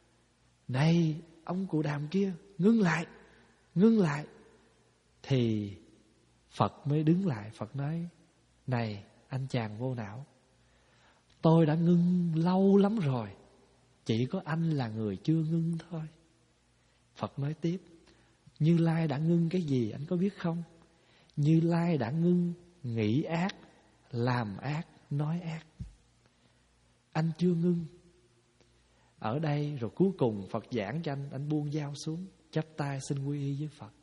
này ông cụ đàm kia, ngưng lại, ngưng lại. Thì Phật mới đứng lại. Phật nói: này anh chàng vô não, tôi đã ngưng lâu lắm rồi, chỉ có anh là người chưa ngưng thôi. Phật nói tiếp: Như Lai đã ngưng cái gì anh có biết không? Như Lai đã ngưng nghĩ ác, làm ác, nói ác. Anh chưa ngưng. Ở đây rồi cuối cùng Phật giảng cho anh, anh buông dao xuống, chắp tay xin quy y với Phật.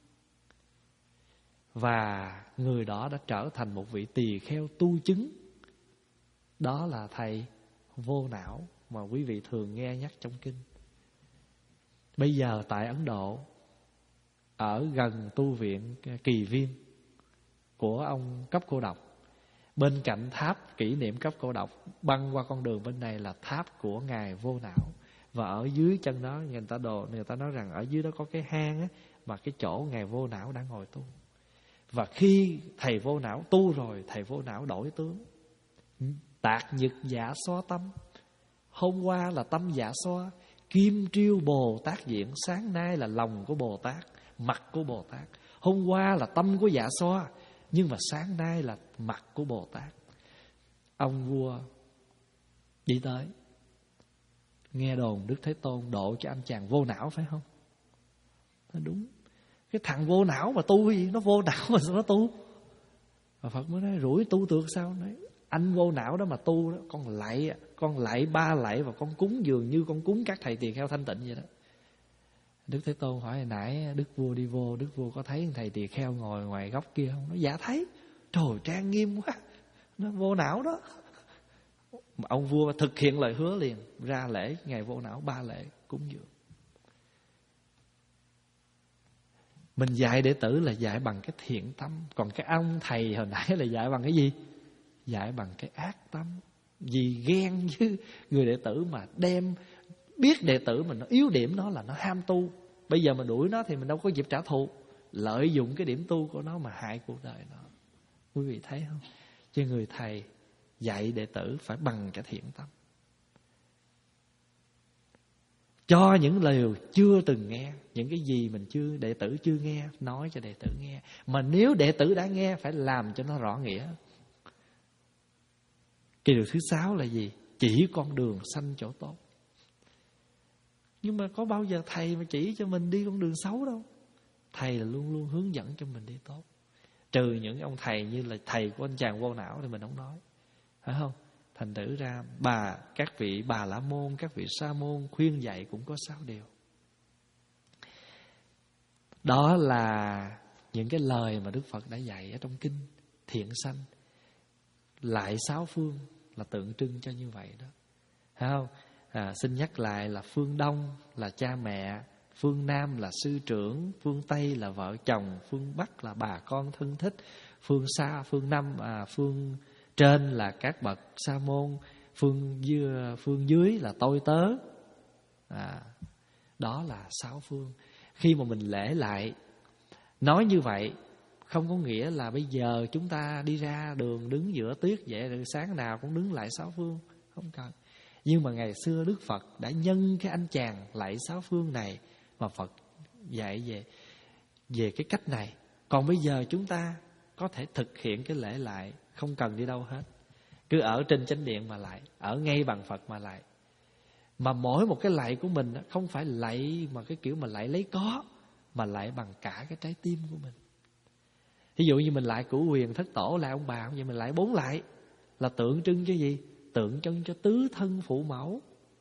Và người đó đã trở thành một vị tỳ kheo tu chứng. Đó là thầy Vô Não mà quý vị thường nghe nhắc trong kinh. Bây giờ tại Ấn Độ, ở gần tu viện Kỳ Viên của ông Cấp Cô Độc, bên cạnh tháp kỷ niệm Cấp Cô Độc, băng qua con đường bên này là tháp của Ngài Vô Não. Và ở dưới chân đó, người ta đồ người ta nói rằng ở dưới đó có cái hang á, mà cái chỗ Ngài Vô Não đã ngồi tu. Và khi thầy Vô Não tu rồi, thầy Vô Não đổi tướng. Tạc nhật dạ xoa tâm. Hôm qua là tâm dạ xoa, kim triêu Bồ Tát diện. Sáng nay là lòng của Bồ Tát, mặt của Bồ Tát. Hôm qua là tâm của dạ xoa, nhưng mà sáng nay là mặt của Bồ Tát. Ông vua đi tới, nghe đồn Đức Thế Tôn độ cho anh chàng vô não phải không? Nói đúng. Cái thằng vô não mà tu cái gì? Nó vô não mà sao nó tu? Và Phật mới nói rủi tu được sao? Nói anh vô não đó mà tu đó, con lạy, con lạy ba lạy và con cúng dường như con cúng các thầy tỳ kheo thanh tịnh vậy đó. Đức Thế Tôn hỏi hồi nãy Đức vua đi vô, Đức vua có thấy thầy tỳ kheo ngồi ngoài góc kia không? Nó dạ thấy. Trời, trang nghiêm quá. Nó vô não đó. Mà ông vua thực hiện lời hứa liền, ra lễ ngày vô não ba lễ cúng dường. Mình dạy đệ tử là dạy bằng cái thiện tâm. Còn cái ông thầy hồi nãy là dạy bằng cái gì? Dạy bằng cái ác tâm. Vì ghen với người đệ tử mà đem, biết đệ tử mình nó yếu điểm nó là nó ham tu, bây giờ mà đuổi nó thì mình đâu có dịp trả thù. Lợi dụng cái điểm tu của nó mà hại cuộc đời nó. Quý vị thấy không? Chứ người thầy dạy đệ tử phải bằng cái thiện tâm, cho những lời chưa từng nghe, những cái gì mình chưa đệ tử chưa nghe, nói cho đệ tử nghe. Mà nếu đệ tử đã nghe, phải làm cho nó rõ nghĩa. Cái điều thứ sáu là gì? Chỉ con đường sanh chỗ tốt. Nhưng mà có bao giờ thầy mà chỉ cho mình đi con đường xấu đâu. Thầy là luôn luôn hướng dẫn cho mình đi tốt. Trừ những ông thầy như là thầy của anh chàng vô não thì mình không nói, phải không? Thành thử ra bà, các vị bà la môn, các vị sa môn khuyên dạy cũng có sáu điều. Đó là những cái lời mà Đức Phật đã dạy ở trong kinh Thiện Sanh. Lại sáu phương là tượng trưng cho như vậy đó, phải không? À, xin nhắc lại là phương Đông là cha mẹ, phương Nam là sư trưởng, phương Tây là vợ chồng, phương Bắc là bà con thân thích, phương xa, phương Nam, à, phương trên là các bậc sa môn, phương dưới, phương dưới là tôi tớ. À, đó là sáu phương. Khi mà mình lễ lại nói như vậy, không có nghĩa là bây giờ chúng ta đi ra đường đứng giữa tuyết vậy rồi sáng nào cũng đứng lại sáu phương, không cần. Nhưng mà ngày xưa Đức Phật đã nhân cái anh chàng lạy sáu phương này mà Phật dạy về về cái cách này. Còn bây giờ chúng ta có thể thực hiện cái lễ lại, không cần đi đâu hết, cứ ở trên chánh điện mà lại, ở ngay bằng Phật mà lại. Mà mỗi một cái lạy của mình không phải lạy mà cái kiểu mà lạy lấy có, mà lạy bằng cả cái trái tim của mình. Ví dụ như mình lại Cửu Huyền Thất Tổ, lại ông bà, vậy mình lại bốn lại là tượng trưng cho gì? Tượng trưng cho tứ thân phụ mẫu.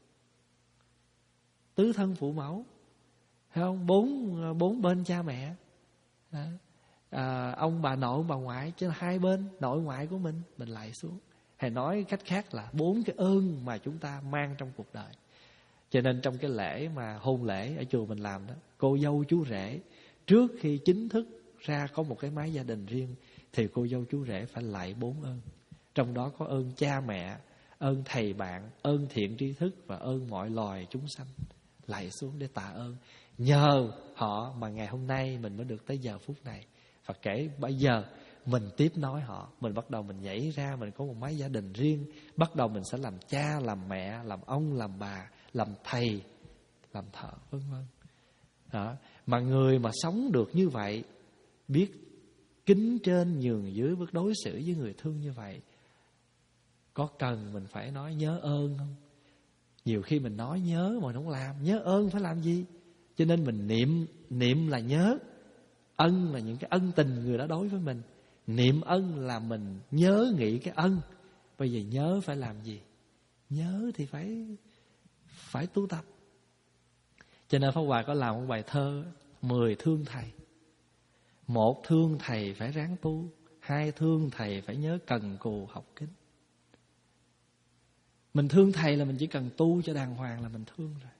Tứ thân phụ mẫu, thấy không? Bốn bốn bên cha mẹ, à, ông bà nội ông bà ngoại, chứ là hai bên nội ngoại của mình mình lại xuống. Hay nói cách khác là bốn cái ơn mà chúng ta mang trong cuộc đời. Cho nên trong cái lễ mà hôn lễ ở chùa mình làm đó, cô dâu chú rể trước khi chính thức ra có một cái mái gia đình riêng thì cô dâu chú rể phải lạy bốn ơn. Trong đó có ơn cha mẹ, ơn thầy bạn, ơn thiện tri thức và ơn mọi loài chúng sanh. Lạy xuống để tạ ơn. Nhờ họ mà ngày hôm nay mình mới được tới giờ phút này. Và kể bây giờ mình tiếp nối họ, mình bắt đầu mình nhảy ra, mình có một mái gia đình riêng, bắt đầu mình sẽ làm cha, làm mẹ, làm ông, làm bà, làm thầy, làm thợ, vân vân. Đó. Mà người mà sống được như vậy, biết kính trên nhường dưới, biết đối xử với người thương như vậy, có cần mình phải nói nhớ ơn không? Nhiều khi mình nói nhớ mà không làm. Nhớ ơn phải làm gì? Cho nên mình niệm, niệm là nhớ. Ân là những cái ân tình người đã đối với mình. Niệm ân là mình nhớ nghĩ cái ân. Bây giờ nhớ phải làm gì? Nhớ thì phải Phải tu tập. Cho nên Pháp Hòa có làm một bài thơ Mười thương thầy. Một thương thầy phải ráng tu, hai thương thầy phải nhớ cần cù học kính. Mình thương thầy là mình chỉ cần tu cho đàng hoàng là mình thương rồi.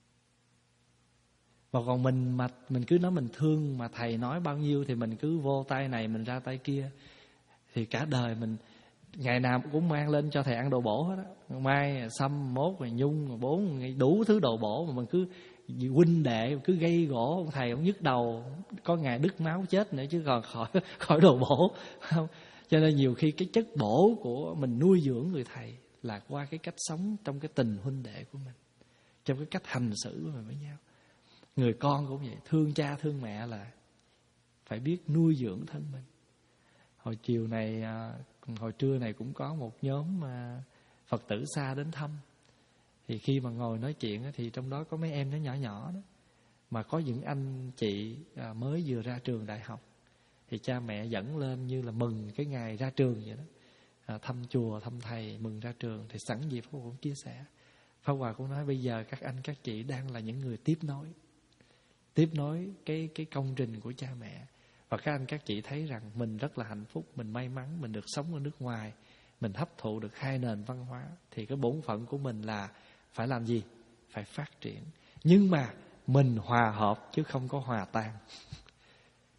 Và còn mình mà mình cứ nói mình thương, mà thầy nói bao nhiêu thì mình cứ vô tay này mình ra tay kia, thì cả đời mình ngày nào cũng mang lên cho thầy ăn đồ bổ hết á. Mai xăm, mốt rồi nhung, rồi bốn, đủ thứ đồ bổ mà mình cứ huynh đệ cứ gây gỗ ông thầy, ông nhức đầu, có ngày đứt máu chết nữa chứ còn khỏi khỏi đồ bổ, không? Cho nên nhiều khi cái chất bổ của mình nuôi dưỡng người thầy là qua cái cách sống trong cái tình huynh đệ của mình, trong cái cách hành xử của mình với nhau. Người con cũng vậy, thương cha thương mẹ là phải biết nuôi dưỡng thân mình. Hồi chiều này, hồi trưa này cũng có một nhóm Phật tử xa đến thăm. Thì khi mà ngồi nói chuyện thì trong đó có mấy em nó nhỏ nhỏ đó, mà có những anh chị mới vừa ra trường đại học. Thì cha mẹ dẫn lên như là mừng cái ngày ra trường vậy đó, à, thăm chùa, thăm thầy, mừng ra trường. Thì sẵn dịp Pháp Hòa cũng chia sẻ. Pháp Hòa cũng nói bây giờ các anh các chị đang là những người tiếp nối, tiếp nối cái, cái công trình của cha mẹ. Và các anh các chị thấy rằng mình rất là hạnh phúc, mình may mắn, mình được sống ở nước ngoài, mình hấp thụ được hai nền văn hóa. Thì cái bổn phận của mình là phải làm gì? Phải phát triển. Nhưng mà mình hòa hợp chứ không có hòa tan.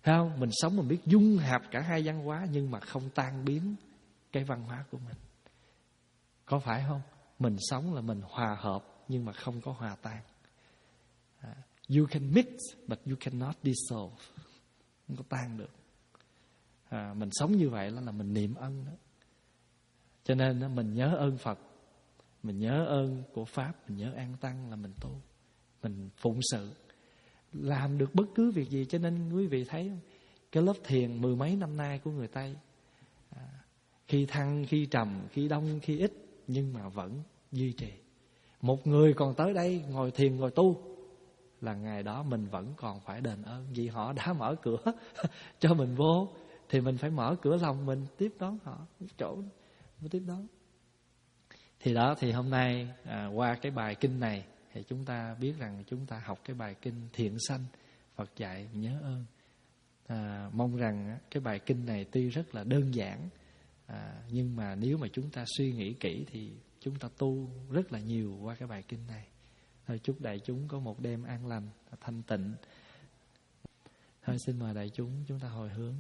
Thấy không? Mình sống mình biết dung hợp cả hai văn hóa, nhưng mà không tan biến cái văn hóa của mình. Có phải không? Mình sống là mình hòa hợp, nhưng mà không có hòa tan. You can mix but you cannot dissolve. Không có tan được. À, mình sống như vậy là mình niệm ân đó. Cho nên đó, mình nhớ ơn Phật, mình nhớ ơn của Pháp, mình nhớ an tăng là mình tu, mình phụng sự, làm được bất cứ việc gì. Cho nên quý vị thấy không? Cái lớp thiền mười mấy năm nay của người Tây, à, khi thăng, khi trầm, khi đông, khi ít, nhưng mà vẫn duy trì. Một người còn tới đây ngồi thiền, ngồi tu, là ngày đó mình vẫn còn phải đền ơn, vì họ đã mở cửa cho mình vô, thì mình phải mở cửa lòng mình tiếp đón họ chỗ tiếp đón. Thì đó, thì hôm nay à, qua cái bài kinh này thì chúng ta biết rằng chúng ta học cái bài kinh thiện sanh, Phật dạy nhớ ơn. À, mong rằng cái bài kinh này tuy rất là đơn giản, à, nhưng mà nếu mà chúng ta suy nghĩ kỹ thì chúng ta tu rất là nhiều qua cái bài kinh này. Thôi chúc đại chúng có một đêm an lành, thanh tịnh. Thôi xin mời đại chúng chúng ta hồi hướng.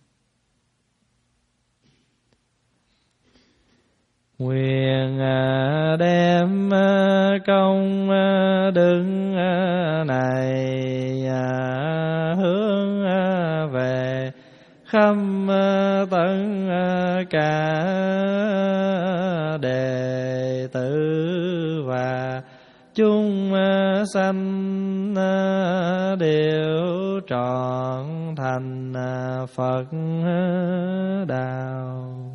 Nguyện đem công đức này hướng về khắp tất cả đệ tử và chúng sanh đều trọn thành Phật đạo.